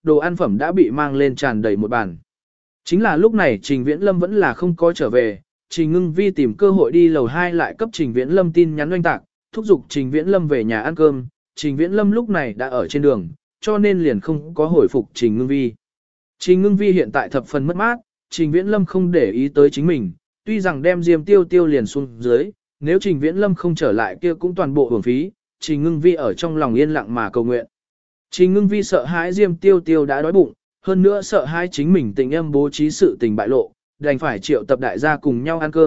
đồ ăn phẩm đã bị mang lên tràn đầy một bàn. Chính là lúc này Trình Viễn Lâm vẫn là không có trở về, Trình Ngưng Vi tìm cơ hội đi lầu 2 lại cấp Trình Viễn Lâm tin nhắn oanh tạc, thúc giục Trình Viễn Lâm về nhà ăn cơm, Trình Viễn Lâm lúc này đã ở trên đường, cho nên liền không có hồi phục Trình Ngưng Vi. Trình Ngưng Vi hiện tại thập phần mất mát, Trình Viễn Lâm không để ý tới chính mình, tuy rằng đem Diêm Tiêu Tiêu liền xuống dưới, nếu Trình Viễn Lâm không trở lại kia cũng toàn bộ uổng phí, Trình Ngưng Vi ở trong lòng yên lặng mà cầu nguyện. Trình Ngưng Vi sợ hãi Diêm Tiêu Tiêu đã đói bụng, hơn nữa sợ hãi chính mình tình em bố trí sự tình bại lộ, đành phải triệu tập đại gia cùng nhau ăn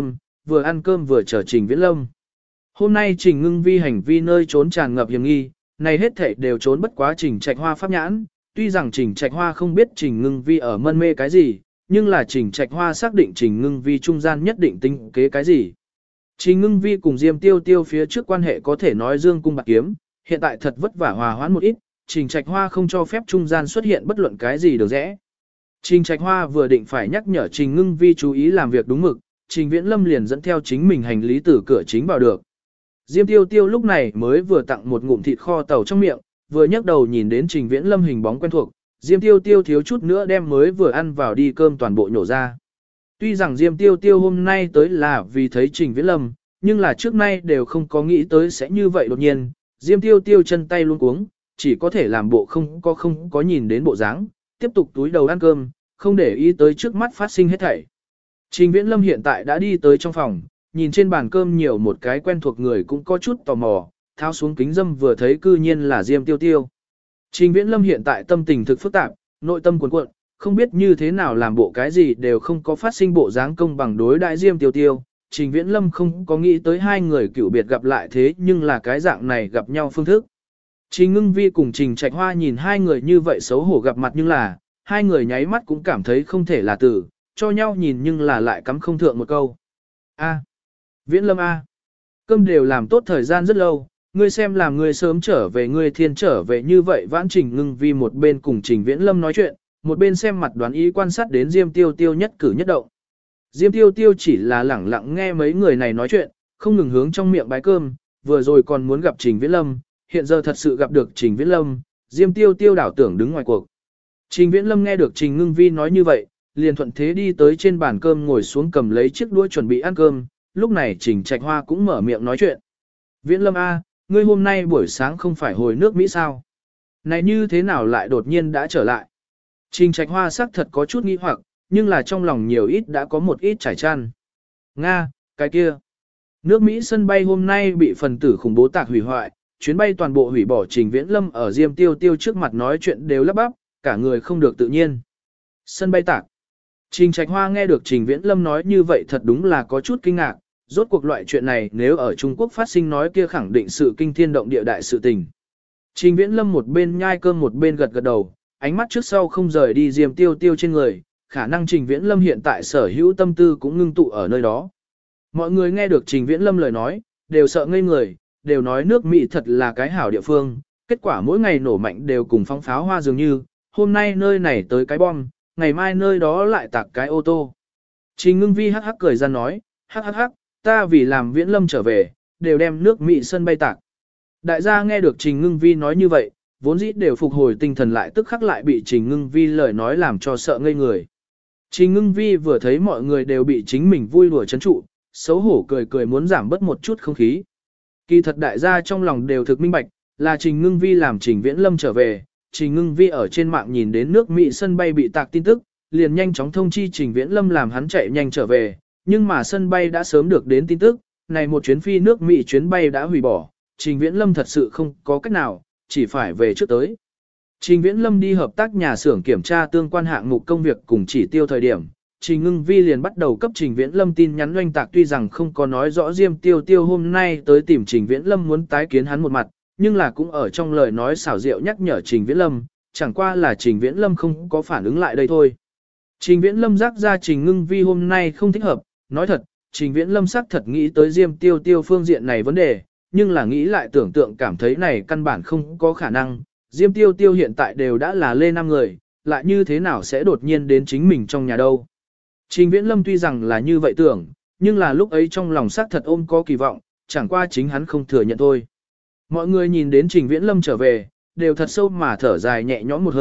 cơm vừa chờ Trình Viễn Lâm. Hôm nay Trình Ngưng Vi hành vi nơi trốn tràn ngập hiểm nghi, này hết thảy đều trốn bất quá Trình Trạch Hoa pháp nhãn, tuy rằng Trình Trạch Hoa không biết Trình Ngưng Vi ở mân mê cái gì, nhưng là Trình Trạch Hoa xác định Trình Ngưng Vi trung gian nhất định tính kế cái gì. Trình Ngưng Vi cùng Diêm Tiêu Tiêu phía trước quan hệ có thể nói dương cung bạc kiếm, hiện tại thật vất vả hòa hoãn một ít, Trình Trạch Hoa không cho phép trung gian xuất hiện bất luận cái gì được rẽ. Trình Trạch Hoa vừa định phải nhắc nhở Trình Ngưng Vi chú ý làm việc đúng mực, Trình Viễn Lâm liền dẫn theo chính mình hành lý từ cửa chính vào được. Diêm Tiêu Tiêu lúc này mới vừa tặng một ngụm thịt kho tàu trong miệng, vừa nhấc đầu nhìn đến Trình Viễn Lâm hình bóng quen thuộc, Diêm Tiêu Tiêu thiếu chút nữa đem mới vừa ăn vào đi cơm toàn bộ nhổ ra. Tuy rằng Diêm Tiêu Tiêu hôm nay tới là vì thấy Trình Viễn Lâm, nhưng là trước nay đều không có nghĩ tới sẽ như vậy đột nhiên, Diêm Tiêu Tiêu chân tay luống cuống, chỉ có thể làm bộ không có nhìn đến bộ dáng, tiếp tục túi đầu ăn cơm, không để ý tới trước mắt phát sinh hết thảy. Trình Viễn Lâm hiện tại đã đi tới trong phòng, nhìn trên bàn cơm nhiều một cái quen thuộc người cũng có chút tò mò, tháo xuống kính dâm vừa thấy cư nhiên là Diêm Tiêu Tiêu. Trình Viễn Lâm hiện tại tâm tình thực phức tạp, nội tâm cuồn cuộn, không biết như thế nào làm bộ cái gì đều không có phát sinh bộ dáng công bằng đối đại Diêm Tiêu Tiêu. Trình Viễn Lâm không có nghĩ tới hai người cựu biệt gặp lại thế nhưng là cái dạng này gặp nhau phương thức. Trình Ngưng Vi cùng Trình Trạch Hoa nhìn hai người như vậy xấu hổ gặp mặt nhưng là, hai người nháy mắt cũng cảm thấy không thể là tử, cho nhau nhìn nhưng là lại cắm không thượng một câu. A. Viễn Lâm A. Cơm đều làm tốt thời gian rất lâu, ngươi xem làm ngươi sớm trở về ngươi thiên trở về như vậy vãn Trình Ngưng Vi một bên cùng Trình Viễn Lâm nói chuyện, một bên xem mặt đoán ý quan sát đến Diêm Tiêu Tiêu nhất cử nhất động. Diêm Tiêu Tiêu chỉ là lẳng lặng nghe mấy người này nói chuyện, không ngừng hướng trong miệng bái cơm, vừa rồi còn muốn gặp Trình Viễn Lâm, hiện giờ thật sự gặp được Trình Viễn Lâm, Diêm Tiêu Tiêu đảo tưởng đứng ngoài cuộc. Trình Viễn Lâm nghe được Trình Ngưng Vi nói như vậy, liền thuận thế đi tới trên bàn cơm ngồi xuống cầm lấy chiếc đũa chuẩn bị ăn cơm, lúc này Trình Trạch Hoa cũng mở miệng nói chuyện. Viễn Lâm A, ngươi hôm nay buổi sáng không phải hồi nước Mỹ sao? Này như thế nào lại đột nhiên đã trở lại? Trình Trạch Hoa xác thật có chút nghi hoặc, nhưng là trong lòng nhiều ít đã có một ít trải chăn. Nga, cái kia. Nước Mỹ sân bay hôm nay bị phần tử khủng bố tạc hủy hoại, chuyến bay toàn bộ hủy bỏ. Trình Viễn Lâm ở Diêm Tiêu Tiêu trước mặt nói chuyện đều lắp bắp, cả người không được tự nhiên. Sân bay tạc. Trình Trạch Hoa nghe được Trình Viễn Lâm nói như vậy thật đúng là có chút kinh ngạc, rốt cuộc loại chuyện này nếu ở Trung Quốc phát sinh nói kia khẳng định sự kinh thiên động địa đại sự tình. Trình Viễn Lâm một bên nhai cơm một bên gật gật đầu, ánh mắt trước sau không rời đi Diêm Tiêu Tiêu trên người, khả năng Trình Viễn Lâm hiện tại sở hữu tâm tư cũng ngưng tụ ở nơi đó. Mọi người nghe được Trình Viễn Lâm lời nói, đều sợ ngây người, đều nói nước Mỹ thật là cái hảo địa phương, kết quả mỗi ngày nổ mạnh đều cùng phóng pháo hoa dường như, hôm nay nơi này tới cái bom, ngày mai nơi đó lại tạc cái ô tô. Trình Ngưng Vi hắc hắc cười ra nói, hắc hắc hắc, ta vì làm Viễn Lâm trở về, đều đem nước Mỹ sân bay tạc. Đại gia nghe được Trình Ngưng Vi nói như vậy, vốn dĩ đều phục hồi tinh thần lại tức khắc lại bị Trình Ngưng Vi lời nói làm cho sợ ngây người. Trình Ngưng Vi vừa thấy mọi người đều bị chính mình vui đùa chấn trụ, xấu hổ cười cười muốn giảm bớt một chút không khí. Kỳ thật đại gia trong lòng đều thực minh bạch, là Trình Ngưng Vi làm Trình Viễn Lâm trở về, Trình Ngưng Vi ở trên mạng nhìn đến nước Mỹ sân bay bị tạc tin tức, liền nhanh chóng thông chi Trình Viễn Lâm làm hắn chạy nhanh trở về, nhưng mà sân bay đã sớm được đến tin tức, này một chuyến phi nước Mỹ chuyến bay đã hủy bỏ, Trình Viễn Lâm thật sự không có cách nào, chỉ phải về trước tới. Trình Viễn Lâm đi hợp tác nhà xưởng kiểm tra tương quan hạng mục công việc cùng chỉ tiêu thời điểm, Trình Ngưng Vi liền bắt đầu cấp Trình Viễn Lâm tin nhắn oanh tạc, tuy rằng không có nói rõ Diêm Tiêu Tiêu hôm nay tới tìm Trình Viễn Lâm muốn tái kiến hắn một mặt, nhưng là cũng ở trong lời nói xảo diệu nhắc nhở Trình Viễn Lâm, chẳng qua là Trình Viễn Lâm không có phản ứng lại đây thôi. Trình Viễn Lâm rắc ra Trình Ngưng Vi hôm nay không thích hợp, nói thật, Trình Viễn Lâm xác thật nghĩ tới Diêm Tiêu Tiêu phương diện này vấn đề, nhưng là nghĩ lại tưởng tượng cảm thấy này căn bản không có khả năng, Diêm Tiêu Tiêu hiện tại đều đã là lê 5 người, lại như thế nào sẽ đột nhiên đến chính mình trong nhà đâu. Trình Viễn Lâm tuy rằng là như vậy tưởng, nhưng là lúc ấy trong lòng xác thật ôm có kỳ vọng, chẳng qua chính hắn không thừa nhận thôi. Mọi người nhìn đến Trình Viễn Lâm trở về, đều thật sâu mà thở dài nhẹ nhõm một hơi,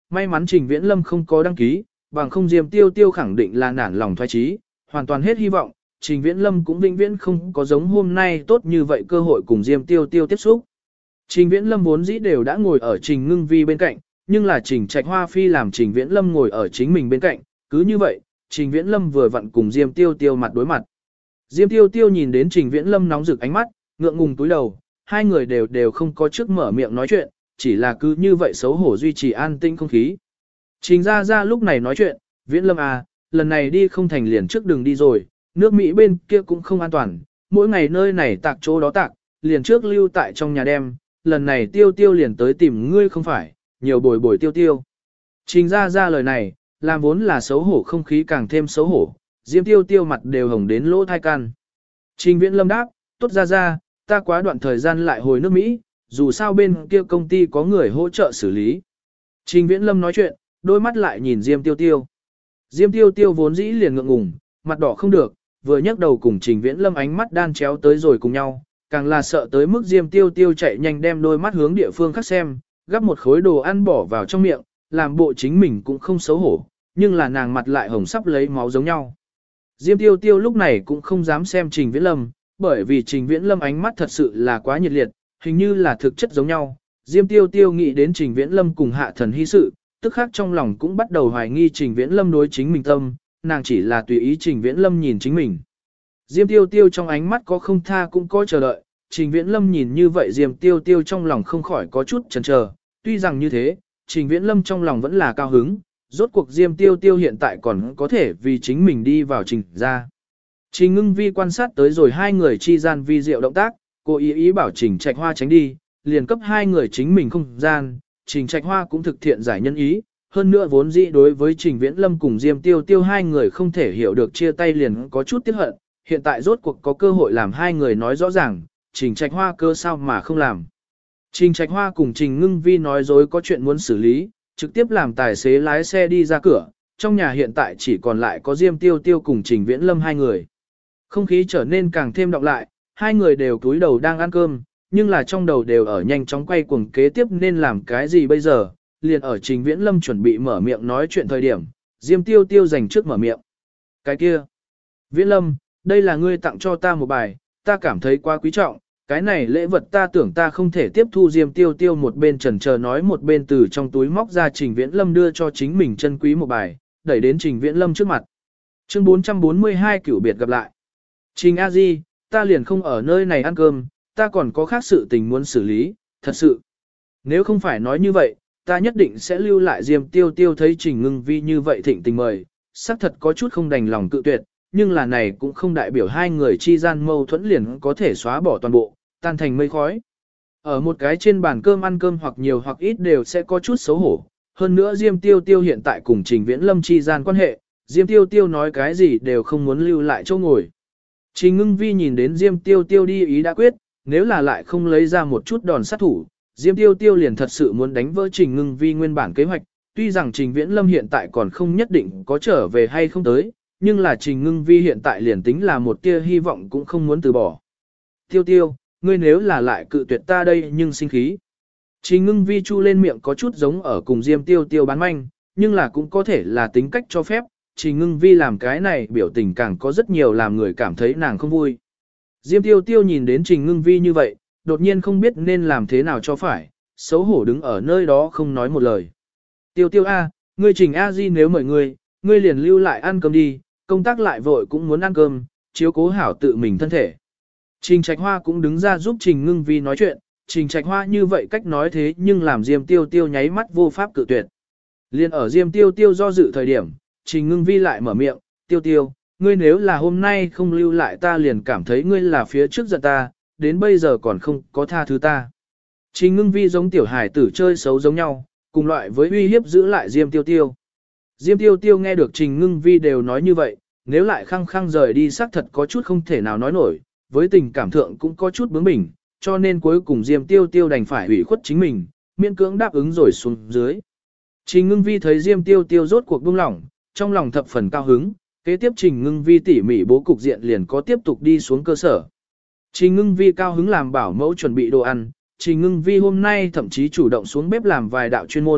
may mắn Trình Viễn Lâm không có đăng ký, bằng không Diêm Tiêu Tiêu khẳng định là nản lòng thoái chí, hoàn toàn hết hy vọng, Trình Viễn Lâm cũng vĩnh viễn không có giống hôm nay tốt như vậy cơ hội cùng Diêm Tiêu Tiêu tiếp xúc. Trình Viễn Lâm vốn dĩ đều đã ngồi ở Trình Ngưng Vi bên cạnh, nhưng là Trình Trạch Hoa phi làm Trình Viễn Lâm ngồi ở chính mình bên cạnh, cứ như vậy, Trình Viễn Lâm vừa vặn cùng Diêm Tiêu Tiêu mặt đối mặt. Diêm Tiêu Tiêu nhìn đến Trình Viễn Lâm nóng rực ánh mắt, ngượng ngùng túi đầu, hai người đều không có trước mở miệng nói chuyện, chỉ là cứ như vậy xấu hổ duy trì an tĩnh không khí. Trình Gia Gia lúc này nói chuyện, Viễn Lâm à, lần này đi không thành liền trước đừng đi rồi, nước Mỹ bên kia cũng không an toàn, mỗi ngày nơi này tạc chỗ đó tạc, liền trước lưu tại trong nhà đem, lần này Tiêu Tiêu liền tới tìm ngươi không phải, nhiều bồi bồi Tiêu Tiêu. Trình Gia Gia lời này, làm vốn là xấu hổ không khí càng thêm xấu hổ, Diêm Tiêu Tiêu mặt đều hồng đến lỗ thai can. Trình Viễn Lâm đáp, tốt Gia Gia, ta quá đoạn thời gian lại hồi nước Mỹ, dù sao bên kia công ty có người hỗ trợ xử lý. Trình Viễn Lâm nói chuyện, đôi mắt lại nhìn Diêm Tiêu Tiêu. Diêm Tiêu Tiêu vốn dĩ liền ngượng ngùng, mặt đỏ không được, vừa nhấc đầu cùng Trình Viễn Lâm ánh mắt đan chéo tới rồi cùng nhau, càng là sợ tới mức Diêm Tiêu Tiêu chạy nhanh đem đôi mắt hướng địa phương khác xem, gắp một khối đồ ăn bỏ vào trong miệng, làm bộ chính mình cũng không xấu hổ, nhưng là nàng mặt lại hồng sắp lấy máu giống nhau. Diêm Tiêu Tiêu lúc này cũng không dám xem Trình Viễn Lâm, bởi vì Trình Viễn Lâm ánh mắt thật sự là quá nhiệt liệt, hình như là thực chất giống nhau. Diêm Tiêu Tiêu nghĩ đến Trình Viễn Lâm cùng Hạ Thần hy sự, tức khác trong lòng cũng bắt đầu hoài nghi Trình Viễn Lâm đối chính mình tâm, nàng chỉ là tùy ý Trình Viễn Lâm nhìn chính mình. Diêm Tiêu Tiêu trong ánh mắt có không tha cũng có chờ đợi, Trình Viễn Lâm nhìn như vậy Diêm Tiêu Tiêu trong lòng không khỏi có chút chần chờ, tuy rằng như thế, Trình Viễn Lâm trong lòng vẫn là cao hứng, rốt cuộc Diêm Tiêu Tiêu hiện tại còn có thể vì chính mình đi vào Trình ra. Trình Ngưng Vi quan sát tới rồi hai người chi gian vi diệu động tác, cô ý bảo Trình Trạch Hoa tránh đi, liền cấp hai người chính mình không gian, Trình Trạch Hoa cũng thực thiện giải nhân ý, hơn nữa vốn dĩ đối với Trình Viễn Lâm cùng Diêm Tiêu Tiêu hai người không thể hiểu được chia tay liền có chút tiếc hận, hiện tại rốt cuộc có cơ hội làm hai người nói rõ ràng, Trình Trạch Hoa cơ sao mà không làm. Trình Trạch Hoa cùng Trình Ngưng Vi nói dối có chuyện muốn xử lý, trực tiếp làm tài xế lái xe đi ra cửa, trong nhà hiện tại chỉ còn lại có Diêm Tiêu Tiêu cùng Trình Viễn Lâm hai người. Không khí trở nên càng thêm đọng lại, hai người đều cúi đầu đang ăn cơm, nhưng là trong đầu đều ở nhanh chóng quay cuồng kế tiếp nên làm cái gì bây giờ, liền ở Trình Viễn Lâm chuẩn bị mở miệng nói chuyện thời điểm, Diêm Tiêu Tiêu dành trước mở miệng. Cái kia, Viễn Lâm, đây là ngươi tặng cho ta một bài, ta cảm thấy quá quý trọng, cái này lễ vật ta tưởng ta không thể tiếp thu. Diêm Tiêu Tiêu một bên chần chờ nói một bên từ trong túi móc ra Trình Viễn Lâm đưa cho chính mình chân quý một bài, đẩy đến Trình Viễn Lâm trước mặt. Chương 442 cửu biệt gặp lại. Trình A Di, ta liền không ở nơi này ăn cơm, ta còn có khác sự tình muốn xử lý, thật sự. Nếu không phải nói như vậy, ta nhất định sẽ lưu lại. Diêm Tiêu Tiêu thấy Trình Ngưng Vi như vậy thịnh tình mời, xác thật có chút không đành lòng cự tuyệt, nhưng là này cũng không đại biểu hai người chi gian mâu thuẫn liền có thể xóa bỏ toàn bộ, tan thành mây khói. Ở một cái trên bàn cơm ăn cơm hoặc nhiều hoặc ít đều sẽ có chút xấu hổ, hơn nữa Diêm Tiêu Tiêu hiện tại cùng Trình Viễn Lâm chi gian quan hệ, Diêm Tiêu Tiêu nói cái gì đều không muốn lưu lại chỗ ngồi. Trình Ngưng Vi nhìn đến Diêm Tiêu Tiêu đi ý đã quyết, nếu là lại không lấy ra một chút đòn sát thủ, Diêm Tiêu Tiêu liền thật sự muốn đánh vỡ Trình Ngưng Vi nguyên bản kế hoạch, tuy rằng Trình Viễn Lâm hiện tại còn không nhất định có trở về hay không tới, nhưng là Trình Ngưng Vi hiện tại liền tính là một tia hy vọng cũng không muốn từ bỏ. Tiêu Tiêu, ngươi nếu là lại cự tuyệt ta đây nhưng sinh khí. Trình Ngưng Vi chu lên miệng có chút giống ở cùng Diêm Tiêu Tiêu bán manh, nhưng là cũng có thể là tính cách cho phép, Trình Ngưng Vi làm cái này biểu tình càng có rất nhiều làm người cảm thấy nàng không vui. Diêm Tiêu Tiêu nhìn đến Trình Ngưng Vi như vậy, đột nhiên không biết nên làm thế nào cho phải, xấu hổ đứng ở nơi đó không nói một lời. Tiêu Tiêu A, ngươi Trình A Di nếu mời ngươi liền lưu lại ăn cơm đi, công tác lại vội cũng muốn ăn cơm, chiếu cố hảo tự mình thân thể. Trình Trạch Hoa cũng đứng ra giúp Trình Ngưng Vi nói chuyện, Trình Trạch Hoa như vậy cách nói thế nhưng làm Diêm Tiêu Tiêu nháy mắt vô pháp cự tuyệt. Liên ở Diêm Tiêu Tiêu do dự thời điểm, Trình Ngưng Vi lại mở miệng, Tiêu Tiêu, ngươi nếu là hôm nay không lưu lại ta liền cảm thấy ngươi là phía trước giận ta, đến bây giờ còn không có tha thứ ta. Trình Ngưng Vi giống tiểu hải tử chơi xấu giống nhau, cùng loại với uy hiếp giữ lại Diêm Tiêu Tiêu. Diêm Tiêu Tiêu nghe được Trình Ngưng Vi đều nói như vậy, nếu lại khăng khăng rời đi xác thật có chút không thể nào nói nổi, với tình cảm thượng cũng có chút bướng bỉnh, cho nên cuối cùng Diêm Tiêu Tiêu đành phải ủy khuất chính mình, miễn cưỡng đáp ứng rồi xuống dưới. Trình Ngưng Vi thấy Diêm Tiêu Tiêu rốt cuộc buông lỏng, trong lòng thập phần cao hứng, kế tiếp Trình Ngưng Vi tỉ mỉ bố cục diện liền có tiếp tục đi xuống cơ sở. Trình Ngưng Vi cao hứng làm bảo mẫu chuẩn bị đồ ăn, Trình Ngưng Vi hôm nay thậm chí chủ động xuống bếp làm vài đạo chuyên môn,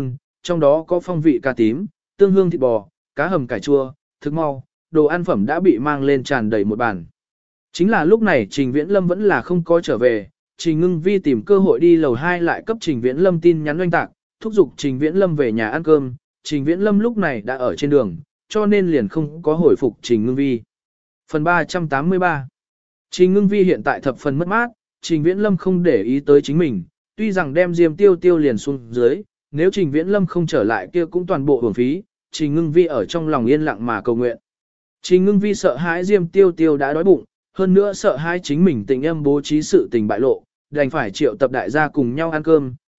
trong đó có phong vị cà tím, tương hương thịt bò, cá hầm cải chua, thức mau, đồ ăn phẩm đã bị mang lên tràn đầy một bàn. Chính là lúc này Trình Viễn Lâm vẫn là không có trở về, Trình Ngưng Vi tìm cơ hội đi lầu 2 lại cấp Trình Viễn Lâm tin nhắn oanh tạc, thúc giục Trình Viễn Lâm về nhà ăn cơm, Trình Viễn Lâm lúc này đã ở trên đường, cho nên liền không có hồi phục Trình Ngưng Vi. Phần 383 Trình Ngưng Vi hiện tại thập phần mất mát, Trình Viễn Lâm không để ý tới chính mình, tuy rằng đem Diêm Tiêu Tiêu liền xuống dưới, nếu Trình Viễn Lâm không trở lại kia cũng toàn bộ uổng phí, Trình Ngưng Vi ở trong lòng yên lặng mà cầu nguyện. Trình Ngưng Vi sợ hãi Diêm Tiêu Tiêu đã đói bụng, hơn nữa sợ hãi chính mình tình âm bố trí sự tình bại lộ, đành phải triệu tập đại gia cùng nhau ăn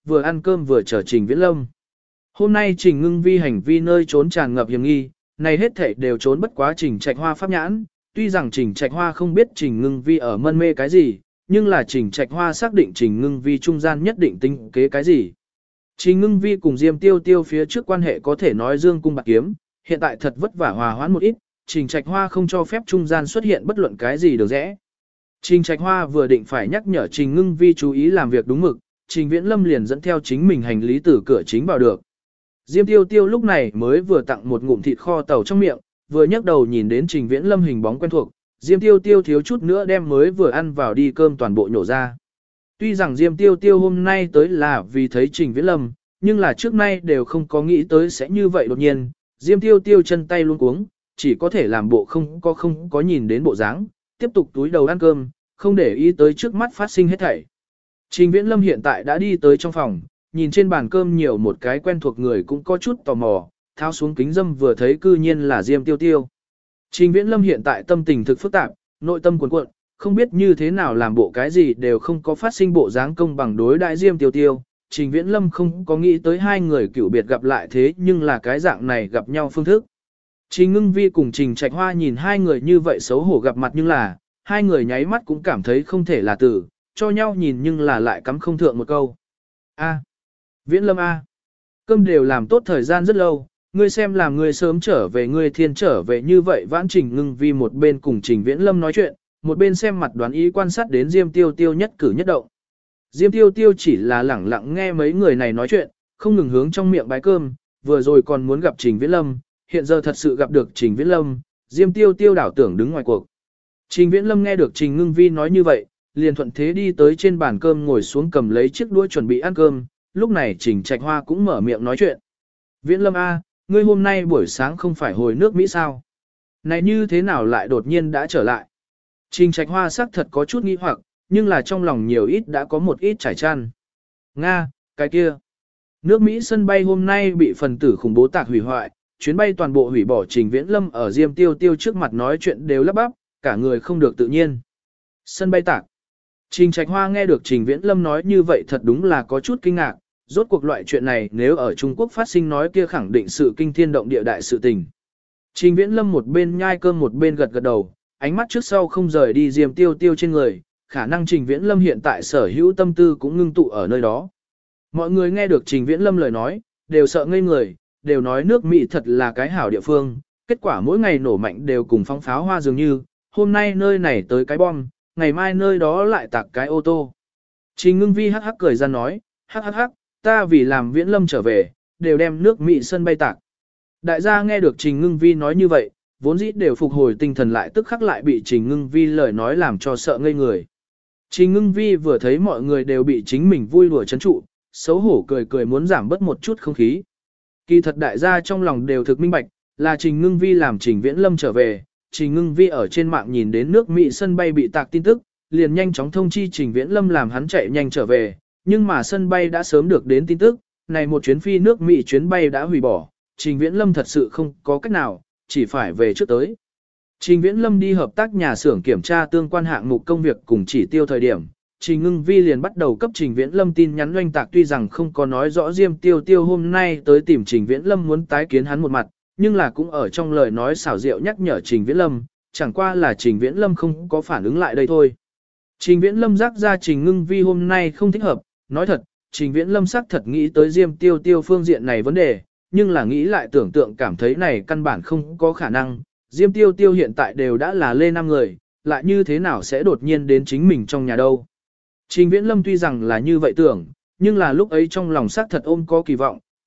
cơm vừa chờ Trình Viễn Lâm. Hôm nay Trình Ngưng Vi hành vi nơi trốn tràn ngập hiểm nghi, này hết thảy đều trốn bất quá Trình Trạch Hoa pháp nhãn, tuy rằng Trình Trạch Hoa không biết Trình Ngưng Vi ở mân mê cái gì, nhưng là Trình Trạch Hoa xác định Trình Ngưng Vi trung gian nhất định tính kế cái gì. Trình Ngưng Vi cùng Diêm Tiêu Tiêu phía trước quan hệ có thể nói dương cung bạc kiếm, hiện tại thật vất vả hòa hoãn một ít, Trình Trạch Hoa không cho phép trung gian xuất hiện bất luận cái gì được rẽ. Trình Trạch Hoa vừa định phải nhắc nhở Trình Ngưng Vi chú ý làm việc đúng mực, Trình Viễn Lâm liền dẫn theo chính mình hành lý từ cửa chính vào được. Diêm Tiêu Tiêu lúc này mới vừa tặng một ngụm thịt kho tàu trong miệng, vừa nhấc đầu nhìn đến Trình Viễn Lâm hình bóng quen thuộc, Diêm Tiêu Tiêu thiếu chút nữa đem mới vừa ăn vào đi cơm toàn bộ nhổ ra. Tuy rằng Diêm Tiêu Tiêu hôm nay tới là vì thấy Trình Viễn Lâm, nhưng là trước nay đều không có nghĩ tới sẽ như vậy đột nhiên, Diêm Tiêu Tiêu chân tay luống cuống, chỉ có thể làm bộ không có nhìn đến bộ dáng, tiếp tục túi đầu ăn cơm, không để ý tới trước mắt phát sinh hết thảy. Trình Viễn Lâm hiện tại đã đi tới trong phòng, nhìn trên bàn cơm nhiều một cái quen thuộc người cũng có chút tò mò, tháo xuống kính dâm vừa thấy cư nhiên là Diêm Tiêu Tiêu. Trình Viễn Lâm hiện tại tâm tình thực phức tạp, nội tâm cuồn cuộn, không biết như thế nào làm bộ cái gì đều không có phát sinh bộ dáng công bằng đối đại Diêm Tiêu Tiêu. Trình Viễn Lâm không có nghĩ tới hai người cựu biệt gặp lại thế nhưng là cái dạng này gặp nhau phương thức. Trình Ngưng Vi cùng Trình Trạch Hoa nhìn hai người như vậy xấu hổ gặp mặt nhưng là, hai người nháy mắt cũng cảm thấy không thể là tử, cho nhau nhìn nhưng là lại cắm không thượng một câu. A, Viễn Lâm A, cơm đều làm tốt thời gian rất lâu, ngươi xem làm ngươi sớm trở về ngươi thiên trở về như vậy vãn Trình Ngưng Vi một bên cùng Trình Viễn Lâm nói chuyện, một bên xem mặt đoán ý quan sát đến Diêm Tiêu Tiêu nhất cử nhất động. Diêm Tiêu Tiêu chỉ là lẳng lặng nghe mấy người này nói chuyện, không ngừng hướng trong miệng bái cơm, vừa rồi còn muốn gặp Trình Viễn Lâm, hiện giờ thật sự gặp được Trình Viễn Lâm, Diêm Tiêu Tiêu đảo tưởng đứng ngoài cuộc. Trình Viễn Lâm nghe được Trình Ngưng Vi nói như vậy, liền thuận thế đi tới trên bàn cơm ngồi xuống cầm lấy chiếc đũa chuẩn bị ăn cơm, lúc này Trình Trạch Hoa cũng mở miệng nói chuyện. Viễn Lâm A, ngươi hôm nay buổi sáng không phải hồi nước Mỹ sao? Này như thế nào lại đột nhiên đã trở lại? Trình Trạch Hoa xác thật có chút nghi hoặc, nhưng là trong lòng nhiều ít đã có một ít trải chăn. Nga, cái kia. Nước Mỹ sân bay hôm nay bị phần tử khủng bố tạc hủy hoại, chuyến bay toàn bộ hủy bỏ. Trình Viễn Lâm ở Diêm Tiêu Tiêu trước mặt nói chuyện đều lắp bắp, cả người không được tự nhiên. Sân bay tạc. Trình Trạch Hoa nghe được Trình Viễn Lâm nói như vậy thật đúng là có chút kinh ngạc, rốt cuộc loại chuyện này nếu ở Trung Quốc phát sinh nói kia khẳng định sự kinh thiên động địa đại sự tình. Trình Viễn Lâm một bên nhai cơm một bên gật gật đầu, ánh mắt trước sau không rời đi Diêm Tiêu Tiêu trên người, khả năng Trình Viễn Lâm hiện tại sở hữu tâm tư cũng ngưng tụ ở nơi đó. Mọi người nghe được Trình Viễn Lâm lời nói, đều sợ ngây người, đều nói nước Mỹ thật là cái hảo địa phương, kết quả mỗi ngày nổ mạnh đều cùng phóng pháo hoa dường như, hôm nay nơi này tới cái bom, ngày mai nơi đó lại tạc cái ô tô. Trình Ngưng Vi hắc hắc cười ra nói, hắc hắc hắc, ta vì làm Viễn Lâm trở về, đều đem nước Mỹ sân bay tạc. Đại gia nghe được Trình Ngưng Vi nói như vậy, vốn dĩ đều phục hồi tinh thần lại tức khắc lại bị Trình Ngưng Vi lời nói làm cho sợ ngây người. Trình Ngưng Vi vừa thấy mọi người đều bị chính mình vui đùa chấn trụ, xấu hổ cười cười muốn giảm bớt một chút không khí. Kỳ thật đại gia trong lòng đều thực minh bạch, là Trình Ngưng Vi làm Trình Viễn Lâm trở về, Trình Ngưng Vi ở trên mạng nhìn đến nước Mỹ sân bay bị tạc tin tức, liền nhanh chóng thông chi Trình Viễn Lâm làm hắn chạy nhanh trở về, nhưng mà sân bay đã sớm được đến tin tức, này một chuyến phi nước Mỹ chuyến bay đã hủy bỏ, Trình Viễn Lâm thật sự không có cách nào, chỉ phải về trước tới. Trình Viễn Lâm đi hợp tác nhà xưởng kiểm tra tương quan hạng mục công việc cùng chỉ tiêu thời điểm, Trình Ngưng Vi liền bắt đầu cấp Trình Viễn Lâm tin nhắn oanh tạc, tuy rằng không có nói rõ Diêm Tiêu Tiêu hôm nay tới tìm Trình Viễn Lâm muốn tái kiến hắn một mặt, nhưng là cũng ở trong lời nói xảo diệu nhắc nhở Trình Viễn Lâm, chẳng qua là Trình Viễn Lâm không có phản ứng lại đây thôi. Trình Viễn Lâm rắc ra Trình Ngưng Vi hôm nay không thích hợp, nói thật, Trình Viễn Lâm xác thật nghĩ tới Diêm Tiêu Tiêu phương diện này vấn đề, nhưng là nghĩ lại tưởng tượng cảm thấy này căn bản không có khả năng, Diêm Tiêu Tiêu hiện tại đều đã là lên 5 người, lại như thế nào sẽ đột nhiên đến chính mình trong nhà đâu. Trình Viễn Lâm tuy rằng là như vậy tưởng, nhưng là lúc ấy trong lòng xác thật ôm có kỳ vọng,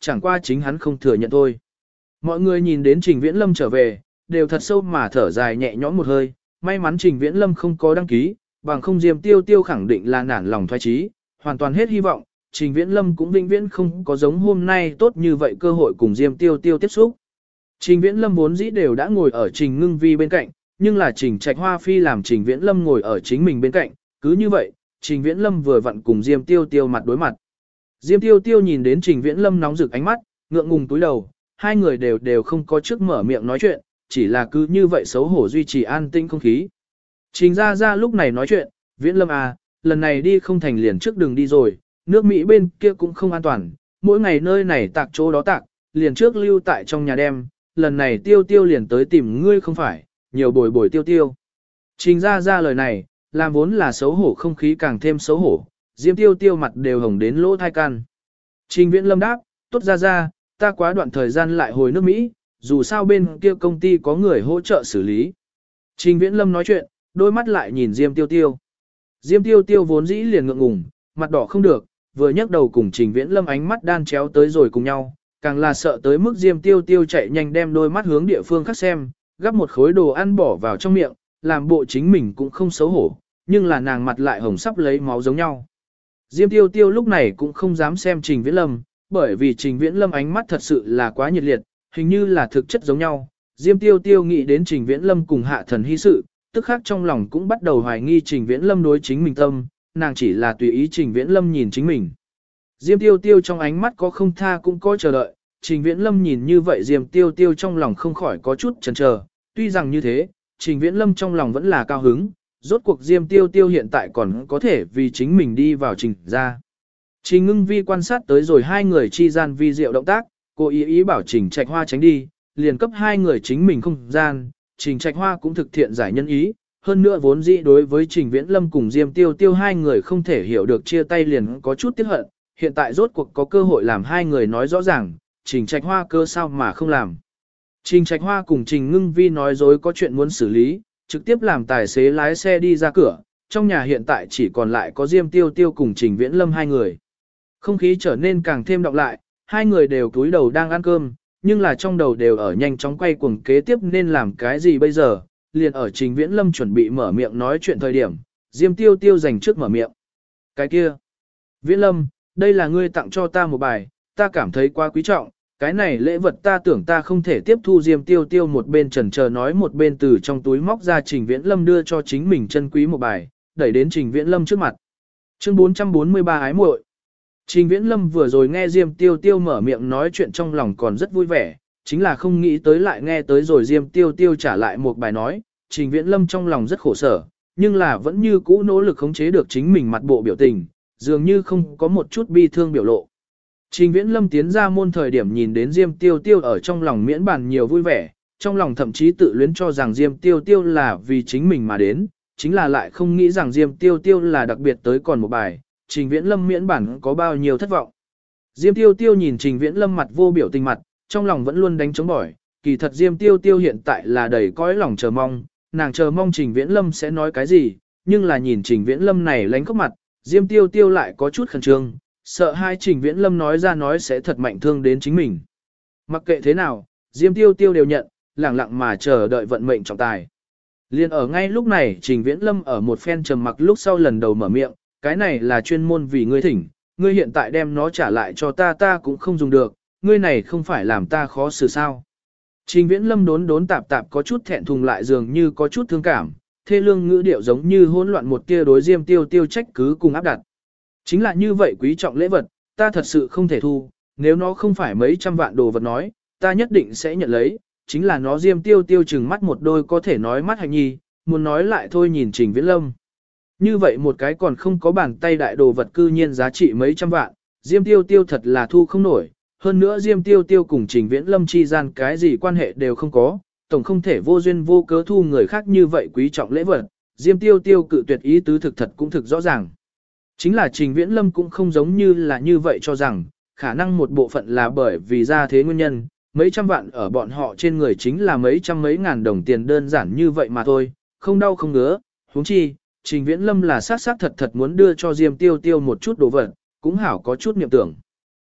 chẳng qua chính hắn không thừa nhận thôi. Mọi người nhìn đến Trình Viễn Lâm trở về, đều thật sâu mà thở dài nhẹ nhõm một hơi, may mắn Trình Viễn Lâm không có đăng ký, bằng không Diêm Tiêu Tiêu khẳng định là nản lòng thoái chí, hoàn toàn hết hy vọng, Trình Viễn Lâm cũng vĩnh viễn không có giống hôm nay tốt như vậy cơ hội cùng Diêm Tiêu Tiêu tiếp xúc. Trình Viễn Lâm vốn dĩ đều đã ngồi ở Trình Ngưng Vi bên cạnh, nhưng là Trình Trạch Hoa phi làm Trình Viễn Lâm ngồi ở chính mình bên cạnh, cứ như vậy, Trình Viễn Lâm vừa vặn cùng Diêm Tiêu Tiêu mặt đối mặt. Diêm Tiêu Tiêu nhìn đến Trình Viễn Lâm nóng rực ánh mắt, ngượng ngùng túi đầu, hai người đều không có trước mở miệng nói chuyện, chỉ là cứ như vậy xấu hổ duy trì an tĩnh không khí. Trình Gia Gia lúc này nói chuyện, Viễn Lâm à, lần này đi không thành liền trước đường đi rồi, nước Mỹ bên kia cũng không an toàn, mỗi ngày nơi này tạc chỗ đó tạc, liền trước lưu tại trong nhà đem, lần này Tiêu Tiêu liền tới tìm ngươi không phải, nhiều bồi bồi Tiêu Tiêu. Trình Gia Gia lời này, làm vốn là xấu hổ không khí càng thêm xấu hổ, Diêm Tiêu Tiêu mặt đều hồng đến lỗ thai can. Trình Viễn Lâm đáp, tốt Gia Gia, ta quá đoạn thời gian lại hồi nước Mỹ, dù sao bên kia công ty có người hỗ trợ xử lý. Trình Viễn Lâm nói chuyện, đôi mắt lại nhìn Diêm Tiêu Tiêu. Diêm Tiêu Tiêu vốn dĩ liền ngượng ngùng, mặt đỏ không được, vừa nhấc đầu cùng Trình Viễn Lâm ánh mắt đan chéo tới rồi cùng nhau, càng là sợ tới mức Diêm Tiêu Tiêu chạy nhanh đem đôi mắt hướng địa phương khác xem, gắp một khối đồ ăn bỏ vào trong miệng, làm bộ chính mình cũng không xấu hổ, nhưng là nàng mặt lại hồng sắp lấy máu giống nhau. Diêm Tiêu Tiêu lúc này cũng không dám xem Trình Viễn Lâm, bởi vì Trình Viễn Lâm ánh mắt thật sự là quá nhiệt liệt, hình như là thực chất giống nhau. Diêm Tiêu Tiêu nghĩ đến Trình Viễn Lâm cùng Hạ Thần hy sự, tức khác trong lòng cũng bắt đầu hoài nghi Trình Viễn Lâm đối chính mình tâm, nàng chỉ là tùy ý Trình Viễn Lâm nhìn chính mình. Diêm Tiêu Tiêu trong ánh mắt có không tha cũng có chờ đợi, Trình Viễn Lâm nhìn như vậy Diêm Tiêu Tiêu trong lòng không khỏi có chút chần chờ, tuy rằng như thế, Trình Viễn Lâm trong lòng vẫn là cao hứng, rốt cuộc Diêm Tiêu Tiêu hiện tại còn có thể vì chính mình đi vào Trình ra. Trình Ngưng Vi quan sát tới rồi hai người chi gian vi diệu động tác, cô ý bảo Trình Trạch Hoa tránh đi, liền cấp hai người chính mình không gian, Trình Trạch Hoa cũng thực thiện giải nhân ý, hơn nữa vốn dĩ đối với Trình Viễn Lâm cùng Diêm Tiêu Tiêu hai người không thể hiểu được chia tay liền có chút tiếc hận, hiện tại rốt cuộc có cơ hội làm hai người nói rõ ràng, Trình Trạch Hoa cơ sao mà không làm. Trình Trạch Hoa cùng Trình Ngưng Vi nói dối có chuyện muốn xử lý, trực tiếp làm tài xế lái xe đi ra cửa, trong nhà hiện tại chỉ còn lại có Diêm Tiêu Tiêu cùng Trình Viễn Lâm hai người. Không khí trở nên càng thêm đọng lại, hai người đều cúi đầu đang ăn cơm, nhưng là trong đầu đều ở nhanh chóng quay cuồng kế tiếp nên làm cái gì bây giờ, liền ở Trình Viễn Lâm chuẩn bị mở miệng nói chuyện thời điểm, Diêm Tiêu Tiêu dành trước mở miệng. Cái kia, Viễn Lâm, đây là ngươi tặng cho ta một bài, ta cảm thấy quá quý trọng, cái này lễ vật ta tưởng ta không thể tiếp thu. Diêm Tiêu Tiêu một bên chần chờ nói một bên từ trong túi móc ra Trình Viễn Lâm đưa cho chính mình chân quý một bài, đẩy đến Trình Viễn Lâm trước mặt. Chương 443 ái muội. Trình Viễn Lâm vừa rồi nghe Diêm Tiêu Tiêu mở miệng nói chuyện trong lòng còn rất vui vẻ, chính là không nghĩ tới lại nghe tới rồi Diêm Tiêu Tiêu trả lại một bài nói, Trình Viễn Lâm trong lòng rất khổ sở, nhưng là vẫn như cũ nỗ lực khống chế được chính mình mặt bộ biểu tình, dường như không có một chút bi thương biểu lộ. Trình Viễn Lâm tiến ra môn thời điểm nhìn đến Diêm Tiêu Tiêu ở trong lòng miễn bàn nhiều vui vẻ, trong lòng thậm chí tự luyến cho rằng Diêm Tiêu Tiêu là vì chính mình mà đến, chính là lại không nghĩ rằng Diêm Tiêu Tiêu là đặc biệt tới còn một bài, Trình Viễn Lâm miễn bản có bao nhiêu thất vọng. Diêm Tiêu Tiêu nhìn Trình Viễn Lâm mặt vô biểu tình mặt, trong lòng vẫn luôn đánh chống bỏi, kỳ thật Diêm Tiêu Tiêu hiện tại là đầy cõi lòng chờ mong, nàng chờ mong Trình Viễn Lâm sẽ nói cái gì, nhưng là nhìn Trình Viễn Lâm này lánh khóc mặt, Diêm Tiêu Tiêu lại có chút khẩn trương, sợ hai Trình Viễn Lâm nói ra nói sẽ thật mạnh thương đến chính mình. Mặc kệ thế nào, Diêm Tiêu Tiêu đều nhận, lặng lặng mà chờ đợi vận mệnh trọng tài. Liên ở ngay lúc này Trình Viễn Lâm ở một phen trầm mặc lúc sau lần đầu mở miệng, cái này là chuyên môn vì ngươi thỉnh, ngươi hiện tại đem nó trả lại cho ta cũng không dùng được, ngươi này không phải làm ta khó xử sao. Trình Viễn Lâm đốn tạp tạp có chút thẹn thùng lại dường như có chút thương cảm, thê lương ngữ điệu giống như hỗn loạn một tia đối Diêm Tiêu Tiêu trách cứ cùng áp đặt. Chính là như vậy quý trọng lễ vật, ta thật sự không thể thu, nếu nó không phải mấy trăm vạn đồ vật nói, ta nhất định sẽ nhận lấy, chính là nó. Diêm Tiêu Tiêu chừng mắt một đôi có thể nói mắt hạnh nhi, muốn nói lại thôi nhìn Trình Viễn Lâm. Như vậy một cái còn không có bàn tay đại đồ vật cư nhiên giá trị mấy trăm vạn, Diêm Tiêu Tiêu thật là thu không nổi, hơn nữa Diêm Tiêu Tiêu cùng Trình Viễn Lâm chi gian cái gì quan hệ đều không có, tổng không thể vô duyên vô cớ thu người khác như vậy quý trọng lễ vật, Diêm Tiêu Tiêu cự tuyệt ý tứ thực thật cũng thực rõ ràng. Chính là Trình Viễn Lâm cũng không giống như là như vậy cho rằng, khả năng một bộ phận là bởi vì ra thế nguyên nhân, mấy trăm vạn ở bọn họ trên người chính là mấy trăm mấy ngàn đồng tiền đơn giản như vậy mà thôi, không đau không ngứa, huống chi, Trình Viễn Lâm là sát thật muốn đưa cho Diêm Tiêu Tiêu một chút đồ vật, cũng hảo có chút niệm tưởng.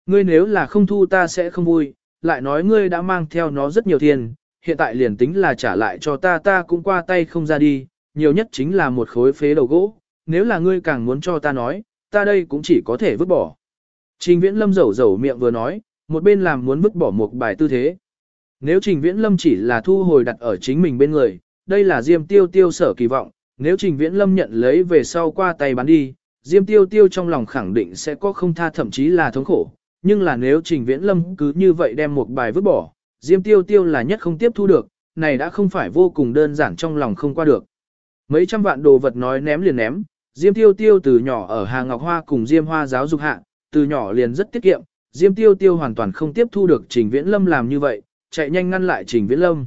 Ngươi nếu là không thu ta sẽ không vui, lại nói ngươi đã mang theo nó rất nhiều tiền, hiện tại liền tính là trả lại cho ta cũng qua tay không ra đi, nhiều nhất chính là một khối phế đầu gỗ, nếu là ngươi càng muốn cho ta nói, ta đây cũng chỉ có thể vứt bỏ. Trình Viễn Lâm rầu rầu miệng vừa nói, một bên làm muốn vứt bỏ một bài tư thế. Nếu Trình Viễn Lâm chỉ là thu hồi đặt ở chính mình bên người, đây là Diêm Tiêu Tiêu sở kỳ vọng, nếu Trình Viễn Lâm nhận lấy về sau qua tay bán đi, Diêm Tiêu Tiêu trong lòng khẳng định sẽ có không tha thậm chí là thống khổ, nhưng là nếu Trình Viễn Lâm cứ như vậy đem một bài vứt bỏ, Diêm Tiêu Tiêu là nhất không tiếp thu được, này đã không phải vô cùng đơn giản trong lòng không qua được. Mấy trăm vạn đồ vật nói ném liền ném, Diêm Tiêu Tiêu từ nhỏ ở Hà Ngọc Hoa cùng Diêm Hoa giáo dục hạ, từ nhỏ liền rất tiết kiệm, Diêm Tiêu Tiêu hoàn toàn không tiếp thu được Trình Viễn Lâm làm như vậy, chạy nhanh ngăn lại Trình Viễn Lâm.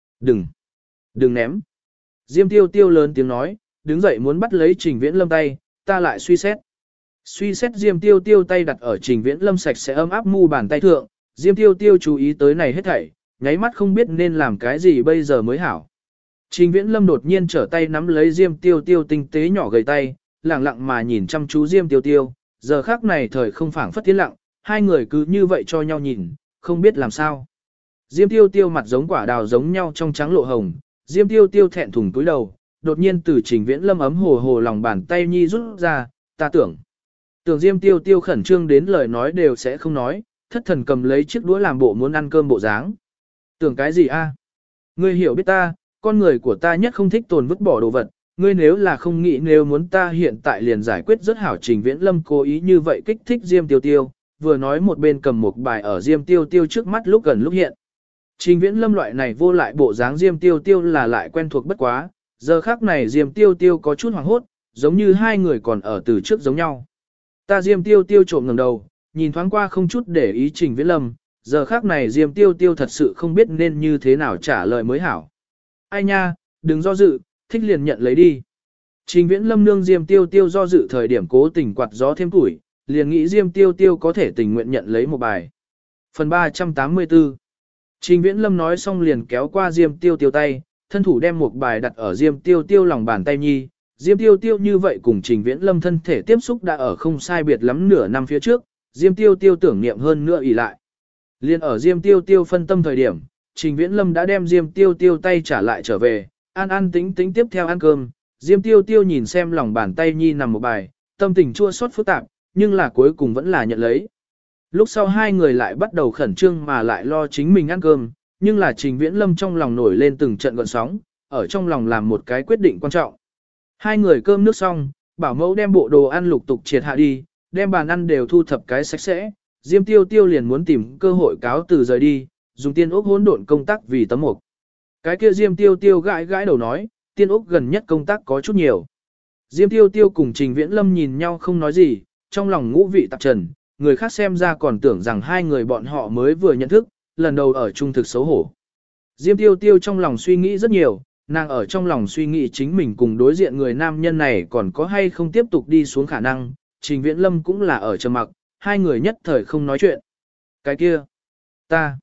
Đừng ném. Diêm Tiêu Tiêu lớn tiếng nói, đứng dậy muốn bắt lấy Trình Viễn Lâm tay, ta lại suy xét. Suy xét Diêm Tiêu Tiêu tay đặt ở Trình Viễn Lâm sạch sẽ ấm áp mu bàn tay thượng, Diêm Tiêu Tiêu chú ý tới này hết thảy, nháy mắt không biết nên làm cái gì bây giờ mới hảo. Trình Viễn Lâm đột nhiên trở tay nắm lấy Diêm Tiêu Tiêu tinh tế nhỏ gầy tay, lặng lặng mà nhìn chăm chú Diêm Tiêu Tiêu, giờ khắc này thời không phảng phất tiến lặng, hai người cứ như vậy cho nhau nhìn, không biết làm sao. Diêm Tiêu Tiêu mặt giống quả đào giống nhau trong trắng lộ hồng, Diêm Tiêu Tiêu thẹn thùng cúi đầu, đột nhiên từ Trình Viễn Lâm ấm hồ hồ lòng bàn tay nhi rút ra, ta tưởng Diêm Tiêu Tiêu khẩn trương đến lời nói đều sẽ không nói, thất thần cầm lấy chiếc đũa làm bộ muốn ăn cơm bộ dáng. Tưởng cái gì a? Ngươi hiểu biết ta, con người của ta nhất không thích tồn vứt bỏ đồ vật, ngươi nếu là không nghĩ nếu muốn ta hiện tại liền giải quyết rất hảo. Trình Viễn Lâm cố ý như vậy kích thích Diêm Tiêu Tiêu, vừa nói một bên cầm một bài ở Diêm Tiêu Tiêu trước mắt lúc gần lúc hiện. Trình Viễn Lâm loại này vô lại bộ dáng Diêm Tiêu Tiêu là lại quen thuộc bất quá, giờ khác này Diêm Tiêu Tiêu có chút hoảng hốt, giống như hai người còn ở từ trước giống nhau. Ta Diêm Tiêu Tiêu trộm ngẩng đầu, nhìn thoáng qua không chút để ý Trình Viễn Lâm, giờ khác này Diêm Tiêu Tiêu thật sự không biết nên như thế nào trả lời mới hảo. Ai nha, đừng do dự, thích liền nhận lấy đi. Trình Viễn Lâm nương Diêm Tiêu Tiêu do dự thời điểm cố tình quạt gió thêm tuổi, liền nghĩ Diêm Tiêu Tiêu có thể tình nguyện nhận lấy một bài. Phần 384. Trình Viễn Lâm nói xong liền kéo qua Diêm Tiêu Tiêu tay, thân thủ đem một bài đặt ở Diêm Tiêu Tiêu lòng bàn tay nhi. Diêm Tiêu Tiêu như vậy cùng Trình Viễn Lâm thân thể tiếp xúc đã ở không sai biệt lắm nửa năm phía trước, Diêm Tiêu Tiêu tưởng niệm hơn nữa ỷ lại. Liên ở Diêm Tiêu Tiêu phân tâm thời điểm, Trình Viễn Lâm đã đem Diêm Tiêu Tiêu tay trả lại trở về, an tính tiếp theo ăn cơm. Diêm Tiêu Tiêu nhìn xem lòng bàn tay nhi nằm một bài, tâm tình chua xót phức tạp, nhưng là cuối cùng vẫn là nhận lấy. Lúc sau hai người lại bắt đầu khẩn trương mà lại lo chính mình ăn cơm, nhưng là Trình Viễn Lâm trong lòng nổi lên từng trận gợn sóng, ở trong lòng làm một cái quyết định quan trọng. Hai người cơm nước xong, bảo mẫu đem bộ đồ ăn lục tục triệt hạ đi, đem bàn ăn đều thu thập cái sạch sẽ, Diêm Tiêu Tiêu liền muốn tìm cơ hội cáo từ rời đi, dùng tiên ốc hỗn độn công tác vì tấm mục. Cái kia Diêm Tiêu Tiêu gãi gãi đầu nói, tiên ốc gần nhất công tác có chút nhiều. Diêm Tiêu Tiêu cùng Trình Viễn Lâm nhìn nhau không nói gì, trong lòng ngũ vị tạp trần, người khác xem ra còn tưởng rằng hai người bọn họ mới vừa nhận thức, lần đầu ở chung thực xấu hổ. Diêm Tiêu Tiêu trong lòng suy nghĩ rất nhiều, nàng ở trong lòng suy nghĩ chính mình cùng đối diện người nam nhân này còn có hay không tiếp tục đi xuống khả năng, Trình Viễn Lâm cũng là ở trầm mặc, hai người nhất thời không nói chuyện. Cái kia, ta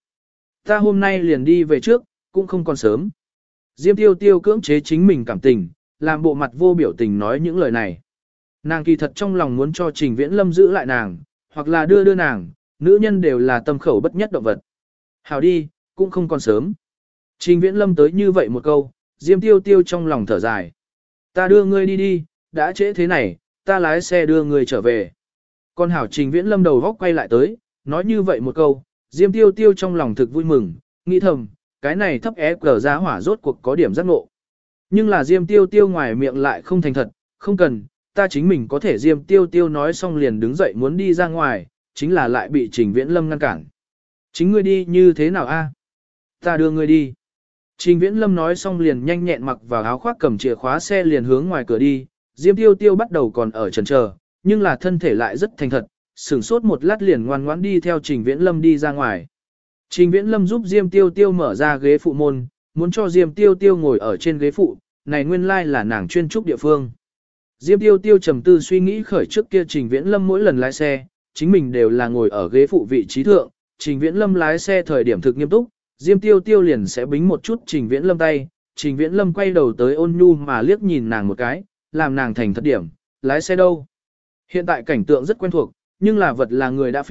hôm nay liền đi về trước, cũng không còn sớm. Diêm Tiêu Tiêu cưỡng chế chính mình cảm tình, làm bộ mặt vô biểu tình nói những lời này. Nàng kỳ thật trong lòng muốn cho Trình Viễn Lâm giữ lại nàng, hoặc là đưa nàng, nữ nhân đều là tâm khẩu bất nhất động vật. Hảo đi, cũng không còn sớm. Trình Viễn Lâm tới như vậy một câu, Diêm Tiêu Tiêu trong lòng thở dài. Ta đưa ngươi đi, đã trễ thế này, ta lái xe đưa ngươi trở về. Con hảo Trình Viễn Lâm đầu góc quay lại tới, nói như vậy một câu, Diêm Tiêu Tiêu trong lòng thực vui mừng, nghĩ thầm, cái này thấp é cờ giá hỏa rốt cuộc có điểm giác ngộ. Nhưng là Diêm Tiêu Tiêu ngoài miệng lại không thành thật, không cần, ta chính mình có thể. Diêm Tiêu Tiêu nói xong liền đứng dậy muốn đi ra ngoài, chính là lại bị Trình Viễn Lâm ngăn cản. Chính ngươi đi như thế nào a? Ta đưa ngươi đi. Trình Viễn Lâm nói xong liền nhanh nhẹn mặc vào áo khoác cầm chìa khóa xe liền hướng ngoài cửa đi, Diêm Tiêu Tiêu bắt đầu còn ở chần chờ, nhưng là thân thể lại rất thành thật, sửng sốt một lát liền ngoan ngoãn đi theo Trình Viễn Lâm đi ra ngoài. Trình Viễn Lâm giúp Diêm Tiêu Tiêu mở ra ghế phụ môn, muốn cho Diêm Tiêu Tiêu ngồi ở trên ghế phụ, này nguyên lai là nàng chuyên trúc địa phương. Diêm Tiêu Tiêu trầm tư suy nghĩ khởi trước kia Trình Viễn Lâm mỗi lần lái xe, chính mình đều là ngồi ở ghế phụ vị trí thượng, Trình Viễn Lâm lái xe thời điểm thực nghiêm túc, Diêm Tiêu Tiêu liền sẽ bính một chút Trình Viễn Lâm tay, Trình Viễn Lâm quay đầu tới ôn nhu mà liếc nhìn nàng một cái, làm nàng thành thật điểm, lái xe đâu. Hiện tại cảnh tượng rất quen thuộc, nhưng là vật là người đã phi,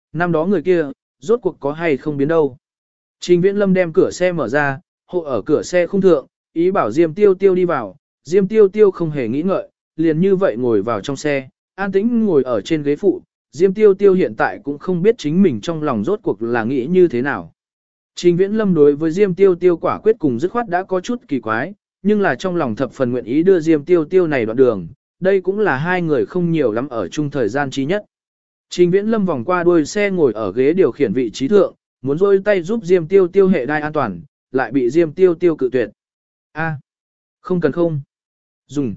năm đó người kia, rốt cuộc có hay không biến đâu. Trình Viễn Lâm đem cửa xe mở ra, hộ ở cửa xe không thượng, ý bảo Diêm Tiêu Tiêu đi vào, Diêm Tiêu Tiêu không hề nghĩ ngợi, liền như vậy ngồi vào trong xe, an tĩnh ngồi ở trên ghế phụ, Diêm Tiêu Tiêu hiện tại cũng không biết chính mình trong lòng rốt cuộc là nghĩ như thế nào. Trình Viễn Lâm đối với Diêm Tiêu Tiêu quả quyết cùng dứt khoát đã có chút kỳ quái, nhưng là trong lòng thập phần nguyện ý đưa Diêm Tiêu Tiêu này đoạn đường, đây cũng là hai người không nhiều lắm ở chung thời gian trí nhất. Trình Viễn Lâm vòng qua đuôi xe ngồi ở ghế điều khiển vị trí thượng, muốn rôi tay giúp Diêm Tiêu Tiêu hệ đai an toàn, lại bị Diêm Tiêu Tiêu cự tuyệt. Không cần không. Dùng,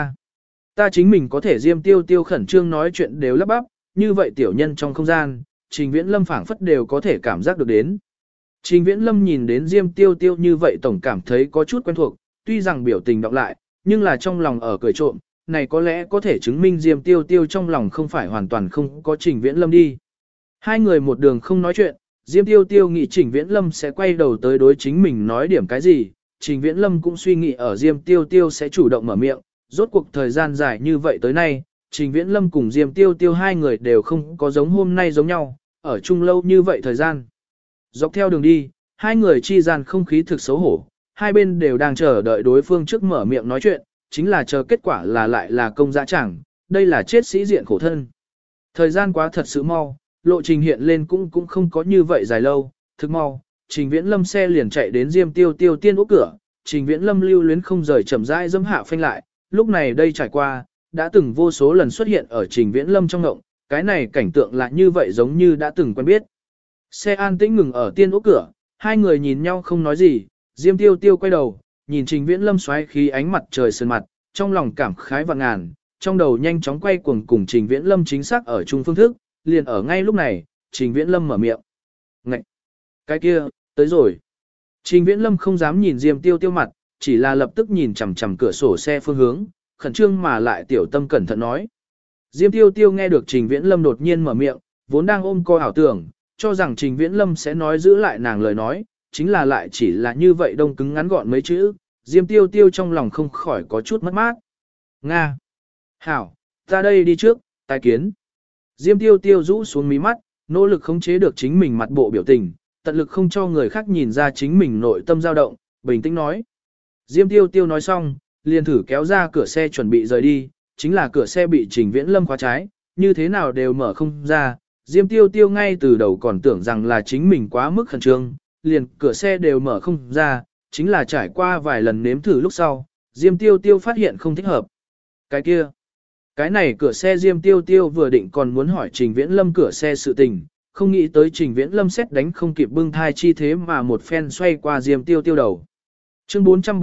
ta chính mình có thể. Diêm Tiêu Tiêu khẩn trương nói chuyện đều lắp bắp, như vậy tiểu nhân trong không gian, Trình Viễn Lâm phảng phất đều có thể cảm giác được đến. Trình Viễn Lâm nhìn đến Diêm Tiêu Tiêu như vậy tổng cảm thấy có chút quen thuộc, tuy rằng biểu tình đọc lại, nhưng là trong lòng ở cười trộm, này có lẽ có thể chứng minh Diêm Tiêu Tiêu trong lòng không phải hoàn toàn không có Trình Viễn Lâm đi. Hai người một đường không nói chuyện, Diêm Tiêu Tiêu nghĩ Trình Viễn Lâm sẽ quay đầu tới đối chính mình nói điểm cái gì, Trình Viễn Lâm cũng suy nghĩ ở Diêm Tiêu Tiêu sẽ chủ động mở miệng, rốt cuộc thời gian dài như vậy tới nay, Trình Viễn Lâm cùng Diêm Tiêu Tiêu hai người đều không có giống hôm nay giống nhau, ở chung lâu như vậy thời gian. Dọc theo đường đi, hai người chi gian không khí thực xấu hổ, hai bên đều đang chờ đợi đối phương trước mở miệng nói chuyện, chính là chờ kết quả là lại là công dã chẳng, đây là chết sĩ diện khổ thân. Thời gian quá thật sự mau, lộ trình hiện lên cũng không có như vậy dài lâu, thực mau, Trình Viễn Lâm xe liền chạy đến Diêm Tiêu Tiêu tiên ốc cửa, Trình Viễn Lâm lưu luyến không rời chậm rãi dẫm hạ phanh lại, lúc này đây trải qua, đã từng vô số lần xuất hiện ở Trình Viễn Lâm trong ngộng, cái này cảnh tượng là như vậy giống như đã từng quen biết. Xe an tĩnh ngừng ở tiên ốc cửa, hai người nhìn nhau không nói gì, Diêm Tiêu Tiêu quay đầu, nhìn Trình Viễn Lâm xoáy khí ánh mặt trời sơn mặt, trong lòng cảm khái vạn ngàn, trong đầu nhanh chóng quay cuồng cùng Trình Viễn Lâm chính xác ở chung phương thức, liền ở ngay lúc này, Trình Viễn Lâm mở miệng. Ngậy! Cái kia, tới rồi. Trình Viễn Lâm không dám nhìn Diêm Tiêu Tiêu mặt, chỉ là lập tức nhìn chằm chằm cửa sổ xe phương hướng, khẩn trương mà lại tiểu tâm cẩn thận nói. Diêm Tiêu Tiêu nghe được Trình Viễn Lâm đột nhiên mở miệng, vốn đang ôm co ảo tưởng, cho rằng Trình Viễn Lâm sẽ nói giữ lại nàng lời nói, chính là lại chỉ là như vậy đông cứng ngắn gọn mấy chữ, Diêm Tiêu Tiêu trong lòng không khỏi có chút mất mát. Nga! Hảo, ta đây đi trước, tái kiến. Diêm Tiêu Tiêu rũ xuống mí mắt, nỗ lực khống chế được chính mình mặt bộ biểu tình, tận lực không cho người khác nhìn ra chính mình nội tâm dao động, bình tĩnh nói. Diêm Tiêu Tiêu nói xong, liền thử kéo ra cửa xe chuẩn bị rời đi, chính là cửa xe bị Trình Viễn Lâm khóa trái, như thế nào đều mở không ra. Diêm Tiêu Tiêu ngay từ đầu còn tưởng rằng là chính mình quá mức khẩn trương, liền cửa xe đều mở không ra, chính là trải qua vài lần nếm thử lúc sau, Diêm Tiêu Tiêu phát hiện không thích hợp. Cái này cửa xe Diêm Tiêu Tiêu vừa định còn muốn hỏi Trình Viễn Lâm cửa xe sự tình, không nghĩ tới Trình Viễn Lâm xét đánh không kịp bưng thai chi thế mà một phen xoay qua Diêm Tiêu Tiêu đầu. Chương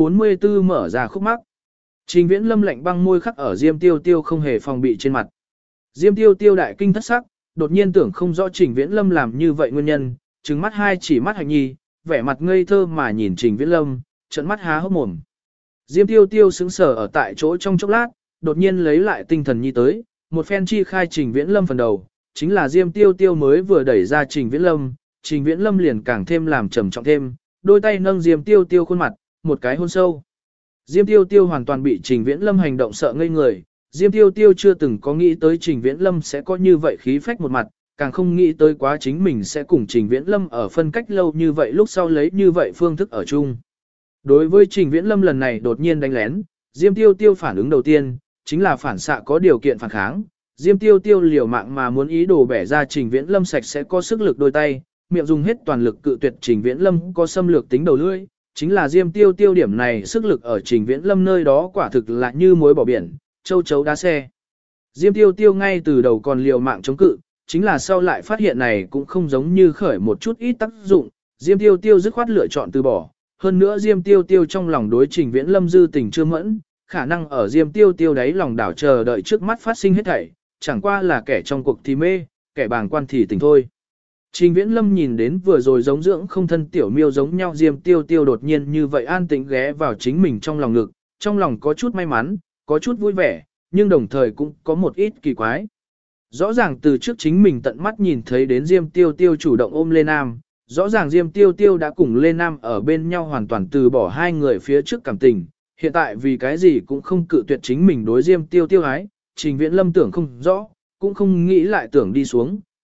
444 mở ra khúc mắc. Trình Viễn Lâm lạnh băng môi khắc ở Diêm Tiêu Tiêu không hề phòng bị trên mặt. Diêm Tiêu Tiêu đại kinh thất sắc, đột nhiên tưởng không rõ Trình Viễn Lâm làm như vậy nguyên nhân, trừng mắt hai chỉ mắt hạnh nhi, vẻ mặt ngây thơ mà nhìn Trình Viễn Lâm, trợn mắt há hốc mồm. Diêm Tiêu Tiêu sững sờ ở tại chỗ trong chốc lát, đột nhiên lấy lại tinh thần nhi tới, một phen chi khai Trình Viễn Lâm phần đầu, chính là Diêm Tiêu Tiêu mới vừa đẩy ra Trình Viễn Lâm liền càng thêm làm trầm trọng thêm, đôi tay nâng Diêm Tiêu Tiêu khuôn mặt, một cái hôn sâu. Diêm Tiêu Tiêu hoàn toàn bị Trình Viễn Lâm hành động sợ ngây người, Diêm Tiêu Tiêu chưa từng có nghĩ tới Trình Viễn Lâm sẽ có như vậy khí phách một mặt, càng không nghĩ tới quá chính mình sẽ cùng Trình Viễn Lâm ở phân cách lâu như vậy lúc sau lấy như vậy phương thức ở chung. Đối với Trình Viễn Lâm lần này đột nhiên đánh lén, Diêm Tiêu Tiêu phản ứng đầu tiên, chính là phản xạ có điều kiện phản kháng. Diêm Tiêu Tiêu liều mạng mà muốn ý đồ bẻ ra Trình Viễn Lâm sạch sẽ có sức lực đôi tay, miệng dùng hết toàn lực cự tuyệt Trình Viễn Lâm có xâm lược tính đầu lưỡi, chính là Diêm Tiêu Tiêu điểm này sức lực ở Trình Viễn Lâm nơi đó quả thực là như muối bỏ biển, châu chấu đá xe. Diêm Tiêu Tiêu ngay từ đầu còn liều mạng chống cự, chính là sau lại phát hiện này cũng không giống như khởi một chút ít tác dụng, Diêm Tiêu Tiêu dứt khoát lựa chọn từ bỏ. Hơn nữa Diêm Tiêu Tiêu trong lòng đối Trình Viễn Lâm dư tình chưa mẫn, khả năng ở Diêm Tiêu Tiêu đáy lòng đảo chờ đợi trước mắt phát sinh hết thảy, chẳng qua là kẻ trong cuộc thì mê, kẻ bàng quan thì tình thôi. Trình Viễn Lâm nhìn đến vừa rồi giống dưỡng không thân tiểu miêu giống nhau Diêm Tiêu Tiêu đột nhiên như vậy an tĩnh ghé vào chính mình trong lòng ngực, trong lòng có chút may mắn, có chút vui vẻ, nhưng đồng thời cũng có một ít kỳ quái. Rõ ràng từ trước chính mình tận mắt nhìn thấy đến Diêm Tiêu Tiêu chủ động ôm Lê Nam, rõ ràng Diêm Tiêu Tiêu đã cùng Lê Nam ở bên nhau hoàn toàn từ bỏ hai người phía trước cảm tình, hiện tại vì cái gì cũng không cự tuyệt chính mình đối Diêm Tiêu Tiêu ái, Trình Viễn Lâm tưởng không rõ, cũng không nghĩ lại tưởng đi xuống,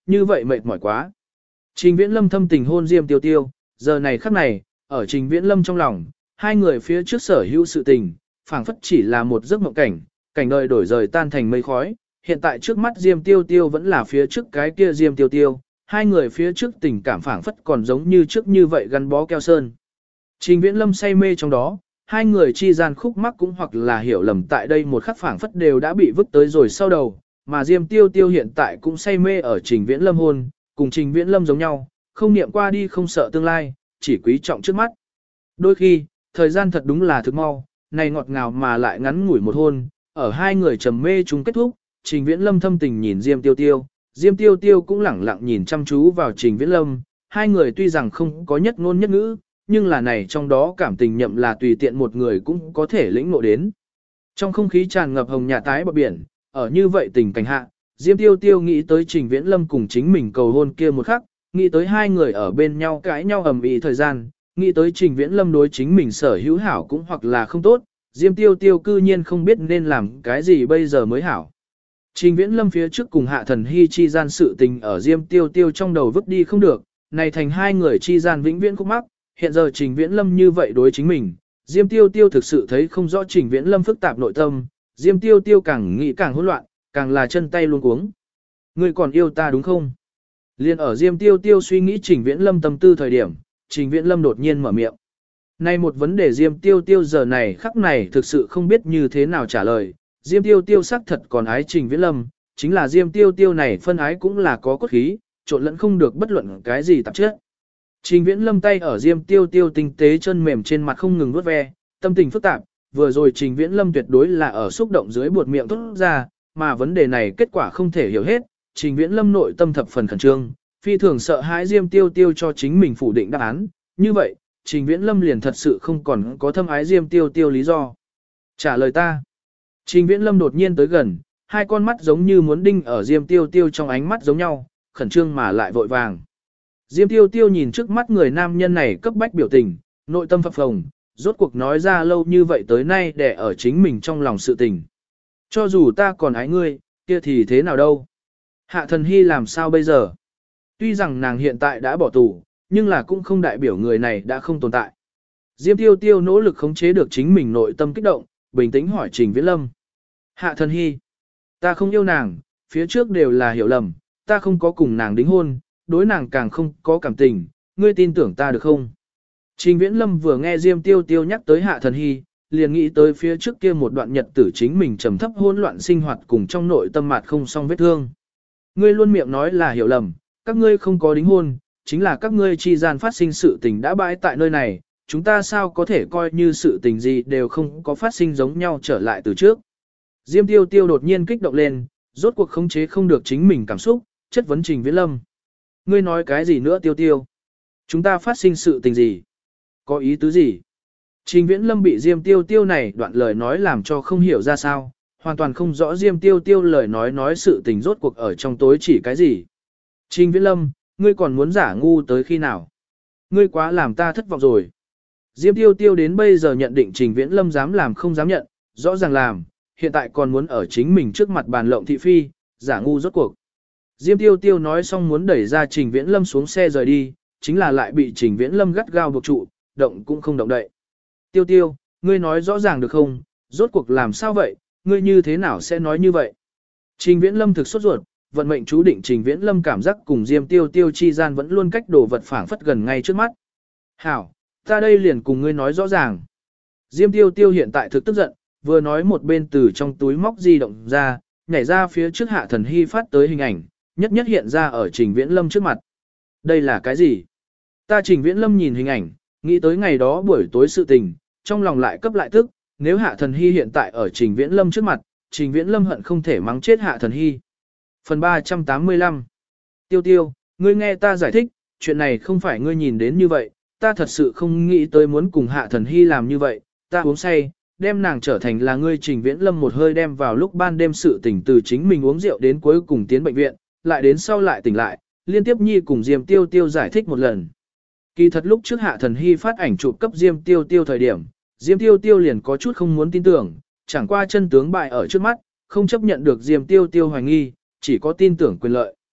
như vậy mệt mỏi quá. Trình Viễn Lâm thâm tình hôn Diêm Tiêu Tiêu, giờ này khắc này, ở Trình Viễn Lâm trong lòng, hai người phía trước sở hữu sự tình, phảng phất chỉ là một giấc mộng cảnh, cảnh đời đổi rời tan thành mây khói, hiện tại trước mắt Diêm Tiêu Tiêu vẫn là phía trước cái kia Diêm Tiêu Tiêu, hai người phía trước tình cảm phảng phất còn giống như trước như vậy gắn bó keo sơn. Trình Viễn Lâm say mê trong đó, hai người chi gian khúc mắc cũng hoặc là hiểu lầm tại đây một khắc phảng phất đều đã bị vứt tới rồi sau đầu, mà Diêm Tiêu Tiêu hiện tại cũng say mê ở Trình Viễn Lâm hôn, cùng Trình Viễn Lâm giống nhau, không niệm qua đi không sợ tương lai, chỉ quý trọng trước mắt. Đôi khi, thời gian thật đúng là thực mau, này ngọt ngào mà lại ngắn ngủi một hôn, ở hai người trầm mê chúng kết thúc, Trình Viễn Lâm thâm tình nhìn Diêm Tiêu Tiêu, Diêm Tiêu Tiêu cũng lẳng lặng nhìn chăm chú vào Trình Viễn Lâm, hai người tuy rằng không có nhất ngôn nhất ngữ, nhưng là này trong đó cảm tình nhậm là tùy tiện một người cũng có thể lĩnh ngộ đến. Trong không khí tràn ngập hồng nhạt tái bờ biển, ở như vậy tình cảnh hạ, Diêm Tiêu Tiêu nghĩ tới Trình Viễn Lâm cùng chính mình cầu hôn kia một khắc, nghĩ tới hai người ở bên nhau cãi nhau ầm ĩ thời gian, nghĩ tới Trình Viễn Lâm đối chính mình sở hữu hảo cũng hoặc là không tốt, Diêm Tiêu Tiêu cư nhiên không biết nên làm cái gì bây giờ mới hảo. Trình Viễn Lâm phía trước cùng Hạ Thần Hy chi gian sự tình ở Diêm Tiêu Tiêu trong đầu vứt đi không được, này thành hai người chi gian vĩnh viễn khúc mắc, hiện giờ Trình Viễn Lâm như vậy đối chính mình, Diêm Tiêu Tiêu thực sự thấy không rõ Trình Viễn Lâm phức tạp nội tâm, Diêm Tiêu Tiêu càng nghĩ càng hỗn loạn, càng là chân tay luống cuống. Ngươi còn yêu ta đúng không? Liên ở Diêm Tiêu Tiêu suy nghĩ Trình Viễn Lâm tâm tư thời điểm, Trình Viễn Lâm đột nhiên mở miệng. Nay một vấn đề Diêm Tiêu Tiêu giờ này khắc này thực sự không biết như thế nào trả lời. Diêm Tiêu Tiêu xác thật còn ái Trình Viễn Lâm, chính là Diêm Tiêu Tiêu này phân ái cũng là có cốt khí, trộn lẫn không được bất luận cái gì tạp chất. Trình Viễn Lâm tay ở Diêm Tiêu Tiêu tinh tế chân mềm trên mặt không ngừng vuốt ve, tâm tình phức tạp, vừa rồi Trình Viễn Lâm tuyệt đối là ở xúc động dưới buột miệng thốt ra, mà vấn đề này kết quả không thể hiểu hết, Trình Viễn Lâm nội tâm thập phần khẩn trương, phi thường sợ hãi Diêm Tiêu Tiêu cho chính mình phủ định đáp án, như vậy, Trình Viễn Lâm liền thật sự không còn có thâm ái Diêm Tiêu Tiêu lý do. Trả lời ta. Trình Viễn Lâm đột nhiên tới gần, hai con mắt giống như muốn đinh ở Diêm Tiêu Tiêu trong ánh mắt giống nhau, khẩn trương mà lại vội vàng. Diêm Tiêu Tiêu nhìn trước mắt người nam nhân này cấp bách biểu tình, nội tâm phập phồng, rốt cuộc nói ra lâu như vậy tới nay để ở chính mình trong lòng sự tình. Cho dù ta còn ái ngươi, kia thì thế nào đâu? Hạ Thần Hy làm sao bây giờ? Tuy rằng nàng hiện tại đã bỏ tù, nhưng là cũng không đại biểu người này đã không tồn tại. Diêm Tiêu Tiêu nỗ lực khống chế được chính mình nội tâm kích động, bình tĩnh hỏi Trình Viễn Lâm. Hạ Thần Hy, ta không yêu nàng, phía trước đều là hiểu lầm, ta không có cùng nàng đính hôn, đối nàng càng không có cảm tình, ngươi tin tưởng ta được không? Trình Viễn Lâm vừa nghe Diêm Tiêu Tiêu nhắc tới Hạ Thần Hy, liền nghĩ tới phía trước kia một đoạn nhật tử chính mình trầm thấp hỗn loạn sinh hoạt cùng trong nội tâm mạt không xong vết thương. Ngươi luôn miệng nói là hiểu lầm, các ngươi không có đính hôn, chính là các ngươi chi gian phát sinh sự tình đã bãi tại nơi này, chúng ta sao có thể coi như sự tình gì đều không có phát sinh giống nhau trở lại từ trước. Diêm Tiêu Tiêu đột nhiên kích động lên, rốt cuộc khống chế không được chính mình cảm xúc, chất vấn Trình Viễn Lâm. Ngươi nói cái gì nữa Tiêu Tiêu? Chúng ta phát sinh sự tình gì? Có ý tứ gì? Trình Viễn Lâm bị Diêm Tiêu Tiêu này đoạn lời nói làm cho không hiểu ra sao, hoàn toàn không rõ Diêm Tiêu Tiêu lời nói sự tình rốt cuộc ở trong tối chỉ cái gì. Trình Viễn Lâm, ngươi còn muốn giả ngu tới khi nào? Ngươi quá làm ta thất vọng rồi. Diêm Tiêu Tiêu đến bây giờ nhận định Trình Viễn Lâm dám làm không dám nhận, rõ ràng làm, hiện tại còn muốn ở chính mình trước mặt bàn lộng thị phi, giả ngu rốt cuộc. Diêm Tiêu Tiêu nói xong muốn đẩy ra Trình Viễn Lâm xuống xe rời đi, chính là lại bị Trình Viễn Lâm gắt gao buộc trụ, động cũng không động đậy. Tiêu Tiêu, ngươi nói rõ ràng được không, rốt cuộc làm sao vậy, ngươi như thế nào sẽ nói như vậy? Trình Viễn Lâm thực sốt ruột, vận mệnh chú định Trình Viễn Lâm cảm giác cùng Diêm Tiêu Tiêu chi gian vẫn luôn cách đổ vật phảng phất gần ngay trước mắt. Hảo, ta đây liền cùng ngươi nói rõ ràng. Diêm Tiêu Tiêu hiện tại thực tức giận, vừa nói một bên từ trong túi móc di động ra, nhảy ra phía trước Hạ Thần Hy phát tới hình ảnh, nhất nhất hiện ra ở Trình Viễn Lâm trước mặt. Đây là cái gì? Ta Trình Viễn Lâm nhìn hình ảnh, nghĩ tới ngày đó buổi tối sự tình, trong lòng lại cấp lại tức, nếu Hạ Thần Hy hiện tại ở Trình Viễn Lâm trước mặt, Trình Viễn Lâm hận không thể mắng chết Hạ Thần Hy. Phần 385 Tiêu Tiêu, ngươi nghe ta giải thích, chuyện này không phải ngươi nhìn đến như vậy, ta thật sự không nghĩ tới muốn cùng Hạ Thần Hy làm như vậy, ta uống say, đem nàng trở thành là ngươi Trình Viễn Lâm một hơi đem vào lúc ban đêm sự tỉnh từ chính mình uống rượu đến cuối cùng tiến bệnh viện, lại đến sau lại tỉnh lại, liên tiếp nhi cùng Diêm Tiêu Tiêu giải thích một lần. Kỳ thật lúc trước Hạ Thần Hy phát ảnh chụp cấp Diêm Tiêu Tiêu thời điểm, Diêm Tiêu Tiêu liền có chút không muốn tin tưởng, chẳng qua chân tướng bại ở trước mắt, không chấp nhận được Diêm Tiêu Tiêu hoài nghi, chỉ có tin tưởng quyền lợi.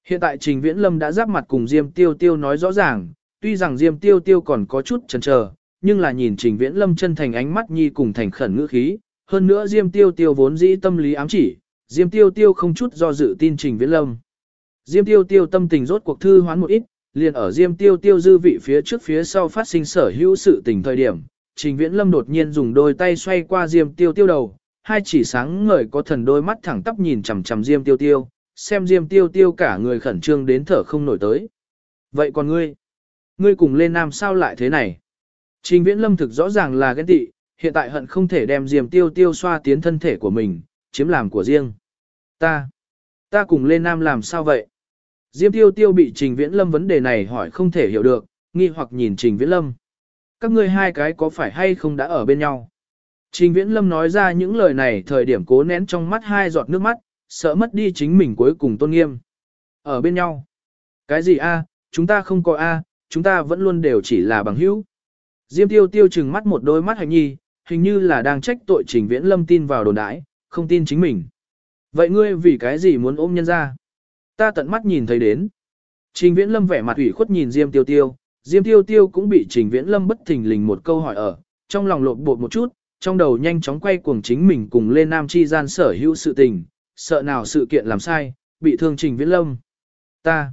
Hiện tại Trình Viễn Lâm đã giáp mặt cùng Diêm Tiêu Tiêu nói rõ ràng, tuy rằng Diêm Tiêu Tiêu còn có chút chần chờ, nhưng là nhìn Trình Viễn Lâm chân thành ánh mắt nhi cùng thành khẩn ngữ khí, hơn nữa Diêm Tiêu Tiêu vốn dĩ tâm lý ám chỉ, Diêm Tiêu Tiêu không chút do dự tin Trình Viễn Lâm. Diêm Tiêu Tiêu tâm tình rốt cuộc thư hoán một ít, liền ở Diêm Tiêu Tiêu dư vị phía trước phía sau phát sinh sở hữu sự tình thời điểm, Trình Viễn Lâm đột nhiên dùng đôi tay xoay qua Diêm Tiêu Tiêu đầu, hai chỉ sáng ngời có thần đôi mắt thẳng tắp nhìn chằm chằm Diêm Tiêu Tiêu, xem Diêm Tiêu Tiêu cả người khẩn trương đến thở không nổi tới. Vậy còn ngươi cùng Lê Nam sao lại thế này? Trình Viễn Lâm thực rõ ràng là ghen tị, hiện tại hận không thể đem Diêm Tiêu Tiêu xoa tiến thân thể của mình, chiếm làm của riêng. Ta cùng Lê Nam làm sao vậy? Diêm Tiêu Tiêu bị Trình Viễn Lâm vấn đề này hỏi không thể hiểu được, nghi hoặc nhìn Trình Viễn Lâm. Các ngươi hai cái có phải hay không đã ở bên nhau? Trình Viễn Lâm nói ra những lời này thời điểm cố nén trong mắt hai giọt nước mắt, sợ mất đi chính mình cuối cùng tôn nghiêm. Ở bên nhau? Cái gì a? Chúng ta không có a, chúng ta vẫn luôn đều chỉ là bằng hữu. Diêm Tiêu Tiêu trừng mắt một đôi mắt hạnh nhi, hình như là đang trách tội Trình Viễn Lâm tin vào đồn đãi, không tin chính mình. Vậy ngươi vì cái gì muốn ôm nhân ra? Ta tận mắt nhìn thấy đến. Trình Viễn Lâm vẻ mặt ủy khuất nhìn Diêm Tiêu Tiêu, Diêm Tiêu Tiêu cũng bị Trình Viễn Lâm bất thình lình một câu hỏi ở, trong lòng lộn bột một chút, trong đầu nhanh chóng quay cuồng chính mình cùng Lê Nam chi gian sở hữu sự tình, sợ nào sự kiện làm sai, bị thương Trình Viễn Lâm. Ta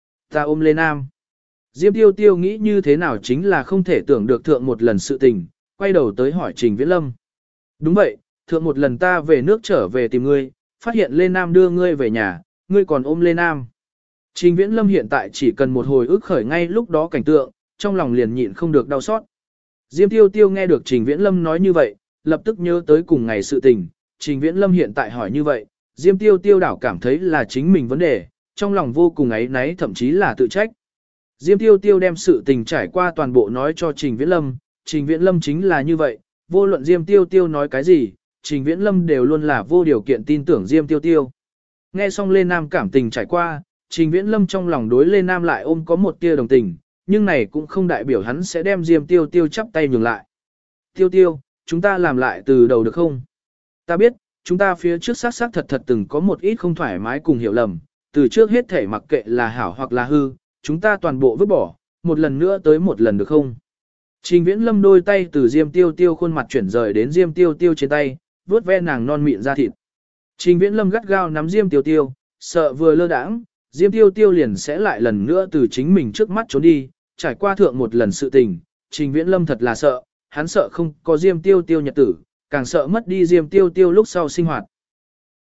ôm Lê Nam. Diêm Tiêu Tiêu nghĩ như thế nào chính là không thể tưởng được thượng một lần sự tình, quay đầu tới hỏi Trình Viễn Lâm. Đúng vậy, thượng một lần ta về nước trở về tìm ngươi, phát hiện Lê Nam đưa ngươi về nhà, ngươi còn ôm Lê Nam. Trình Viễn Lâm hiện tại chỉ cần một hồi ức khởi ngay lúc đó cảnh tượng, trong lòng liền nhịn không được đau xót. Diêm Tiêu Tiêu nghe được Trình Viễn Lâm nói như vậy, lập tức nhớ tới cùng ngày sự tình, Trình Viễn Lâm hiện tại hỏi như vậy, Diêm Tiêu Tiêu đảo cảm thấy là chính mình vấn đề, trong lòng vô cùng áy náy thậm chí là tự trách. Diêm Tiêu Tiêu đem sự tình trải qua toàn bộ nói cho Trình Viễn Lâm, Trình Viễn Lâm chính là như vậy, vô luận Diêm Tiêu Tiêu nói cái gì, Trình Viễn Lâm đều luôn là vô điều kiện tin tưởng Diêm Tiêu Tiêu. Nghe xong Lê Nam cảm tình trải qua, Trình Viễn Lâm trong lòng đối Lê Nam lại ôm có một tia đồng tình, nhưng này cũng không đại biểu hắn sẽ đem Diêm Tiêu Tiêu chắp tay nhường lại. Tiêu Tiêu, chúng ta làm lại từ đầu được không? Ta biết, chúng ta phía trước xác thật từng có một ít không thoải mái cùng hiểu lầm, từ trước hết thể mặc kệ là hảo hoặc là hư, chúng ta toàn bộ vứt bỏ, một lần nữa tới một lần được không? Trình Viễn Lâm đôi tay từ Diêm Tiêu Tiêu khuôn mặt chuyển rời đến Diêm Tiêu Tiêu trên tay, vuốt ve nàng non mịn da thịt. Trình Viễn Lâm gắt gao nắm Diêm Tiêu Tiêu, sợ vừa lơ đãng, Diêm Tiêu Tiêu liền sẽ lại lần nữa từ chính mình trước mắt trốn đi, trải qua thượng một lần sự tình, Trình Viễn Lâm thật là sợ, hắn sợ không có Diêm Tiêu Tiêu nhật tử, càng sợ mất đi Diêm Tiêu Tiêu lúc sau sinh hoạt.